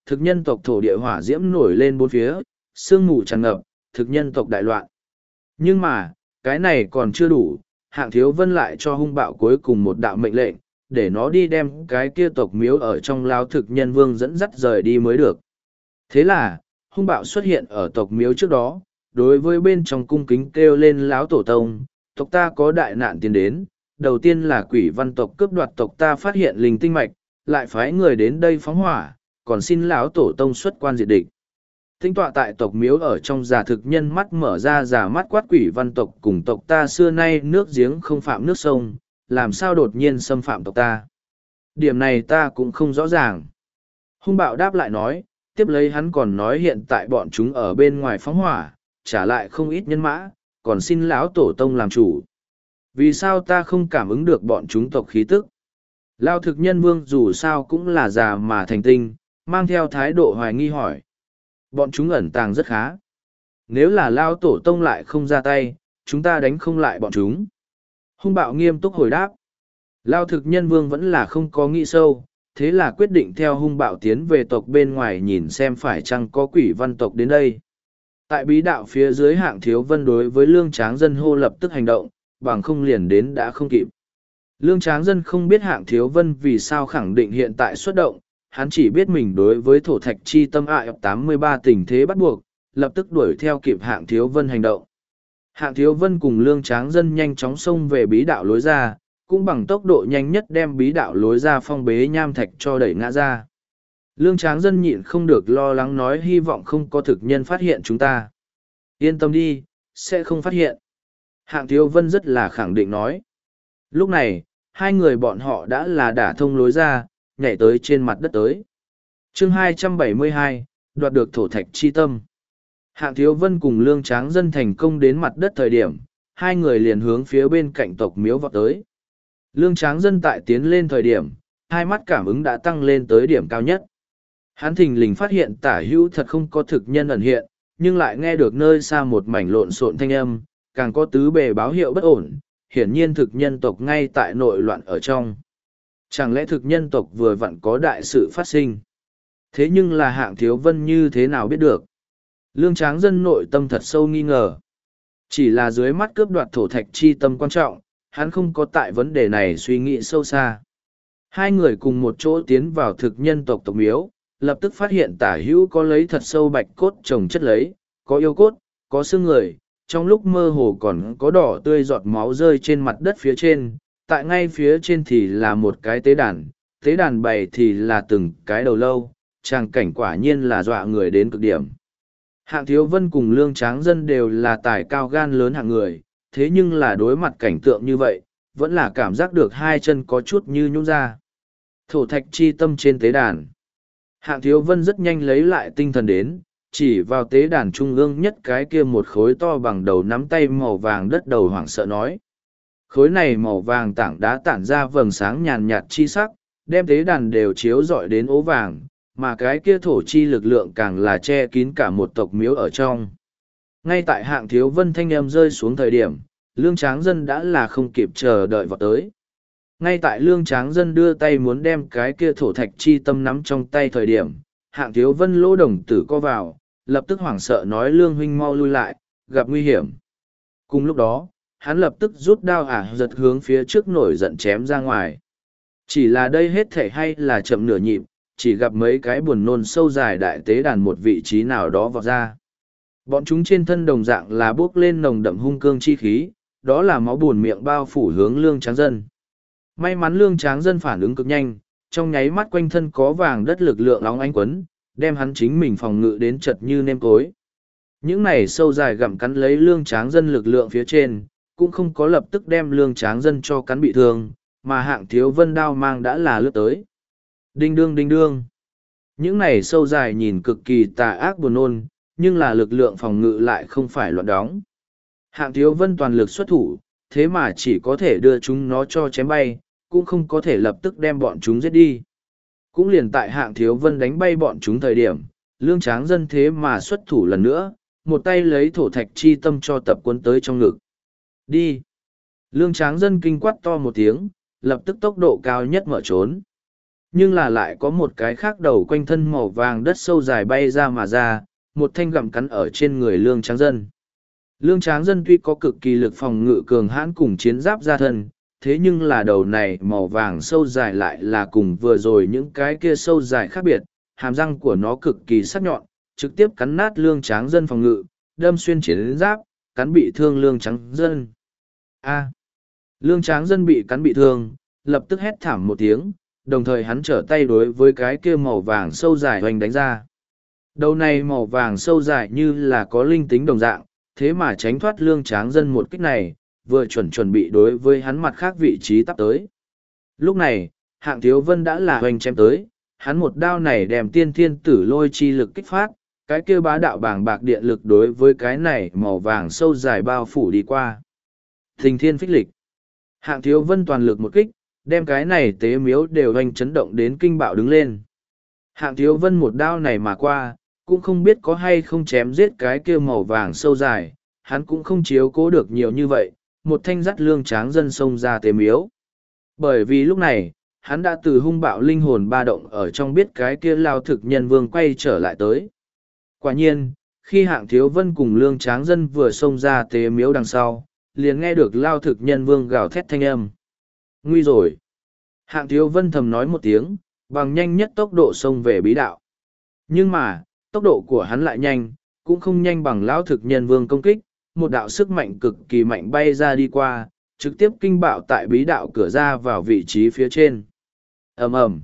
thực nhân tộc thổ địa hỏa diễm nổi lên bốn phía, sương mù tràn ngập, thực nhân tộc đại loạn. Nhưng mà, cái này còn chưa đủ, Hạng Thiếu Vân lại cho hung bạo cuối cùng một đạo mệnh lệnh, để nó đi đem cái kia tộc miếu ở trong lao thực nhân vương dẫn dắt rời đi mới được. Thế là, hung bạo xuất hiện ở tộc miếu trước đó, đối với bên trong cung kính kêu lên láo tổ tông, tộc ta có đại nạn tiến đến, đầu tiên là quỷ văn tộc cướp đoạt tộc ta phát hiện linh tinh mạch, lại phái người đến đây phóng hỏa, còn xin lão tổ tông xuất quan diệt địch. Thính tọa tại tộc miếu ở trong giả thực nhân mắt mở ra giả mắt quát quỷ văn tộc cùng tộc ta xưa nay nước giếng không phạm nước sông, làm sao đột nhiên xâm phạm tộc ta. Điểm này ta cũng không rõ ràng. Hung bạo đáp lại nói, tiếp lấy hắn còn nói hiện tại bọn chúng ở bên ngoài phóng hỏa, trả lại không ít nhân mã, còn xin lão tổ tông làm chủ. Vì sao ta không cảm ứng được bọn chúng tộc khí tức? Lao thực nhân vương dù sao cũng là già mà thành tinh, mang theo thái độ hoài nghi hỏi. Bọn chúng ẩn tàng rất khá. Nếu là Lao tổ tông lại không ra tay, chúng ta đánh không lại bọn chúng. Hung bạo nghiêm túc hồi đáp. Lao thực nhân vương vẫn là không có nghĩ sâu, thế là quyết định theo hung bạo tiến về tộc bên ngoài nhìn xem phải chăng có quỷ văn tộc đến đây. Tại bí đạo phía dưới Hạng Thiếu Vân đối với lương tráng dân hô lập tức hành động, bằng không liền đến đã không kịp. Lương tráng dân không biết Hạng Thiếu Vân vì sao khẳng định hiện tại xuất động, hắn chỉ biết mình đối với thổ thạch chi tâm ại 83 tình thế bắt buộc, lập tức đuổi theo kịp Hạng Thiếu Vân hành động. Hạng Thiếu Vân cùng lương tráng dân nhanh chóng xông về bí đạo lối ra, cũng bằng tốc độ nhanh nhất đem bí đạo lối ra phong bế nham thạch cho đẩy ngã ra. Lương tráng dân nhịn không được lo lắng nói hy vọng không có thực nhân phát hiện chúng ta. Yên tâm đi, sẽ không phát hiện. Hạng Thiếu Vân rất là khẳng định nói. Lúc này, hai người bọn họ đã là đả thông lối ra, nhảy tới trên mặt đất tới. Chương 272, đoạt được thổ thạch chi tâm. Hạng Thiếu Vân cùng lương tráng dân thành công đến mặt đất thời điểm, hai người liền hướng phía bên cạnh tộc miếu vọt tới. Lương tráng dân tại tiến lên thời điểm, hai mắt cảm ứng đã tăng lên tới điểm cao nhất. Hắn thình lình phát hiện tả hữu thật không có thực nhân ẩn hiện, nhưng lại nghe được nơi xa một mảnh lộn xộn thanh âm, càng có tứ bề báo hiệu bất ổn, hiển nhiên thực nhân tộc ngay tại nội loạn ở trong. Chẳng lẽ thực nhân tộc vừa vặn có đại sự phát sinh? Thế nhưng là Hạng Thiếu Vân như thế nào biết được? Lương tráng dân nội tâm thật sâu nghi ngờ. Chỉ là dưới mắt cướp đoạt thổ thạch chi tâm quan trọng, hắn không có tại vấn đề này suy nghĩ sâu xa. Hai người cùng một chỗ tiến vào thực nhân tộc tộc miếu, lập tức phát hiện tả hữu có lấy thật sâu bạch cốt trồng chất lấy, có yêu cốt, có xương người, trong lúc mơ hồ còn có đỏ tươi giọt máu rơi trên mặt đất phía trên, tại ngay phía trên thì là một cái tế đàn bày thì là từng cái đầu lâu, tràng cảnh quả nhiên là dọa người đến cực điểm. Hạng Thiếu Vân cùng lương tráng dân đều là tài cao gan lớn hạng người, thế nhưng là đối mặt cảnh tượng như vậy, vẫn là cảm giác được hai chân có chút như nhũn ra. Thổ thạch chi tâm trên tế đàn. Hạng Thiếu Vân rất nhanh lấy lại tinh thần đến, chỉ vào tế đàn trung ương nhất cái kia một khối to bằng đầu nắm tay màu vàng đất đầu hoảng sợ nói. Khối này màu vàng tảng đá tản ra vầng sáng nhàn nhạt chi sắc, đem tế đàn đều chiếu rọi đến ố vàng, mà cái kia thổ chi lực lượng càng là che kín cả một tộc miếu ở trong. Ngay tại Hạng Thiếu Vân thanh âm rơi xuống thời điểm, lương tráng dân đã là không kịp chờ đợi vào tới. Ngay tại lương tráng dân đưa tay muốn đem cái kia thổ thạch chi tâm nắm trong tay thời điểm, Hạng Thiếu Vân lỗ đồng tử co vào, lập tức hoảng sợ nói lương huynh mau lui lại, gặp nguy hiểm. Cùng lúc đó, hắn lập tức rút đao giật hướng phía trước nổi giận chém ra ngoài. Chỉ là đây hết thể hay là chậm nửa nhịp, chỉ gặp mấy cái buồn nôn sâu dài đại tế đàn một vị trí nào đó vọt ra. Bọn chúng trên thân đồng dạng là bước lên nồng đậm hung cương chi khí, đó là máu buồn miệng bao phủ hướng lương tráng dân. May mắn lương tráng dân phản ứng cực nhanh, trong nháy mắt quanh thân có vàng đất lực lượng óng ánh quấn, đem hắn chính mình phòng ngự đến chật như nêm cối. Những này sâu dài gặm cắn lấy lương tráng dân lực lượng phía trên, cũng không có lập tức đem lương tráng dân cho cắn bị thương, mà Hạng Thiếu Vân đao mang đã là lướt tới. Đinh đương đinh đương. Những này sâu dài nhìn cực kỳ tà ác buồn nôn, nhưng là lực lượng phòng ngự lại không phải loạn đóng. Hạng Thiếu Vân toàn lực xuất thủ, thế mà chỉ có thể đưa chúng nó cho chém bay, cũng không có thể lập tức đem bọn chúng giết đi. Cũng liền tại Hạng Thiếu Vân đánh bay bọn chúng thời điểm, lương tráng dân thế mà xuất thủ lần nữa, một tay lấy thổ thạch chi tâm cho tập quân tới trong ngực. Đi! Lương tráng dân kinh quát to một tiếng, lập tức tốc độ cao nhất mở trốn. Nhưng là lại có một cái khác đầu quanh thân màu vàng đất sâu dài bay ra mà ra, một thanh gặm cắn ở trên người Lương Tráng Dân. Lương Tráng Dân tuy có cực kỳ lực phòng ngự cường hãn cùng chiến giáp ra thân, thế nhưng là đầu này màu vàng sâu dài lại là cùng vừa rồi những cái kia sâu dài khác biệt, hàm răng của nó cực kỳ sắc nhọn, trực tiếp cắn nát Lương Tráng Dân phòng ngự, đâm xuyên chiến giáp, cắn bị thương Lương Tráng Dân. A. Lương Tráng Dân bị cắn bị thương, lập tức hét thảm một tiếng, đồng thời hắn trở tay đối với cái kia màu vàng sâu dài hoành đánh ra. Đầu này màu vàng sâu dài như là có linh tính đồng dạng, thế mà tránh thoát Lương Tráng Dân một kích này, vừa chuẩn bị đối với hắn mặt khác vị trí tắp tới. Lúc này, Hạng Thiếu Vân đã là hoành chém tới, hắn một đao này đem tiên thiên tử lôi chi lực kích phát, cái kia bá đạo bàng bạc điện lực đối với cái này màu vàng sâu dài bao phủ đi qua. Thình thiên phích lịch. Hạng Thiếu Vân toàn lực một kích, đem cái này tế miếu đều hoành chấn động đến kinh bạo đứng lên. Hạng Thiếu Vân một đao này mà qua, cũng không biết có hay không chém giết cái kia màu vàng sâu dài, hắn cũng không chiếu cố được nhiều như vậy, một thanh dắt Lương Tráng Dân xông ra tế miếu. Bởi vì lúc này, hắn đã từ hung bạo linh hồn ba động ở trong biết cái kia Lao Thực Nhân Vương quay trở lại tới. Quả nhiên, khi Hạng Thiếu Vân cùng Lương Tráng Dân vừa xông ra tế miếu đằng sau, liền nghe được Lao Thực Nhân Vương gào thét thanh âm. Nguy rồi! Hạng Thiếu Vân thầm nói một tiếng, bằng nhanh nhất tốc độ xông về bí đạo. Nhưng mà, tốc độ của hắn lại nhanh, cũng không nhanh bằng Lão Thực Nhân Vương công kích, một đạo sức mạnh cực kỳ mạnh bay ra đi qua, trực tiếp kinh bạo tại bí đạo cửa ra vào vị trí phía trên. Ầm ầm,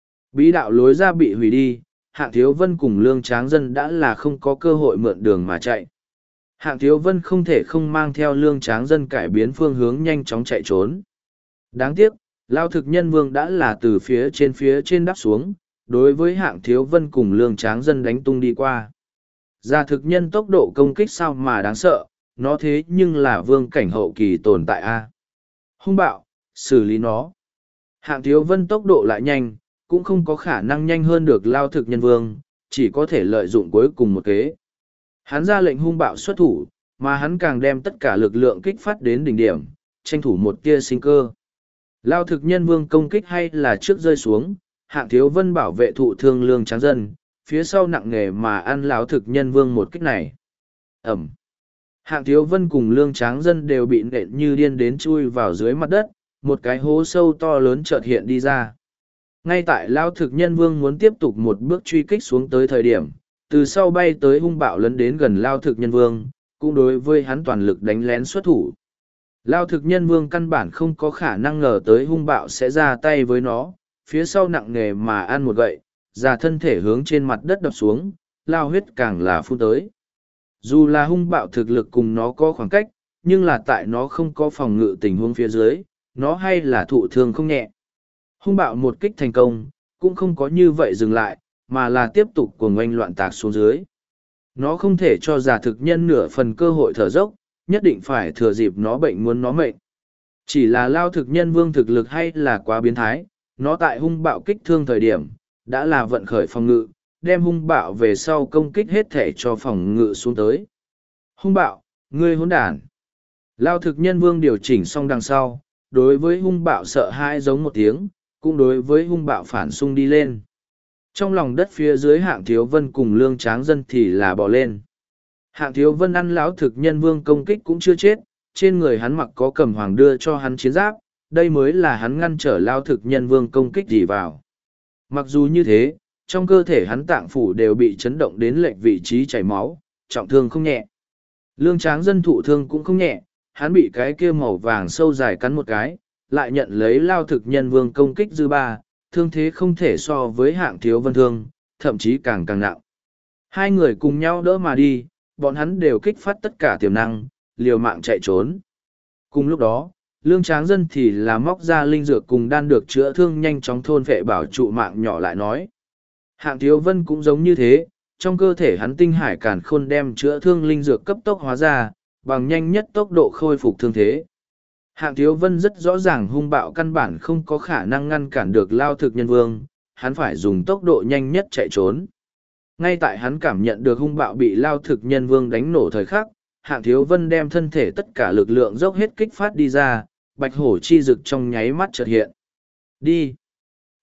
bí đạo lối ra bị hủy đi, Hạng Thiếu Vân cùng Lương Tráng Dân đã là không có cơ hội mượn đường mà chạy. Hạng Thiếu Vân không thể không mang theo Lương Tráng Dân cải biến phương hướng nhanh chóng chạy trốn. Đáng tiếc, Lao Thực Nhân Vương đã là từ phía trên đáp xuống, đối với Hạng Thiếu Vân cùng Lương Tráng Dân đánh tung đi qua. Gia thực nhân tốc độ công kích sao mà đáng sợ, nó thế nhưng là vương cảnh hậu kỳ tồn tại a. Hung bạo, xử lý nó. Hạng Thiếu Vân tốc độ lại nhanh, cũng không có khả năng nhanh hơn được Lao Thực Nhân Vương, chỉ có thể lợi dụng cuối cùng một kế. Hắn ra lệnh hung bạo xuất thủ, mà hắn càng đem tất cả lực lượng kích phát đến đỉnh điểm, tranh thủ một tia sinh cơ. Lao Thực Nhân Vương công kích hay là trước rơi xuống, Hạng Thiếu Vân bảo vệ thụ thương Lương Tráng Dân, phía sau nặng nề mà ăn Lão Thực Nhân Vương một kích này. Ẩm. Hạng Thiếu Vân cùng Lương Tráng Dân đều bị nện như điên đến chui vào dưới mặt đất, một cái hố sâu to lớn chợt hiện đi ra. Ngay tại Lão Thực Nhân Vương muốn tiếp tục một bước truy kích xuống tới thời điểm, từ sau bay tới hung bạo lấn đến gần Lão Thực Nhân Vương, cũng đối với hắn toàn lực đánh lén xuất thủ. Lão Thực Nhân Vương căn bản không có khả năng ngờ tới hung bạo sẽ ra tay với nó, phía sau nặng nề mà ăn một gậy, già thân thể hướng trên mặt đất đập xuống, lao huyết càng là phun tới. Dù là hung bạo thực lực cùng nó có khoảng cách, nhưng là tại nó không có phòng ngự tình huống phía dưới, nó hay là thụ thương không nhẹ. Hung bạo một kích thành công, cũng không có như vậy dừng lại, mà là tiếp tục cuồng oanh loạn tạc xuống dưới. Nó không thể cho giả thực nhân nửa phần cơ hội thở dốc, nhất định phải thừa dịp nó bệnh muốn nó mệnh. Chỉ là Lao Thực Nhân Vương thực lực hay là quá biến thái, nó tại hung bạo kích thương thời điểm, đã là vận khởi phòng ngự, đem hung bạo về sau công kích hết thể cho phòng ngự xuống tới. Hung bạo, ngươi hỗn đản. Lao Thực Nhân Vương điều chỉnh xong đằng sau, đối với hung bạo sợ hãi giống một tiếng, cũng đối với hung bạo phản xung đi lên. Trong lòng đất phía dưới Hạng Thiếu Vân cùng Lương Tráng Dân thì là bò lên. Hạng Thiếu Vân ăn Lão Thực Nhân Vương công kích cũng chưa chết, trên người hắn mặc có Cầm Hoàng đưa cho hắn chiến giáp, đây mới là hắn ngăn trở Lao Thực Nhân Vương công kích gì vào. Mặc dù như thế, trong cơ thể hắn tạng phủ đều bị chấn động đến lệch vị trí chảy máu, trọng thương không nhẹ. Lương Tráng Dân thụ thương cũng không nhẹ, hắn bị cái kia màu vàng sâu dài cắn một cái, lại nhận lấy Lao Thực Nhân Vương công kích dư ba, thương thế không thể so với Hạng Thiếu Vân thương, thậm chí càng nặng. Hai người cùng nhau đỡ mà đi, bọn hắn đều kích phát tất cả tiềm năng, liều mạng chạy trốn. Cùng lúc đó, Lương Tráng Dân thì là móc ra linh dược cùng đan được chữa thương nhanh chóng thôn vệ bảo trụ mạng nhỏ lại nói. Hạng Thiếu Vân cũng giống như thế, trong cơ thể hắn tinh hải càn khôn đem chữa thương linh dược cấp tốc hóa ra, bằng nhanh nhất tốc độ khôi phục thương thế. Hạng Thiếu Vân rất rõ ràng hung bạo căn bản không có khả năng ngăn cản được Lao Thực Nhân Vương, hắn phải dùng tốc độ nhanh nhất chạy trốn. Ngay tại hắn cảm nhận được hung bạo bị Lao Thực Nhân Vương đánh nổ thời khắc, Hạng Thiếu Vân đem thân thể tất cả lực lượng dốc hết kích phát đi ra, bạch hổ chi rực trong nháy mắt chợt hiện. Đi!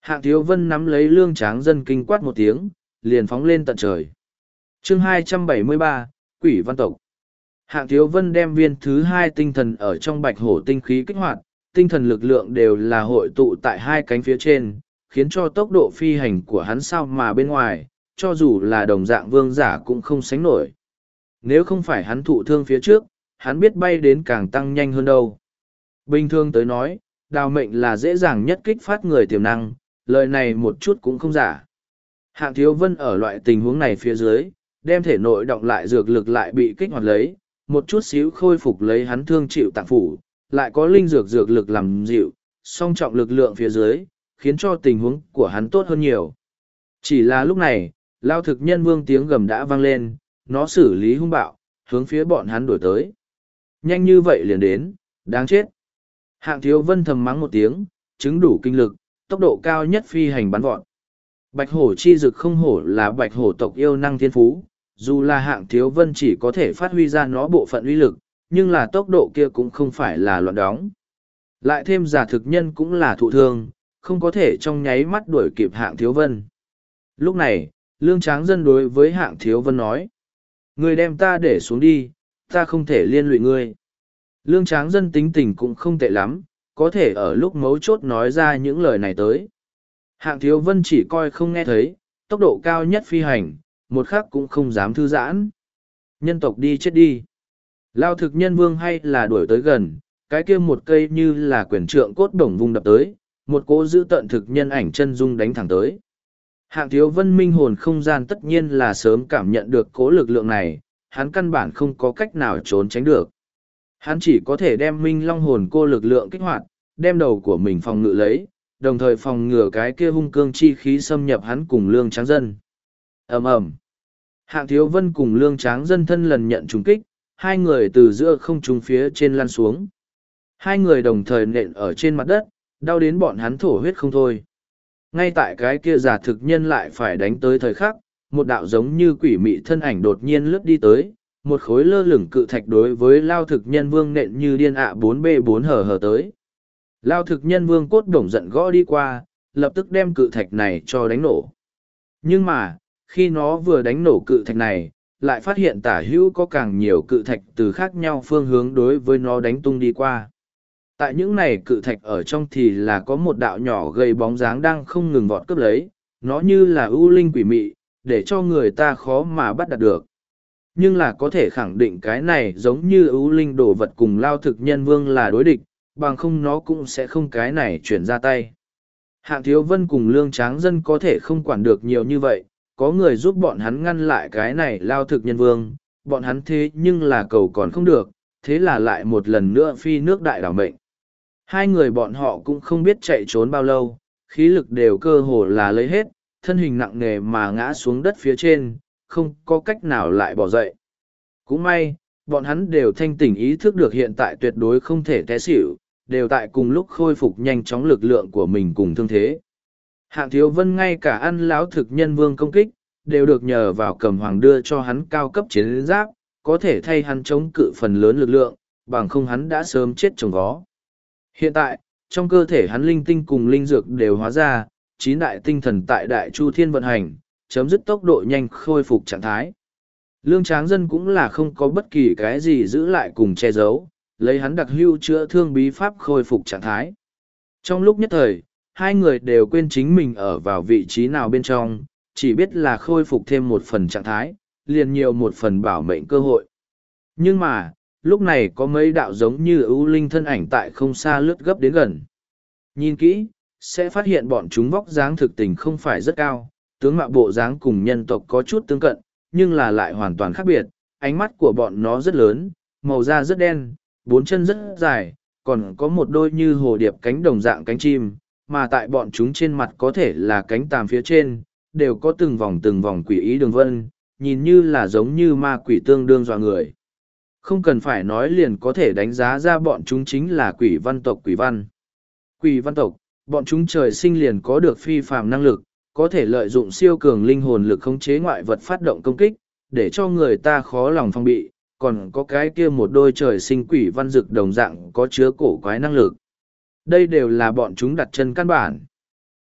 Hạng Thiếu Vân nắm lấy Lương Tráng Dân kinh quát một tiếng, liền phóng lên tận trời. Chương 273, Quỷ Văn Tộc. Hạng Thiếu Vân đem viên thứ hai tinh thần ở trong bạch hổ tinh khí kích hoạt, tinh thần lực lượng đều là hội tụ tại hai cánh phía trên, khiến cho tốc độ phi hành của hắn sao mà bên ngoài, cho dù là đồng dạng vương giả cũng không sánh nổi. Nếu không phải hắn thụ thương phía trước, hắn biết bay đến càng tăng nhanh hơn đâu. Bình thường tới nói, đào mệnh là dễ dàng nhất kích phát người tiềm năng, lời này một chút cũng không giả. Hạng Thiếu Vân ở loại tình huống này phía dưới, đem thể nội động lại dược lực lại bị kích hoạt lấy, một chút xíu khôi phục lấy hắn thương chịu tạng phủ, lại có linh dược dược lực làm dịu, song trọng lực lượng phía dưới, khiến cho tình huống của hắn tốt hơn nhiều. Chỉ là lúc này, Lao Thực Nhân Vương tiếng gầm đã vang lên, nó xử lý hung bạo, hướng phía bọn hắn đuổi tới. Nhanh như vậy liền đến, đáng chết. Hạng Thiếu Vân thầm mắng một tiếng, chứng đủ kinh lực, tốc độ cao nhất phi hành bắn vọt. Bạch hổ chi dực không hổ là bạch hổ tộc yêu năng thiên phú, dù là Hạng Thiếu Vân chỉ có thể phát huy ra nó bộ phận uy lực, nhưng là tốc độ kia cũng không phải là loạn đóng. Lại thêm giả thực nhân cũng là thụ thương, không có thể trong nháy mắt đuổi kịp Hạng Thiếu Vân. Lúc này, Lương Tráng Dân đối với Hạng Thiếu Vân nói: "Ngươi đem ta để xuống đi, ta không thể liên lụy ngươi." Lương Tráng Dân tính tình cũng không tệ lắm, có thể ở lúc mấu chốt nói ra những lời này tới. Hạng Thiếu Vân chỉ coi không nghe thấy, tốc độ cao nhất phi hành, một khắc cũng không dám thư giãn. Nhân tộc đi chết đi. Lao Thực Nhân Vương hay là đuổi tới gần, cái kia một cây như là quyển trượng cốt đồng vung đập tới, một cỗ giữ tận thực nhân ảnh chân dung đánh thẳng tới. Hạng Thiếu Vân minh hồn không gian tất nhiên là sớm cảm nhận được cỗ lực lượng này, hắn căn bản không có cách nào trốn tránh được. Hắn chỉ có thể đem minh long hồn cô lực lượng kích hoạt, đem đầu của mình phòng ngự lấy, đồng thời phòng ngừa cái kia hung cương chi khí xâm nhập hắn cùng Lương Tráng Dân. Ầm ầm. Hạng Thiếu Vân cùng Lương Tráng Dân thân lần nhận trúng kích, hai người từ giữa không trung phía trên lăn xuống. Hai người đồng thời nện ở trên mặt đất, đau đến bọn hắn thổ huyết không thôi. Ngay tại cái kia giả thực nhân lại phải đánh tới thời khắc, một đạo giống như quỷ mị thân ảnh đột nhiên lướt đi tới, một khối lơ lửng cự thạch đối với Lao Thực Nhân Vương nện như điên ạ 4B4 hờ tới. Lao Thực Nhân Vương cốt đổng giận gõ đi qua, lập tức đem cự thạch này cho đánh nổ. Nhưng mà, khi nó vừa đánh nổ cự thạch này, lại phát hiện tả hữu có càng nhiều cự thạch từ khác nhau phương hướng đối với nó đánh tung đi qua. Tại những này cự thạch ở trong thì là có một đạo nhỏ gầy bóng dáng đang không ngừng vọt cướp lấy, nó như là ưu linh quỷ mị, để cho người ta khó mà bắt đặt được. Nhưng là có thể khẳng định cái này giống như ưu linh đồ vật cùng Lao Thực Nhân Vương là đối địch, bằng không nó cũng sẽ không cái này chuyển ra tay. Hạng Thiếu Vân cùng Lương Tráng Dân có thể không quản được nhiều như vậy, có người giúp bọn hắn ngăn lại cái này Lao Thực Nhân Vương, bọn hắn thế nhưng là cầu còn không được, thế là lại một lần nữa phi nước đại đảo mệnh. Hai người bọn họ cũng không biết chạy trốn bao lâu, khí lực đều cơ hồ là lấy hết, thân hình nặng nề mà ngã xuống đất phía trên, không có cách nào lại bỏ dậy. Cũng may, bọn hắn đều thanh tỉnh ý thức được hiện tại tuyệt đối không thể té xỉu, đều tại cùng lúc khôi phục nhanh chóng lực lượng của mình cùng thương thế. Hạng Thiếu Vân ngay cả ăn lão thực nhân vương công kích, đều được nhờ vào Cầm Hoàng đưa cho hắn cao cấp chiến giáp, có thể thay hắn chống cự phần lớn lực lượng, bằng không hắn đã sớm chết trồng vó. Hiện tại, trong cơ thể hắn linh tinh cùng linh dược đều hóa ra, 9 đại tinh thần tại Đại Chu Thiên vận hành, chấm dứt tốc độ nhanh khôi phục trạng thái. Lương Tráng Dân cũng là không có bất kỳ cái gì giữ lại cùng che giấu, lấy hắn đặc hưu chữa thương bí pháp khôi phục trạng thái. Trong lúc nhất thời, hai người đều quên chính mình ở vào vị trí nào bên trong, chỉ biết là khôi phục thêm một phần trạng thái, liền nhiều một phần bảo mệnh cơ hội. Nhưng mà, lúc này có mấy đạo giống như ưu linh thân ảnh tại không xa lướt gấp đến gần. Nhìn kỹ, sẽ phát hiện bọn chúng vóc dáng thực tình không phải rất cao, tướng mạo bộ dáng cùng nhân tộc có chút tương cận, nhưng là lại hoàn toàn khác biệt, ánh mắt của bọn nó rất lớn, màu da rất đen, 4 chân rất dài, còn có một đôi như hồ điệp cánh đồng dạng cánh chim, mà tại bọn chúng trên mặt có thể là cánh tàm phía trên, đều có từng vòng quỷ ý đường vân, nhìn như là giống như ma quỷ tương đương dọa người. Không cần phải nói liền có thể đánh giá ra bọn chúng chính là quỷ văn tộc quỷ văn. Quỷ văn tộc, bọn chúng trời sinh liền có được phi phàm năng lực, có thể lợi dụng siêu cường linh hồn lực khống chế ngoại vật phát động công kích, để cho người ta khó lòng phòng bị, còn có cái kia một đôi trời sinh quỷ văn dực đồng dạng có chứa cổ quái năng lực. Đây đều là bọn chúng đặt chân căn bản.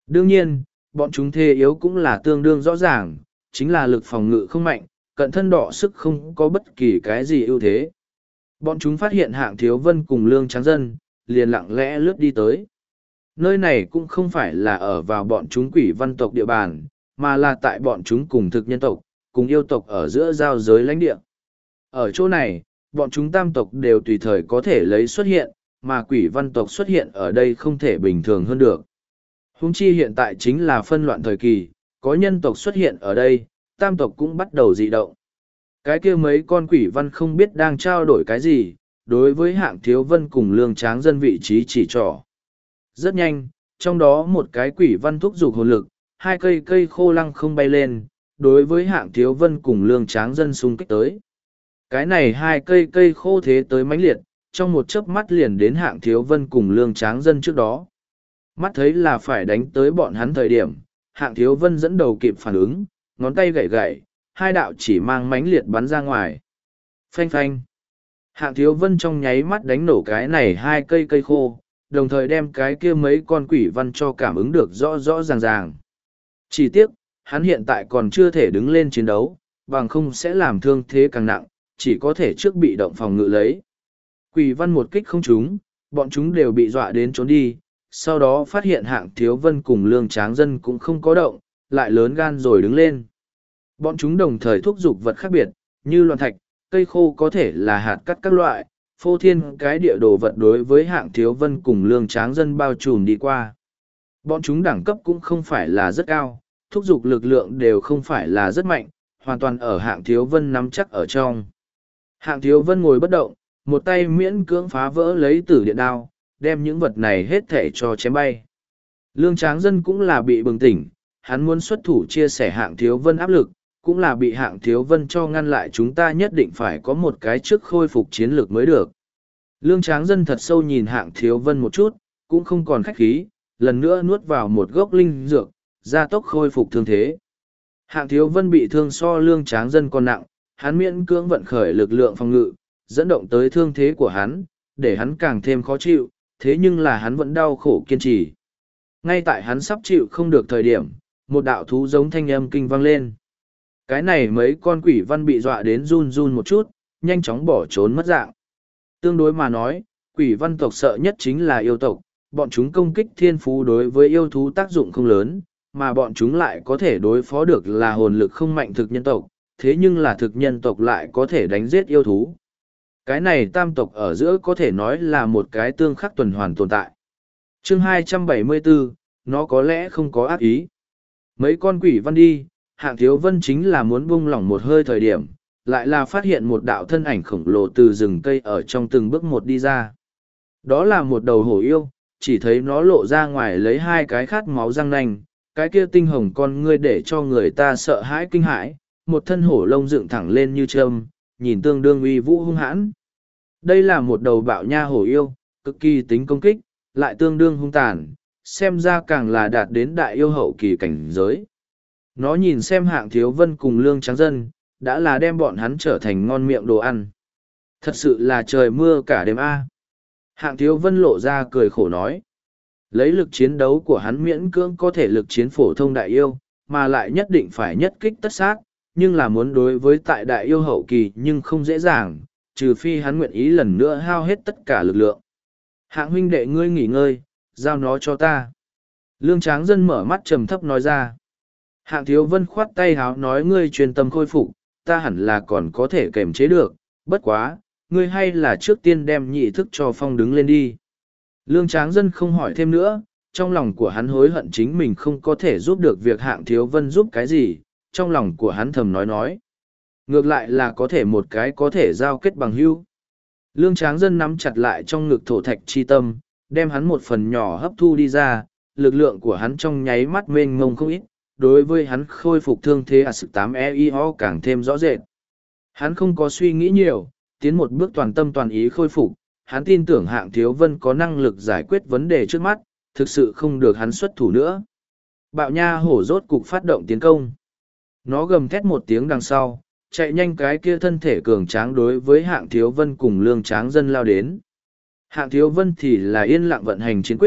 Đương nhiên, bọn chúng thế yếu cũng là tương đương rõ ràng, chính là lực phòng ngự không mạnh, cận thân đọ sức không có bất kỳ cái gì ưu thế. Bọn chúng phát hiện Hạng Thiếu Vân cùng Lương Tráng Dân, liền lặng lẽ lướt đi tới. Nơi này cũng không phải là ở vào bọn chúng quỷ văn tộc địa bàn, mà là tại bọn chúng cùng thực nhân tộc, cùng yêu tộc ở giữa giao giới lãnh địa. Ở chỗ này, bọn chúng tam tộc đều tùy thời có thể lấy xuất hiện, mà quỷ văn tộc xuất hiện ở đây không thể bình thường hơn được. Huống chi hiện tại chính là phân loạn thời kỳ, có nhân tộc xuất hiện ở đây, tam tộc cũng bắt đầu dị động. Cái kia mấy con quỷ văn không biết đang trao đổi cái gì, đối với Hạng Thiếu Vân cùng Lương Tráng Dân vị trí chỉ trỏ. Rất nhanh, trong đó một cái quỷ văn thúc giục hồn lực, hai cây khô lăng không bay lên, đối với Hạng Thiếu Vân cùng Lương Tráng Dân xung kích tới. Cái này hai cây khô thế tới mãnh liệt, trong một chớp mắt liền đến Hạng Thiếu Vân cùng Lương Tráng Dân trước đó. Mắt thấy là phải đánh tới bọn hắn thời điểm, Hạng Thiếu Vân dẫn đầu kịp phản ứng, ngón tay gảy gảy, hai đạo chỉ mang mãnh liệt bắn ra ngoài. Phanh phanh. Hạng Thiếu Vân trong nháy mắt đánh nổ cái này hai cây khô, đồng thời đem cái kia mấy con quỷ văn cho cảm ứng được rõ rõ ràng ràng. Chỉ tiếc, hắn hiện tại còn chưa thể đứng lên chiến đấu, bằng không sẽ làm thương thế càng nặng, chỉ có thể trước bị động phòng ngự lấy. Quỷ văn một kích không trúng, bọn chúng đều bị dọa đến trốn đi, sau đó phát hiện Hạng Thiếu Vân cùng Lương Tráng Dân cũng không có động, lại lớn gan rồi đứng lên. Bọn chúng đồng thời thúc giục vật khác biệt, như loạn thạch, cây khô có thể là hạt cắt các loại, phô thiên cái địa đồ vật đối với Hạng Thiếu Vân cùng Lương Tráng Dân bao trùm đi qua. Bọn chúng đẳng cấp cũng không phải là rất cao, thúc giục lực lượng đều không phải là rất mạnh, hoàn toàn ở Hạng Thiếu Vân nắm chắc ở trong. Hạng Thiếu Vân ngồi bất động, một tay miễn cưỡng phá vỡ lấy tử điện đao, đem những vật này hết thể cho chém bay. Lương Tráng Dân cũng là bị bừng tỉnh, hắn muốn xuất thủ chia sẻ Hạng Thiếu Vân áp lực, cũng là bị Hạng Thiếu Vân cho ngăn lại, chúng ta nhất định phải có một cái trước khôi phục chiến lược mới được. Lương Tráng Dân thật sâu nhìn Hạng Thiếu Vân một chút, cũng không còn khách khí, lần nữa nuốt vào một gốc linh dược, gia tốc khôi phục thương thế. Hạng Thiếu Vân bị thương so Lương Tráng Dân còn nặng, hắn miễn cưỡng vận khởi lực lượng phòng ngự, dẫn động tới thương thế của hắn, để hắn càng thêm khó chịu, thế nhưng là hắn vẫn đau khổ kiên trì. Ngay tại hắn sắp chịu không được thời điểm, một đạo thú giống thanh âm kinh vang lên. Cái này mấy con quỷ văn bị dọa đến run run một chút, nhanh chóng bỏ trốn mất dạng. Tương đối mà nói, quỷ văn tộc sợ nhất chính là yêu tộc, bọn chúng công kích thiên phú đối với yêu thú tác dụng không lớn, mà bọn chúng lại có thể đối phó được là hồn lực không mạnh thực nhân tộc, thế nhưng là thực nhân tộc lại có thể đánh giết yêu thú. Cái này tam tộc ở giữa có thể nói là một cái tương khắc tuần hoàn tồn tại. Chương 274, nó có lẽ không có ác ý. Mấy con quỷ văn đi, Hạng Thiếu Vân chính là muốn buông lỏng một hơi thời điểm, lại là phát hiện một đạo thân ảnh khổng lồ từ rừng cây ở trong từng bước một đi ra. Đó là một đầu hổ yêu, chỉ thấy nó lộ ra ngoài lấy hai cái khát máu răng nanh, cái kia tinh hồng con ngươi để cho người ta sợ hãi kinh hãi, một thân hổ lông dựng thẳng lên như trâm, nhìn tương đương uy vũ hung hãn. Đây là một đầu bạo nha hổ yêu, cực kỳ tính công kích, lại tương đương hung tàn, xem ra càng là đạt đến đại yêu hậu kỳ cảnh giới. Nó nhìn xem Hạng Thiếu Vân cùng Lương Tráng Dân, đã là đem bọn hắn trở thành ngon miệng đồ ăn. Thật sự là trời mưa cả đêm a. Hạng Thiếu Vân lộ ra cười khổ nói. Lấy lực chiến đấu của hắn miễn cưỡng có thể lực chiến phổ thông đại yêu, mà lại nhất định phải nhất kích tất sát, nhưng là muốn đối với tại đại yêu hậu kỳ nhưng không dễ dàng, trừ phi hắn nguyện ý lần nữa hao hết tất cả lực lượng. Hạng huynh đệ ngươi nghỉ ngơi, giao nó cho ta. Lương Tráng Dân mở mắt trầm thấp nói ra. Hạng Thiếu Vân khoát tay háo nói ngươi truyền tâm khôi phục, ta hẳn là còn có thể kềm chế được, bất quá, ngươi hay là trước tiên đem nhị thức cho phong đứng lên đi. Lương Tráng Dân không hỏi thêm nữa, trong lòng của hắn hối hận chính mình không có thể giúp được việc Hạng Thiếu Vân giúp cái gì, trong lòng của hắn thầm nói. Ngược lại là có thể một cái có thể giao kết bằng hữu. Lương Tráng Dân nắm chặt lại trong ngực thổ thạch chi tâm, đem hắn một phần nhỏ hấp thu đi ra, lực lượng của hắn trong nháy mắt mênh mông không ít, đối với hắn khôi phục thương thế sức 8EIO càng thêm rõ rệt. Hắn không có suy nghĩ nhiều, tiến một bước toàn tâm toàn ý khôi phục, hắn tin tưởng Hạng Thiếu Vân có năng lực giải quyết vấn đề trước mắt, thực sự không được hắn xuất thủ nữa. Bạo nha hổ rốt cục phát động tiến công. Nó gầm thét một tiếng đằng sau, chạy nhanh cái kia thân thể cường tráng đối với Hạng Thiếu Vân cùng Lương Tráng Dân lao đến. Hạng Thiếu Vân thì là yên lặng vận hành chiến quyết,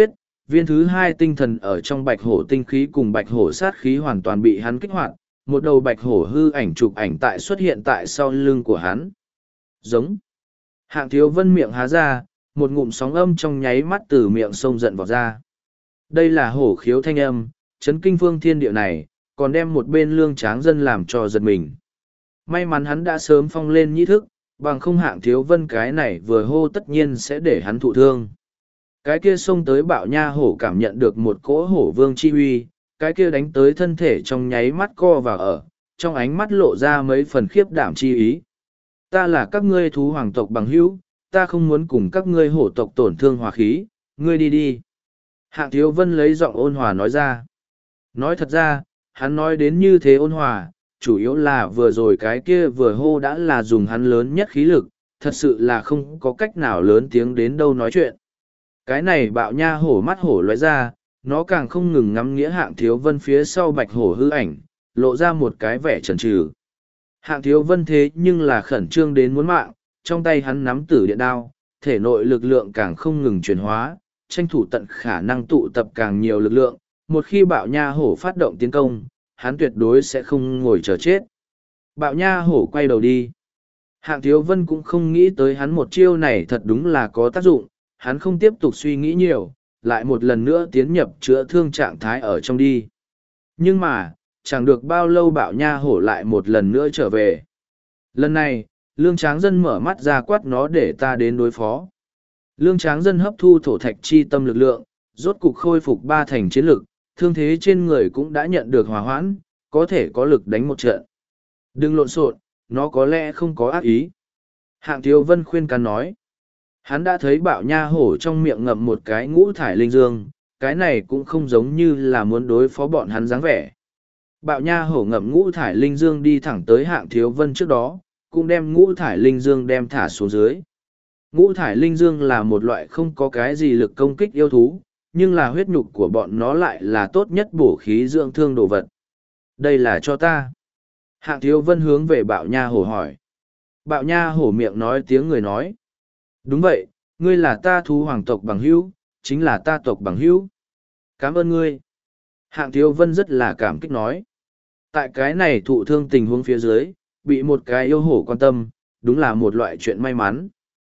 Viên thứ hai tinh thần ở trong bạch hổ tinh khí cùng bạch hổ sát khí hoàn toàn bị hắn kích hoạt, một đầu bạch hổ hư ảnh chụp ảnh tại xuất hiện tại sau lưng của hắn. Giống. Hạng Thiếu Vân miệng há ra, một ngụm sóng âm trong nháy mắt từ miệng sông giận vọt ra. Đây là hổ khiếu thanh âm, chấn kinh phương thiên địa này, còn đem một bên Lương Tráng Dân làm cho giật mình. May mắn hắn đã sớm phong lên nhĩ thức, bằng không Hạng Thiếu Vân cái này vừa hô tất nhiên sẽ để hắn thụ thương. Cái kia xông tới bạo nha hổ cảm nhận được một cỗ hổ vương chi uy, cái kia đánh tới thân thể trong nháy mắt co vào ở, trong ánh mắt lộ ra mấy phần khiếp đảm chi ý. Ta là các ngươi thú hoàng tộc bằng hữu, ta không muốn cùng các ngươi hổ tộc tổn thương hòa khí, ngươi đi đi. Hạng Thiếu Vân lấy giọng ôn hòa nói ra. Nói thật ra, hắn nói đến như thế ôn hòa, chủ yếu là vừa rồi cái kia vừa hô đã là dùng hắn lớn nhất khí lực, thật sự là không có cách nào lớn tiếng đến đâu nói chuyện. Cái này bạo nha hổ mắt hổ lóe ra, nó càng không ngừng ngắm nghĩa Hạng Thiếu Vân phía sau bạch hổ hư ảnh, lộ ra một cái vẻ chần chừ. Hạng Thiếu Vân thế nhưng là khẩn trương đến muốn mạng, trong tay hắn nắm tử điện đao, thể nội lực lượng càng không ngừng chuyển hóa, tranh thủ tận khả năng tụ tập càng nhiều lực lượng, một khi bạo nha hổ phát động tiến công, hắn tuyệt đối sẽ không ngồi chờ chết. Bạo nha hổ quay đầu đi. Hạng Thiếu Vân cũng không nghĩ tới hắn một chiêu này thật đúng là có tác dụng, hắn không tiếp tục suy nghĩ nhiều, lại một lần nữa tiến nhập chữa thương trạng thái ở trong đi. Nhưng mà, chẳng được bao lâu bạo nha hổ lại một lần nữa trở về. Lần này, Lương Tráng Dân mở mắt ra quát nó để ta đến đối phó. Lương Tráng Dân hấp thu thổ thạch chi tâm lực lượng, rốt cục khôi phục 3 thành chiến lực, thương thế trên người cũng đã nhận được hòa hoãn, có thể có lực đánh một trận. Đừng lộn xộn, nó có lẽ không có ác ý. Hạng Thiếu Vân khuyên can nói. Hắn đã thấy bạo nha hổ trong miệng ngậm một cái ngũ thải linh dương, cái này cũng không giống như là muốn đối phó bọn hắn dáng vẻ. Bạo nha hổ ngậm ngũ thải linh dương đi thẳng tới Hạng Thiếu Vân trước đó, cũng đem ngũ thải linh dương đem thả xuống dưới. Ngũ thải linh dương là một loại không có cái gì lực công kích yêu thú, nhưng là huyết nhục của bọn nó lại là tốt nhất bổ khí dưỡng thương đồ vật. Đây là cho ta. Hạng Thiếu Vân hướng về bạo nha hổ hỏi. Bạo nha hổ miệng nói tiếng người nói. Đúng vậy, ngươi là ta thú hoàng tộc bằng hữu, chính là ta tộc bằng hữu. Cảm ơn ngươi. Hạng Thiếu Vân rất là cảm kích nói. Tại cái này thụ thương tình huống phía dưới, bị một cái yêu hổ quan tâm, đúng là một loại chuyện may mắn.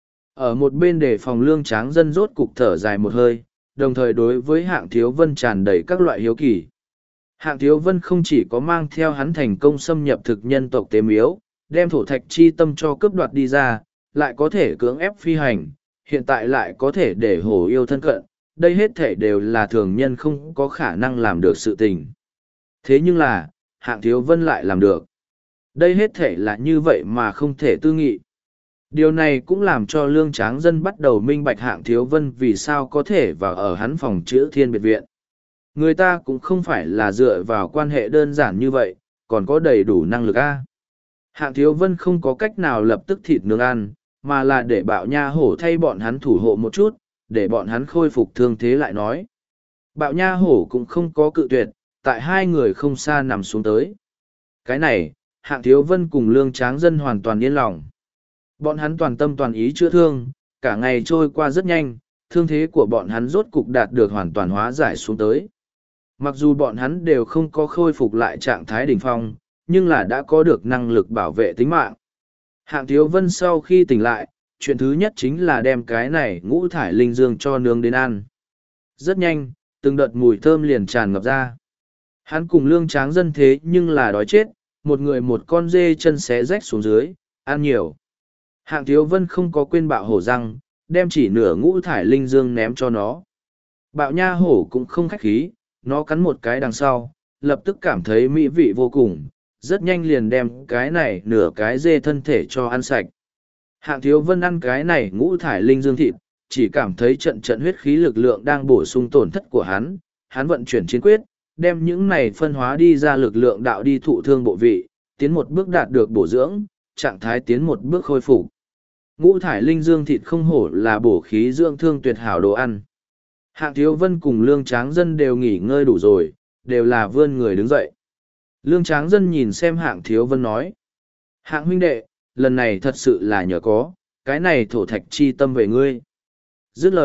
Ở một bên để phòng Lương Tráng Dân rốt cục thở dài một hơi, đồng thời đối với Hạng Thiếu Vân tràn đầy các loại hiếu kỳ. Hạng Thiếu Vân không chỉ có mang theo hắn thành công xâm nhập thực nhân tộc tế miếu, đem thổ thạch chi tâm cho cướp đoạt đi ra, lại có thể cưỡng ép phi hành, hiện tại lại có thể để hổ yêu thân cận, đây hết thể đều là thường nhân không có khả năng làm được sự tình. Thế nhưng là, Hạng Thiếu Vân lại làm được. Đây hết thể là như vậy mà không thể tư nghị. Điều này cũng làm cho Lương Tráng Dân bắt đầu minh bạch Hạng Thiếu Vân vì sao có thể vào ở hắn phòng chữa thiên biệt viện. Người ta cũng không phải là dựa vào quan hệ đơn giản như vậy, còn có đầy đủ năng lực a. Hạng Thiếu Vân không có cách nào lập tức thịt nướng ăn, mà là để bạo nha hổ thay bọn hắn thủ hộ một chút, để bọn hắn khôi phục thương thế lại nói. Bạo nha hổ cũng không có cự tuyệt, tại hai người không xa nằm xuống tới. Cái này, Hạng Thiếu Vân cùng Lương Tráng Dân hoàn toàn yên lòng. Bọn hắn toàn tâm toàn ý chữa thương, cả ngày trôi qua rất nhanh, thương thế của bọn hắn rốt cục đạt được hoàn toàn hóa giải xuống tới. Mặc dù bọn hắn đều không có khôi phục lại trạng thái đỉnh phong, nhưng là đã có được năng lực bảo vệ tính mạng. Hạng Thiếu Vân sau khi tỉnh lại, chuyện thứ nhất chính là đem cái này ngũ thải linh dương cho nướng đến ăn. Rất nhanh, từng đợt mùi thơm liền tràn ngập ra. Hắn cùng Lương Tráng Dân thế nhưng là đói chết, một người một con dê chân xé rách xuống dưới, ăn nhiều. Hạng Thiếu Vân không có quên bạo hổ răng, đem chỉ nửa ngũ thải linh dương ném cho nó. Bạo nha hổ cũng không khách khí, nó cắn một cái đằng sau, lập tức cảm thấy mỹ vị vô cùng, rất nhanh liền đem cái này nửa cái dê thân thể cho ăn sạch. Hạng Thiếu Vân ăn cái này ngũ thải linh dương thịt, chỉ cảm thấy trận trận huyết khí lực lượng đang bổ sung tổn thất của hắn, hắn vận chuyển chiến quyết, đem những này phân hóa đi ra lực lượng đạo đi thụ thương bộ vị, tiến một bước đạt được bổ dưỡng, trạng thái tiến một bước khôi phục. Ngũ thải linh dương thịt không hổ là bổ khí dưỡng thương tuyệt hảo đồ ăn. Hạng Thiếu Vân cùng Lương Tráng Dân đều nghỉ ngơi đủ rồi, đều là vươn người đứng dậy. Lương Tráng Dân nhìn xem Hạng Thiếu Vân nói. Hạng huynh đệ, lần này thật sự là nhờ có, cái này thổ thạch chi tâm về ngươi. Dứt lời,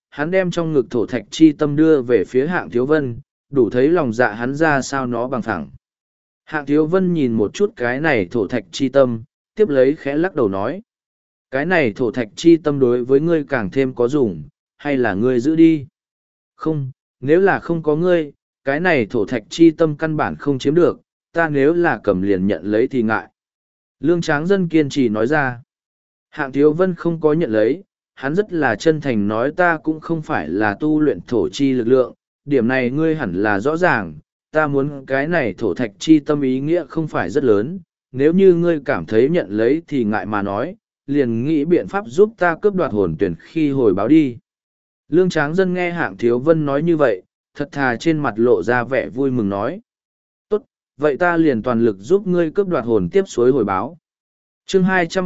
hắn đem trong ngực thổ thạch chi tâm đưa về phía Hạng Thiếu Vân, đủ thấy lòng dạ hắn ra sao nó bằng thẳng. Hạng Thiếu Vân nhìn một chút cái này thổ thạch chi tâm, tiếp lấy khẽ lắc đầu nói. Cái này thổ thạch chi tâm đối với ngươi càng thêm có dùng, hay là ngươi giữ đi? Không, nếu là không có ngươi, cái này thổ thạch chi tâm căn bản không chiếm được, ta nếu là cầm liền nhận lấy thì ngại. Lương Tráng Dân kiên trì nói ra. Hạng Thiếu Vân không có nhận lấy, hắn rất là chân thành nói ta cũng không phải là tu luyện thổ chi lực lượng, điểm này ngươi hẳn là rõ ràng, ta muốn cái này thổ thạch chi tâm ý nghĩa không phải rất lớn, nếu như ngươi cảm thấy nhận lấy thì ngại mà nói, liền nghĩ biện pháp giúp ta cướp đoạt hồn tuyển khi hồi báo đi. Lương Tráng Dân nghe Hạng Thiếu Vân nói như vậy, thật thà trên mặt lộ ra vẻ vui mừng nói. Tốt, vậy ta liền toàn lực giúp ngươi cướp đoạt hồn tiếp suối hồi báo. Chương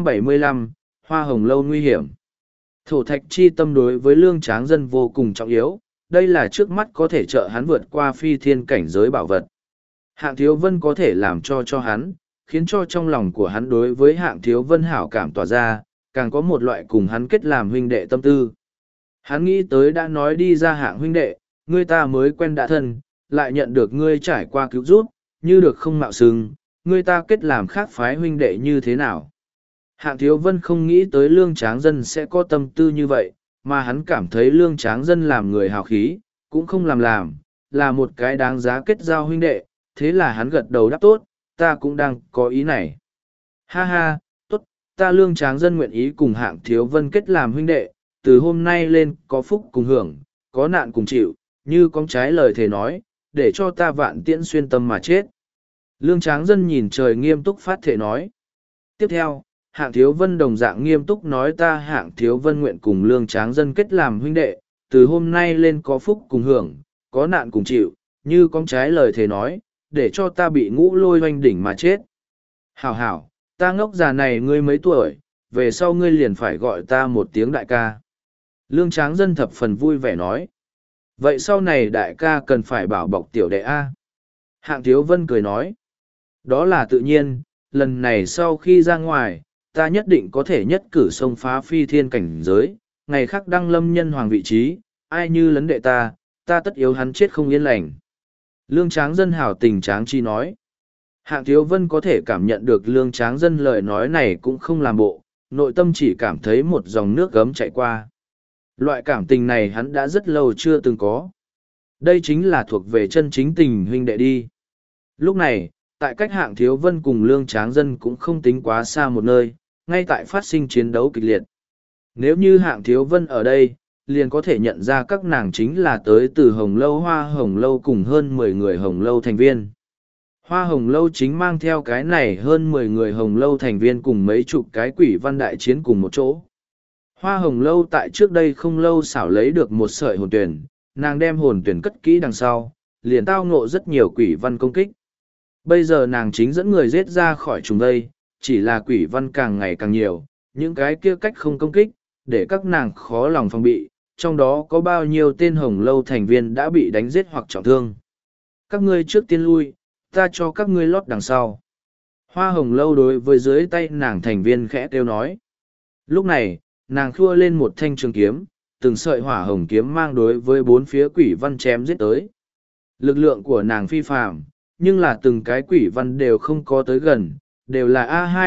275, Hoa Hồng Lâu nguy hiểm. Thổ thạch chi tâm đối với Lương Tráng Dân vô cùng trọng yếu, đây là trước mắt có thể trợ hắn vượt qua phi thiên cảnh giới bảo vật. Hạng Thiếu Vân có thể làm cho hắn, khiến cho trong lòng của hắn đối với Hạng Thiếu Vân hảo cảm tỏa ra, càng có một loại cùng hắn kết làm huynh đệ tâm tư. Hắn nghĩ tới đã nói đi ra Hạng huynh đệ, ngươi ta mới quen đã thân, lại nhận được ngươi trải qua cứu giúp, như được không mạo xưng, ngươi ta kết làm khác phái huynh đệ như thế nào. Hạng Thiếu Vân không nghĩ tới Lương Tráng Dân sẽ có tâm tư như vậy, mà hắn cảm thấy Lương Tráng Dân làm người hào khí, cũng không làm, là một cái đáng giá kết giao huynh đệ, thế là hắn gật đầu đáp tốt, ta cũng đang có ý này. Ha ha, tốt, ta Lương Tráng Dân nguyện ý cùng Hạng Thiếu Vân kết làm huynh đệ, từ hôm nay lên có phúc cùng hưởng, có nạn cùng chịu, như con trái lời thề nói, để cho ta vạn tiễn xuyên tâm mà chết. Lương Tráng Dân nhìn trời nghiêm túc phát thể nói. Tiếp theo, Hạng Thiếu Vân đồng dạng nghiêm túc nói ta Hạng Thiếu Vân nguyện cùng Lương Tráng Dân kết làm huynh đệ, từ hôm nay lên có phúc cùng hưởng, có nạn cùng chịu, như con trái lời thề nói, để cho ta bị ngũ lôi oanh đỉnh mà chết. Hảo hảo, ta ngốc già này ngươi mấy tuổi, về sau ngươi liền phải gọi ta một tiếng đại ca. Lương Tráng Dân thập phần vui vẻ nói. Vậy sau này đại ca cần phải bảo bọc tiểu đệ A. Hạng Thiếu Vân cười nói. Đó là tự nhiên, lần này sau khi ra ngoài, ta nhất định có thể nhất cử xông phá phi thiên cảnh giới, ngày khác đăng lâm nhân hoàng vị trí, ai như lấn đệ ta, ta tất yếu hắn chết không yên lành. Lương Tráng Dân hảo tình tráng chi nói. Hạng Thiếu Vân có thể cảm nhận được Lương Tráng Dân lời nói này cũng không làm bộ, nội tâm chỉ cảm thấy một dòng nước gấm chạy qua. Loại cảm tình này hắn đã rất lâu chưa từng có. Đây chính là thuộc về chân chính tình huynh đệ đi. Lúc này, tại cách Hạng Thiếu Vân cùng Lương Tráng Dân cũng không tính quá xa một nơi, ngay tại phát sinh chiến đấu kịch liệt. Nếu như Hạng Thiếu Vân ở đây, liền có thể nhận ra các nàng chính là tới từ Hồng Lâu Hoa Hồng Lâu cùng hơn 10 người Hồng Lâu thành viên. Hoa Hồng Lâu chính mang theo cái này hơn 10 người Hồng Lâu thành viên cùng mấy chục cái quỷ văn đại chiến cùng một chỗ. Hoa Hồng Lâu tại trước đây không lâu xảo lấy được một sợi hồn tuyển, nàng đem hồn tuyển cất kỹ đằng sau, liền tao ngộ rất nhiều quỷ văn công kích. Bây giờ nàng chính dẫn người giết ra khỏi chúng đây, chỉ là quỷ văn càng ngày càng nhiều, những cái kia cách không công kích, để các nàng khó lòng phòng bị, trong đó có bao nhiêu tên Hồng Lâu thành viên đã bị đánh giết hoặc trọng thương. Các ngươi trước tiên lui, ta cho các ngươi lót đằng sau. Hoa Hồng Lâu đối với dưới tay nàng thành viên khẽ kêu nói. Lúc này, nàng khua lên một thanh trường kiếm, từng sợi hỏa hồng kiếm mang đối với bốn phía quỷ văn chém giết tới. Lực lượng của nàng phi phàm, nhưng là từng cái quỷ văn đều không có tới gần, đều là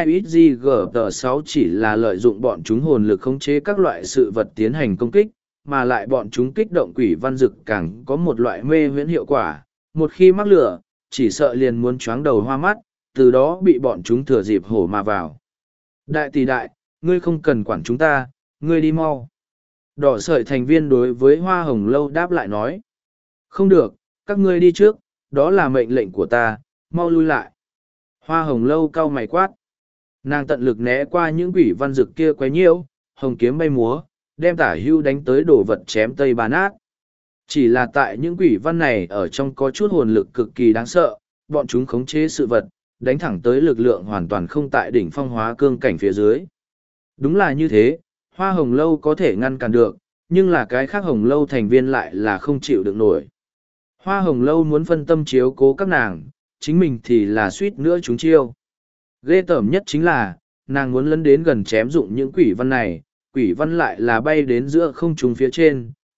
A2XGT6 chỉ là lợi dụng bọn chúng hồn lực khống chế các loại sự vật tiến hành công kích, mà lại bọn chúng kích động quỷ văn dực càng có một loại mê huyễn hiệu quả, một khi mắc lửa, chỉ sợ liền muốn choáng đầu hoa mắt, từ đó bị bọn chúng thừa dịp hổ mà vào. Đại tỷ đại, ngươi không cần quản chúng ta, ngươi đi mau. Đỏ sợi thành viên đối với Hoa Hồng Lâu đáp lại nói. Không được, các ngươi đi trước, đó là mệnh lệnh của ta, mau lui lại. Hoa Hồng Lâu cau mày quát. Nàng tận lực né qua những quỷ văn dực kia quấy nhiễu, hồng kiếm bay múa, đem tả hưu đánh tới đổ vật chém tây bàn át. Chỉ là tại những quỷ văn này ở trong có chút hồn lực cực kỳ đáng sợ, bọn chúng khống chế sự vật, đánh thẳng tới lực lượng hoàn toàn không tại đỉnh phong hóa cương cảnh phía dưới. Đúng là như thế, Hoa Hồng Lâu có thể ngăn cản được, nhưng là cái khác Hồng Lâu thành viên lại là không chịu được nổi. Hoa Hồng Lâu muốn phân tâm chiếu cố các nàng, chính mình thì là suýt nữa chúng chiêu. Ghê tởm nhất chính là, nàng muốn lấn đến gần chém dụng những quỷ văn này, quỷ văn lại là bay đến giữa không trung phía trên,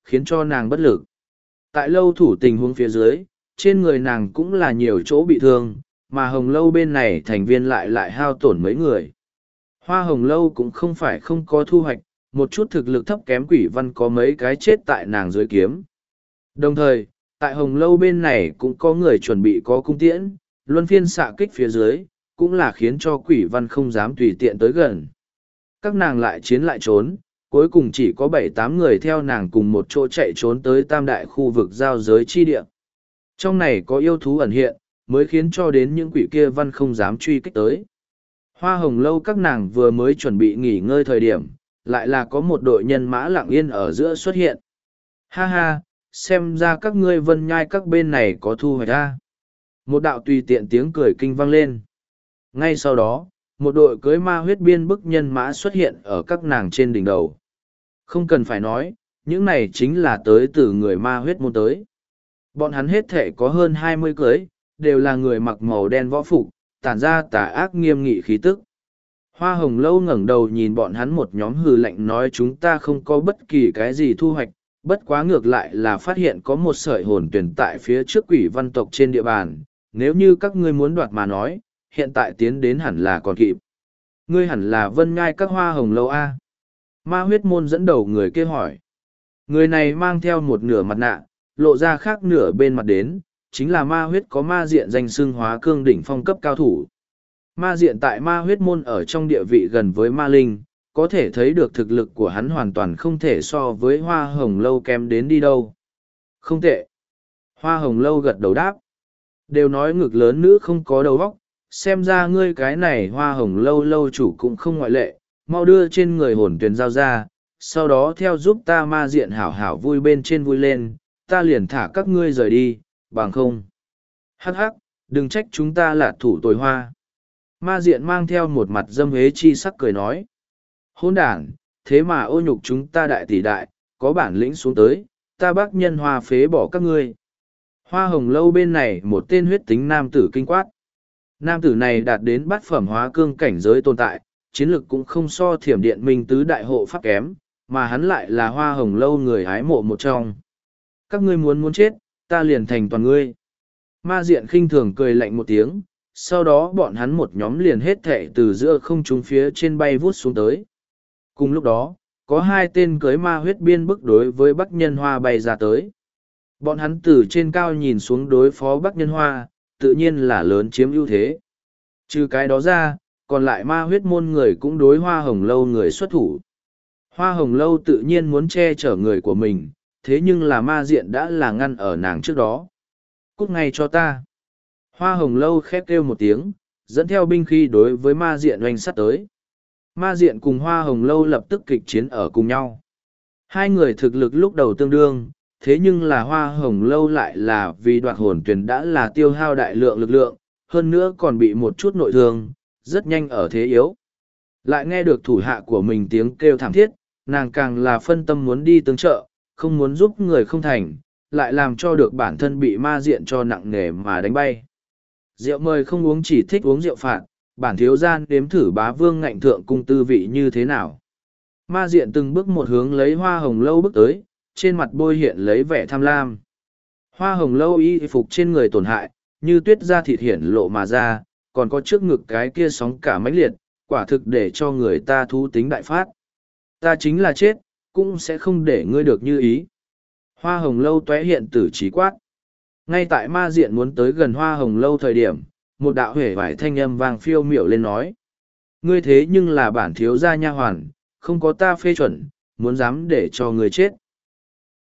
khiến cho nàng bất lực. Tại lâu thủ tình huống phía dưới, trên người nàng cũng là nhiều chỗ bị thương, mà hồng lâu bên này thành viên lại hao tổn mấy người. Hoa hồng lâu cũng không phải không có thu hoạch, một chút thực lực thấp kém quỷ văn có mấy cái chết tại nàng dưới kiếm. Đồng thời, tại hồng lâu bên này cũng có người chuẩn bị có cung tiễn, luân phiên xạ kích phía dưới, cũng là khiến cho quỷ văn không dám tùy tiện tới gần. Các nàng lại chiến lại trốn, cuối cùng chỉ có 7-8 người theo nàng cùng một chỗ chạy trốn tới tam đại khu vực giao giới chi địa. Trong này có yêu thú ẩn hiện, mới khiến cho đến những quỷ kia văn không dám truy kích tới. Hoa hồng lâu các nàng vừa mới chuẩn bị nghỉ ngơi thời điểm, lại là có một đội nhân mã lặng yên ở giữa xuất hiện. Ha ha, xem ra các ngươi vân nhai các bên này có thu hoạch ra. Một đạo tùy tiện tiếng cười kinh vang lên. Ngay sau đó, một đội cưới ma huyết biên bức nhân mã xuất hiện ở các nàng trên đỉnh đầu. Không cần phải nói, những này chính là tới từ người ma huyết môn tới. Bọn hắn hết thể có hơn 20 cưới, đều là người mặc màu đen võ phục, tản ra tà ác nghiêm nghị khí tức. Hoa hồng lâu ngẩng đầu nhìn bọn hắn một nhóm hừ lạnh nói chúng ta không có bất kỳ cái gì thu hoạch, bất quá ngược lại là phát hiện có một sợi hồn tuyển tại phía trước quỷ văn tộc trên địa bàn, nếu như các ngươi muốn đoạt mà nói, hiện tại tiến đến hẳn là còn kịp. Ngươi hẳn là vân ngai các hoa hồng lâu A. Ma huyết môn dẫn đầu người kia hỏi. Người này mang theo một nửa mặt nạ, lộ ra khác nửa bên mặt đến, chính là ma huyết có ma diện danh xưng hóa cương đỉnh phong cấp cao thủ. Ma diện tại ma huyết môn ở trong địa vị gần với ma linh, có thể thấy được thực lực của hắn hoàn toàn không thể so với hoa hồng lâu kém đến đi đâu. Không tệ. Hoa hồng lâu gật đầu đáp. Đều nói ngực lớn nữ không có đầu óc, xem ra ngươi cái này hoa hồng lâu lâu chủ cũng không ngoại lệ, mau đưa trên người hồn tuyền giao ra, sau đó theo giúp ta ma diện hảo hảo vui bên trên vui lên, ta liền thả các ngươi rời đi, bằng không. Hắc hắc, đừng trách chúng ta là thủ tồi hoa. Ma diện mang theo một mặt dâm hế chi sắc cười nói. Hôn đản, thế mà ô nhục chúng ta đại tỷ đại, có bản lĩnh xuống tới, ta bác nhân hoa phế bỏ các ngươi. Hoa hồng lâu bên này một tên huyết tính nam tử kinh quát. Nam tử này đạt đến bát phẩm hóa cương cảnh giới tồn tại, chiến lực cũng không so thiểm điện minh tứ đại hộ pháp kém, mà hắn lại là hoa hồng lâu người hái mộ một trong. Các ngươi muốn chết, ta liền thành toàn ngươi. Ma diện khinh thường cười lạnh một tiếng, sau đó bọn hắn một nhóm liền hết thệ từ giữa không trung phía trên bay vút xuống tới. Cùng lúc đó, có hai tên cưới ma huyết biên bức đối với Bắc Nhân Hoa bay ra tới. Bọn hắn từ trên cao nhìn xuống đối phó Bắc Nhân Hoa, tự nhiên là lớn chiếm ưu thế. Trừ cái đó ra, còn lại ma huyết môn người cũng đối hoa hồng lâu người xuất thủ. Hoa hồng lâu tự nhiên muốn che chở người của mình, thế nhưng là ma diện đã là ngăn ở nàng trước đó. Cút ngay cho ta. Hoa hồng lâu khép kêu một tiếng, dẫn theo binh khí đối với ma diện oanh sắt tới. Ma diện cùng hoa hồng lâu lập tức kịch chiến ở cùng nhau. Hai người thực lực lúc đầu tương đương, thế nhưng là hoa hồng lâu lại là vì đoạt hồn tuyển đã là tiêu hao đại lượng lực lượng, hơn nữa còn bị một chút nội thương, rất nhanh ở thế yếu. Lại nghe được thủ hạ của mình tiếng kêu thảm thiết, nàng càng là phân tâm muốn đi tương trợ, không muốn giúp người không thành, lại làm cho được bản thân bị ma diện cho nặng nề mà đánh bay. Rượu mời không uống chỉ thích uống rượu phạt, bản thiếu gian đếm thử bá vương ngạnh thượng cung tư vị như thế nào. Ma diện từng bước một hướng lấy hoa hồng lâu bước tới, trên mặt bôi hiện lấy vẻ tham lam. Hoa hồng lâu y phục trên người tổn hại, như tuyết da thịt hiển lộ mà ra, còn có trước ngực cái kia sóng cả mãnh liệt, quả thực để cho người ta thú tính đại phát. Ta chính là chết, cũng sẽ không để ngươi được như ý. Hoa hồng lâu tóe hiện tử trí quát. Ngay tại ma diện muốn tới gần hoa hồng lâu thời điểm, một đạo huệ vải thanh âm vang phiêu miểu lên nói. Ngươi thế nhưng là bản thiếu gia nha hoàn, không có ta phê chuẩn, muốn dám để cho ngươi chết.